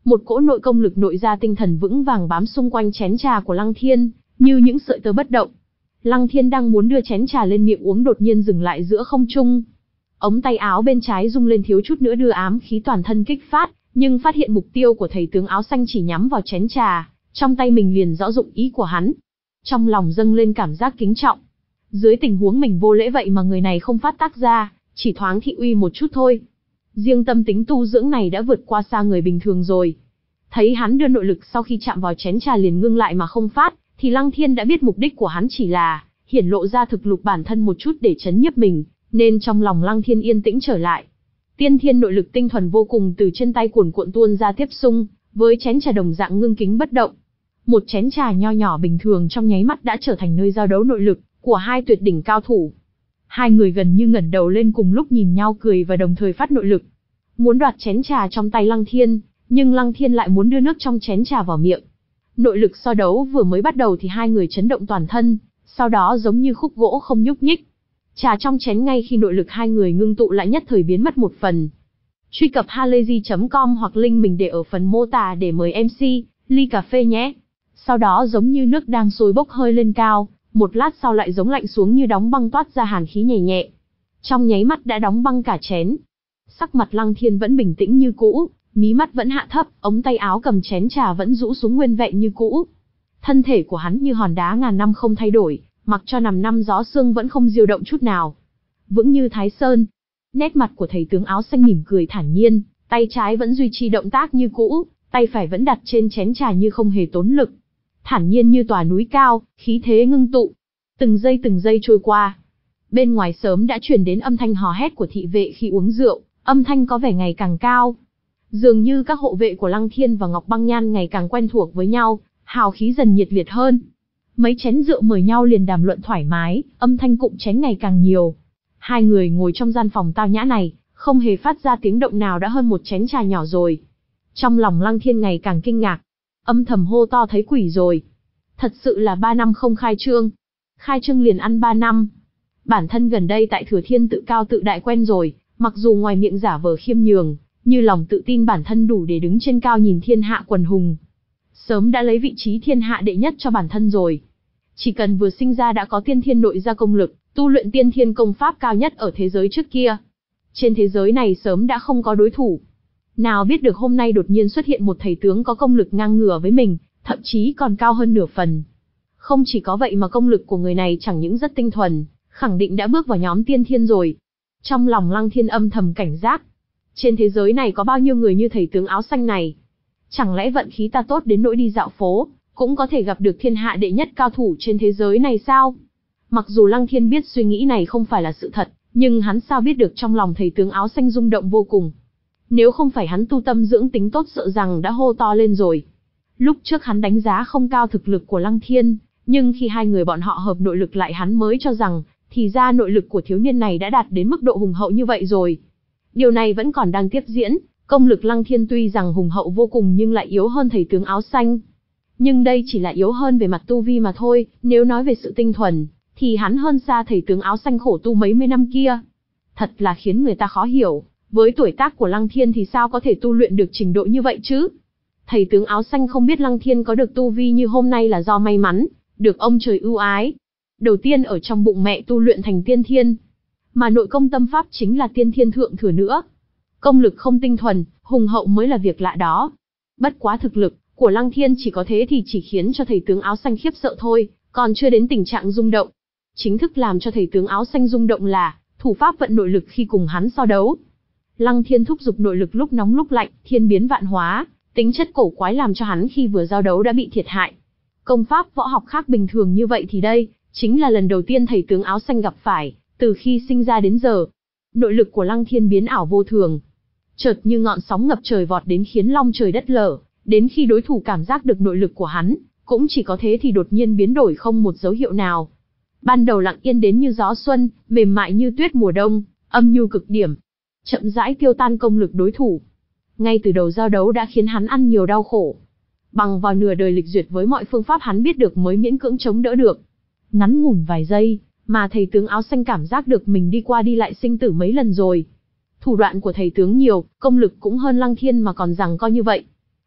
Một cỗ nội công lực nội ra tinh thần vững vàng bám xung quanh chén trà của Lăng Thiên, như những sợi tơ bất động. Lăng Thiên đang muốn đưa chén trà lên miệng uống đột nhiên dừng lại giữa không trung. Ống tay áo bên trái rung lên thiếu chút nữa đưa ám khí toàn thân kích phát, nhưng phát hiện mục tiêu của thầy tướng áo xanh chỉ nhắm vào chén trà, trong tay mình liền rõ dụng ý của hắn. Trong lòng dâng lên cảm giác kính trọng. Dưới tình huống mình vô lễ vậy mà người này không phát tác ra, chỉ thoáng thị uy một chút thôi. Riêng tâm tính tu dưỡng này đã vượt qua xa người bình thường rồi. Thấy hắn đưa nội lực sau khi chạm vào chén trà liền ngưng lại mà không phát, thì Lăng Thiên đã biết mục đích của hắn chỉ là hiển lộ ra thực lực bản thân một chút để chấn nhiếp mình, nên trong lòng Lăng Thiên yên tĩnh trở lại. Tiên thiên nội lực tinh thuần vô cùng từ trên tay cuồn cuộn tuôn ra tiếp xung với chén trà đồng dạng ngưng kính bất động. Một chén trà nho nhỏ bình thường trong nháy mắt đã trở thành nơi giao đấu nội lực của hai tuyệt đỉnh cao thủ. Hai người gần như ngẩng đầu lên cùng lúc nhìn nhau cười và đồng thời phát nội lực, muốn đoạt chén trà trong tay Lăng Thiên, nhưng Lăng Thiên lại muốn đưa nước trong chén trà vào miệng. Nội lực so đấu vừa mới bắt đầu thì hai người chấn động toàn thân, sau đó giống như khúc gỗ không nhúc nhích. Trà trong chén ngay khi nội lực hai người ngưng tụ lại nhất thời biến mất một phần. Truy cập halayzi chấm com hoặc link mình để ở phần mô tả để mời em xê, ly cà phê nhé. Sau đó giống như nước đang sôi bốc hơi lên cao, một lát sau lại giống lạnh xuống như đóng băng toát ra hàn khí nhẹ nhẹ. Trong nháy mắt đã đóng băng cả chén. Sắc mặt Lăng Thiên vẫn bình tĩnh như cũ, mí mắt vẫn hạ thấp, ống tay áo cầm chén trà vẫn rũ xuống nguyên vẹn như cũ. Thân thể của hắn như hòn đá ngàn năm không thay đổi, mặc cho nằm năm gió sương vẫn không diêu động chút nào. Vững như Thái Sơn. Nét mặt của thầy tướng áo xanh mỉm cười thản nhiên, tay trái vẫn duy trì động tác như cũ, tay phải vẫn đặt trên chén trà như không hề tốn lực. Thản nhiên như tòa núi cao, khí thế ngưng tụ. Từng giây từng giây trôi qua. Bên ngoài sớm đã truyền đến âm thanh hò hét của thị vệ khi uống rượu, âm thanh có vẻ ngày càng cao. Dường như các hộ vệ của Lăng Thiên và Ngọc Băng Nhan ngày càng quen thuộc với nhau, hào khí dần nhiệt liệt hơn. Mấy chén rượu mời nhau liền đàm luận thoải mái, âm thanh cụm chén ngày càng nhiều. Hai người ngồi trong gian phòng tao nhã này, không hề phát ra tiếng động nào đã hơn một chén trà nhỏ rồi. Trong lòng Lăng Thiên ngày càng kinh ngạc, âm thầm hô to thấy quỷ rồi. Thật sự là ba năm không khai trương. Khai trương liền ăn ba năm. Bản thân gần đây tại Thừa Thiên tự cao tự đại quen rồi, mặc dù ngoài miệng giả vờ khiêm nhường, như lòng tự tin bản thân đủ để đứng trên cao nhìn thiên hạ quần hùng. Sớm đã lấy vị trí thiên hạ đệ nhất cho bản thân rồi. Chỉ cần vừa sinh ra đã có tiên thiên nội gia công lực, tu luyện tiên thiên công pháp cao nhất ở thế giới trước kia. Trên thế giới này sớm đã không có đối thủ. Nào biết được hôm nay đột nhiên xuất hiện một thầy tướng có công lực ngang ngửa với mình, thậm chí còn cao hơn nửa phần. Không chỉ có vậy mà công lực của người này chẳng những rất tinh thuần, khẳng định đã bước vào nhóm tiên thiên rồi. Trong lòng Lăng Thiên âm thầm cảnh giác. Trên thế giới này có bao nhiêu người như thầy tướng áo xanh này? Chẳng lẽ vận khí ta tốt đến nỗi đi dạo phố, cũng có thể gặp được thiên hạ đệ nhất cao thủ trên thế giới này sao? Mặc dù Lăng Thiên biết suy nghĩ này không phải là sự thật, nhưng hắn sao biết được trong lòng thầy tướng áo xanh rung động vô cùng. Nếu không phải hắn tu tâm dưỡng tính tốt sợ rằng đã hô to lên rồi. Lúc trước hắn đánh giá không cao thực lực của Lăng Thiên, nhưng khi hai người bọn họ hợp nội lực lại hắn mới cho rằng, thì ra nội lực của thiếu niên này đã đạt đến mức độ hùng hậu như vậy rồi. Điều này vẫn còn đang tiếp diễn, công lực Lăng Thiên tuy rằng hùng hậu vô cùng nhưng lại yếu hơn thầy tướng áo xanh. Nhưng đây chỉ là yếu hơn về mặt tu vi mà thôi, nếu nói về sự tinh thuần, thì hắn hơn xa thầy tướng áo xanh khổ tu mấy mươi năm kia. Thật là khiến người ta khó hiểu, với tuổi tác của Lăng Thiên thì sao có thể tu luyện được trình độ như vậy chứ? Thầy tướng áo xanh không biết Lăng Thiên có được tu vi như hôm nay là do may mắn, được ông trời ưu ái. Đầu tiên ở trong bụng mẹ tu luyện thành tiên thiên, mà nội công tâm pháp chính là tiên thiên thượng thừa nữa. Công lực không tinh thuần, hùng hậu mới là việc lạ đó. Bất quá thực lực của Lăng Thiên chỉ có thế thì chỉ khiến cho thầy tướng áo xanh khiếp sợ thôi, còn chưa đến tình trạng rung động. Chính thức làm cho thầy tướng áo xanh rung động là thủ pháp vận nội lực khi cùng hắn so đấu. Lăng Thiên thúc giục nội lực lúc nóng lúc lạnh, thiên biến vạn hóa, tính chất cổ quái làm cho hắn khi vừa giao đấu đã bị thiệt hại. Công pháp võ học khác bình thường như vậy thì đây chính là lần đầu tiên thầy tướng áo xanh gặp phải, từ khi sinh ra đến giờ. Nội lực của Lăng Thiên biến ảo vô thường, chợt như ngọn sóng ngập trời vọt đến khiến long trời đất lở, đến khi đối thủ cảm giác được nội lực của hắn, cũng chỉ có thế thì đột nhiên biến đổi không một dấu hiệu nào. Ban đầu lặng yên đến như gió xuân, mềm mại như tuyết mùa đông, âm nhu cực điểm, chậm rãi tiêu tan công lực đối thủ. Ngay từ đầu giao đấu đã khiến hắn ăn nhiều đau khổ. Bằng vào nửa đời lịch duyệt với mọi phương pháp hắn biết được mới miễn cưỡng chống đỡ được. Ngắn ngủn vài giây, mà thầy tướng áo xanh cảm giác được mình đi qua đi lại sinh tử mấy lần rồi. Thủ đoạn của thầy tướng nhiều, công lực cũng hơn Lăng Thiên mà còn rằng co như vậy.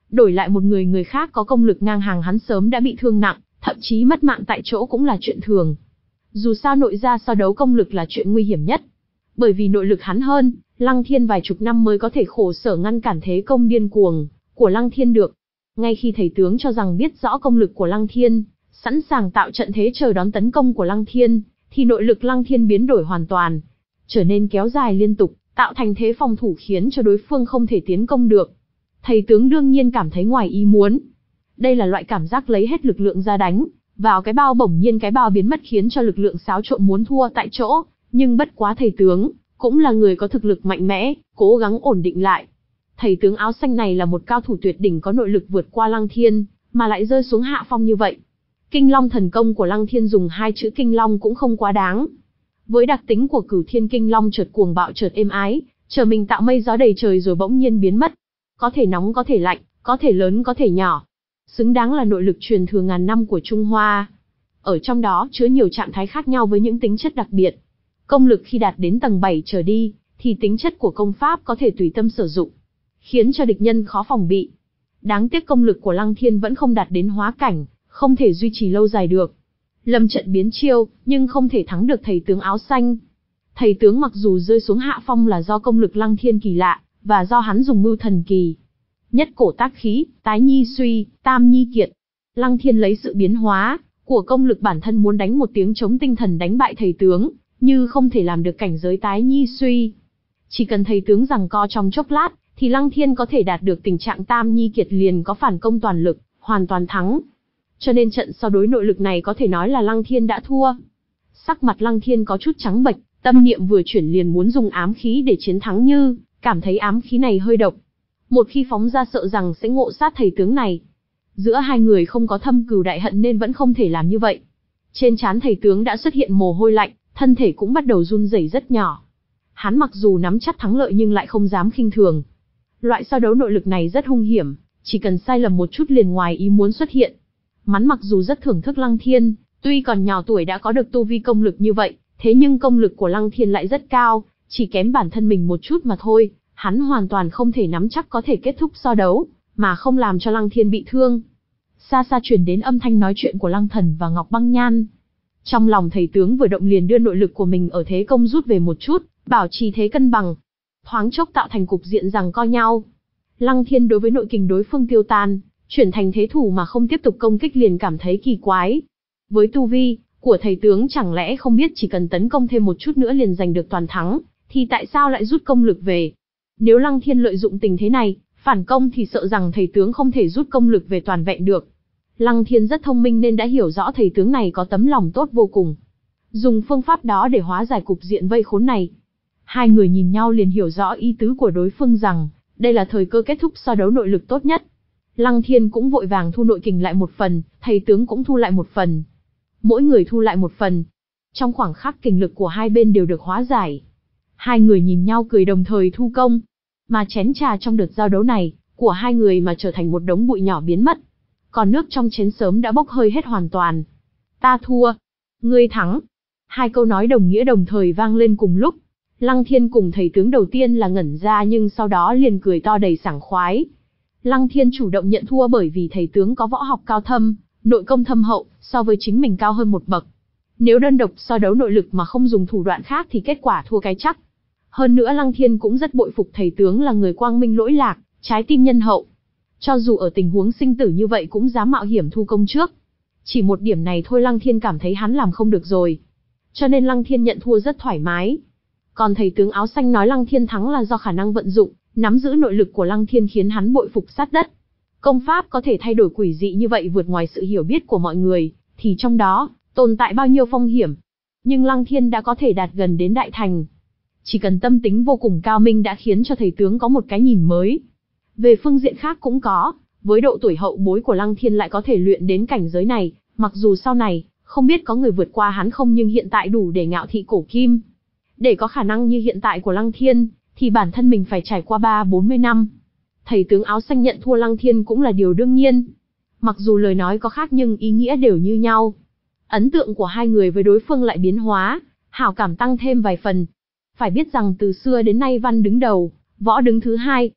Đổi lại một người người khác có công lực ngang hàng hắn sớm đã bị thương nặng, thậm chí mất mạng tại chỗ cũng là chuyện thường. Dù sao nội gia so đấu công lực là chuyện nguy hiểm nhất. Bởi vì nội lực hắn hơn, Lăng Thiên vài chục năm mới có thể khổ sở ngăn cản thế công điên cuồng của Lăng Thiên được. Ngay khi thầy tướng cho rằng biết rõ công lực của Lăng Thiên, sẵn sàng tạo trận thế chờ đón tấn công của Lăng Thiên, thì nội lực Lăng Thiên biến đổi hoàn toàn, trở nên kéo dài liên tục, tạo thành thế phòng thủ khiến cho đối phương không thể tiến công được. Thầy tướng đương nhiên cảm thấy ngoài ý muốn. Đây là loại cảm giác lấy hết lực lượng ra đánh vào cái bao, bỗng nhiên cái bao biến mất khiến cho lực lượng xáo trộn muốn thua tại chỗ, nhưng bất quá thầy tướng cũng là người có thực lực mạnh mẽ, cố gắng ổn định lại. Thầy tướng áo xanh này là một cao thủ tuyệt đỉnh có nội lực vượt qua Lăng Thiên, mà lại rơi xuống hạ phong như vậy. Kinh Long thần công của Lăng Thiên dùng hai chữ Kinh Long cũng không quá đáng. Với đặc tính của Cửu Thiên Kinh Long chợt cuồng bạo chợt êm ái, chờ mình tạo mây gió đầy trời rồi bỗng nhiên biến mất. Có thể nóng có thể lạnh, có thể lớn có thể nhỏ. Xứng đáng là nội lực truyền thừa ngàn năm của Trung Hoa. Ở trong đó chứa nhiều trạng thái khác nhau với những tính chất đặc biệt. Công lực khi đạt đến tầng bảy trở đi, thì tính chất của công pháp có thể tùy tâm sử dụng, khiến cho địch nhân khó phòng bị. Đáng tiếc công lực của Lăng Thiên vẫn không đạt đến hóa cảnh, không thể duy trì lâu dài được. Lâm trận biến chiêu, nhưng không thể thắng được thầy tướng áo xanh. Thầy tướng mặc dù rơi xuống hạ phong là do công lực Lăng Thiên kỳ lạ, và do hắn dùng mưu thần kỳ. Nhất cổ tác khí, tái nhi suy, tam nhi kiệt. Lăng Thiên lấy sự biến hóa của công lực bản thân muốn đánh một tiếng chống tinh thần đánh bại thầy tướng, như không thể làm được cảnh giới tái nhi suy. Chỉ cần thầy tướng giằng co trong chốc lát, thì Lăng Thiên có thể đạt được tình trạng tam nhi kiệt liền có phản công toàn lực, hoàn toàn thắng. Cho nên trận so đối nội lực này có thể nói là Lăng Thiên đã thua. Sắc mặt Lăng Thiên có chút trắng bệch, tâm niệm vừa chuyển liền muốn dùng ám khí để chiến thắng như, cảm thấy ám khí này hơi độc. Một khi phóng ra sợ rằng sẽ ngộ sát thầy tướng này. Giữa hai người không có thâm cừu đại hận nên vẫn không thể làm như vậy. Trên trán thầy tướng đã xuất hiện mồ hôi lạnh, thân thể cũng bắt đầu run rẩy rất nhỏ. Hắn mặc dù nắm chắc thắng lợi nhưng lại không dám khinh thường. Loại so đấu nội lực này rất hung hiểm, chỉ cần sai lầm một chút liền ngoài ý muốn xuất hiện. Hắn mặc dù rất thưởng thức Lăng Thiên, tuy còn nhỏ tuổi đã có được tu vi công lực như vậy, thế nhưng công lực của Lăng Thiên lại rất cao, chỉ kém bản thân mình một chút mà thôi. Hắn hoàn toàn không thể nắm chắc có thể kết thúc so đấu, mà không làm cho Lăng Thiên bị thương. Xa xa truyền đến âm thanh nói chuyện của Lăng Thần và Ngọc Băng Nhan. Trong lòng thầy tướng vừa động liền đưa nội lực của mình ở thế công rút về một chút, bảo trì thế cân bằng. Thoáng chốc tạo thành cục diện giằng co nhau. Lăng Thiên đối với nội kình đối phương tiêu tan, chuyển thành thế thủ mà không tiếp tục công kích liền cảm thấy kỳ quái. Với tu vi của thầy tướng chẳng lẽ không biết chỉ cần tấn công thêm một chút nữa liền giành được toàn thắng, thì tại sao lại rút công lực về? Nếu Lăng Thiên lợi dụng tình thế này, phản công thì sợ rằng thầy tướng không thể rút công lực về toàn vẹn được. Lăng Thiên rất thông minh nên đã hiểu rõ thầy tướng này có tấm lòng tốt vô cùng. Dùng phương pháp đó để hóa giải cục diện vây khốn này. Hai người nhìn nhau liền hiểu rõ ý tứ của đối phương rằng, đây là thời cơ kết thúc so đấu nội lực tốt nhất. Lăng Thiên cũng vội vàng thu nội kình lại một phần, thầy tướng cũng thu lại một phần. Mỗi người thu lại một phần. Trong khoảng khắc kình lực của hai bên đều được hóa giải. Hai người nhìn nhau cười đồng thời thu công. Mà chén trà trong đợt giao đấu này, của hai người mà trở thành một đống bụi nhỏ biến mất. Còn nước trong chén sớm đã bốc hơi hết hoàn toàn. Ta thua. Ngươi thắng. Hai câu nói đồng nghĩa đồng thời vang lên cùng lúc. Lăng Thiên cùng thầy tướng đầu tiên là ngẩn ra nhưng sau đó liền cười to đầy sảng khoái. Lăng Thiên chủ động nhận thua bởi vì thầy tướng có võ học cao thâm, nội công thâm hậu, so với chính mình cao hơn một bậc. Nếu đơn độc so đấu nội lực mà không dùng thủ đoạn khác thì kết quả thua cái chắc. Hơn nữa Lăng Thiên cũng rất bội phục thầy tướng là người quang minh lỗi lạc, trái tim nhân hậu. Cho dù ở tình huống sinh tử như vậy cũng dám mạo hiểm thu công trước. Chỉ một điểm này thôi Lăng Thiên cảm thấy hắn làm không được rồi. Cho nên Lăng Thiên nhận thua rất thoải mái. Còn thầy tướng áo xanh nói Lăng Thiên thắng là do khả năng vận dụng, nắm giữ nội lực của Lăng Thiên khiến hắn bội phục sát đất. Công pháp có thể thay đổi quỷ dị như vậy vượt ngoài sự hiểu biết của mọi người, thì trong đó, tồn tại bao nhiêu phong hiểm. Nhưng Lăng Thiên đã có thể đạt gần đến đại thành. Chỉ cần tâm tính vô cùng cao minh đã khiến cho thầy tướng có một cái nhìn mới. Về phương diện khác cũng có, với độ tuổi hậu bối của Lăng Thiên lại có thể luyện đến cảnh giới này, mặc dù sau này, không biết có người vượt qua hắn không nhưng hiện tại đủ để ngạo thị cổ kim. Để có khả năng như hiện tại của Lăng Thiên, thì bản thân mình phải trải qua ba bốn mươi năm. Thầy tướng áo xanh nhận thua Lăng Thiên cũng là điều đương nhiên. Mặc dù lời nói có khác nhưng ý nghĩa đều như nhau. Ấn tượng của hai người với đối phương lại biến hóa, hảo cảm tăng thêm vài phần. Phải biết rằng từ xưa đến nay văn đứng đầu, võ đứng thứ hai.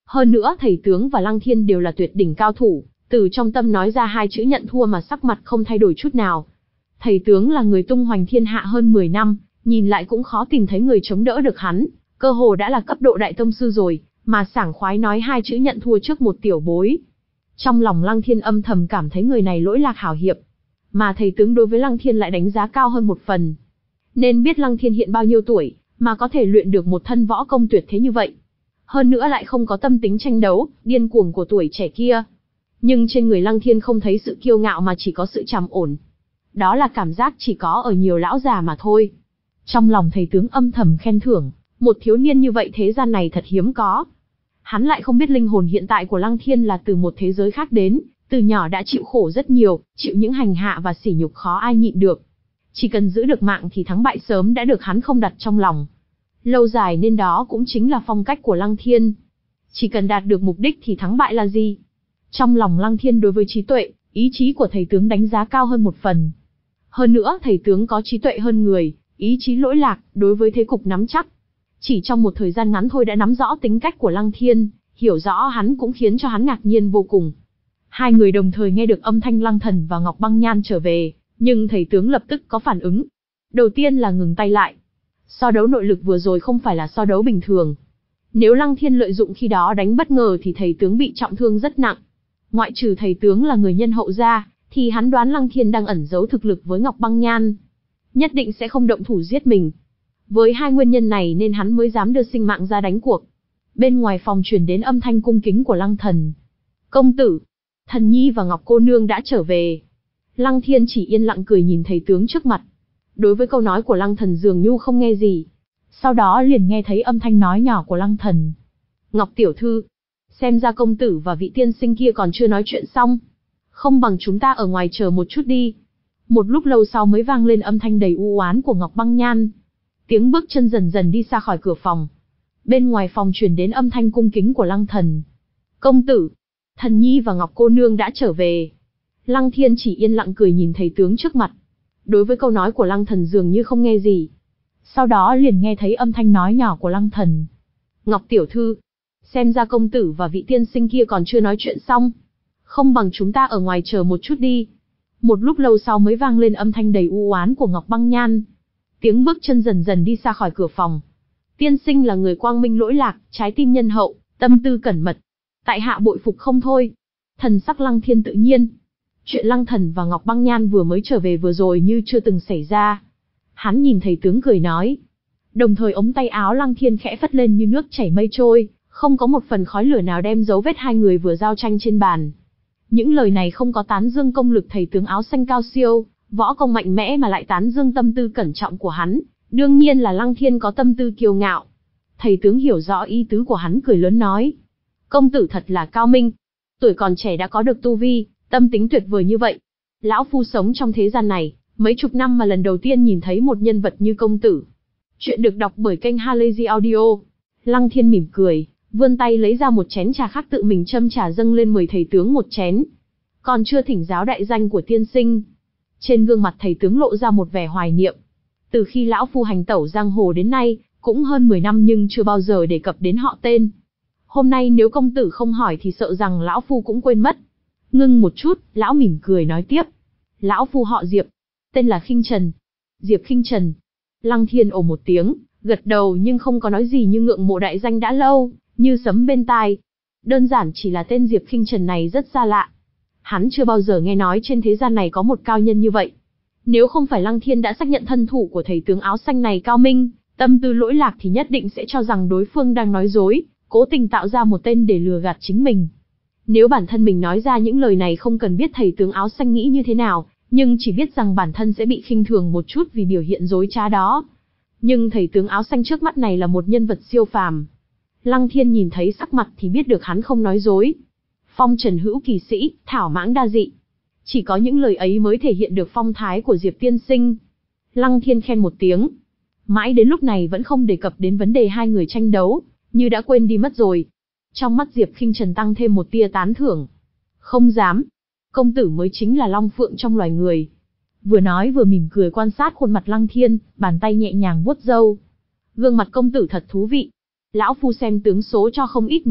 Hơn nữa thầy tướng và Lăng Thiên đều là tuyệt đỉnh cao thủ, từ trong tâm nói ra hai chữ nhận thua mà sắc mặt không thay đổi chút nào. Thầy tướng là người tung hoành thiên hạ hơn mười năm, nhìn lại cũng khó tìm thấy người chống đỡ được hắn, cơ hồ đã là cấp độ đại tông sư rồi, mà sảng khoái nói hai chữ nhận thua trước một tiểu bối. Trong lòng Lăng Thiên âm thầm cảm thấy người này lỗi lạc hảo hiệp, mà thầy tướng đối với Lăng Thiên lại đánh giá cao hơn một phần. Nên biết Lăng Thiên hiện bao nhiêu tuổi, mà có thể luyện được một thân võ công tuyệt thế như vậy. Hơn nữa lại không có tâm tính tranh đấu, điên cuồng của tuổi trẻ kia. Nhưng trên người Lăng Thiên không thấy sự kiêu ngạo mà chỉ có sự trầm ổn. Đó là cảm giác chỉ có ở nhiều lão già mà thôi. Trong lòng thầy tướng âm thầm khen thưởng, một thiếu niên như vậy thế gian này thật hiếm có. Hắn lại không biết linh hồn hiện tại của Lăng Thiên là từ một thế giới khác đến, từ nhỏ đã chịu khổ rất nhiều, chịu những hành hạ và sỉ nhục khó ai nhịn được. Chỉ cần giữ được mạng thì thắng bại sớm đã được hắn không đặt trong lòng. Lâu dài nên đó cũng chính là phong cách của Lăng Thiên. Chỉ cần đạt được mục đích thì thắng bại là gì? Trong lòng Lăng Thiên đối với trí tuệ, ý chí của thầy tướng đánh giá cao hơn một phần. Hơn nữa thầy tướng có trí tuệ hơn người, ý chí lỗi lạc, đối với thế cục nắm chắc. Chỉ trong một thời gian ngắn thôi đã nắm rõ tính cách của Lăng Thiên, hiểu rõ hắn cũng khiến cho hắn ngạc nhiên vô cùng. Hai người đồng thời nghe được âm thanh Lăng Thần và Ngọc Băng Nhan trở về, nhưng thầy tướng lập tức có phản ứng. Đầu tiên là ngừng tay lại. So đấu nội lực vừa rồi không phải là so đấu bình thường. Nếu Lăng Thiên lợi dụng khi đó đánh bất ngờ thì thầy tướng bị trọng thương rất nặng. Ngoại trừ thầy tướng là người nhân hậu ra, thì hắn đoán Lăng Thiên đang ẩn giấu thực lực với Ngọc Băng Nhan. Nhất định sẽ không động thủ giết mình. Với hai nguyên nhân này nên hắn mới dám đưa sinh mạng ra đánh cuộc. Bên ngoài phòng truyền đến âm thanh cung kính của Lăng Thần. Công tử, Thần Nhi và Ngọc cô nương đã trở về. Lăng Thiên chỉ yên lặng cười nhìn thầy tướng trước mặt. Đối với câu nói của Lăng Thần dường như không nghe gì. Sau đó liền nghe thấy âm thanh nói nhỏ của Lăng Thần. Ngọc tiểu thư, xem ra công tử và vị tiên sinh kia còn chưa nói chuyện xong. Không bằng chúng ta ở ngoài chờ một chút đi. Một lúc lâu sau mới vang lên âm thanh đầy u oán của Ngọc Băng Nhan. Tiếng bước chân dần dần đi xa khỏi cửa phòng. Bên ngoài phòng truyền đến âm thanh cung kính của Lăng Thần. Công tử, Thần Nhi và Ngọc cô nương đã trở về. Lăng Thiên chỉ yên lặng cười nhìn thầy tướng trước mặt. Đối với câu nói của Lăng Thần dường như không nghe gì. Sau đó liền nghe thấy âm thanh nói nhỏ của Lăng Thần. Ngọc tiểu thư, xem ra công tử và vị tiên sinh kia còn chưa nói chuyện xong. Không bằng chúng ta ở ngoài chờ một chút đi. Một lúc lâu sau mới vang lên âm thanh đầy u oán của Ngọc Băng Nhan. Tiếng bước chân dần dần đi xa khỏi cửa phòng. Tiên sinh là người quang minh lỗi lạc, trái tim nhân hậu, tâm tư cẩn mật. Tại hạ bội phục không thôi. Thần sắc Lăng Thiên tự nhiên. Chuyện Lăng Thần và Ngọc Băng Nhan vừa mới trở về vừa rồi như chưa từng xảy ra. Hắn nhìn thầy tướng cười nói. Đồng thời ống tay áo Lăng Thiên khẽ phất lên như nước chảy mây trôi, không có một phần khói lửa nào đem dấu vết hai người vừa giao tranh trên bàn. Những lời này không có tán dương công lực thầy tướng áo xanh cao siêu, võ công mạnh mẽ mà lại tán dương tâm tư cẩn trọng của hắn, đương nhiên là Lăng Thiên có tâm tư kiêu ngạo. Thầy tướng hiểu rõ ý tứ của hắn cười lớn nói. Công tử thật là cao minh, tuổi còn trẻ đã có được tu vi, tâm tính tuyệt vời như vậy. Lão phu sống trong thế gian này, mấy chục năm mà lần đầu tiên nhìn thấy một nhân vật như công tử. Chuyện được đọc bởi kênh Halazy Audio. Lăng Thiên mỉm cười, vươn tay lấy ra một chén trà khác tự mình châm trà dâng lên mời thầy tướng một chén. Còn chưa thỉnh giáo đại danh của tiên sinh. Trên gương mặt thầy tướng lộ ra một vẻ hoài niệm. Từ khi lão phu hành tẩu giang hồ đến nay, cũng hơn mười năm nhưng chưa bao giờ đề cập đến họ tên. Hôm nay nếu công tử không hỏi thì sợ rằng lão phu cũng quên mất. Ngưng một chút, lão mỉm cười nói tiếp. Lão phu họ Diệp, tên là Khinh Trần. Diệp Khinh Trần. Lăng Thiên ồ một tiếng, gật đầu nhưng không có nói gì như ngượng mộ đại danh đã lâu, như sấm bên tai. Đơn giản chỉ là tên Diệp Khinh Trần này rất xa lạ. Hắn chưa bao giờ nghe nói trên thế gian này có một cao nhân như vậy. Nếu không phải Lăng Thiên đã xác nhận thân thủ của thầy tướng áo xanh này cao minh, tâm tư lỗi lạc thì nhất định sẽ cho rằng đối phương đang nói dối, cố tình tạo ra một tên để lừa gạt chính mình. Nếu bản thân mình nói ra những lời này không cần biết thầy tướng áo xanh nghĩ như thế nào, nhưng chỉ biết rằng bản thân sẽ bị khinh thường một chút vì biểu hiện dối trá đó. Nhưng thầy tướng áo xanh trước mắt này là một nhân vật siêu phàm. Lăng Thiên nhìn thấy sắc mặt thì biết được hắn không nói dối. Phong trần hữu kỳ sĩ, thảo mãng đa dị. Chỉ có những lời ấy mới thể hiện được phong thái của Diệp tiên sinh. Lăng Thiên khen một tiếng. Mãi đến lúc này vẫn không đề cập đến vấn đề hai người tranh đấu, như đã quên đi mất rồi. Trong mắt Diệp Khinh Trần tăng thêm một tia tán thưởng. Không dám. Công tử mới chính là long phượng trong loài người. Vừa nói vừa mỉm cười quan sát khuôn mặt Lăng Thiên, bàn tay nhẹ nhàng vuốt râu. Gương mặt công tử thật thú vị. Lão phu xem tướng số cho không ít người,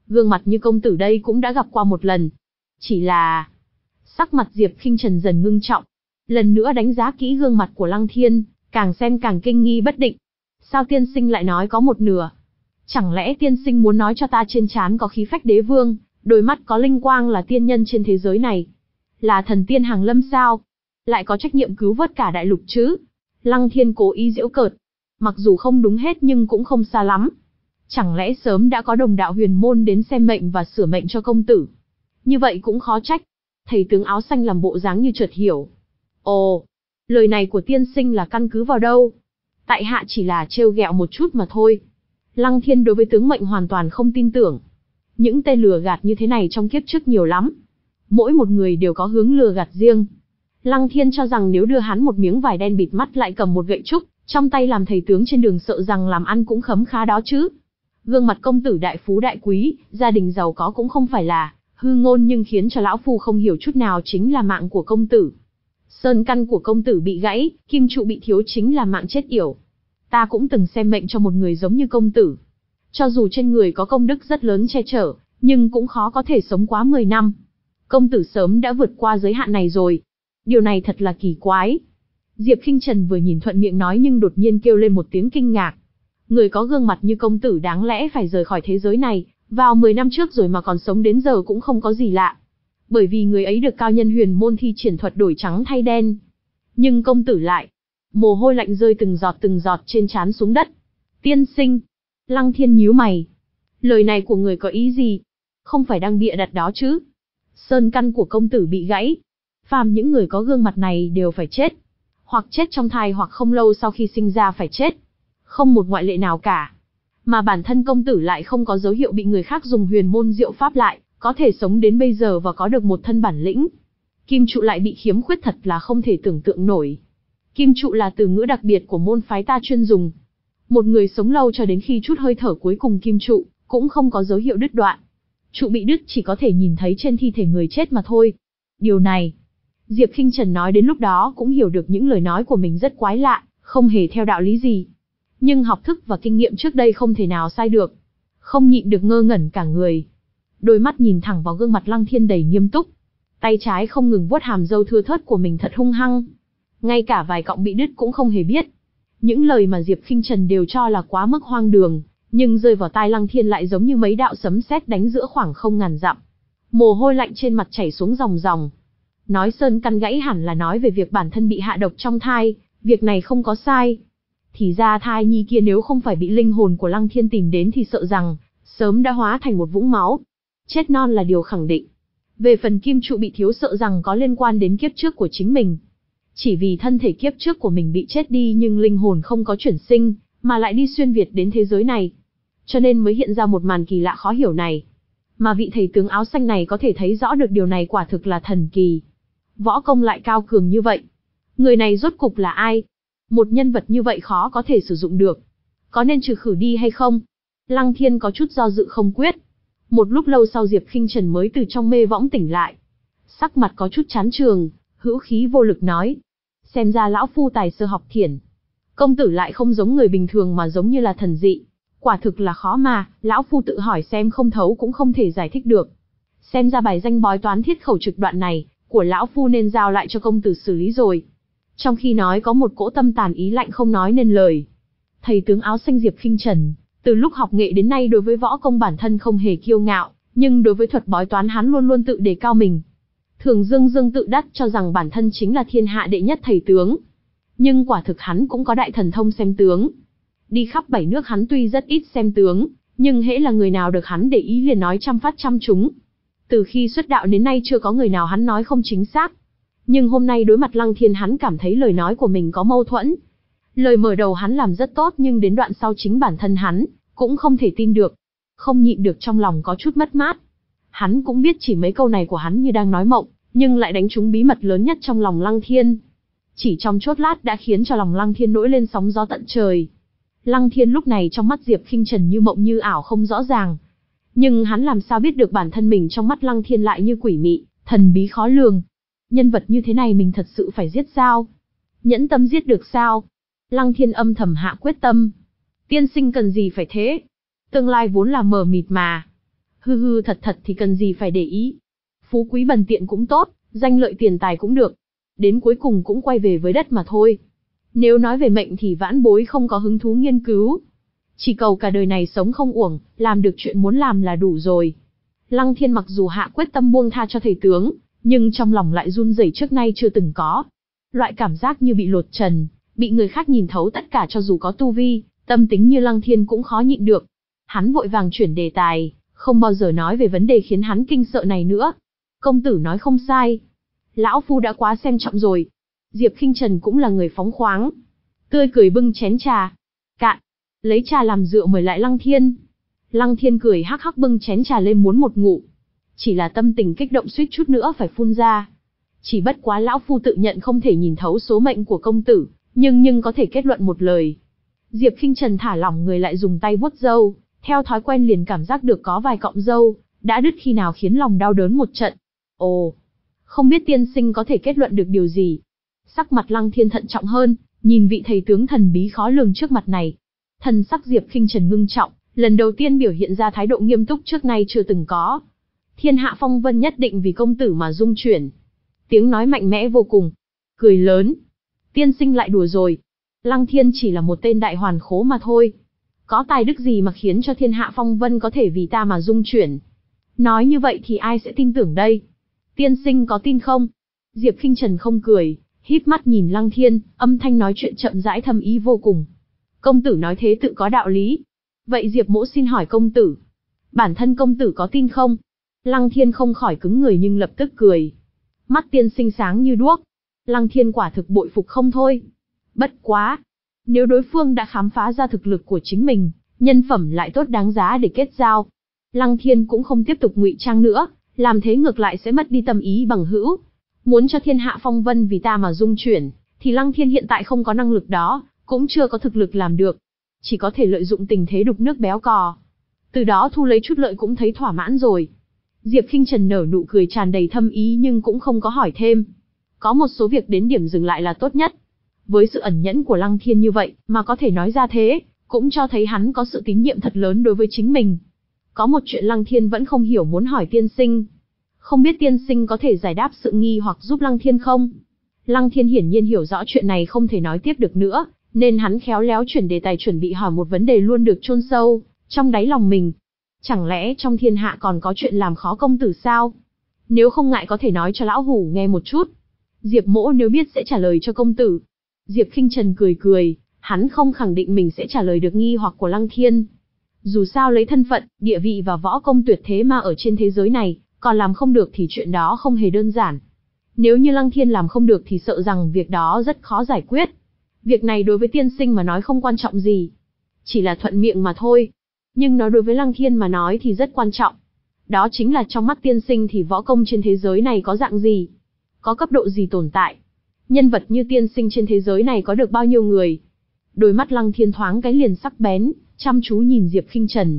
Gương mặt như công tử đây cũng đã gặp qua một lần. Chỉ là... Sắc mặt Diệp Khinh Trần dần ngưng trọng. Lần nữa đánh giá kỹ gương mặt của Lăng Thiên, càng xem càng kinh nghi bất định. Sao tiên sinh lại nói có một nửa? Chẳng lẽ tiên sinh muốn nói cho ta trên trán có khí phách đế vương, đôi mắt có linh quang là tiên nhân trên thế giới này? Là thần tiên hàng lâm sao? Lại có trách nhiệm cứu vớt cả đại lục chứ? Lăng Thiên cố ý giễu cợt. Mặc dù không đúng hết nhưng cũng không xa lắm. Chẳng lẽ sớm đã có đồng đạo huyền môn đến xem mệnh và sửa mệnh cho công tử? Như vậy cũng khó trách. Thầy tướng áo xanh làm bộ dáng như chợt hiểu. Ồ, lời này của tiên sinh là căn cứ vào đâu? Tại hạ chỉ là trêu ghẹo một chút mà thôi. Lăng Thiên đối với tướng mệnh hoàn toàn không tin tưởng. Những tên lừa gạt như thế này trong kiếp trước nhiều lắm. Mỗi một người đều có hướng lừa gạt riêng. Lăng Thiên cho rằng nếu đưa hắn một miếng vải đen bịt mắt lại cầm một gậy trúc, trong tay làm thầy tướng trên đường sợ rằng làm ăn cũng khấm khá đó chứ. Gương mặt công tử đại phú đại quý, gia đình giàu có cũng không phải là hư ngôn, nhưng khiến cho lão phu không hiểu chút nào chính là mạng của công tử. Sơn căn của công tử bị gãy, kim trụ bị thiếu chính là mạng chết yểu. Ta cũng từng xem mệnh cho một người giống như công tử. Cho dù trên người có công đức rất lớn che chở, nhưng cũng khó có thể sống quá mười năm. Công tử sớm đã vượt qua giới hạn này rồi. Điều này thật là kỳ quái. Diệp Khinh Trần vừa nhìn thuận miệng nói nhưng đột nhiên kêu lên một tiếng kinh ngạc. Người có gương mặt như công tử đáng lẽ phải rời khỏi thế giới này, vào mười năm trước rồi mà còn sống đến giờ cũng không có gì lạ. Bởi vì người ấy được cao nhân huyền môn thi triển thuật đổi trắng thay đen. Nhưng công tử lại, mồ hôi lạnh rơi từng giọt từng giọt trên trán xuống đất. Tiên sinh. Lăng Thiên nhíu mày. Lời này của người có ý gì? Không phải đang bịa đặt đó chứ? Sơn căn của công tử bị gãy. Phàm những người có gương mặt này đều phải chết. Hoặc chết trong thai hoặc không lâu sau khi sinh ra phải chết. Không một ngoại lệ nào cả. Mà bản thân công tử lại không có dấu hiệu bị người khác dùng huyền môn diệu pháp lại, có thể sống đến bây giờ và có được một thân bản lĩnh. Kim trụ lại bị khiếm khuyết thật là không thể tưởng tượng nổi. Kim trụ là từ ngữ đặc biệt của môn phái ta chuyên dùng. Một người sống lâu cho đến khi chút hơi thở cuối cùng kim trụ, cũng không có dấu hiệu đứt đoạn. Trụ bị đứt chỉ có thể nhìn thấy trên thi thể người chết mà thôi. Điều này, Diệp Khinh Trần nói đến lúc đó cũng hiểu được những lời nói của mình rất quái lạ, không hề theo đạo lý gì. Nhưng học thức và kinh nghiệm trước đây không thể nào sai được. Không nhịn được ngơ ngẩn cả người. Đôi mắt nhìn thẳng vào gương mặt Lăng Thiên đầy nghiêm túc. Tay trái không ngừng vuốt hàm râu thưa thớt của mình thật hung hăng. Ngay cả vài cọng bị đứt cũng không hề biết. Những lời mà Diệp Khinh Trần đều cho là quá mức hoang đường, nhưng rơi vào tai Lăng Thiên lại giống như mấy đạo sấm sét đánh giữa khoảng không ngàn dặm. Mồ hôi lạnh trên mặt chảy xuống ròng ròng. Nói sơn căn gãy hẳn là nói về việc bản thân bị hạ độc trong thai, việc này không có sai. Thì ra thai nhi kia nếu không phải bị linh hồn của Lăng Thiên tìm đến thì sợ rằng sớm đã hóa thành một vũng máu. Chết non là điều khẳng định. Về phần kim trụ bị thiếu sợ rằng có liên quan đến kiếp trước của chính mình. Chỉ vì thân thể kiếp trước của mình bị chết đi nhưng linh hồn không có chuyển sinh, mà lại đi xuyên Việt đến thế giới này. Cho nên mới hiện ra một màn kỳ lạ khó hiểu này. Mà vị thầy tướng áo xanh này có thể thấy rõ được điều này quả thực là thần kỳ. Võ công lại cao cường như vậy. Người này rốt cục là ai? Một nhân vật như vậy khó có thể sử dụng được. Có nên trừ khử đi hay không? Lăng Thiên có chút do dự không quyết. Một lúc lâu sau Diệp Khinh Trần mới từ trong mê võng tỉnh lại. Sắc mặt có chút chán trường, hữu khí vô lực nói. Xem ra lão phu tài sơ học thiển. Công tử lại không giống người bình thường mà giống như là thần dị. Quả thực là khó mà, lão phu tự hỏi xem không thấu cũng không thể giải thích được. Xem ra bài danh bói toán thiết khẩu trực đoạn này, của lão phu nên giao lại cho công tử xử lý rồi. Trong khi nói có một cỗ tâm tàn ý lạnh không nói nên lời. Thầy tướng áo xanh Diệp Khinh Trần, từ lúc học nghệ đến nay đối với võ công bản thân không hề kiêu ngạo, nhưng đối với thuật bói toán hắn luôn luôn tự đề cao mình. Thường dương dương tự đắc cho rằng bản thân chính là thiên hạ đệ nhất thầy tướng. Nhưng quả thực hắn cũng có đại thần thông xem tướng. Đi khắp bảy nước hắn tuy rất ít xem tướng, nhưng hễ là người nào được hắn để ý liền nói trăm phát trăm trúng. Từ khi xuất đạo đến nay chưa có người nào hắn nói không chính xác. Nhưng hôm nay đối mặt Lăng Thiên hắn cảm thấy lời nói của mình có mâu thuẫn. Lời mở đầu hắn làm rất tốt nhưng đến đoạn sau chính bản thân hắn cũng không thể tin được. Không nhịn được trong lòng có chút mất mát. Hắn cũng biết chỉ mấy câu này của hắn như đang nói mộng, nhưng lại đánh trúng bí mật lớn nhất trong lòng Lăng Thiên. Chỉ trong chốt lát đã khiến cho lòng Lăng Thiên nổi lên sóng gió tận trời. Lăng Thiên lúc này trong mắt Diệp Khinh Trần như mộng như ảo không rõ ràng. Nhưng hắn làm sao biết được bản thân mình trong mắt Lăng Thiên lại như quỷ mị, thần bí khó lường. Nhân vật như thế này mình thật sự phải giết sao? Nhẫn tâm giết được sao? Lăng Thiên âm thầm hạ quyết tâm. Tiên sinh cần gì phải thế? Tương lai vốn là mờ mịt mà. Hư hư thật thật thì cần gì phải để ý. Phú quý bần tiện cũng tốt, danh lợi tiền tài cũng được. Đến cuối cùng cũng quay về với đất mà thôi. Nếu nói về mệnh thì vãn bối không có hứng thú nghiên cứu. Chỉ cầu cả đời này sống không uổng, làm được chuyện muốn làm là đủ rồi. Lăng Thiên mặc dù hạ quyết tâm buông tha cho thầy tướng, nhưng trong lòng lại run rẩy trước nay chưa từng có. Loại cảm giác như bị lột trần, bị người khác nhìn thấu tất cả, cho dù có tu vi, tâm tính như Lăng Thiên cũng khó nhịn được. Hắn vội vàng chuyển đề tài, không bao giờ nói về vấn đề khiến hắn kinh sợ này nữa. Công tử nói không sai. Lão phu đã quá xem trọng rồi. Diệp Khinh Trần cũng là người phóng khoáng. Tươi cười bưng chén trà. Cạn. Lấy trà làm rượu mời lại Lăng Thiên. Lăng Thiên cười hắc hắc bưng chén trà lên muốn một ngụm. Chỉ là tâm tình kích động suýt chút nữa phải phun ra. Chỉ bất quá lão phu tự nhận không thể nhìn thấu số mệnh của công tử, nhưng nhưng có thể kết luận một lời. Diệp Khinh Trần thả lỏng người lại dùng tay vuốt râu, theo thói quen liền cảm giác được có vài cọng râu đã đứt khi nào khiến lòng đau đớn một trận. Ồ, không biết tiên sinh có thể kết luận được điều gì? Sắc mặt Lăng Thiên thận trọng hơn, nhìn vị thầy tướng thần bí khó lường trước mặt này. Thần sắc Diệp Khinh Trần ngưng trọng, lần đầu tiên biểu hiện ra thái độ nghiêm túc trước nay chưa từng có. Thiên hạ phong vân nhất định vì công tử mà rung chuyển. Tiếng nói mạnh mẽ vô cùng. Cười lớn. Tiên sinh lại đùa rồi. Lăng Thiên chỉ là một tên đại hoàn khố mà thôi. Có tài đức gì mà khiến cho thiên hạ phong vân có thể vì ta mà rung chuyển. Nói như vậy thì ai sẽ tin tưởng đây? Tiên sinh có tin không? Diệp Khinh Trần không cười, híp mắt nhìn Lăng Thiên, âm thanh nói chuyện chậm rãi thâm ý vô cùng. Công tử nói thế tự có đạo lý. Vậy Diệp mỗ xin hỏi công tử. Bản thân công tử có tin không? Lăng Thiên không khỏi cứng người nhưng lập tức cười. Mắt tiên sinh sáng như đuốc. Lăng Thiên quả thực bội phục không thôi. Bất quá. Nếu đối phương đã khám phá ra thực lực của chính mình, nhân phẩm lại tốt đáng giá để kết giao. Lăng Thiên cũng không tiếp tục ngụy trang nữa, làm thế ngược lại sẽ mất đi tâm ý bằng hữu. Muốn cho thiên hạ phong vân vì ta mà rung chuyển, thì Lăng Thiên hiện tại không có năng lực đó, cũng chưa có thực lực làm được. Chỉ có thể lợi dụng tình thế đục nước béo cò. Từ đó thu lấy chút lợi cũng thấy thỏa mãn rồi. Diệp Khinh Trần nở nụ cười tràn đầy thâm ý nhưng cũng không có hỏi thêm. Có một số việc đến điểm dừng lại là tốt nhất. Với sự ẩn nhẫn của Lăng Thiên như vậy, mà có thể nói ra thế, cũng cho thấy hắn có sự tín nhiệm thật lớn đối với chính mình. Có một chuyện Lăng Thiên vẫn không hiểu muốn hỏi tiên sinh. Không biết tiên sinh có thể giải đáp sự nghi hoặc giúp Lăng Thiên không? Lăng Thiên hiển nhiên hiểu rõ chuyện này không thể nói tiếp được nữa, nên hắn khéo léo chuyển đề tài chuẩn bị hỏi một vấn đề luôn được chôn sâu trong đáy lòng mình. Chẳng lẽ trong thiên hạ còn có chuyện làm khó công tử sao? Nếu không ngại có thể nói cho lão hủ nghe một chút. Diệp mỗ nếu biết sẽ trả lời cho công tử. Diệp Khinh Trần cười cười, hắn không khẳng định mình sẽ trả lời được nghi hoặc của Lăng Thiên. Dù sao lấy thân phận, địa vị và võ công tuyệt thế mà ở trên thế giới này, còn làm không được thì chuyện đó không hề đơn giản. Nếu như Lăng Thiên làm không được thì sợ rằng việc đó rất khó giải quyết. Việc này đối với tiên sinh mà nói không quan trọng gì. Chỉ là thuận miệng mà thôi. Nhưng nó đối với Lăng Thiên mà nói thì rất quan trọng. Đó chính là trong mắt tiên sinh thì võ công trên thế giới này có dạng gì? Có cấp độ gì tồn tại? Nhân vật như tiên sinh trên thế giới này có được bao nhiêu người? Đôi mắt Lăng Thiên thoáng cái liền sắc bén, chăm chú nhìn Diệp Khinh Trần.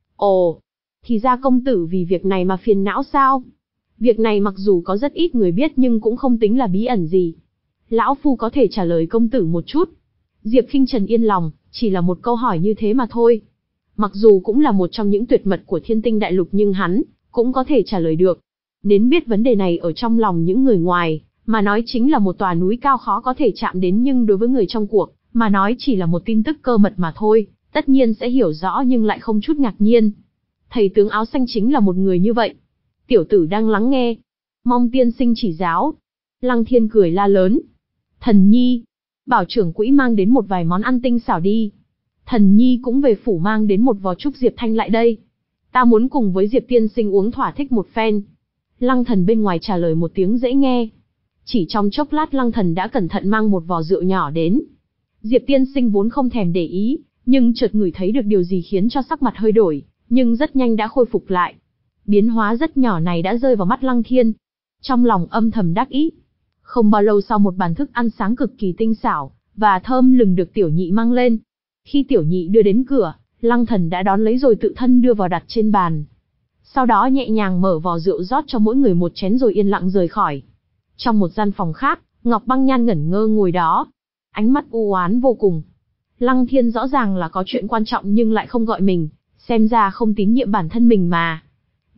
Ồ, thì ra công tử vì việc này mà phiền não sao? Việc này mặc dù có rất ít người biết nhưng cũng không tính là bí ẩn gì. Lão phu có thể trả lời công tử một chút. Diệp Khinh Trần yên lòng, chỉ là một câu hỏi như thế mà thôi. Mặc dù cũng là một trong những tuyệt mật của thiên tinh đại lục nhưng hắn cũng có thể trả lời được. Nên biết vấn đề này ở trong lòng những người ngoài, mà nói chính là một tòa núi cao khó có thể chạm đến, nhưng đối với người trong cuộc, mà nói chỉ là một tin tức cơ mật mà thôi, tất nhiên sẽ hiểu rõ nhưng lại không chút ngạc nhiên. Thầy tướng áo xanh chính là một người như vậy. Tiểu tử đang lắng nghe. Mong tiên sinh chỉ giáo. Lăng Thiên cười la lớn. Thần Nhi, bảo trưởng quỹ mang đến một vài món ăn tinh xảo đi. Thần Nhi cũng về phủ mang đến một vò trúc Diệp Thanh lại đây. Ta muốn cùng với Diệp tiên sinh uống thỏa thích một phen. Lăng Thần bên ngoài trả lời một tiếng dễ nghe. Chỉ trong chốc lát Lăng Thần đã cẩn thận mang một vò rượu nhỏ đến. Diệp tiên sinh vốn không thèm để ý, nhưng chợt ngửi thấy được điều gì khiến cho sắc mặt hơi đổi, nhưng rất nhanh đã khôi phục lại. Biến hóa rất nhỏ này đã rơi vào mắt Lăng Thiên. Trong lòng âm thầm đắc ý. Không bao lâu sau một bàn thức ăn sáng cực kỳ tinh xảo và thơm lừng được Tiểu Nhị mang lên. Khi Tiểu Nhị đưa đến cửa, Lăng Thần đã đón lấy rồi tự thân đưa vào đặt trên bàn. Sau đó nhẹ nhàng mở vò rượu rót cho mỗi người một chén rồi yên lặng rời khỏi. Trong một gian phòng khác, Ngọc Băng Nhan ngẩn ngơ ngồi đó, ánh mắt u oán vô cùng. Lăng Thiên rõ ràng là có chuyện quan trọng nhưng lại không gọi mình, xem ra không tín nhiệm bản thân mình mà.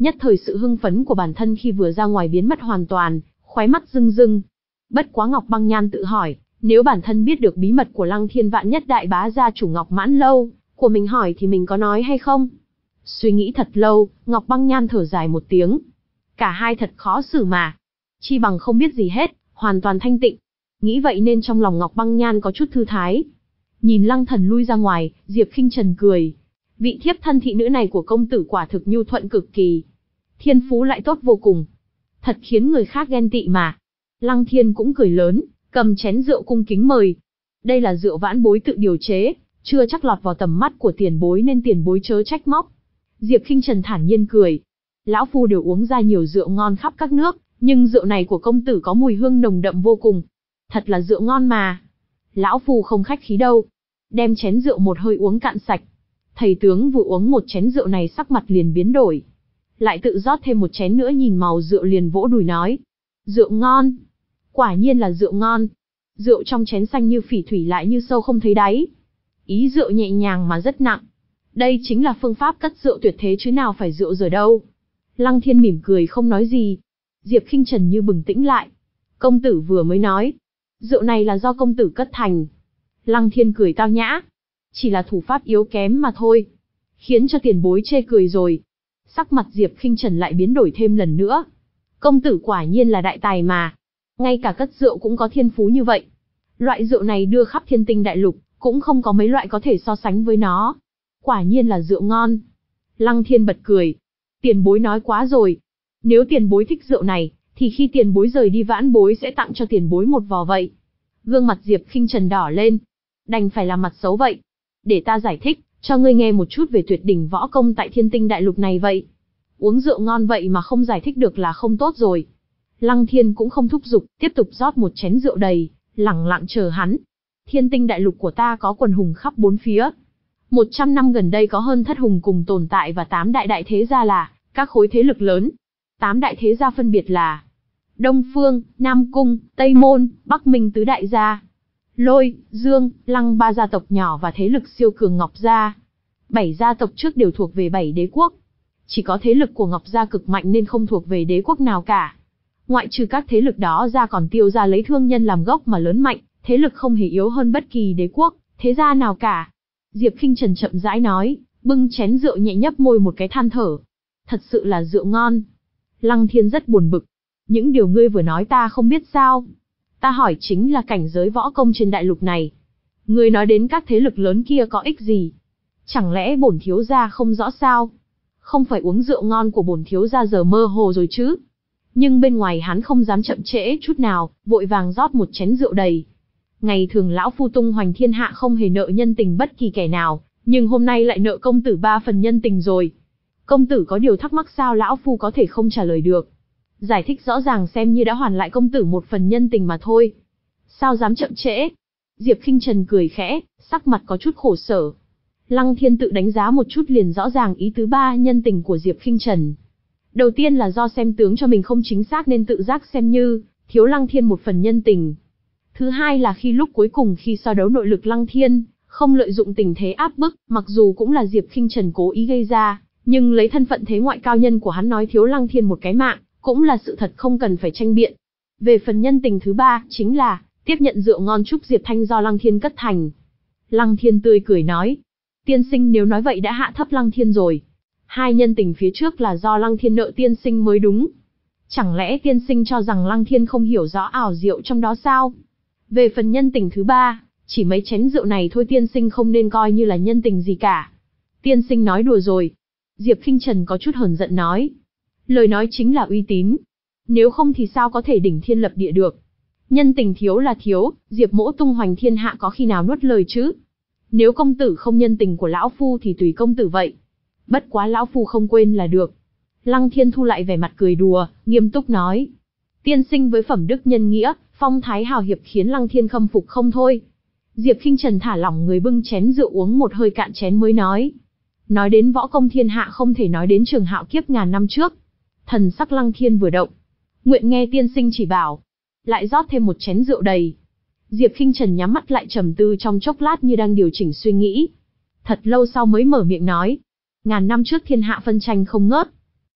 nhất thời sự hưng phấn của bản thân khi vừa ra ngoài biến mất hoàn toàn, khóe mắt rưng rưng. Bất quá Ngọc Băng Nhan tự hỏi, nếu bản thân biết được bí mật của Lăng Thiên Vạn Nhất Đại Bá gia chủ Ngọc Mãn Lâu, của mình hỏi thì mình có nói hay không? Suy nghĩ thật lâu, Ngọc Băng Nhan thở dài một tiếng. Cả hai thật khó xử mà. Chi bằng không biết gì hết, hoàn toàn thanh tịnh. Nghĩ vậy nên trong lòng Ngọc Băng Nhan có chút thư thái. Nhìn Lăng Thần lui ra ngoài, Diệp Khinh Trần cười. Vị thiếp thân thị nữ này của công tử quả thực nhu thuận cực kỳ. Thiên phú lại tốt vô cùng. Thật khiến người khác ghen tị mà. Lăng Thiên cũng cười lớn, cầm chén rượu cung kính mời. Đây là rượu vãn bối tự điều chế, chưa chắc lọt vào tầm mắt của tiền bối nên tiền bối chớ trách móc. Diệp Khinh Trần thản nhiên cười. Lão phu đều uống ra nhiều rượu ngon khắp các nước, nhưng rượu này của công tử có mùi hương nồng đậm vô cùng. Thật là rượu ngon mà. Lão phu không khách khí đâu. Đem chén rượu một hơi uống cạn sạch. Thầy tướng vừa uống một chén rượu này sắc mặt liền biến đổi. Lại tự rót thêm một chén nữa, nhìn màu rượu liền vỗ đùi nói. Rượu ngon. Quả nhiên là rượu ngon. Rượu trong chén xanh như phỉ thủy lại như sâu không thấy đáy. Ý rượu nhẹ nhàng mà rất nặng. Đây chính là phương pháp cất rượu tuyệt thế chứ nào phải rượu giờ đâu. Lăng Thiên mỉm cười không nói gì. Diệp Khinh Trần như bừng tĩnh lại. Công tử vừa mới nói. Rượu này là do công tử cất thành. Lăng Thiên cười tao nhã. Chỉ là thủ pháp yếu kém mà thôi. Khiến cho tiền bối chê cười rồi. Sắc mặt Diệp Khinh Trần lại biến đổi thêm lần nữa. Công tử quả nhiên là đại tài mà. Ngay cả cất rượu cũng có thiên phú như vậy. Loại rượu này đưa khắp thiên tinh đại lục, cũng không có mấy loại có thể so sánh với nó. Quả nhiên là rượu ngon. Lăng Thiên bật cười. Tiền bối nói quá rồi. Nếu tiền bối thích rượu này, thì khi tiền bối rời đi vãn bối sẽ tặng cho tiền bối một vò vậy. Gương mặt Diệp Khinh Trần đỏ lên. Đành phải làm mặt xấu vậy. Để ta giải thích, cho ngươi nghe một chút về tuyệt đỉnh võ công tại thiên tinh đại lục này vậy. Uống rượu ngon vậy mà không giải thích được là không tốt rồi. Lăng Thiên cũng không thúc giục, tiếp tục rót một chén rượu đầy, lẳng lặng chờ hắn. Thiên tinh đại lục của ta có quần hùng khắp bốn phía. Một trăm năm gần đây có hơn thất hùng cùng tồn tại và tám đại đại thế gia là các khối thế lực lớn. Tám đại thế gia phân biệt là Đông Phương, Nam Cung, Tây Môn, Bắc Minh tứ đại gia, Lôi, Dương, Lăng ba gia tộc nhỏ và thế lực siêu cường Ngọc gia. Bảy gia tộc trước đều thuộc về bảy đế quốc. Chỉ có thế lực của Ngọc gia cực mạnh nên không thuộc về đế quốc nào cả. Ngoại trừ các thế lực đó ra còn Tiêu gia lấy thương nhân làm gốc mà lớn mạnh, thế lực không hề yếu hơn bất kỳ đế quốc, thế gia nào cả. Diệp Khinh Trần chậm rãi nói, bưng chén rượu nhẹ nhấp môi một cái than thở. Thật sự là rượu ngon. Lăng Thiên rất buồn bực. Những điều ngươi vừa nói ta không biết sao. Ta hỏi chính là cảnh giới võ công trên đại lục này. Ngươi nói đến các thế lực lớn kia có ích gì? Chẳng lẽ bổn thiếu gia không rõ sao? Không phải uống rượu ngon của bổn thiếu gia giờ mơ hồ rồi chứ? Nhưng bên ngoài hắn không dám chậm trễ chút nào, vội vàng rót một chén rượu đầy. Ngày thường lão phu tung hoành thiên hạ không hề nợ nhân tình bất kỳ kẻ nào, nhưng hôm nay lại nợ công tử ba phần nhân tình rồi. Công tử có điều thắc mắc sao lão phu có thể không trả lời được. Giải thích rõ ràng xem như đã hoàn lại công tử một phần nhân tình mà thôi. Sao dám chậm trễ? Diệp Khinh Trần cười khẽ, sắc mặt có chút khổ sở. Lăng Thiên tự đánh giá một chút liền rõ ràng ý tứ ba nhân tình của Diệp Khinh Trần. Đầu tiên là do xem tướng cho mình không chính xác nên tự giác xem như thiếu Lăng Thiên một phần nhân tình. Thứ hai là khi lúc cuối cùng khi so đấu nội lực Lăng Thiên, không lợi dụng tình thế áp bức, mặc dù cũng là Diệp Khinh Trần cố ý gây ra, nhưng lấy thân phận thế ngoại cao nhân của hắn nói thiếu Lăng Thiên một cái mạng, cũng là sự thật không cần phải tranh biện. Về phần nhân tình thứ ba, chính là tiếp nhận rượu ngon chúc Diệp Thanh do Lăng Thiên cất thành. Lăng Thiên tươi cười nói, tiên sinh nếu nói vậy đã hạ thấp Lăng Thiên rồi. Hai nhân tình phía trước là do Lăng Thiên nợ tiên sinh mới đúng. Chẳng lẽ tiên sinh cho rằng Lăng Thiên không hiểu rõ ảo diệu trong đó sao? Về phần nhân tình thứ ba, chỉ mấy chén rượu này thôi tiên sinh không nên coi như là nhân tình gì cả. Tiên sinh nói đùa rồi. Diệp Khinh Trần có chút hờn giận nói. Lời nói chính là uy tín. Nếu không thì sao có thể đỉnh thiên lập địa được. Nhân tình thiếu là thiếu, Diệp mỗ tung hoành thiên hạ có khi nào nuốt lời chứ. Nếu công tử không nhân tình của lão phu thì tùy công tử vậy. Bất quá lão phu không quên là được. Lăng Thiên thu lại vẻ mặt cười đùa, nghiêm túc nói. Tiên sinh với phẩm đức nhân nghĩa, phong thái hào hiệp khiến Lăng Thiên khâm phục không thôi. Diệp Khinh Trần thả lỏng người bưng chén rượu uống một hơi cạn chén mới nói. Nói đến võ công thiên hạ không thể nói đến Trường Hạo kiếp ngàn năm trước. Thần sắc Lăng Thiên vừa động. Nguyện nghe tiên sinh chỉ bảo. Lại rót thêm một chén rượu đầy. Diệp Khinh Trần nhắm mắt lại trầm tư trong chốc lát như đang điều chỉnh suy nghĩ. Thật lâu sau mới mở miệng nói. Ngàn năm trước thiên hạ phân tranh không ngớt.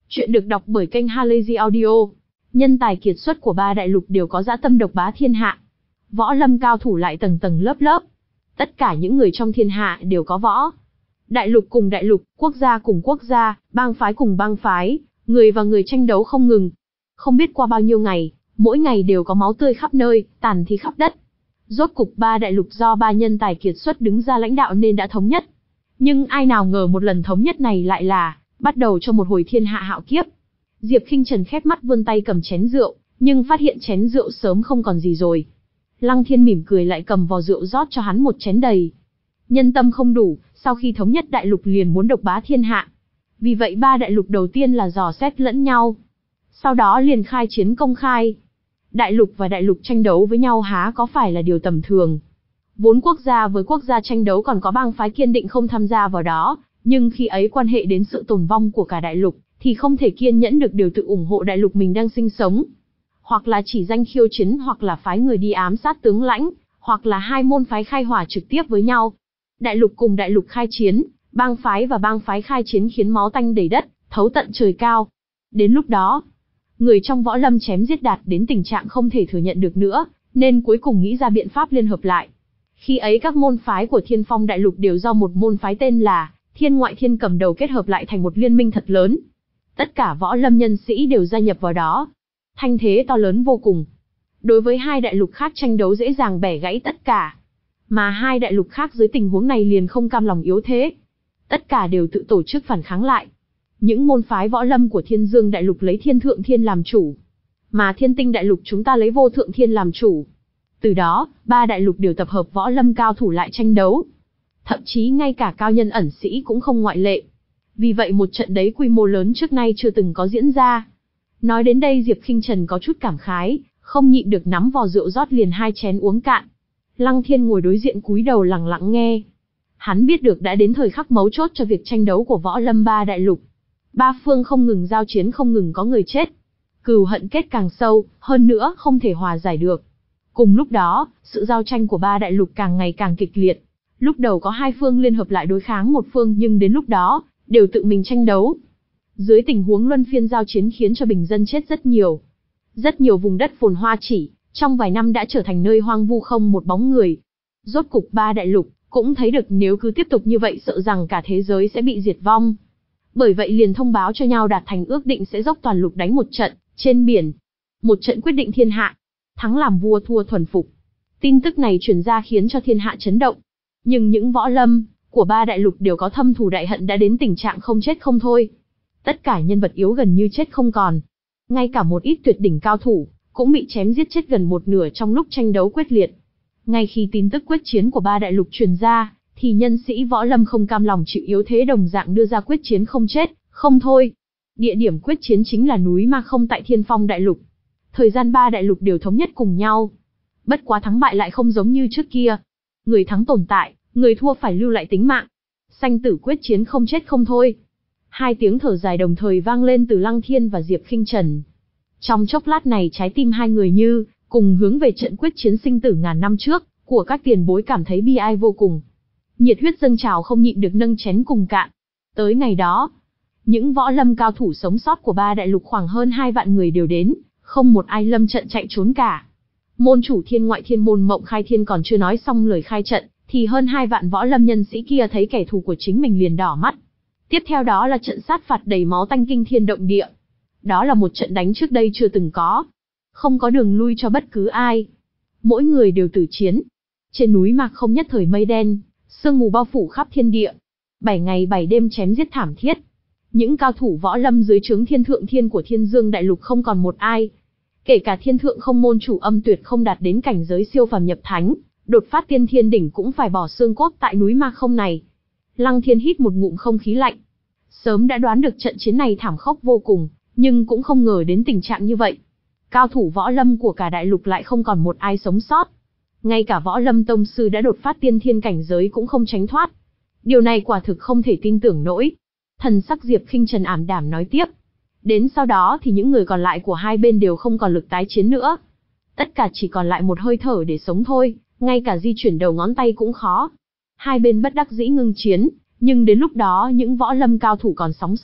Chuyện được đọc bởi kênh Halazy Audio. Nhân tài kiệt xuất của ba đại lục đều có dã tâm độc bá thiên hạ. Võ lâm cao thủ lại tầng tầng lớp lớp. Tất cả những người trong thiên hạ đều có võ. Đại lục cùng đại lục, quốc gia cùng quốc gia, bang phái cùng bang phái, người và người tranh đấu không ngừng. Không biết qua bao nhiêu ngày, mỗi ngày đều có máu tươi khắp nơi, tàn thi khắp đất. Rốt cục ba đại lục do ba nhân tài kiệt xuất đứng ra lãnh đạo nên đã thống nhất. Nhưng ai nào ngờ một lần thống nhất này lại là bắt đầu cho một hồi thiên hạ hạo kiếp. Diệp Khinh Trần khép mắt vươn tay cầm chén rượu, nhưng phát hiện chén rượu sớm không còn gì rồi. Lăng Thiên mỉm cười lại cầm vò rượu rót cho hắn một chén đầy. Nhân tâm không đủ, sau khi thống nhất đại lục liền muốn độc bá thiên hạ. Vì vậy ba đại lục đầu tiên là dò xét lẫn nhau. Sau đó liền khai chiến công khai. Đại lục và đại lục tranh đấu với nhau há có phải là điều tầm thường. Vốn quốc gia với quốc gia tranh đấu còn có bang phái kiên định không tham gia vào đó, nhưng khi ấy quan hệ đến sự tồn vong của cả đại lục, thì không thể kiên nhẫn được điều tự ủng hộ đại lục mình đang sinh sống. Hoặc là chỉ danh khiêu chiến hoặc là phái người đi ám sát tướng lãnh, hoặc là hai môn phái khai hỏa trực tiếp với nhau. Đại lục cùng đại lục khai chiến, bang phái và bang phái khai chiến khiến máu tanh đầy đất, thấu tận trời cao. Đến lúc đó, người trong võ lâm chém giết đạt đến tình trạng không thể thừa nhận được nữa, nên cuối cùng nghĩ ra biện pháp liên hợp lại. Khi ấy các môn phái của Thiên Phong đại lục đều do một môn phái tên là Thiên Ngoại Thiên cầm đầu kết hợp lại thành một liên minh thật lớn. Tất cả võ lâm nhân sĩ đều gia nhập vào đó. Thanh thế to lớn vô cùng. Đối với hai đại lục khác tranh đấu dễ dàng bẻ gãy tất cả. Mà hai đại lục khác dưới tình huống này liền không cam lòng yếu thế. Tất cả đều tự tổ chức phản kháng lại. Những môn phái võ lâm của Thiên Dương đại lục lấy Thiên Thượng Thiên làm chủ. Mà Thiên Tinh đại lục chúng ta lấy Vô Thượng Thiên làm chủ. Từ đó, ba đại lục đều tập hợp võ lâm cao thủ lại tranh đấu. Thậm chí ngay cả cao nhân ẩn sĩ cũng không ngoại lệ. Vì vậy một trận đấy quy mô lớn trước nay chưa từng có diễn ra. Nói đến đây Diệp Khinh Trần có chút cảm khái, không nhịn được nắm vò rượu rót liền hai chén uống cạn. Lăng Thiên ngồi đối diện cúi đầu lặng lặng nghe. Hắn biết được đã đến thời khắc mấu chốt cho việc tranh đấu của võ lâm ba đại lục. Ba phương không ngừng giao chiến, không ngừng có người chết. Cừu hận kết càng sâu, hơn nữa không thể hòa giải được. Cùng lúc đó, sự giao tranh của ba đại lục càng ngày càng kịch liệt. Lúc đầu có hai phương liên hợp lại đối kháng một phương, nhưng đến lúc đó đều tự mình tranh đấu. Dưới tình huống luân phiên giao chiến khiến cho bình dân chết rất nhiều. Rất nhiều vùng đất phồn hoa chỉ trong vài năm đã trở thành nơi hoang vu không một bóng người. Rốt cục ba đại lục cũng thấy được nếu cứ tiếp tục như vậy sợ rằng cả thế giới sẽ bị diệt vong. Bởi vậy liền thông báo cho nhau đạt thành ước định sẽ dốc toàn lục đánh một trận trên biển. Một trận quyết định thiên hạ. Thắng làm vua, thua thuần phục. Tin tức này truyền ra khiến cho thiên hạ chấn động. Nhưng những võ lâm của ba đại lục đều có thâm thù đại hận đã đến tình trạng không chết không thôi. Tất cả nhân vật yếu gần như chết không còn. Ngay cả một ít tuyệt đỉnh cao thủ cũng bị chém giết chết gần một nửa trong lúc tranh đấu quyết liệt. Ngay khi tin tức quyết chiến của ba đại lục truyền ra, thì nhân sĩ võ lâm không cam lòng chịu yếu thế đồng dạng đưa ra quyết chiến không chết, không thôi. Địa điểm quyết chiến chính là núi Ma Không tại Thiên Phong đại lục. Thời gian ba đại lục đều thống nhất cùng nhau. Bất quá thắng bại lại không giống như trước kia. Người thắng tồn tại, người thua phải lưu lại tính mạng. Sanh tử quyết chiến không chết không thôi. Hai tiếng thở dài đồng thời vang lên từ Lăng Thiên và Diệp Khinh Trần. Trong chốc lát này trái tim hai người như cùng hướng về trận quyết chiến sinh tử ngàn năm trước của các tiền bối cảm thấy bi ai vô cùng. Nhiệt huyết dâng trào không nhịn được nâng chén cùng cạn. Tới ngày đó, những võ lâm cao thủ sống sót của ba đại lục khoảng hơn hai vạn người đều đến, không một ai lâm trận chạy trốn cả. Môn chủ Thiên Ngoại Thiên môn Mộng Khai Thiên còn chưa nói xong lời khai trận, thì hơn hai vạn võ lâm nhân sĩ kia thấy kẻ thù của chính mình liền đỏ mắt. Tiếp theo đó là trận sát phạt đầy máu tanh kinh thiên động địa. Đó là một trận đánh trước đây chưa từng có. Không có đường lui cho bất cứ ai. Mỗi người đều tử chiến. Trên núi Mạc Không nhất thời mây đen, sương mù bao phủ khắp thiên địa. Bảy ngày bảy đêm chém giết thảm thiết. Những cao thủ võ lâm dưới trướng Thiên Thượng Thiên của Thiên Dương đại lục không còn một ai. Kể cả Thiên Thượng Không môn chủ Âm Tuyệt không đạt đến cảnh giới siêu phàm nhập thánh, đột phát tiên thiên đỉnh cũng phải bỏ xương cốt tại núi Ma Không này. Lăng Thiên hít một ngụm không khí lạnh. Sớm đã đoán được trận chiến này thảm khốc vô cùng, nhưng cũng không ngờ đến tình trạng như vậy. Cao thủ võ lâm của cả đại lục lại không còn một ai sống sót. Ngay cả võ lâm tông sư đã đột phát tiên thiên cảnh giới cũng không tránh thoát. Điều này quả thực không thể tin tưởng nổi. Thần sắc Diệp Khinh Trần ảm đạm nói tiếp. Đến sau đó thì những người còn lại của hai bên đều không còn lực tái chiến nữa. Tất cả chỉ còn lại một hơi thở để sống thôi, ngay cả di chuyển đầu ngón tay cũng khó. Hai bên bất đắc dĩ ngưng chiến, nhưng đến lúc đó những võ lâm cao thủ còn sống sót,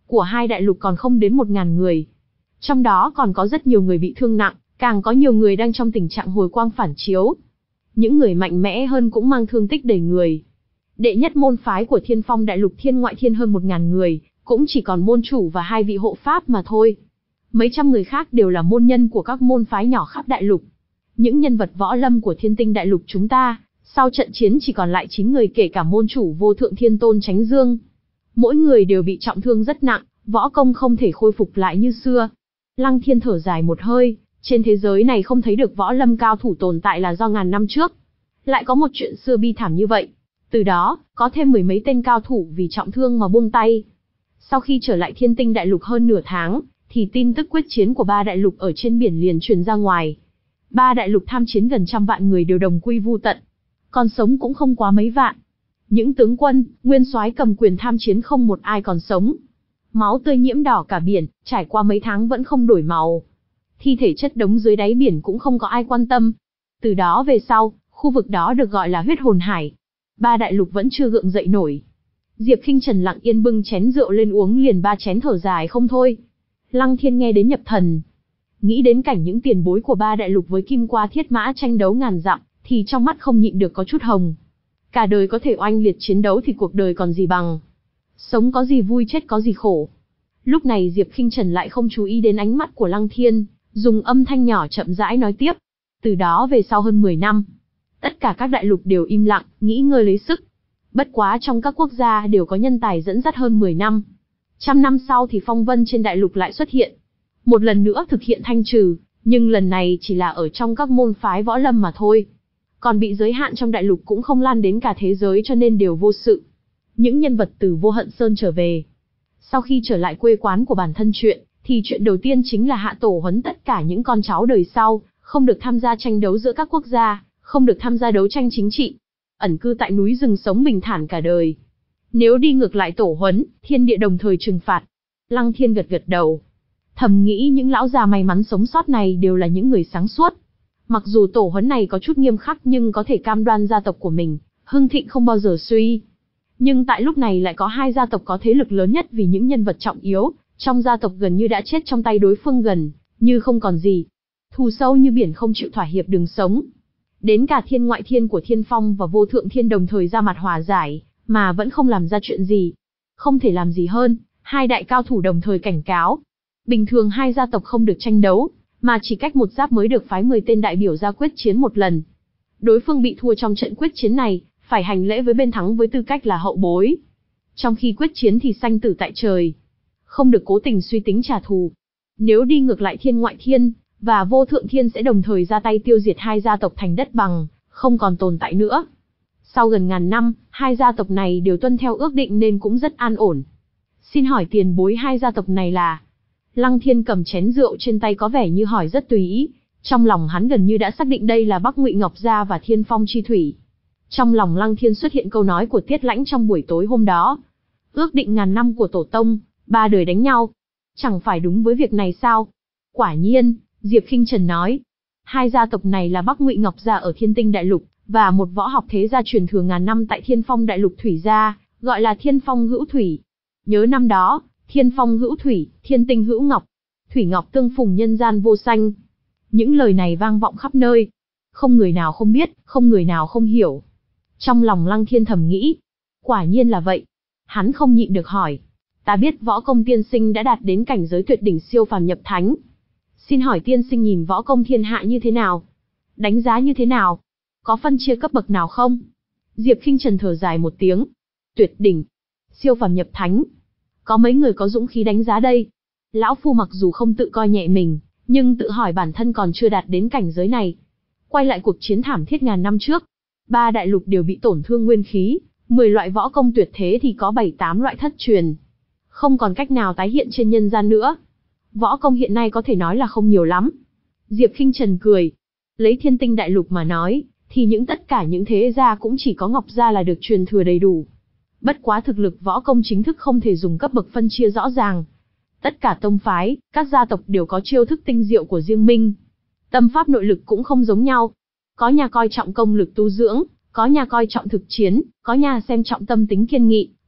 của hai đại lục còn không đến một ngàn người. Trong đó còn có rất nhiều người bị thương nặng, càng có nhiều người đang trong tình trạng hồi quang phản chiếu. Những người mạnh mẽ hơn cũng mang thương tích đầy người. Đệ nhất môn phái của Thiên Phong đại lục Thiên Ngoại Thiên hơn một ngàn người, cũng chỉ còn môn chủ và hai vị hộ pháp mà thôi. Mấy trăm người khác đều là môn nhân của các môn phái nhỏ khắp đại lục. Những nhân vật võ lâm của Thiên Tinh đại lục chúng ta, sau trận chiến chỉ còn lại chín người kể cả môn chủ Vô Thượng Thiên Tôn Chánh Dương. Mỗi người đều bị trọng thương rất nặng, võ công không thể khôi phục lại như xưa. Lăng Thiên thở dài một hơi, trên thế giới này không thấy được võ lâm cao thủ tồn tại là do ngàn năm trước. Lại có một chuyện xưa bi thảm như vậy. Từ đó, có thêm mười mấy tên cao thủ vì trọng thương mà buông tay. Sau khi trở lại Thiên Tinh đại lục hơn nửa tháng, thì tin tức quyết chiến của ba đại lục ở trên biển liền truyền ra ngoài. Ba đại lục tham chiến gần trăm vạn người đều đồng quy vu tận. Còn sống cũng không quá mấy vạn. Những tướng quân, nguyên soái cầm quyền tham chiến không một ai còn sống. Máu tươi nhiễm đỏ cả biển, trải qua mấy tháng vẫn không đổi màu. Thi thể chất đống dưới đáy biển cũng không có ai quan tâm. Từ đó về sau, khu vực đó được gọi là huyết hồn hải. Ba đại lục vẫn chưa gượng dậy nổi. Diệp Khinh Trần lặng yên bưng chén rượu lên uống liền ba chén thở dài không thôi. Lăng Thiên nghe đến nhập thần. Nghĩ đến cảnh những tiền bối của ba đại lục với kim qua thiết mã tranh đấu ngàn dặm, thì trong mắt không nhịn được có chút hồng. Cả đời có thể oanh liệt chiến đấu thì cuộc đời còn gì bằng. Sống có gì vui chết có gì khổ. Lúc này Diệp Khinh Trần lại không chú ý đến ánh mắt của Lăng Thiên, dùng âm thanh nhỏ chậm rãi nói tiếp. Từ đó về sau hơn mười năm, tất cả các đại lục đều im lặng, nghĩ ngơi lấy sức. Bất quá trong các quốc gia đều có nhân tài dẫn dắt hơn mười năm. Trăm năm sau thì phong vân trên đại lục lại xuất hiện. Một lần nữa thực hiện thanh trừ, nhưng lần này chỉ là ở trong các môn phái võ lâm mà thôi. Còn bị giới hạn trong đại lục cũng không lan đến cả thế giới cho nên đều vô sự. Những nhân vật từ Vô Hận Sơn trở về. Sau khi trở lại quê quán của bản thân chuyện, thì chuyện đầu tiên chính là hạ tổ huấn tất cả những con cháu đời sau, không được tham gia tranh đấu giữa các quốc gia, không được tham gia đấu tranh chính trị. Ẩn cư tại núi rừng sống bình thản cả đời. Nếu đi ngược lại tổ huấn, thiên địa đồng thời trừng phạt. Lăng Thiên gật gật đầu. Thầm nghĩ những lão già may mắn sống sót này đều là những người sáng suốt. Mặc dù tổ huấn này có chút nghiêm khắc nhưng có thể cam đoan gia tộc của mình, hưng thịnh không bao giờ suy. Nhưng tại lúc này lại có hai gia tộc có thế lực lớn nhất vì những nhân vật trọng yếu, trong gia tộc gần như đã chết trong tay đối phương gần, như không còn gì. Thù sâu như biển không chịu thỏa hiệp đường sống. Đến cả Thiên Ngoại Thiên của Thiên Phong và Vô Thượng Thiên đồng thời ra mặt hòa giải, mà vẫn không làm ra chuyện gì. Không thể làm gì hơn, hai đại cao thủ đồng thời cảnh cáo. Bình thường hai gia tộc không được tranh đấu, mà chỉ cách một giáp mới được phái mười tên đại biểu ra quyết chiến một lần. Đối phương bị thua trong trận quyết chiến này, phải hành lễ với bên thắng với tư cách là hậu bối. Trong khi quyết chiến thì sanh tử tại trời. Không được cố tình suy tính trả thù. Nếu đi ngược lại Thiên Ngoại Thiên và Vô Thượng Thiên sẽ đồng thời ra tay tiêu diệt hai gia tộc thành đất bằng, không còn tồn tại nữa. Sau gần ngàn năm, hai gia tộc này đều tuân theo ước định nên cũng rất an ổn. Xin hỏi tiền bối hai gia tộc này là? Lăng Thiên cầm chén rượu trên tay có vẻ như hỏi rất tùy ý. Trong lòng hắn gần như đã xác định đây là Bắc Ngụy Ngọc Gia và Thiên Phong Chi Thủy. Trong lòng Lăng Thiên xuất hiện câu nói của Tiết Lãnh trong buổi tối hôm đó. Ước định ngàn năm của tổ tông, ba đời đánh nhau. Chẳng phải đúng với việc này sao? Quả nhiên, Diệp Khinh Trần nói. Hai gia tộc này là Bắc Ngụy Ngọc Gia ở Thiên Tinh Đại Lục, và một võ học thế gia truyền thừa ngàn năm tại Thiên Phong Đại Lục Thủy Gia, gọi là Thiên Phong Hữu Thủy. Nhớ năm đó, Thiên Phong hữu thủy, thiên tinh hữu ngọc. Thủy ngọc tương phùng nhân gian vô sanh. Những lời này vang vọng khắp nơi. Không người nào không biết, không người nào không hiểu. Trong lòng Lăng Thiên thầm nghĩ. Quả nhiên là vậy. Hắn không nhịn được hỏi. Ta biết võ công tiên sinh đã đạt đến cảnh giới tuyệt đỉnh siêu phàm nhập thánh. Xin hỏi tiên sinh nhìn võ công thiên hạ như thế nào? Đánh giá như thế nào? Có phân chia cấp bậc nào không? Diệp Khinh Trần thở dài một tiếng. Tuyệt đỉnh. Siêu phàm nhập thánh. Có mấy người có dũng khí đánh giá đây. Lão Phu mặc dù không tự coi nhẹ mình, nhưng tự hỏi bản thân còn chưa đạt đến cảnh giới này. Quay lại cuộc chiến thảm thiết ngàn năm trước. Ba đại lục đều bị tổn thương nguyên khí, mười loại võ công tuyệt thế thì có bảy tám loại thất truyền. Không còn cách nào tái hiện trên nhân gian nữa. Võ công hiện nay có thể nói là không nhiều lắm. Diệp Khinh Trần cười. Lấy Thiên Tinh Đại Lục mà nói, thì những tất cả những thế gia cũng chỉ có Ngọc Gia là được truyền thừa đầy đủ. Bất quá thực lực võ công chính thức không thể dùng cấp bậc phân chia rõ ràng. Tất cả tông phái, các gia tộc đều có chiêu thức tinh diệu của riêng mình. Tâm pháp nội lực cũng không giống nhau. Có nhà coi trọng công lực tu dưỡng, có nhà coi trọng thực chiến, có nhà xem trọng tâm tính kiên nghị,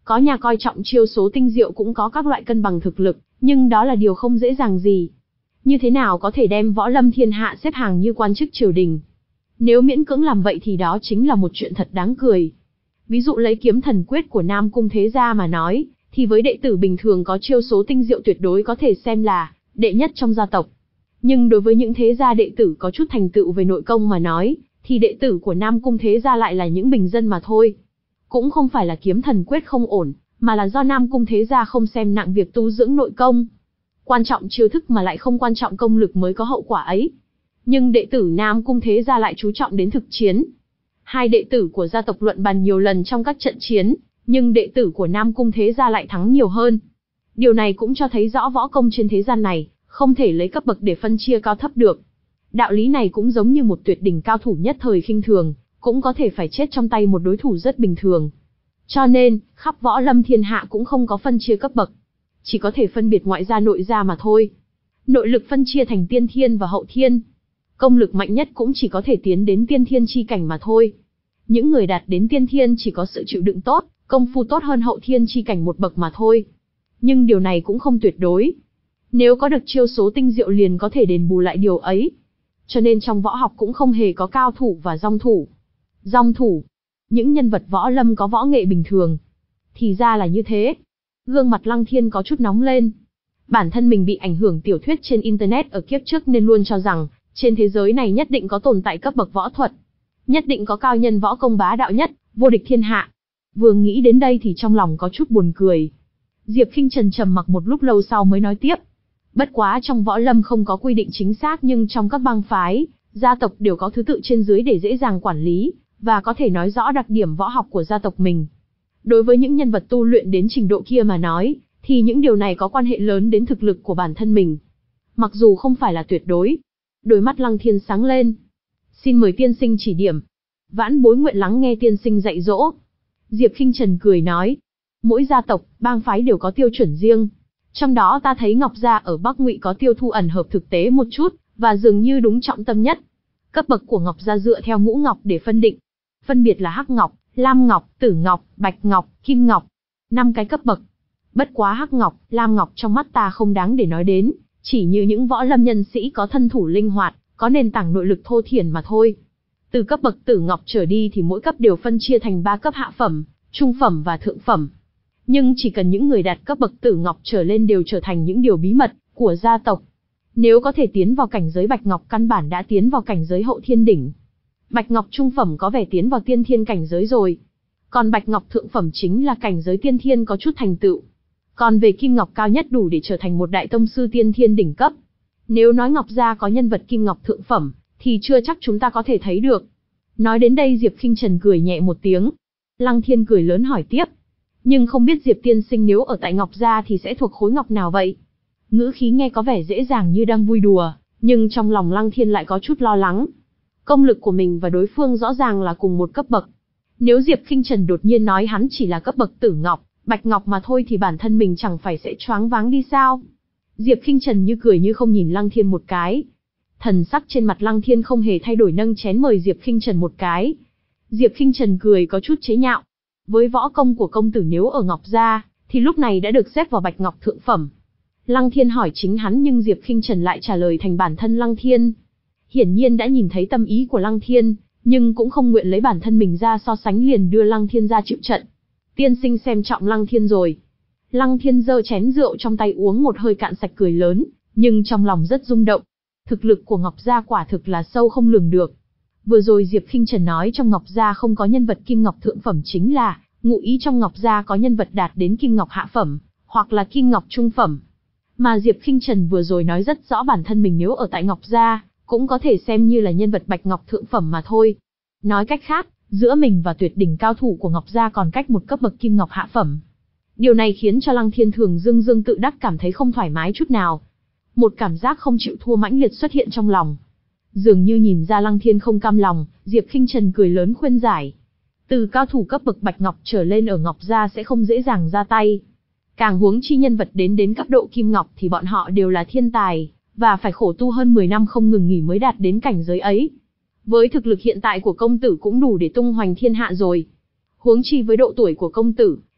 Có nhà coi trọng chiêu số tinh diệu cũng có các loại cân bằng thực lực, nhưng đó là điều không dễ dàng gì. Như thế nào có thể đem võ lâm thiên hạ xếp hàng như quan chức triều đình? Nếu miễn cưỡng làm vậy thì đó chính là một chuyện thật đáng cười. Ví dụ lấy kiếm thần quyết của Nam Cung Thế Gia mà nói, thì với đệ tử bình thường có chiêu số tinh diệu tuyệt đối có thể xem là đệ nhất trong gia tộc. Nhưng đối với những thế gia đệ tử có chút thành tựu về nội công mà nói, thì đệ tử của Nam Cung Thế Gia lại là những bình dân mà thôi. Cũng không phải là kiếm thần quyết không ổn, mà là do Nam Cung Thế Gia không xem nặng việc tu dưỡng nội công. Quan trọng chiêu thức mà lại không quan trọng công lực mới có hậu quả ấy. Nhưng đệ tử Nam Cung Thế Gia lại chú trọng đến thực chiến. Hai đệ tử của gia tộc luận bàn nhiều lần trong các trận chiến, nhưng đệ tử của Nam Cung Thế Gia lại thắng nhiều hơn. Điều này cũng cho thấy rõ võ công trên thế gian này, không thể lấy cấp bậc để phân chia cao thấp được. Đạo lý này cũng giống như một tuyệt đỉnh cao thủ nhất thời khinh thường, cũng có thể phải chết trong tay một đối thủ rất bình thường. Cho nên, khắp võ lâm thiên hạ cũng không có phân chia cấp bậc. Chỉ có thể phân biệt ngoại gia nội gia mà thôi. Nội lực phân chia thành tiên thiên và hậu thiên. Công lực mạnh nhất cũng chỉ có thể tiến đến tiên thiên chi cảnh mà thôi. Những người đạt đến tiên thiên chỉ có sự chịu đựng tốt, công phu tốt hơn hậu thiên chi cảnh một bậc mà thôi. Nhưng điều này cũng không tuyệt đối. Nếu có được chiêu số tinh diệu liền có thể đền bù lại điều ấy. Cho nên trong võ học cũng không hề có cao thủ và dong thủ. Dong thủ, những nhân vật võ lâm có võ nghệ bình thường. Thì ra là như thế. Gương mặt Lăng Thiên có chút nóng lên. Bản thân mình bị ảnh hưởng tiểu thuyết trên internet ở kiếp trước nên luôn cho rằng, trên thế giới này nhất định có tồn tại cấp bậc võ thuật. Nhất định có cao nhân võ công bá đạo nhất, vô địch thiên hạ. Vừa nghĩ đến đây thì trong lòng có chút buồn cười. Diệp Khinh Trần trầm mặc một lúc lâu sau mới nói tiếp. Bất quá trong võ lâm không có quy định chính xác nhưng trong các bang phái, gia tộc đều có thứ tự trên dưới để dễ dàng quản lý, và có thể nói rõ đặc điểm võ học của gia tộc mình. Đối với những nhân vật tu luyện đến trình độ kia mà nói, thì những điều này có quan hệ lớn đến thực lực của bản thân mình. Mặc dù không phải là tuyệt đối. Đôi mắt Lăng Thiên sáng lên. Xin mời tiên sinh chỉ điểm. Vãn bối nguyện lắng nghe tiên sinh dạy dỗ. Diệp Khinh Trần cười nói. Mỗi gia tộc, bang phái đều có tiêu chuẩn riêng. Trong đó ta thấy Ngọc Gia ở Bắc Ngụy có tiêu thu ẩn hợp thực tế một chút, và dường như đúng trọng tâm nhất. Cấp bậc của Ngọc Gia dựa theo ngũ ngọc để phân định. Phân biệt là Hắc Ngọc, Lam Ngọc, Tử Ngọc, Bạch Ngọc, Kim Ngọc. Năm cái cấp bậc. Bất quá Hắc Ngọc, Lam Ngọc trong mắt ta không đáng để nói đến, chỉ như những võ lâm nhân sĩ có thân thủ linh hoạt, có nền tảng nội lực thô thiển mà thôi. Từ cấp bậc Tử Ngọc trở đi thì mỗi cấp đều phân chia thành ba cấp hạ phẩm, trung phẩm và thượng phẩm. Nhưng chỉ cần những người đạt cấp bậc Tử Ngọc trở lên đều trở thành những điều bí mật của gia tộc. Nếu có thể tiến vào cảnh giới Bạch Ngọc căn bản đã tiến vào cảnh giới hậu thiên đỉnh. Bạch Ngọc trung phẩm có vẻ tiến vào tiên thiên cảnh giới rồi. Còn Bạch Ngọc thượng phẩm chính là cảnh giới tiên thiên có chút thành tựu. Còn về Kim Ngọc cao nhất đủ để trở thành một đại tông sư tiên thiên đỉnh cấp. Nếu nói Ngọc Gia có nhân vật Kim Ngọc thượng phẩm, thì chưa chắc chúng ta có thể thấy được. Nói đến đây Diệp Khinh Trần cười nhẹ một tiếng. Lăng Thiên cười lớn hỏi tiếp. Nhưng không biết Diệp tiên sinh nếu ở tại Ngọc Gia thì sẽ thuộc khối ngọc nào vậy? Ngữ khí nghe có vẻ dễ dàng như đang vui đùa, nhưng trong lòng Lăng Thiên lại có chút lo lắng. Công lực của mình và đối phương rõ ràng là cùng một cấp bậc. Nếu Diệp Khinh Trần đột nhiên nói hắn chỉ là cấp bậc Tử Ngọc, Bạch Ngọc mà thôi thì bản thân mình chẳng phải sẽ choáng váng đi sao? Diệp Khinh Trần như cười như không nhìn Lăng Thiên một cái. Thần sắc trên mặt Lăng Thiên không hề thay đổi, nâng chén mời Diệp Khinh Trần một cái. Diệp Khinh Trần cười có chút chế nhạo. Với võ công của công tử nếu ở Ngọc Gia, thì lúc này đã được xếp vào Bạch Ngọc thượng phẩm. Lăng Thiên hỏi chính hắn nhưng Diệp Khinh Trần lại trả lời thành bản thân Lăng Thiên. Hiển nhiên đã nhìn thấy tâm ý của Lăng Thiên, nhưng cũng không nguyện lấy bản thân mình ra so sánh liền đưa Lăng Thiên ra chịu trận. Tiên sinh xem trọng Lăng Thiên rồi. Lăng Thiên giơ chén rượu trong tay uống một hơi cạn sạch cười lớn, nhưng trong lòng rất rung động. Thực lực của Ngọc Gia quả thực là sâu không lường được. Vừa rồi Diệp Khinh Trần nói trong Ngọc Gia không có nhân vật Kim Ngọc thượng phẩm chính là, ngụ ý trong Ngọc Gia có nhân vật đạt đến Kim Ngọc hạ phẩm, hoặc là Kim Ngọc trung phẩm. Mà Diệp Khinh Trần vừa rồi nói rất rõ bản thân mình nếu ở tại Ngọc Gia, cũng có thể xem như là nhân vật Bạch Ngọc thượng phẩm mà thôi. Nói cách khác, giữa mình và tuyệt đỉnh cao thủ của Ngọc Gia còn cách một cấp bậc Kim Ngọc hạ phẩm. Điều này khiến cho Lăng Thiên thường dương dương tự đắc cảm thấy không thoải mái chút nào. Một cảm giác không chịu thua mãnh liệt xuất hiện trong lòng. Dường như nhìn ra Lăng Thiên không cam lòng, Diệp Khinh Trần cười lớn khuyên giải. Từ cao thủ cấp bậc Bạch Ngọc trở lên ở Ngọc Gia sẽ không dễ dàng ra tay. Càng huống chi nhân vật đến đến cấp độ Kim Ngọc thì bọn họ đều là thiên tài, và phải khổ tu hơn mười năm không ngừng nghỉ mới đạt đến cảnh giới ấy. Với thực lực hiện tại của công tử cũng đủ để tung hoành thiên hạ rồi. Huống chi với độ tuổi của công tử,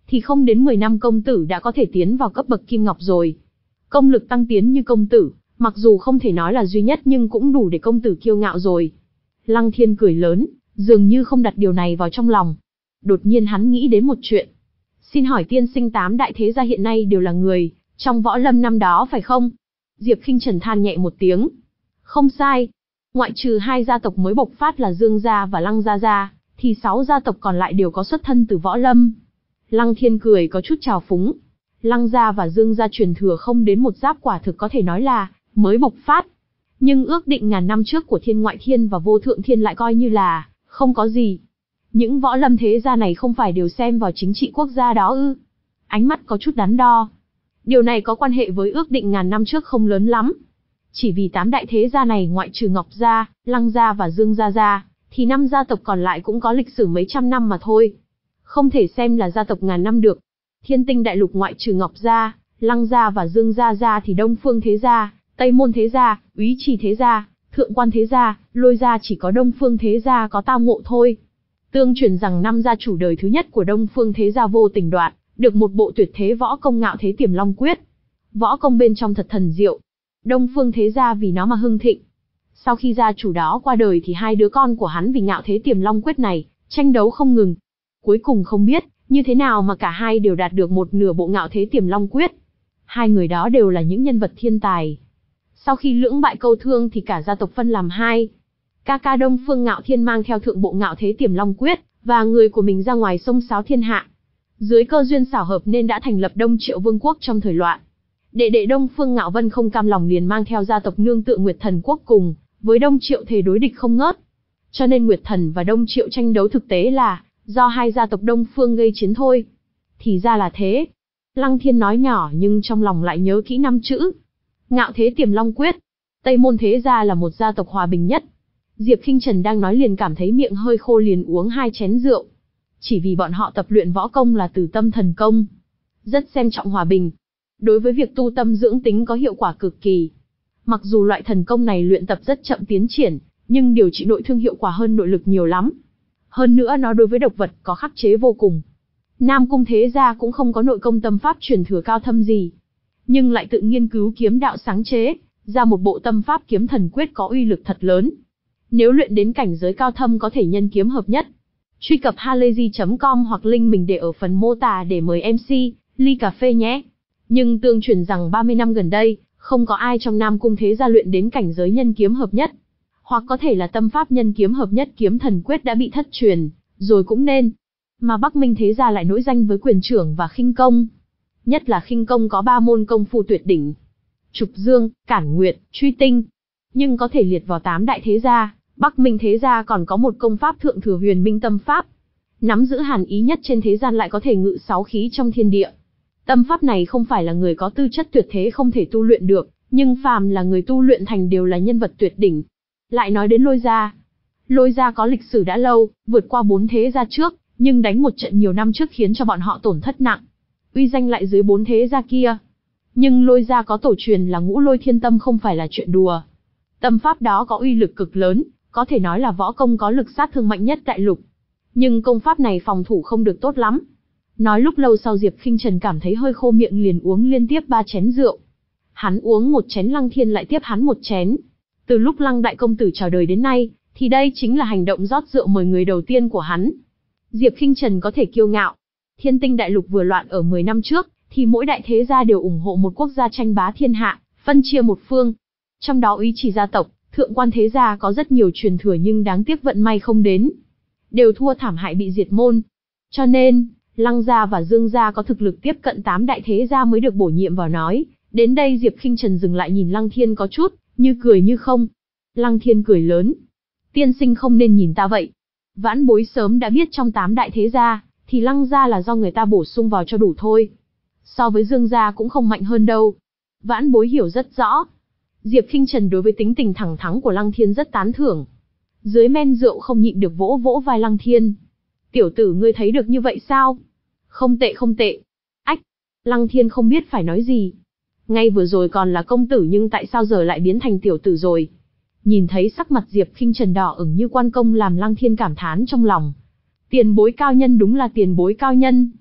thì không đến mười năm công tử đã có thể tiến vào cấp bậc kim ngọc rồi. Công lực tăng tiến như công tử, mặc dù không thể nói là duy nhất nhưng cũng đủ để công tử kiêu ngạo rồi. Lăng Thiên cười lớn, dường như không đặt điều này vào trong lòng. Đột nhiên hắn nghĩ đến một chuyện. Xin hỏi tiên sinh tám đại thế gia hiện nay đều là người trong võ lâm năm đó phải không? Diệp Khinh Trần than nhẹ một tiếng. Không sai. Ngoại trừ hai gia tộc mới bộc phát là Dương gia và Lăng gia gia, thì sáu gia tộc còn lại đều có xuất thân từ võ lâm. Lăng Thiên cười có chút trào phúng. Lăng gia và Dương gia truyền thừa không đến một giáp quả thực có thể nói là mới bộc phát. Nhưng ước định ngàn năm trước của Thiên Ngoại Thiên và Vô Thượng Thiên lại coi như là không có gì. Những võ lâm thế gia này không phải đều xem vào chính trị quốc gia đó ư? Ánh mắt có chút đắn đo. Điều này có quan hệ với ước định ngàn năm trước không lớn lắm. Chỉ vì tám đại thế gia này ngoại trừ Ngọc gia, Lăng gia và Dương gia gia, thì năm gia tộc còn lại cũng có lịch sử mấy trăm năm mà thôi. Không thể xem là gia tộc ngàn năm được. Thiên Tinh đại lục ngoại trừ Ngọc gia, Lăng gia và Dương gia gia thì Đông Phương thế gia, Tây Môn thế gia, Úy Trì thế gia, Thượng Quan thế gia, Lôi gia chỉ có Đông Phương thế gia có tao ngộ thôi. Tương truyền rằng năm gia chủ đời thứ nhất của Đông Phương thế gia vô tình đoạt được một bộ tuyệt thế võ công Ngạo Thế Tiềm Long Quyết. Võ công bên trong thật thần diệu. Đông Phương thế gia vì nó mà hưng thịnh. Sau khi gia chủ đó qua đời thì hai đứa con của hắn vì Ngạo Thế Tiềm Long Quyết này tranh đấu không ngừng. Cuối cùng không biết như thế nào mà cả hai đều đạt được một nửa bộ Ngạo Thế Tiềm Long Quyết. Hai người đó đều là những nhân vật thiên tài. Sau khi lưỡng bại câu thương thì cả gia tộc phân làm hai. Ca ca Đông Phương Ngạo Thiên mang theo thượng bộ Ngạo Thế Tiềm Long Quyết và người của mình ra ngoài xông xáo thiên hạ. Dưới cơ duyên xảo hợp nên đã thành lập Đông Triệu Vương quốc trong thời loạn. Đệ đệ Đông Phương Ngạo Vân không cam lòng liền mang theo gia tộc nương tựa Nguyệt Thần quốc cùng với Đông Triệu thề đối địch không ngớt. Cho nên Nguyệt Thần và Đông Triệu tranh đấu thực tế là do hai gia tộc Đông Phương gây chiến thôi. Thì ra là thế. Lăng Thiên nói nhỏ nhưng trong lòng lại nhớ kỹ năm chữ. Ngạo Thế Tiềm Long Quyết. Tây Môn thế gia là một gia tộc hòa bình nhất. Diệp Khinh Trần đang nói liền cảm thấy miệng hơi khô liền uống hai chén rượu. Chỉ vì bọn họ tập luyện võ công là Tử Tâm thần công. Rất xem trọng hòa bình. Đối với việc tu tâm dưỡng tính có hiệu quả cực kỳ. Mặc dù loại thần công này luyện tập rất chậm tiến triển, nhưng điều trị nội thương hiệu quả hơn nội lực nhiều lắm. Hơn nữa nó đối với độc vật có khắc chế vô cùng. Nam Cung thế gia cũng không có nội công tâm pháp truyền thừa cao thâm gì, nhưng lại tự nghiên cứu kiếm đạo sáng chế ra một bộ tâm pháp kiếm thần quyết có uy lực thật lớn. Nếu luyện đến cảnh giới cao thâm có thể nhân kiếm hợp nhất. Truy cập halayzi chấm com hoặc link mình để ở phần mô tả để mời em xê ly cà phê nhé. Nhưng tương truyền rằng ba mươi năm gần đây, không có ai trong Nam Cung thế gia luyện đến cảnh giới nhân kiếm hợp nhất. Hoặc có thể là tâm pháp nhân kiếm hợp nhất kiếm thần quyết đã bị thất truyền, rồi cũng nên. Mà Bắc Minh thế gia lại nổi danh với quyền trưởng và khinh công. Nhất là khinh công có ba môn công phu tuyệt đỉnh. Trục Dương, Cản Nguyệt, Truy Tinh. Nhưng có thể liệt vào tám đại thế gia, Bắc Minh thế gia còn có một công pháp thượng thừa Huyền Minh tâm pháp. Nắm giữ hàn ý nhất trên thế gian lại có thể ngự sáu khí trong thiên địa. Tâm pháp này không phải là người có tư chất tuyệt thế không thể tu luyện được, nhưng phàm là người tu luyện thành đều là nhân vật tuyệt đỉnh. Lại nói đến Lôi gia. Lôi gia có lịch sử đã lâu, vượt qua bốn thế gia trước, nhưng đánh một trận nhiều năm trước khiến cho bọn họ tổn thất nặng. Uy danh lại dưới bốn thế gia kia. Nhưng Lôi gia có tổ truyền là Ngũ Lôi Thiên Tâm không phải là chuyện đùa. Tâm pháp đó có uy lực cực lớn, có thể nói là võ công có lực sát thương mạnh nhất đại lục. Nhưng công pháp này phòng thủ không được tốt lắm. Nói lúc lâu sau Diệp Khinh Trần cảm thấy hơi khô miệng liền uống liên tiếp ba chén rượu. Hắn uống một chén Lăng Thiên lại tiếp hắn một chén. Từ lúc Lăng đại công tử chào đời đến nay, thì đây chính là hành động rót rượu mời người đầu tiên của hắn. Diệp Khinh Trần có thể kiêu ngạo. Thiên Tinh đại lục vừa loạn ở mười năm trước, thì mỗi đại thế gia đều ủng hộ một quốc gia tranh bá thiên hạ, phân chia một phương. Trong đó Úy Trì gia tộc, Thượng Quan thế gia có rất nhiều truyền thừa nhưng đáng tiếc vận may không đến. Đều thua thảm hại bị diệt môn. Cho nên, Lăng gia và Dương gia có thực lực tiếp cận tám đại thế gia mới được bổ nhiệm vào nói. Đến đây Diệp Khinh Trần dừng lại nhìn Lăng Thiên có chút, như cười như không. Lăng Thiên cười lớn. Tiên sinh không nên nhìn ta vậy. Vãn bối sớm đã biết trong tám đại thế gia, thì Lăng gia là do người ta bổ sung vào cho đủ thôi. So với Dương gia cũng không mạnh hơn đâu. Vãn bối hiểu rất rõ. Diệp Khinh Trần đối với tính tình thẳng thắn của Lăng Thiên rất tán thưởng. Dưới men rượu không nhịn được vỗ vỗ vai Lăng Thiên. Tiểu tử ngươi thấy được như vậy sao? Không tệ không tệ. Ách! Lăng Thiên không biết phải nói gì. Ngay vừa rồi còn là công tử nhưng tại sao giờ lại biến thành tiểu tử rồi? Nhìn thấy sắc mặt Diệp Khinh Trần đỏ ửng như quan công làm Lăng Thiên cảm thán trong lòng. Tiền bối cao nhân đúng là tiền bối cao nhân.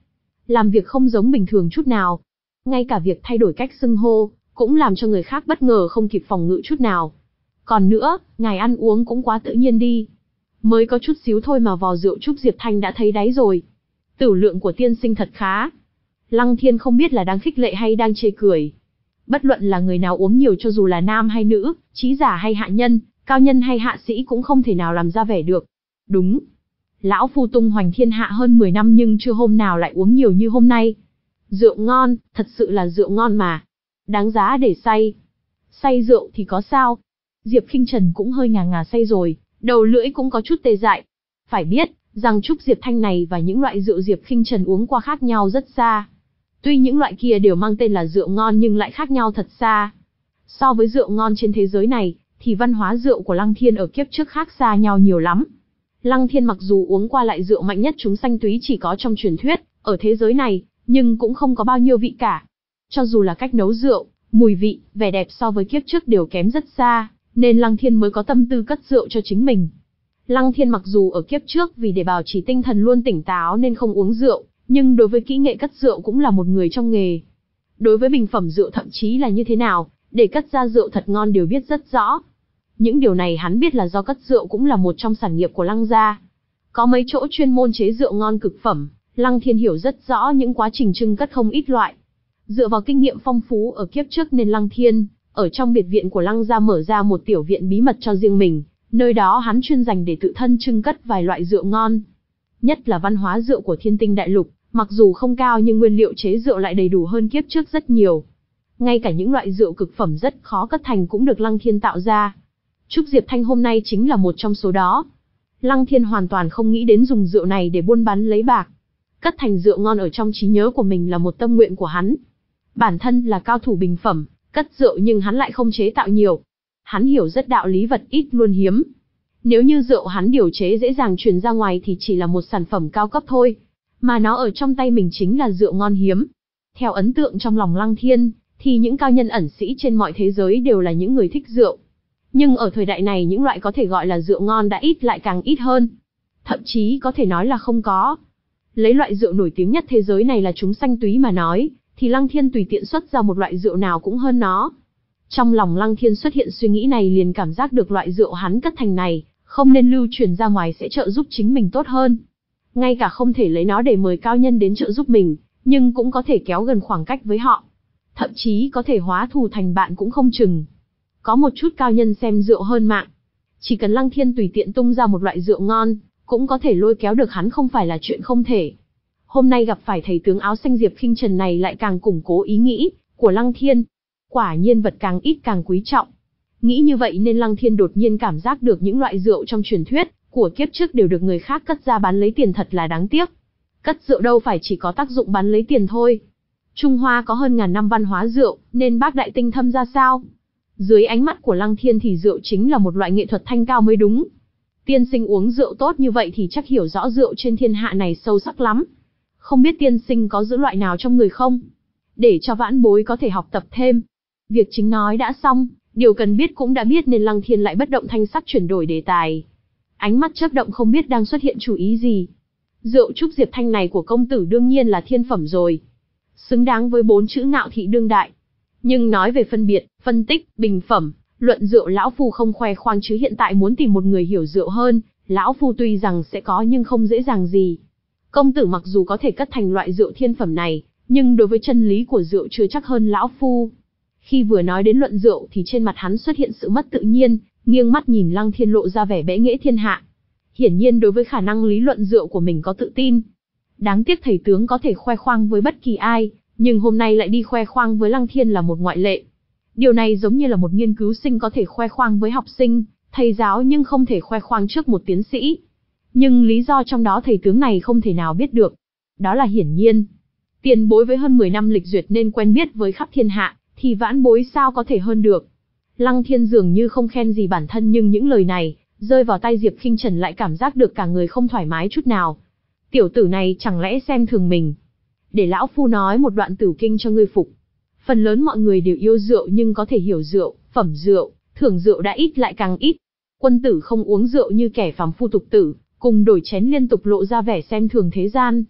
làm việc không giống bình thường chút nào. Ngay cả việc thay đổi cách xưng hô, cũng làm cho người khác bất ngờ không kịp phòng ngự chút nào. Còn nữa, ngài ăn uống cũng quá tự nhiên đi. Mới có chút xíu thôi mà vò rượu Trúc Diệp Thanh đã thấy đáy rồi. Tửu lượng của tiên sinh thật khá. Lăng Thiên không biết là đang khích lệ hay đang chê cười. Bất luận là người nào uống nhiều cho dù là nam hay nữ, trí giả hay hạ nhân, cao nhân hay hạ sĩ cũng không thể nào làm ra vẻ được. Đúng. Lão phu tung hoành thiên hạ hơn mười năm nhưng chưa hôm nào lại uống nhiều như hôm nay. Rượu ngon, thật sự là rượu ngon mà. Đáng giá để say. Say rượu thì có sao? Diệp Khinh Trần cũng hơi ngà ngà say rồi, đầu lưỡi cũng có chút tê dại. Phải biết, rằng Trúc Diệp Thanh này và những loại rượu Diệp Khinh Trần uống qua khác nhau rất xa. Tuy những loại kia đều mang tên là rượu ngon nhưng lại khác nhau thật xa. So với rượu ngon trên thế giới này, thì văn hóa rượu của Lăng Thiên ở kiếp trước khác xa nhau nhiều lắm. Lăng Thiên mặc dù uống qua loại rượu mạnh nhất chúng sanh túy chỉ có trong truyền thuyết, ở thế giới này, nhưng cũng không có bao nhiêu vị cả. Cho dù là cách nấu rượu, mùi vị, vẻ đẹp so với kiếp trước đều kém rất xa, nên Lăng Thiên mới có tâm tư cất rượu cho chính mình. Lăng Thiên mặc dù ở kiếp trước vì để bảo trì tinh thần luôn tỉnh táo nên không uống rượu, nhưng đối với kỹ nghệ cất rượu cũng là một người trong nghề. Đối với bình phẩm rượu thậm chí là như thế nào, để cất ra rượu thật ngon đều biết rất rõ. Những điều này hắn biết là do cất rượu cũng là một trong sản nghiệp của Lăng gia. Có mấy chỗ chuyên môn chế rượu ngon cực phẩm, Lăng Thiên hiểu rất rõ những quá trình trưng cất không ít loại. Dựa vào kinh nghiệm phong phú ở kiếp trước nên Lăng Thiên, ở trong biệt viện của Lăng gia mở ra một tiểu viện bí mật cho riêng mình, nơi đó hắn chuyên dành để tự thân trưng cất vài loại rượu ngon. Nhất là văn hóa rượu của Thiên Tinh Đại Lục, mặc dù không cao nhưng nguyên liệu chế rượu lại đầy đủ hơn kiếp trước rất nhiều. Ngay cả những loại rượu cực phẩm rất khó cất thành cũng được Lăng Thiên tạo ra. Trúc Diệp Thanh hôm nay chính là một trong số đó. Lăng Thiên hoàn toàn không nghĩ đến dùng rượu này để buôn bán lấy bạc. Cất thành rượu ngon ở trong trí nhớ của mình là một tâm nguyện của hắn. Bản thân là cao thủ bình phẩm, cất rượu nhưng hắn lại không chế tạo nhiều. Hắn hiểu rất đạo lý vật ít luôn hiếm. Nếu như rượu hắn điều chế dễ dàng truyền ra ngoài thì chỉ là một sản phẩm cao cấp thôi. Mà nó ở trong tay mình chính là rượu ngon hiếm. Theo ấn tượng trong lòng Lăng Thiên, thì những cao nhân ẩn sĩ trên mọi thế giới đều là những người thích rượu. Nhưng ở thời đại này những loại có thể gọi là rượu ngon đã ít lại càng ít hơn. Thậm chí có thể nói là không có. Lấy loại rượu nổi tiếng nhất thế giới này là chúng sanh túy mà nói, thì Lăng Thiên tùy tiện xuất ra một loại rượu nào cũng hơn nó. Trong lòng Lăng Thiên xuất hiện suy nghĩ này liền cảm giác được loại rượu hắn cất thành này, không nên lưu truyền ra ngoài sẽ trợ giúp chính mình tốt hơn. Ngay cả không thể lấy nó để mời cao nhân đến trợ giúp mình, nhưng cũng có thể kéo gần khoảng cách với họ. Thậm chí có thể hóa thù thành bạn cũng không chừng. Có một chút cao nhân xem rượu hơn mạng. Chỉ cần Lăng Thiên tùy tiện tung ra một loại rượu ngon, cũng có thể lôi kéo được hắn không phải là chuyện không thể. Hôm nay gặp phải thầy tướng áo xanh Diệp Khinh Trần này lại càng củng cố ý nghĩ của Lăng Thiên. Quả nhiên vật càng ít càng quý trọng. Nghĩ như vậy nên Lăng Thiên đột nhiên cảm giác được những loại rượu trong truyền thuyết của kiếp trước đều được người khác cất ra bán lấy tiền thật là đáng tiếc. Cất rượu đâu phải chỉ có tác dụng bán lấy tiền thôi. Trung Hoa có hơn ngàn năm văn hóa rượu, nên bác đại tinh thâm ra sao? Dưới ánh mắt của Lăng Thiên thì rượu chính là một loại nghệ thuật thanh cao mới đúng. Tiên sinh uống rượu tốt như vậy thì chắc hiểu rõ rượu trên thiên hạ này sâu sắc lắm. Không biết tiên sinh có giữ loại nào trong người không? Để cho vãn bối có thể học tập thêm. Việc chính nói đã xong, điều cần biết cũng đã biết nên Lăng Thiên lại bất động thanh sắc chuyển đổi đề tài. Ánh mắt chớp động không biết đang xuất hiện chủ ý gì. Rượu Trúc Diệp Thanh này của công tử đương nhiên là thiên phẩm rồi. Xứng đáng với bốn chữ ngạo thị đương đại. Nhưng nói về phân biệt, phân tích, bình phẩm, luận rượu lão phu không khoe khoang chứ hiện tại muốn tìm một người hiểu rượu hơn, lão phu tuy rằng sẽ có nhưng không dễ dàng gì. Công tử mặc dù có thể cất thành loại rượu thiên phẩm này, nhưng đối với chân lý của rượu chưa chắc hơn lão phu. Khi vừa nói đến luận rượu thì trên mặt hắn xuất hiện sự mất tự nhiên, nghiêng mắt nhìn Lăng Thiên lộ ra vẻ bẽ nghễ thiên hạ. Hiển nhiên đối với khả năng lý luận rượu của mình có tự tin. Đáng tiếc thầy tướng có thể khoe khoang với bất kỳ ai, nhưng hôm nay lại đi khoe khoang với Lăng Thiên là một ngoại lệ. Điều này giống như là một nghiên cứu sinh có thể khoe khoang với học sinh, thầy giáo nhưng không thể khoe khoang trước một tiến sĩ. Nhưng lý do trong đó thầy tướng này không thể nào biết được. Đó là hiển nhiên. Tiền bối với hơn mười năm lịch duyệt nên quen biết với khắp thiên hạ, thì vãn bối sao có thể hơn được. Lăng Thiên dường như không khen gì bản thân nhưng những lời này, rơi vào tay Diệp Khinh Trần lại cảm giác được cả người không thoải mái chút nào. Tiểu tử này chẳng lẽ xem thường mình. Để lão phu nói một đoạn tử kinh cho ngươi phục. Phần lớn mọi người đều yêu rượu nhưng có thể hiểu rượu, phẩm rượu, thưởng rượu đã ít lại càng ít. Quân tử không uống rượu như kẻ phàm phu tục tử, cùng đổi chén liên tục lộ ra vẻ xem thường thế gian.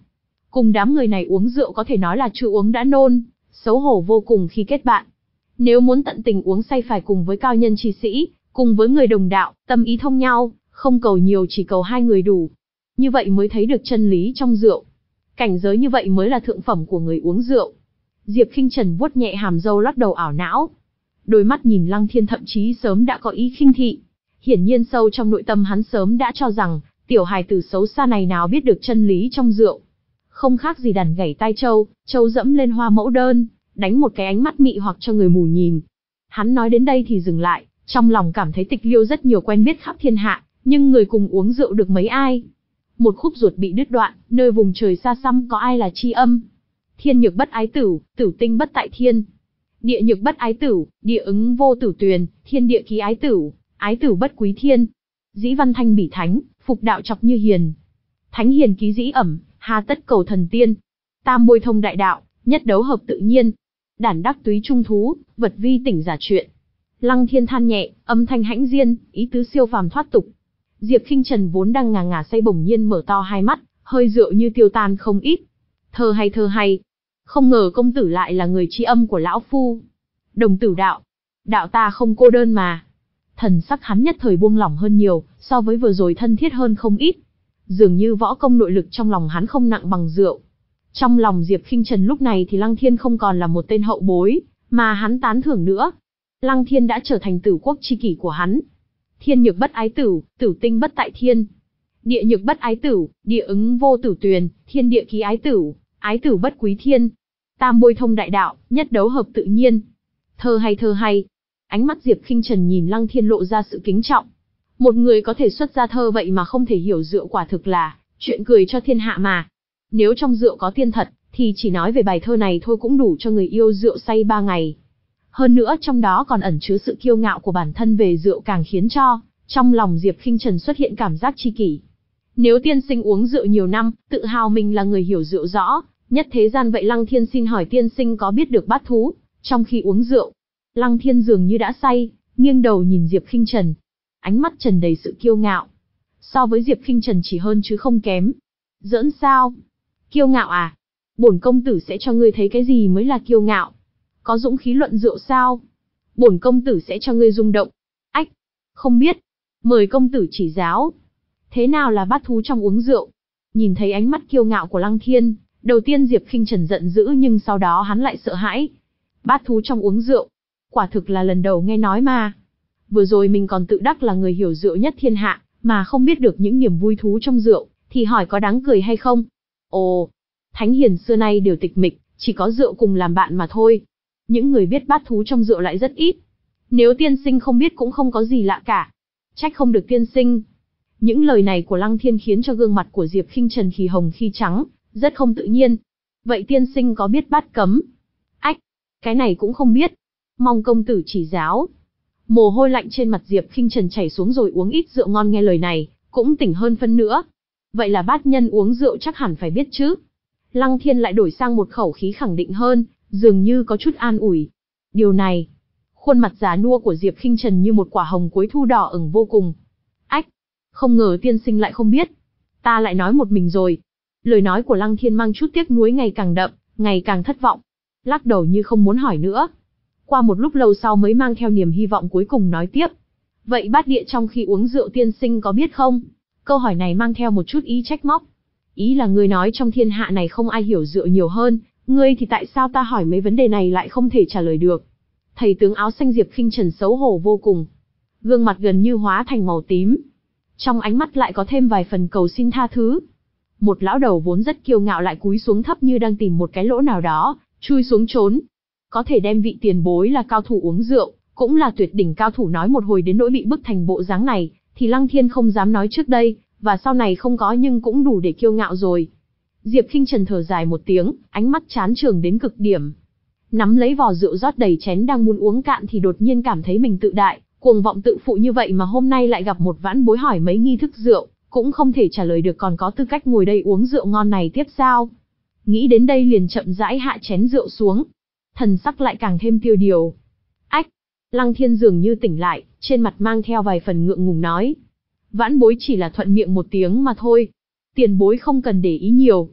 cùng đám người này uống rượu có thể nói là chưa uống đã nôn, xấu hổ vô cùng khi kết bạn. Nếu muốn tận tình uống say phải cùng với cao nhân chi sĩ, cùng với người đồng đạo, tâm ý thông nhau, không cầu nhiều chỉ cầu hai người đủ. Như vậy mới thấy được chân lý trong rượu. Cảnh giới như vậy mới là thượng phẩm của người uống rượu. Diệp Khinh Trần vuốt nhẹ hàm râu lắc đầu ảo não. Đôi mắt nhìn Lăng Thiên thậm chí sớm đã có ý khinh thị. Hiển nhiên sâu trong nội tâm hắn sớm đã cho rằng, tiểu hài tử xấu xa này nào biết được chân lý trong rượu. Không khác gì đàn gảy tai trâu, trâu dẫm lên hoa mẫu đơn, đánh một cái ánh mắt mị hoặc cho người mù nhìn. Hắn nói đến đây thì dừng lại, trong lòng cảm thấy Tịch Liêu rất nhiều quen biết khắp thiên hạ, nhưng người cùng uống rượu được mấy ai. Một khúc ruột bị đứt đoạn, nơi vùng trời xa xăm có ai là tri âm. Thiên nhược bất ái tử, tử tinh bất tại thiên. Địa nhược bất ái tử, địa ứng vô tử tuyền, thiên địa ký ái tử, ái tử bất quý thiên. Dĩ văn thanh bỉ thánh, phục đạo chọc như hiền. Thánh hiền ký dĩ ẩm, hà tất cầu thần tiên. Tam bôi thông đại đạo, nhất đấu hợp tự nhiên. Đản đắc túy trung thú, vật vi tỉnh giả chuyện. Lăng Thiên than nhẹ, âm thanh hãnh diên, ý tứ siêu phàm thoát tục. Diệp Khinh Trần vốn đang ngà ngà say bỗng nhiên mở to hai mắt, hơi rượu như tiêu tan không ít. Thơ hay thơ hay. Không ngờ công tử lại là người tri âm của lão phu. Đồng tử đạo. Đạo ta không cô đơn mà. Thần sắc hắn nhất thời buông lỏng hơn nhiều, so với vừa rồi thân thiết hơn không ít. Dường như võ công nội lực trong lòng hắn không nặng bằng rượu. Trong lòng Diệp Khinh Trần lúc này thì Lăng Thiên không còn là một tên hậu bối, mà hắn tán thưởng nữa. Lăng Thiên đã trở thành tử quốc chi kỷ của hắn. Thiên nhược bất ái tử, tử tinh bất tại thiên. Địa nhược bất ái tử, địa ứng vô tử tuyền, thiên địa ký ái tử, ái tử bất quý thiên. Tam bôi thông đại đạo, nhất đấu hợp tự nhiên. Thơ hay thơ hay. Ánh mắt Diệp Khinh Trần nhìn Lăng Thiên lộ ra sự kính trọng. Một người có thể xuất ra thơ vậy mà không thể hiểu rượu quả thực là chuyện cười cho thiên hạ mà. Nếu trong rượu có tiên thật, thì chỉ nói về bài thơ này thôi cũng đủ cho người yêu rượu say ba ngày. Hơn nữa trong đó còn ẩn chứa sự kiêu ngạo của bản thân về rượu càng khiến cho, trong lòng Diệp Khinh Trần xuất hiện cảm giác tri kỷ. Nếu tiên sinh uống rượu nhiều năm, tự hào mình là người hiểu rượu rõ, nhất thế gian vậy Lăng Thiên xin hỏi tiên sinh có biết được bát thú, trong khi uống rượu. Lăng Thiên dường như đã say, nghiêng đầu nhìn Diệp Khinh Trần. Ánh mắt trần đầy sự kiêu ngạo. So với Diệp Khinh Trần chỉ hơn chứ không kém. Giỡn sao? Kiêu ngạo à? Bổn công tử sẽ cho ngươi thấy cái gì mới là kiêu ngạo. Có dũng khí luận rượu sao? Bổn công tử sẽ cho ngươi rung động. Ách, không biết. Mời công tử chỉ giáo. Thế nào là bát thú trong uống rượu? Nhìn thấy ánh mắt kiêu ngạo của Lăng Thiên, đầu tiên Diệp Khinh Trần giận dữ nhưng sau đó hắn lại sợ hãi. Bát thú trong uống rượu? Quả thực là lần đầu nghe nói mà. Vừa rồi mình còn tự đắc là người hiểu rượu nhất thiên hạ, mà không biết được những niềm vui thú trong rượu, thì hỏi có đáng cười hay không? Ồ, thánh hiền xưa nay đều tịch mịch, chỉ có rượu cùng làm bạn mà thôi. Những người biết bát thú trong rượu lại rất ít. Nếu tiên sinh không biết cũng không có gì lạ cả. Trách không được tiên sinh. Những lời này của Lăng Thiên khiến cho gương mặt của Diệp Khinh Trần khi hồng khi trắng, rất không tự nhiên. Vậy tiên sinh có biết bát cấm? Ách, cái này cũng không biết. Mong công tử chỉ giáo. Mồ hôi lạnh trên mặt Diệp Khinh Trần chảy xuống rồi uống ít rượu ngon nghe lời này, cũng tỉnh hơn phân nữa. Vậy là bát nhân uống rượu chắc hẳn phải biết chứ. Lăng Thiên lại đổi sang một khẩu khí khẳng định hơn, dường như có chút an ủi. Điều này, khuôn mặt già nua của Diệp Khinh Trần như một quả hồng cuối thu đỏ ửng vô cùng. Ách, không ngờ tiên sinh lại không biết. Ta lại nói một mình rồi. Lời nói của Lăng Thiên mang chút tiếc nuối ngày càng đậm, ngày càng thất vọng. Lắc đầu như không muốn hỏi nữa. Qua một lúc lâu sau mới mang theo niềm hy vọng cuối cùng nói tiếp. Vậy bát địa trong khi uống rượu tiên sinh có biết không? Câu hỏi này mang theo một chút ý trách móc. Ý là ngươi nói trong thiên hạ này không ai hiểu rượu nhiều hơn, ngươi thì tại sao ta hỏi mấy vấn đề này lại không thể trả lời được? Thầy tướng áo xanh Diệp Khinh Trần xấu hổ vô cùng. Gương mặt gần như hóa thành màu tím. Trong ánh mắt lại có thêm vài phần cầu xin tha thứ. Một lão đầu vốn rất kiêu ngạo lại cúi xuống thấp như đang tìm một cái lỗ nào đó, chui xuống trốn. Có thể đem vị tiền bối là cao thủ uống rượu, cũng là tuyệt đỉnh cao thủ nói một hồi đến nỗi bị bức thành bộ dáng này, thì Lăng Thiên không dám nói trước đây, và sau này không có nhưng cũng đủ để kiêu ngạo rồi. Diệp Khinh Trần thở dài một tiếng, ánh mắt chán chường đến cực điểm. Nắm lấy vò rượu rót đầy chén đang muốn uống cạn thì đột nhiên cảm thấy mình tự đại, cuồng vọng tự phụ như vậy mà hôm nay lại gặp một vãn bối hỏi mấy nghi thức rượu, cũng không thể trả lời được còn có tư cách ngồi đây uống rượu ngon này tiếp sao. Nghĩ đến đây liền chậm rãi hạ chén rượu xuống. Thần sắc lại càng thêm tiêu điều. Ách, Lăng Thiên dường như tỉnh lại, trên mặt mang theo vài phần ngượng ngùng nói. Vãn bối chỉ là thuận miệng một tiếng mà thôi. Tiền bối không cần để ý nhiều.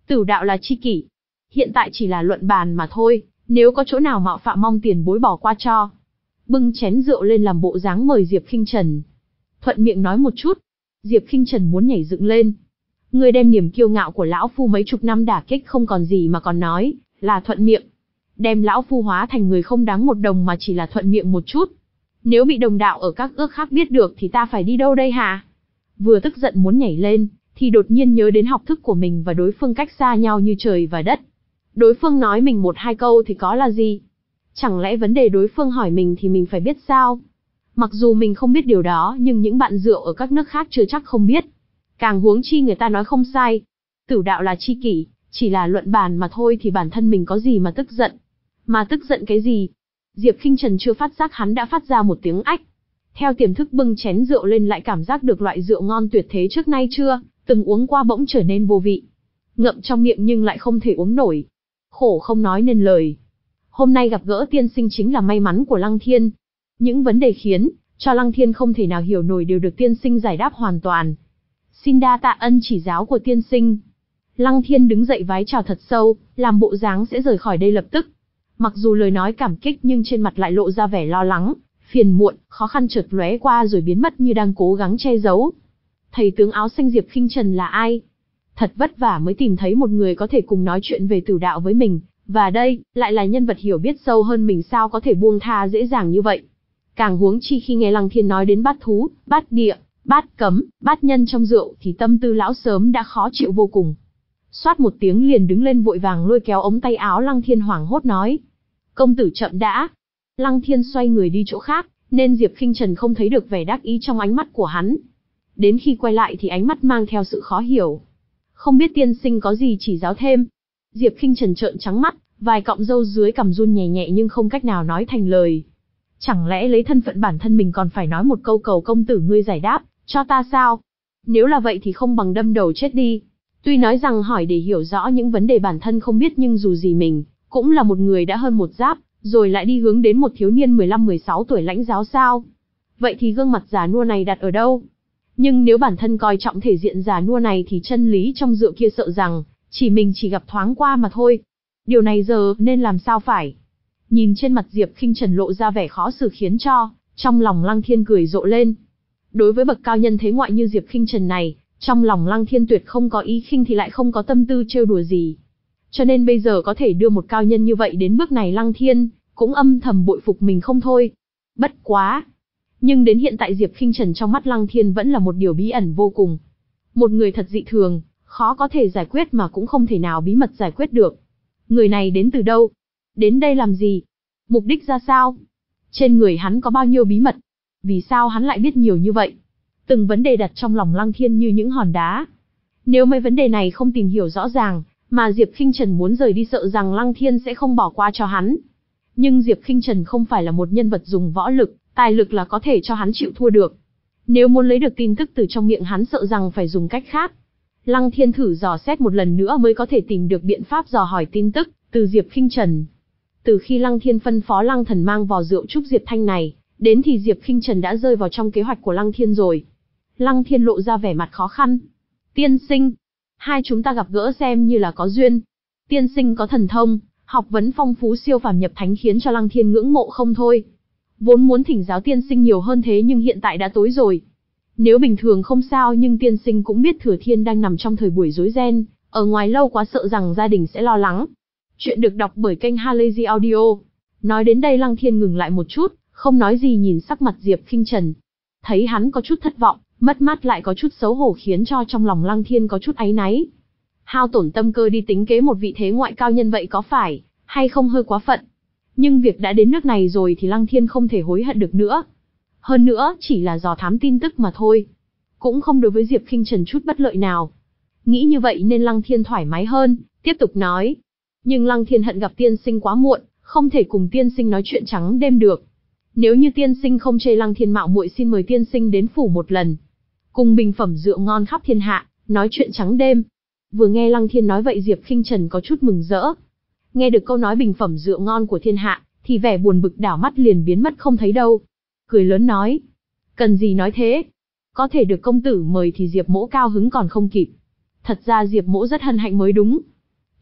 Tử đạo là chi kỷ. Hiện tại chỉ là luận bàn mà thôi, nếu có chỗ nào mạo phạm mong tiền bối bỏ qua cho. Bưng chén rượu lên làm bộ dáng mời Diệp Khinh Trần. Thuận miệng nói một chút. Diệp Khinh Trần muốn nhảy dựng lên. Ngươi đem niềm kiêu ngạo của lão phu mấy chục năm đả kích không còn gì mà còn nói, là thuận miệng. Đem lão phu hóa thành người không đáng một đồng mà chỉ là thuận miệng một chút. Nếu bị đồng đạo ở các ước khác biết được thì ta phải đi đâu đây hả? Vừa tức giận muốn nhảy lên, thì đột nhiên nhớ đến học thức của mình và đối phương cách xa nhau như trời và đất. Đối phương nói mình một hai câu thì có là gì? Chẳng lẽ vấn đề đối phương hỏi mình thì mình phải biết sao? Mặc dù mình không biết điều đó nhưng những bạn rượu ở các nước khác chưa chắc không biết. Càng huống chi người ta nói không sai. Tử đạo là chi kỷ, chỉ là luận bàn mà thôi thì bản thân mình có gì mà tức giận. Mà tức giận cái gì? Diệp Khinh Trần chưa phát giác hắn đã phát ra một tiếng ách. Theo tiềm thức bưng chén rượu lên lại cảm giác được loại rượu ngon tuyệt thế trước nay chưa từng uống qua bỗng trở nên vô vị. Ngậm trong miệng nhưng lại không thể uống nổi. Khổ không nói nên lời. Hôm nay gặp gỡ tiên sinh chính là may mắn của Lăng Thiên. Những vấn đề khiến cho Lăng Thiên không thể nào hiểu nổi đều được tiên sinh giải đáp hoàn toàn. Xin đa tạ ân chỉ giáo của tiên sinh. Lăng Thiên đứng dậy vái chào thật sâu, làm bộ dáng sẽ rời khỏi đây lập tức. Mặc dù lời nói cảm kích nhưng trên mặt lại lộ ra vẻ lo lắng, phiền muộn, khó khăn chợt lóe qua rồi biến mất như đang cố gắng che giấu. Thầy tướng áo xanh Diệp Khinh Trần là ai? Thật vất vả mới tìm thấy một người có thể cùng nói chuyện về tử đạo với mình, và đây, lại là nhân vật hiểu biết sâu hơn mình sao có thể buông tha dễ dàng như vậy. Càng huống chi khi nghe Lăng Thiên nói đến bát thú, bát địa, bát cấm, bát nhân trong rượu thì tâm tư lão sớm đã khó chịu vô cùng. Xoát một tiếng liền đứng lên vội vàng lôi kéo ống tay áo Lăng Thiên hoảng hốt nói. Công tử chậm đã. Lăng Thiên xoay người đi chỗ khác, nên Diệp Khinh Trần không thấy được vẻ đắc ý trong ánh mắt của hắn. Đến khi quay lại thì ánh mắt mang theo sự khó hiểu. Không biết tiên sinh có gì chỉ giáo thêm. Diệp Khinh Trần trợn trắng mắt, vài cọng râu dưới cằm run nhẹ nhẹ nhưng không cách nào nói thành lời. Chẳng lẽ lấy thân phận bản thân mình còn phải nói một câu cầu công tử ngươi giải đáp, cho ta sao? Nếu là vậy thì không bằng đâm đầu chết đi. Tuy nói rằng hỏi để hiểu rõ những vấn đề bản thân không biết nhưng dù gì mình, cũng là một người đã hơn một giáp, rồi lại đi hướng đến một thiếu niên mười lăm mười sáu tuổi lãnh giáo sao? Vậy thì gương mặt già nua này đặt ở đâu? Nhưng nếu bản thân coi trọng thể diện già nua này thì chân lý trong rượu kia sợ rằng, chỉ mình chỉ gặp thoáng qua mà thôi. Điều này giờ nên làm sao phải? Nhìn trên mặt Diệp Khinh Trần lộ ra vẻ khó xử khiến cho, trong lòng Lăng Thiên cười rộ lên. Đối với bậc cao nhân thế ngoại như Diệp Khinh Trần này, trong lòng Lăng Thiên tuyệt không có ý khinh thì lại không có tâm tư trêu đùa gì. Cho nên bây giờ có thể đưa một cao nhân như vậy đến bước này Lăng Thiên, cũng âm thầm bội phục mình không thôi. Bất quá. Nhưng đến hiện tại Diệp Khinh Trần trong mắt Lăng Thiên vẫn là một điều bí ẩn vô cùng. Một người thật dị thường, khó có thể giải quyết mà cũng không thể nào bí mật giải quyết được. Người này đến từ đâu? Đến đây làm gì? Mục đích ra sao? Trên người hắn có bao nhiêu bí mật? Vì sao hắn lại biết nhiều như vậy? Từng vấn đề đặt trong lòng Lăng Thiên như những hòn đá. Nếu mấy vấn đề này không tìm hiểu rõ ràng, mà Diệp Khinh Trần muốn rời đi sợ rằng Lăng Thiên sẽ không bỏ qua cho hắn. Nhưng Diệp Khinh Trần không phải là một nhân vật dùng võ lực, tài lực là có thể cho hắn chịu thua được. Nếu muốn lấy được tin tức từ trong miệng hắn sợ rằng phải dùng cách khác. Lăng Thiên thử dò xét một lần nữa mới có thể tìm được biện pháp dò hỏi tin tức từ Diệp Khinh Trần. Từ khi Lăng Thiên phân phó Lăng Thần mang vò rượu trúc Diệp Thanh này, đến thì Diệp Khinh Trần đã rơi vào trong kế hoạch của Lăng Thiên rồi. Lăng Thiên lộ ra vẻ mặt khó khăn. Tiên sinh, hai chúng ta gặp gỡ xem như là có duyên. Tiên sinh có thần thông, học vấn phong phú siêu phàm nhập thánh khiến cho Lăng Thiên ngưỡng mộ không thôi. Vốn muốn thỉnh giáo tiên sinh nhiều hơn thế nhưng hiện tại đã tối rồi. Nếu bình thường không sao nhưng tiên sinh cũng biết Thừa Thiên đang nằm trong thời buổi rối ren, ở ngoài lâu quá sợ rằng gia đình sẽ lo lắng. Chuyện được đọc bởi kênh Halazy Audio. Nói đến đây Lăng Thiên ngừng lại một chút, không nói gì nhìn sắc mặt Diệp Khinh Trần. Thấy hắn có chút thất vọng, mất mát lại có chút xấu hổ khiến cho trong lòng Lăng Thiên có chút áy náy. Hao tổn tâm cơ đi tính kế một vị thế ngoại cao nhân vậy có phải, hay không hơi quá phận. Nhưng việc đã đến nước này rồi thì Lăng Thiên không thể hối hận được nữa. Hơn nữa, chỉ là dò thám tin tức mà thôi. Cũng không đối với Diệp Khinh Trần chút bất lợi nào. Nghĩ như vậy nên Lăng Thiên thoải mái hơn, tiếp tục nói. Nhưng Lăng Thiên hận gặp tiên sinh quá muộn, không thể cùng tiên sinh nói chuyện trắng đêm được. Nếu như tiên sinh không chê Lăng Thiên mạo muội xin mời tiên sinh đến phủ một lần. Cùng bình phẩm rượu ngon khắp thiên hạ, nói chuyện trắng đêm. Vừa nghe Lăng Thiên nói vậy Diệp Khinh Trần có chút mừng rỡ. Nghe được câu nói bình phẩm rượu ngon của thiên hạ, thì vẻ buồn bực đảo mắt liền biến mất không thấy đâu. Cười lớn nói. Cần gì nói thế? Có thể được công tử mời thì Diệp mỗ cao hứng còn không kịp. Thật ra Diệp mỗ rất hân hạnh mới đúng.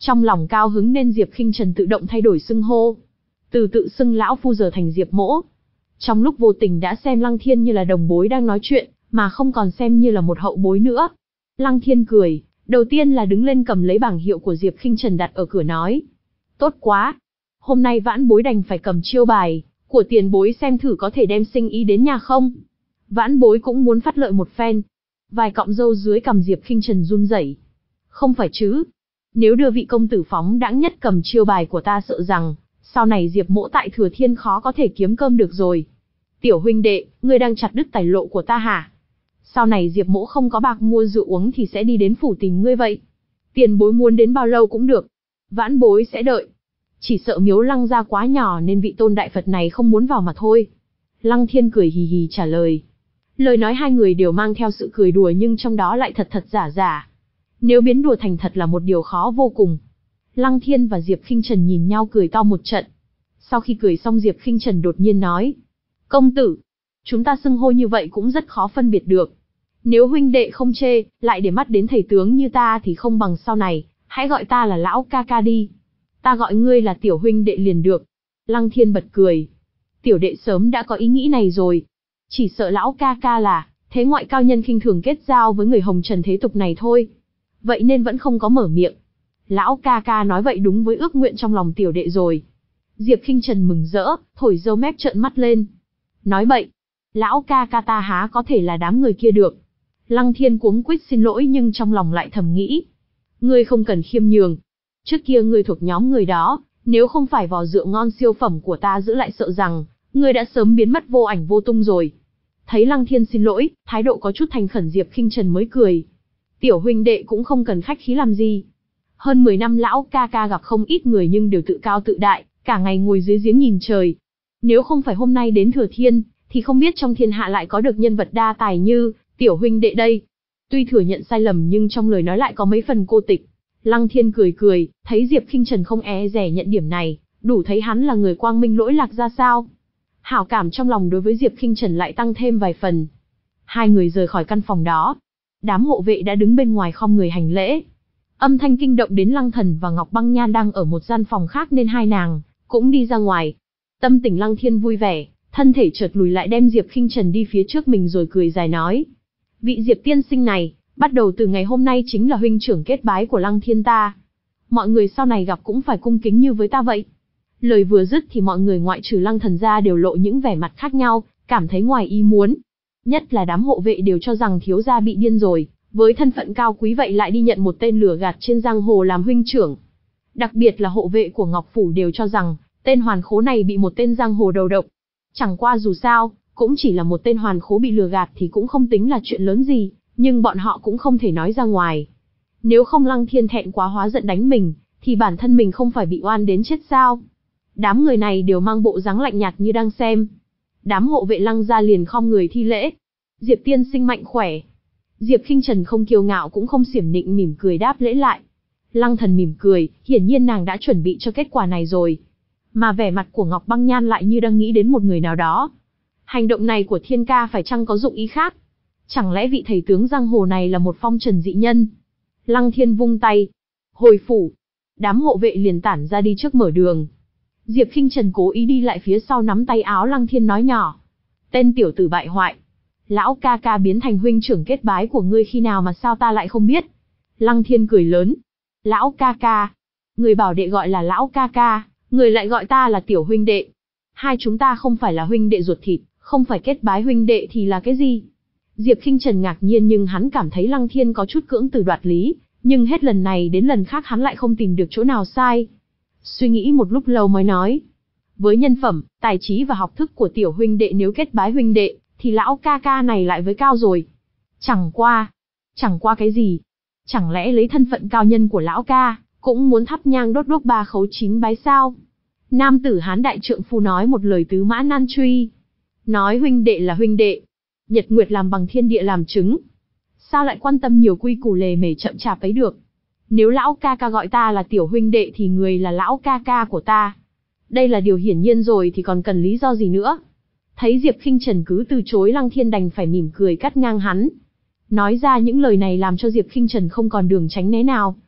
Trong lòng cao hứng nên Diệp Khinh Trần tự động thay đổi xưng hô. Từ tự xưng lão phu giờ thành Diệp Mỗ. Trong lúc vô tình đã xem Lăng Thiên như là đồng bối đang nói chuyện, mà không còn xem như là một hậu bối nữa. Lăng Thiên cười, đầu tiên là đứng lên cầm lấy bảng hiệu của Diệp Khinh Trần đặt ở cửa nói. Tốt quá! Hôm nay vãn bối đành phải cầm chiêu bài, của tiền bối xem thử có thể đem sinh ý đến nhà không. Vãn bối cũng muốn phát lợi một phen. Vài cọng râu dưới cằm Diệp Khinh Trần run rẩy. Không phải chứ? Nếu đưa vị công tử phóng đãng nhất cầm chiêu bài của ta sợ rằng, sau này Diệp Mỗ tại Thừa Thiên khó có thể kiếm cơm được rồi. Tiểu huynh đệ, ngươi đang chặt đứt tài lộ của ta hả? Sau này Diệp Mỗ không có bạc mua rượu uống thì sẽ đi đến phủ tìm ngươi vậy. Tiền bối muốn đến bao lâu cũng được. Vãn bối sẽ đợi. Chỉ sợ miếu Lăng gia quá nhỏ nên vị tôn đại Phật này không muốn vào mà thôi. Lăng Thiên cười hì hì trả lời. Lời nói hai người đều mang theo sự cười đùa nhưng trong đó lại thật thật giả giả. Nếu biến đùa thành thật là một điều khó vô cùng. Lăng Thiên và Diệp Khinh Trần nhìn nhau cười to một trận. Sau khi cười xong Diệp Khinh Trần đột nhiên nói. Công tử, chúng ta xưng hô như vậy cũng rất khó phân biệt được. Nếu huynh đệ không chê, lại để mắt đến thầy tướng như ta thì không bằng sau này, hãy gọi ta là lão ca ca đi. Ta gọi ngươi là tiểu huynh đệ liền được. Lăng Thiên bật cười. Tiểu đệ sớm đã có ý nghĩ này rồi. Chỉ sợ lão ca ca là, thế ngoại cao nhân khinh thường kết giao với người hồng trần thế tục này thôi. Vậy nên vẫn không có mở miệng. Lão ca ca nói vậy đúng với ước nguyện trong lòng tiểu đệ rồi. Diệp Khinh Trần mừng rỡ, thổi râu mép trợn mắt lên. Nói bậy, lão ca ca ta há có thể là đám người kia được. Lăng Thiên cuống quýt xin lỗi nhưng trong lòng lại thầm nghĩ. Ngươi không cần khiêm nhường. Trước kia ngươi thuộc nhóm người đó, nếu không phải vò rượu ngon siêu phẩm của ta giữ lại sợ rằng, ngươi đã sớm biến mất vô ảnh vô tung rồi. Thấy Lăng Thiên xin lỗi, thái độ có chút thành khẩn Diệp Khinh Trần mới cười. Tiểu huynh đệ cũng không cần khách khí làm gì. Hơn mười năm lão ca ca gặp không ít người nhưng đều tự cao tự đại, cả ngày ngồi dưới giếng nhìn trời. Nếu không phải hôm nay đến Thừa Thiên, thì không biết trong thiên hạ lại có được nhân vật đa tài như tiểu huynh đệ đây. Tuy thừa nhận sai lầm nhưng trong lời nói lại có mấy phần cô tịch. Lăng Thiên cười cười, thấy Diệp Khinh Trần không e dè nhận điểm này, đủ thấy hắn là người quang minh lỗi lạc ra sao. Hảo cảm trong lòng đối với Diệp Khinh Trần lại tăng thêm vài phần. Hai người rời khỏi căn phòng đó. Đám hộ vệ đã đứng bên ngoài khom người hành lễ. Âm thanh kinh động đến Lăng Thần và Ngọc Băng Nhan đang ở một gian phòng khác nên hai nàng cũng đi ra ngoài. Tâm tình Lăng Thiên vui vẻ, thân thể chợt lùi lại đem Diệp Khinh Trần đi phía trước mình rồi cười dài nói. Vị Diệp tiên sinh này, bắt đầu từ ngày hôm nay chính là huynh trưởng kết bái của Lăng Thiên ta. Mọi người sau này gặp cũng phải cung kính như với ta vậy. Lời vừa dứt thì mọi người ngoại trừ Lăng Thần ra đều lộ những vẻ mặt khác nhau, cảm thấy ngoài ý muốn. Nhất là đám hộ vệ đều cho rằng thiếu gia bị điên rồi, với thân phận cao quý vậy lại đi nhận một tên lừa gạt trên giang hồ làm huynh trưởng. Đặc biệt là hộ vệ của Ngọc Phủ đều cho rằng, tên hoàn khố này bị một tên giang hồ đầu độc. Chẳng qua dù sao, cũng chỉ là một tên hoàn khố bị lừa gạt thì cũng không tính là chuyện lớn gì, nhưng bọn họ cũng không thể nói ra ngoài. Nếu không Lăng Thiên thẹn quá hóa giận đánh mình, thì bản thân mình không phải bị oan đến chết sao? Đám người này đều mang bộ dáng lạnh nhạt như đang xem. Đám hộ vệ Lăng gia liền khom người thi lễ. Diệp tiên sinh mạnh khỏe. Diệp Khinh Trần không kiêu ngạo cũng không xiểm nịnh mỉm cười đáp lễ lại. Lăng Thần mỉm cười, hiển nhiên nàng đã chuẩn bị cho kết quả này rồi. Mà vẻ mặt của Ngọc Băng Nhan lại như đang nghĩ đến một người nào đó. Hành động này của Thiên ca phải chăng có dụng ý khác? Chẳng lẽ vị thầy tướng giang hồ này là một phong trần dị nhân? Lăng Thiên vung tay. Hồi phủ. Đám hộ vệ liền tản ra đi trước mở đường. Diệp Khinh Trần cố ý đi lại phía sau nắm tay áo Lăng Thiên nói nhỏ. Tên tiểu tử bại hoại. Lão ca ca biến thành huynh trưởng kết bái của ngươi khi nào mà sao ta lại không biết? Lăng Thiên cười lớn. Lão ca ca. Người bảo đệ gọi là lão ca ca, người lại gọi ta là tiểu huynh đệ. Hai chúng ta không phải là huynh đệ ruột thịt, không phải kết bái huynh đệ thì là cái gì? Diệp Khinh Trần ngạc nhiên nhưng hắn cảm thấy Lăng Thiên có chút cưỡng từ đoạt lý, nhưng hết lần này đến lần khác hắn lại không tìm được chỗ nào sai. Suy nghĩ một lúc lâu mới nói. Với nhân phẩm, tài trí và học thức của tiểu huynh đệ nếu kết bái huynh đệ, thì lão ca ca này lại với cao rồi. Chẳng qua. Chẳng qua cái gì? Chẳng lẽ lấy thân phận cao nhân của lão ca, cũng muốn thắp nhang đốt đuốc ba khấu chín bái sao? Nam tử Hán đại trượng phu nói một lời tứ mã nan truy. Nói huynh đệ là huynh đệ. Nhật nguyệt làm bằng thiên địa làm chứng. Sao lại quan tâm nhiều quy củ lề mề chậm chạp ấy được? Nếu lão ca ca gọi ta là tiểu huynh đệ thì người là lão ca ca của ta. Đây là điều hiển nhiên rồi thì còn cần lý do gì nữa? Thấy Diệp Khinh Trần cứ từ chối Lăng Thiên đành phải mỉm cười cắt ngang hắn. Nói ra những lời này làm cho Diệp Khinh Trần không còn đường tránh né nào.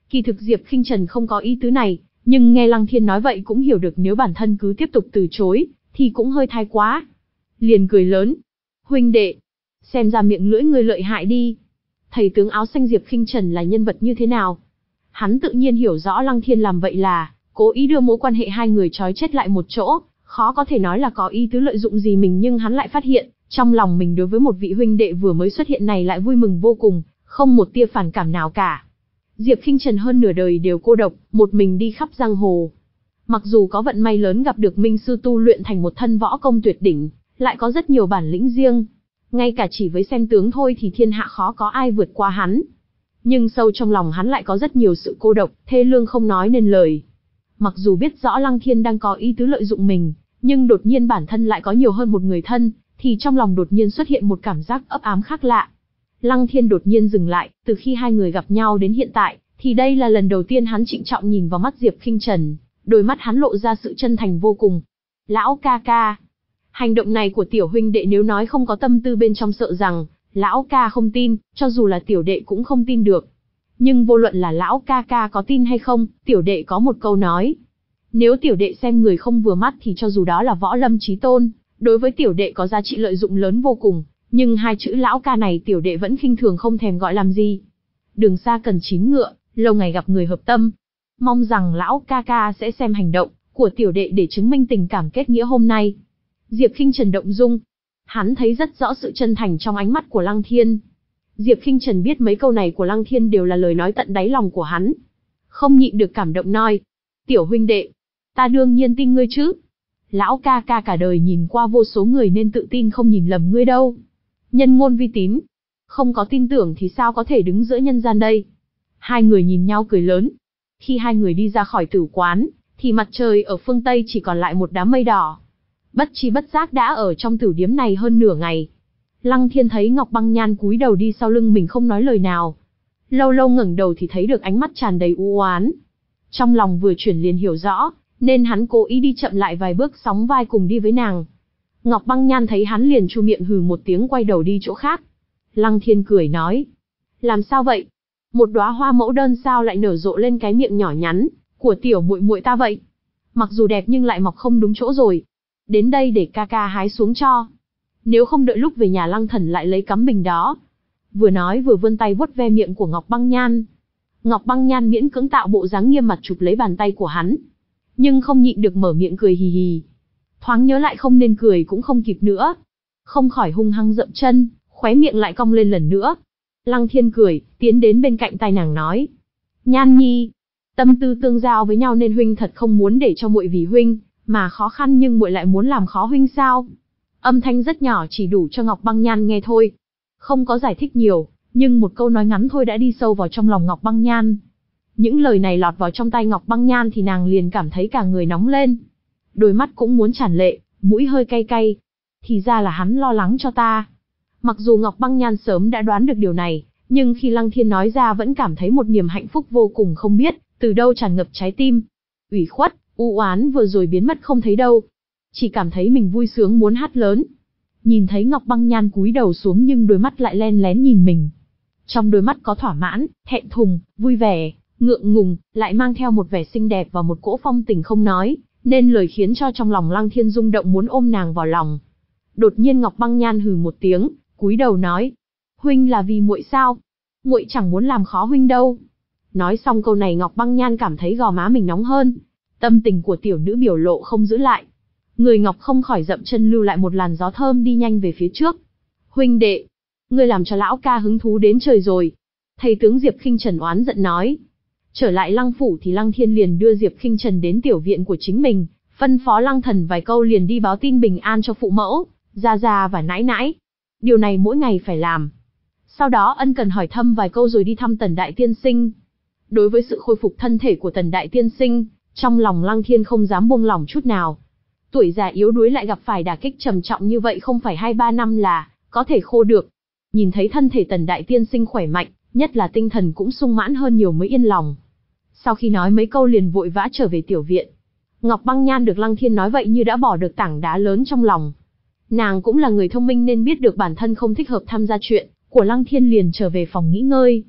Kỳ thực Diệp Khinh Trần không có ý tứ này, nhưng nghe Lăng Thiên nói vậy cũng hiểu được nếu bản thân cứ tiếp tục từ chối, thì cũng hơi thái quá. Liền cười lớn. Huynh đệ, xem ra miệng lưỡi người lợi hại đi. Thầy tướng áo xanh Diệp Khinh Trần là nhân vật như thế nào? Hắn tự nhiên hiểu rõ Lăng Thiên làm vậy là cố ý đưa mối quan hệ hai người trói chết lại một chỗ, khó có thể nói là có ý tứ lợi dụng gì mình, nhưng hắn lại phát hiện, trong lòng mình đối với một vị huynh đệ vừa mới xuất hiện này lại vui mừng vô cùng, không một tia phản cảm nào cả. Diệp Khinh Trần hơn nửa đời đều cô độc, một mình đi khắp giang hồ. Mặc dù có vận may lớn gặp được minh sư tu luyện thành một thân võ công tuyệt đỉnh, lại có rất nhiều bản lĩnh riêng. Ngay cả chỉ với xem tướng thôi thì thiên hạ khó có ai vượt qua hắn. Nhưng sâu trong lòng hắn lại có rất nhiều sự cô độc, thê lương không nói nên lời. Mặc dù biết rõ Lăng Thiên đang có ý tứ lợi dụng mình, nhưng đột nhiên bản thân lại có nhiều hơn một người thân, thì trong lòng đột nhiên xuất hiện một cảm giác ấp ám khác lạ. Lăng Thiên đột nhiên dừng lại, từ khi hai người gặp nhau đến hiện tại, thì đây là lần đầu tiên hắn trịnh trọng nhìn vào mắt Diệp Khinh Trần, đôi mắt hắn lộ ra sự chân thành vô cùng. Lão ca ca, hành động này của tiểu huynh đệ nếu nói không có tâm tư bên trong sợ rằng, lão ca không tin, cho dù là tiểu đệ cũng không tin được. Nhưng vô luận là lão ca ca có tin hay không, tiểu đệ có một câu nói. Nếu tiểu đệ xem người không vừa mắt thì cho dù đó là võ lâm chí tôn, đối với tiểu đệ có giá trị lợi dụng lớn vô cùng, nhưng hai chữ lão ca này tiểu đệ vẫn khinh thường không thèm gọi làm gì. Đường xa cần chín ngựa, lâu ngày gặp người hợp tâm. Mong rằng lão ca ca sẽ xem hành động của tiểu đệ để chứng minh tình cảm kết nghĩa hôm nay. Diệp Khinh Trần động dung. Hắn thấy rất rõ sự chân thành trong ánh mắt của Lăng Thiên. Diệp Khinh Trần biết mấy câu này của Lăng Thiên đều là lời nói tận đáy lòng của hắn. Không nhịn được cảm động nói. Tiểu huynh đệ, ta đương nhiên tin ngươi chứ. Lão ca ca cả đời nhìn qua vô số người nên tự tin không nhìn lầm ngươi đâu. Nhân ngôn vi tín. Không có tin tưởng thì sao có thể đứng giữa nhân gian đây. Hai người nhìn nhau cười lớn. Khi hai người đi ra khỏi tử quán, thì mặt trời ở phương Tây chỉ còn lại một đám mây đỏ. Bất chi bất giác đã ở trong tử điếm này hơn nửa ngày. Lăng Thiên thấy Ngọc Băng Nhan cúi đầu đi sau lưng mình không nói lời nào. Lâu lâu ngẩng đầu thì thấy được ánh mắt tràn đầy u oán. Trong lòng vừa chuyển liền hiểu rõ, nên hắn cố ý đi chậm lại vài bước sóng vai cùng đi với nàng. Ngọc Băng Nhan thấy hắn liền chu miệng hừ một tiếng quay đầu đi chỗ khác. Lăng Thiên cười nói. Làm sao vậy? Một đóa hoa mẫu đơn sao lại nở rộ lên cái miệng nhỏ nhắn của tiểu muội muội ta vậy? Mặc dù đẹp nhưng lại mọc không đúng chỗ rồi. Đến đây để ca ca hái xuống cho. Nếu không đợi lúc về nhà Lăng Thần lại lấy cắm bình đó. Vừa nói vừa vươn tay vuốt ve miệng của Ngọc Băng Nhan. Ngọc Băng Nhan miễn cưỡng tạo bộ dáng nghiêm mặt chụp lấy bàn tay của hắn. Nhưng không nhịn được mở miệng cười hì hì. Thoáng nhớ lại không nên cười cũng không kịp nữa. Không khỏi hung hăng dậm chân, khóe miệng lại cong lên lần nữa. Lăng Thiên cười, tiến đến bên cạnh tai nàng nói. Nhan nhi, tâm tư tương giao với nhau nên huynh thật không muốn để cho muội vì huynh mà khó khăn, nhưng muội lại muốn làm khó huynh sao? Âm thanh rất nhỏ chỉ đủ cho Ngọc Băng Nhan nghe thôi. Không có giải thích nhiều, nhưng một câu nói ngắn thôi đã đi sâu vào trong lòng Ngọc Băng Nhan. Những lời này lọt vào trong tay Ngọc Băng Nhan thì nàng liền cảm thấy cả người nóng lên. Đôi mắt cũng muốn tràn lệ, mũi hơi cay cay. Thì ra là hắn lo lắng cho ta. Mặc dù Ngọc Băng Nhan sớm đã đoán được điều này, nhưng khi Lăng Thiên nói ra vẫn cảm thấy một niềm hạnh phúc vô cùng không biết từ đâu tràn ngập trái tim. Ủy khuất, u oán vừa rồi biến mất không thấy đâu. Chỉ cảm thấy mình vui sướng muốn hát lớn. Nhìn thấy Ngọc Băng Nhan cúi đầu xuống nhưng đôi mắt lại len lén nhìn mình. Trong đôi mắt có thỏa mãn, thẹn thùng, vui vẻ, ngượng ngùng, lại mang theo một vẻ xinh đẹp và một cỗ phong tình không nói, nên lời khiến cho trong lòng Lăng Thiên rung động muốn ôm nàng vào lòng. Đột nhiên Ngọc Băng Nhan hừ một tiếng, cúi đầu nói: "Huynh là vì muội sao? Muội chẳng muốn làm khó huynh đâu." Nói xong câu này Ngọc Băng Nhan cảm thấy gò má mình nóng hơn. Tâm tình của tiểu nữ biểu lộ không giữ lại. Người Ngọc không khỏi dậm chân lưu lại một làn gió thơm đi nhanh về phía trước. "Huynh đệ, ngươi làm cho lão ca hứng thú đến trời rồi." Thầy tướng Diệp Khinh Trần oán giận nói. Trở lại Lăng phủ thì Lăng Thiên liền đưa Diệp Khinh Trần đến tiểu viện của chính mình, phân phó Lăng Thần vài câu liền đi báo tin bình an cho phụ mẫu, gia gia và nãi nãi. Điều này mỗi ngày phải làm. Sau đó ân cần hỏi thăm vài câu rồi đi thăm Tần Đại Tiên Sinh. Đối với sự khôi phục thân thể của Tần Đại Tiên Sinh, trong lòng Lăng Thiên không dám buông lỏng chút nào. Tuổi già yếu đuối lại gặp phải đả kích trầm trọng như vậy không phải hai ba năm là có thể khô được. Nhìn thấy thân thể Tần Đại Tiên Sinh khỏe mạnh, nhất là tinh thần cũng sung mãn hơn nhiều mới yên lòng. Sau khi nói mấy câu liền vội vã trở về tiểu viện. Ngọc Băng Nhan được Lăng Thiên nói vậy như đã bỏ được tảng đá lớn trong lòng. Nàng cũng là người thông minh nên biết được bản thân không thích hợp tham gia chuyện của Lăng Thiên, liền trở về phòng nghỉ ngơi.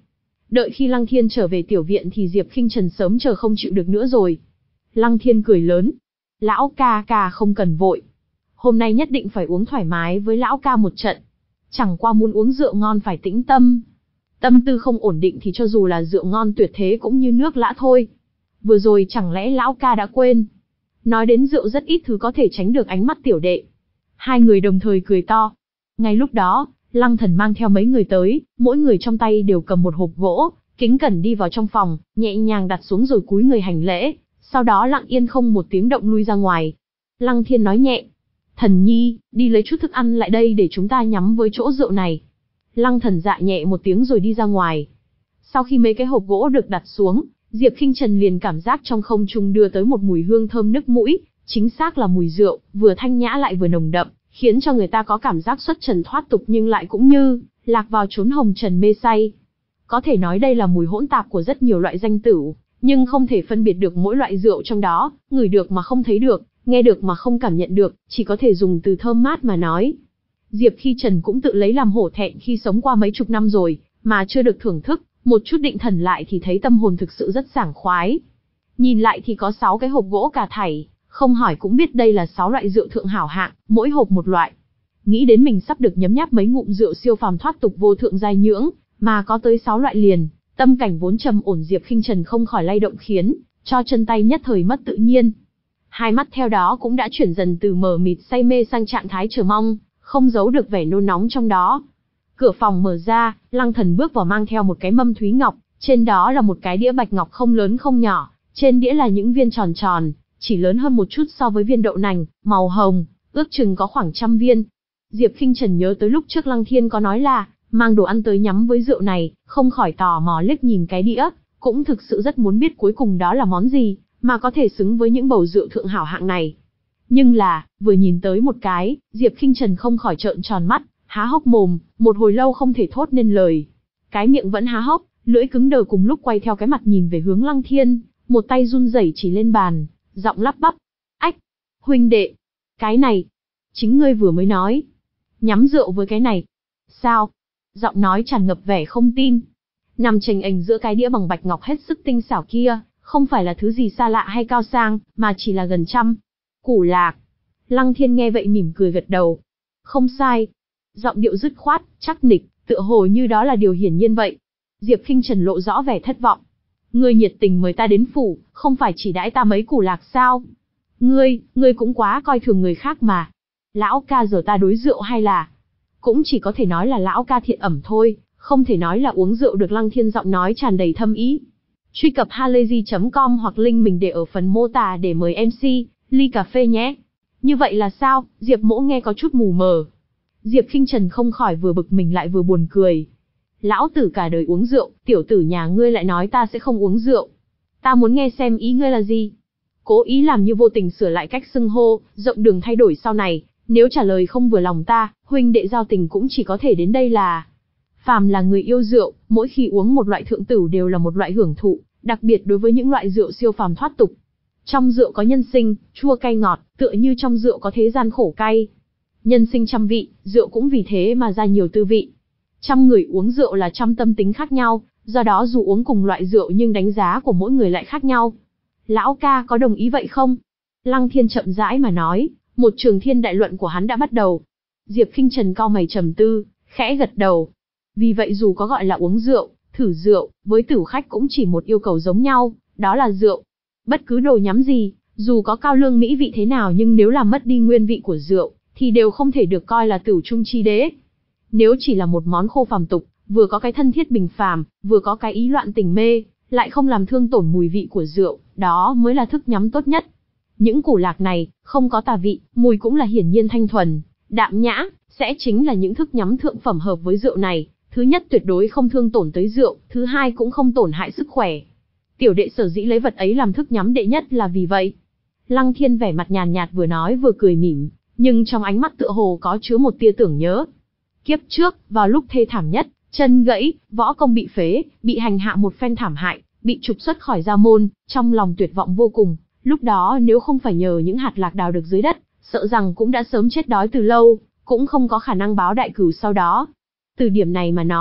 Đợi khi Lăng Thiên trở về tiểu viện thì Diệp Khinh Trần sớm chờ không chịu được nữa rồi. Lăng Thiên cười lớn. Lão ca ca không cần vội. Hôm nay nhất định phải uống thoải mái với lão ca một trận. Chẳng qua muốn uống rượu ngon phải tĩnh tâm. Tâm tư không ổn định thì cho dù là rượu ngon tuyệt thế cũng như nước lã thôi. Vừa rồi chẳng lẽ lão ca đã quên. Nói đến rượu rất ít thứ có thể tránh được ánh mắt tiểu đệ. Hai người đồng thời cười to. Ngay lúc đó, Lăng Thần mang theo mấy người tới, mỗi người trong tay đều cầm một hộp gỗ, kính cẩn đi vào trong phòng, nhẹ nhàng đặt xuống rồi cúi người hành lễ, sau đó lặng yên không một tiếng động lui ra ngoài. Lăng Thiên nói nhẹ, Thần Nhi, đi lấy chút thức ăn lại đây để chúng ta nhắm với chỗ rượu này. Lăng Thần dạ nhẹ một tiếng rồi đi ra ngoài. Sau khi mấy cái hộp gỗ được đặt xuống, Diệp Khinh Trần liền cảm giác trong không trung đưa tới một mùi hương thơm nức mũi, chính xác là mùi rượu, vừa thanh nhã lại vừa nồng đậm, khiến cho người ta có cảm giác xuất trần thoát tục nhưng lại cũng như lạc vào chốn hồng trần mê say. Có thể nói đây là mùi hỗn tạp của rất nhiều loại danh tửu, nhưng không thể phân biệt được mỗi loại rượu trong đó, ngửi được mà không thấy được, nghe được mà không cảm nhận được, chỉ có thể dùng từ thơm mát mà nói. Diệp Khinh Trần cũng tự lấy làm hổ thẹn khi sống qua mấy chục năm rồi, mà chưa được thưởng thức, một chút định thần lại thì thấy tâm hồn thực sự rất sảng khoái. Nhìn lại thì có sáu cái hộp gỗ cả thảy, không hỏi cũng biết đây là sáu loại rượu thượng hảo hạng, mỗi hộp một loại. Nghĩ đến mình sắp được nhấm nháp mấy ngụm rượu siêu phàm thoát tục vô thượng giai nhưỡng, mà có tới sáu loại liền, tâm cảnh vốn trầm ổn Diệp Khinh Trần không khỏi lay động khiến cho chân tay nhất thời mất tự nhiên. Hai mắt theo đó cũng đã chuyển dần từ mờ mịt say mê sang trạng thái chờ mong, không giấu được vẻ nôn nóng trong đó. Cửa phòng mở ra, Lăng Thần bước vào mang theo một cái mâm thúy ngọc, trên đó là một cái đĩa bạch ngọc không lớn không nhỏ, trên đĩa là những viên tròn tròn, chỉ lớn hơn một chút so với viên đậu nành, màu hồng, ước chừng có khoảng trăm viên. Diệp Khinh Trần nhớ tới lúc trước Lăng Thiên có nói là mang đồ ăn tới nhắm với rượu này, không khỏi tò mò liếc nhìn cái đĩa, cũng thực sự rất muốn biết cuối cùng đó là món gì, mà có thể xứng với những bầu rượu thượng hảo hạng này. Nhưng là, vừa nhìn tới một cái, Diệp Khinh Trần không khỏi trợn tròn mắt, há hốc mồm, một hồi lâu không thể thốt nên lời. Cái miệng vẫn há hốc, lưỡi cứng đờ cùng lúc quay theo cái mặt nhìn về hướng Lăng Thiên, một tay run rẩy chỉ lên bàn, giọng lắp bắp. Ách, huynh đệ, cái này, chính ngươi vừa mới nói. Nhắm rượu với cái này. Sao? Giọng nói tràn ngập vẻ không tin. Nằm chềnh ềnh giữa cái đĩa bằng bạch ngọc hết sức tinh xảo kia, không phải là thứ gì xa lạ hay cao sang, mà chỉ là gần trăm củ lạc. Lăng Thiên nghe vậy mỉm cười gật đầu. Không sai. Giọng điệu dứt khoát, chắc nịch, tựa hồ như đó là điều hiển nhiên vậy. Diệp Khinh Trần lộ rõ vẻ thất vọng. Ngươi nhiệt tình mời ta đến phủ, không phải chỉ đãi ta mấy củ lạc sao? Ngươi, ngươi cũng quá coi thường người khác mà. Lão ca giờ ta đối rượu hay là... Cũng chỉ có thể nói là lão ca thiện ẩm thôi, không thể nói là uống rượu được. Lăng Thiên giọng nói tràn đầy thâm ý. Truy cập halayzi chấm com hoặc link mình để ở phần mô tả để mời em xê, ly cà phê nhé. Như vậy là sao? Diệp Mỗ nghe có chút mù mờ. Diệp Khinh Trần không khỏi vừa bực mình lại vừa buồn cười. Lão tử cả đời uống rượu, tiểu tử nhà ngươi lại nói ta sẽ không uống rượu. Ta muốn nghe xem ý ngươi là gì. Cố ý làm như vô tình sửa lại cách xưng hô, rộng đường thay đổi sau này, nếu trả lời không vừa lòng ta, huynh đệ giao tình cũng chỉ có thể đến đây là. Phàm là người yêu rượu, mỗi khi uống một loại thượng tửu đều là một loại hưởng thụ, đặc biệt đối với những loại rượu siêu phàm thoát tục. Trong rượu có nhân sinh, chua cay ngọt, tựa như trong rượu có thế gian khổ cay. Nhân sinh trăm vị, rượu cũng vì thế mà ra nhiều tư vị. Trăm người uống rượu là trăm tâm tính khác nhau, do đó dù uống cùng loại rượu nhưng đánh giá của mỗi người lại khác nhau. Lão ca có đồng ý vậy không? Lăng Thiên chậm rãi mà nói, một trường thiên đại luận của hắn đã bắt đầu. Diệp Khinh Trần cau mày trầm tư, khẽ gật đầu. Vì vậy dù có gọi là uống rượu, thử rượu, với tử khách cũng chỉ một yêu cầu giống nhau, đó là rượu. Bất cứ đồ nhắm gì, dù có cao lương mỹ vị thế nào nhưng nếu làm mất đi nguyên vị của rượu, thì đều không thể được coi là tửu trung chi đế. Nếu chỉ là một món khô phàm tục, vừa có cái thân thiết bình phàm, vừa có cái ý loạn tình mê, lại không làm thương tổn mùi vị của rượu, đó mới là thức nhắm tốt nhất. Những củ lạc này, không có tà vị, mùi cũng là hiển nhiên thanh thuần, đạm nhã, sẽ chính là những thức nhắm thượng phẩm hợp với rượu này. Thứ nhất tuyệt đối không thương tổn tới rượu, thứ hai cũng không tổn hại sức khỏe. Tiểu đệ sở dĩ lấy vật ấy làm thức nhắm đệ nhất là vì vậy. Lăng Thiên vẻ mặt nhàn nhạt vừa nói vừa cười mỉm, nhưng trong ánh mắt tựa hồ có chứa một tia tưởng nhớ. Kiếp trước, vào lúc thê thảm nhất, chân gãy, võ công bị phế, bị hành hạ một phen thảm hại, bị trục xuất khỏi gia môn, trong lòng tuyệt vọng vô cùng. Lúc đó nếu không phải nhờ những hạt lạc đào được dưới đất, sợ rằng cũng đã sớm chết đói từ lâu, cũng không có khả năng báo đại cửu sau đó. Từ điểm này mà nói,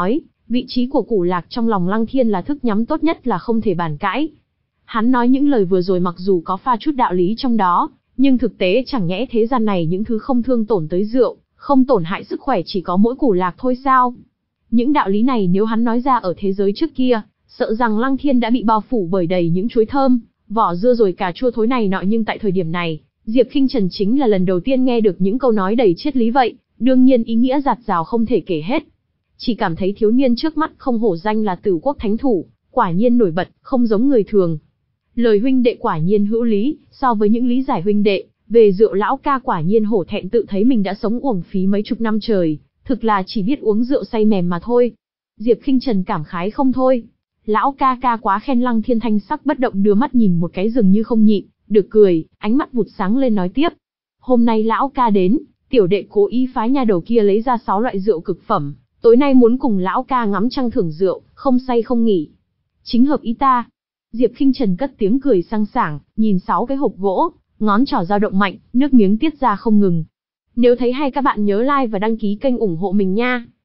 Vị trí của Củ Lạc trong lòng Lăng Thiên là thức nhắm tốt nhất là không thể bàn cãi. Hắn nói những lời vừa rồi mặc dù có pha chút đạo lý trong đó, nhưng thực tế chẳng nhẽ thế gian này những thứ không thương tổn tới rượu, không tổn hại sức khỏe chỉ có mỗi Củ Lạc thôi sao? Những đạo lý này nếu hắn nói ra ở thế giới trước kia, sợ rằng Lăng Thiên đã bị bao phủ bởi đầy những chuối thơm, vỏ dưa rồi cà chua thối này nọ, nhưng tại thời điểm này, Diệp Khinh Trần chính là lần đầu tiên nghe được những câu nói đầy triết lý vậy, đương nhiên ý nghĩa dạt dào không thể kể hết. Chỉ cảm thấy thiếu niên trước mắt không hổ danh là Tử Quốc Thánh Thủ, quả nhiên nổi bật, không giống người thường. Lời huynh đệ quả nhiên hữu lý, so với những lý giải huynh đệ, về rượu lão ca quả nhiên hổ thẹn tự thấy mình đã sống uổng phí mấy chục năm trời, thực là chỉ biết uống rượu say mềm mà thôi. Diệp Khinh Trần cảm khái không thôi. Lão ca ca quá khen. Lăng Thiên thanh sắc bất động đưa mắt nhìn một cái dường như không nhịn được cười, ánh mắt vụt sáng lên nói tiếp. Hôm nay lão ca đến, tiểu đệ cố ý phái nha đầu kia lấy ra sáu loại rượu cực phẩm, tối nay muốn cùng lão ca ngắm trăng thưởng rượu, không say không nghỉ. Chính hợp ý ta. Diệp Khinh Trần cất tiếng cười sang sảng, nhìn sáu cái hộp gỗ, ngón trỏ dao động mạnh, nước miếng tiết ra không ngừng. Nếu thấy hay các bạn nhớ like và đăng ký kênh ủng hộ mình nha.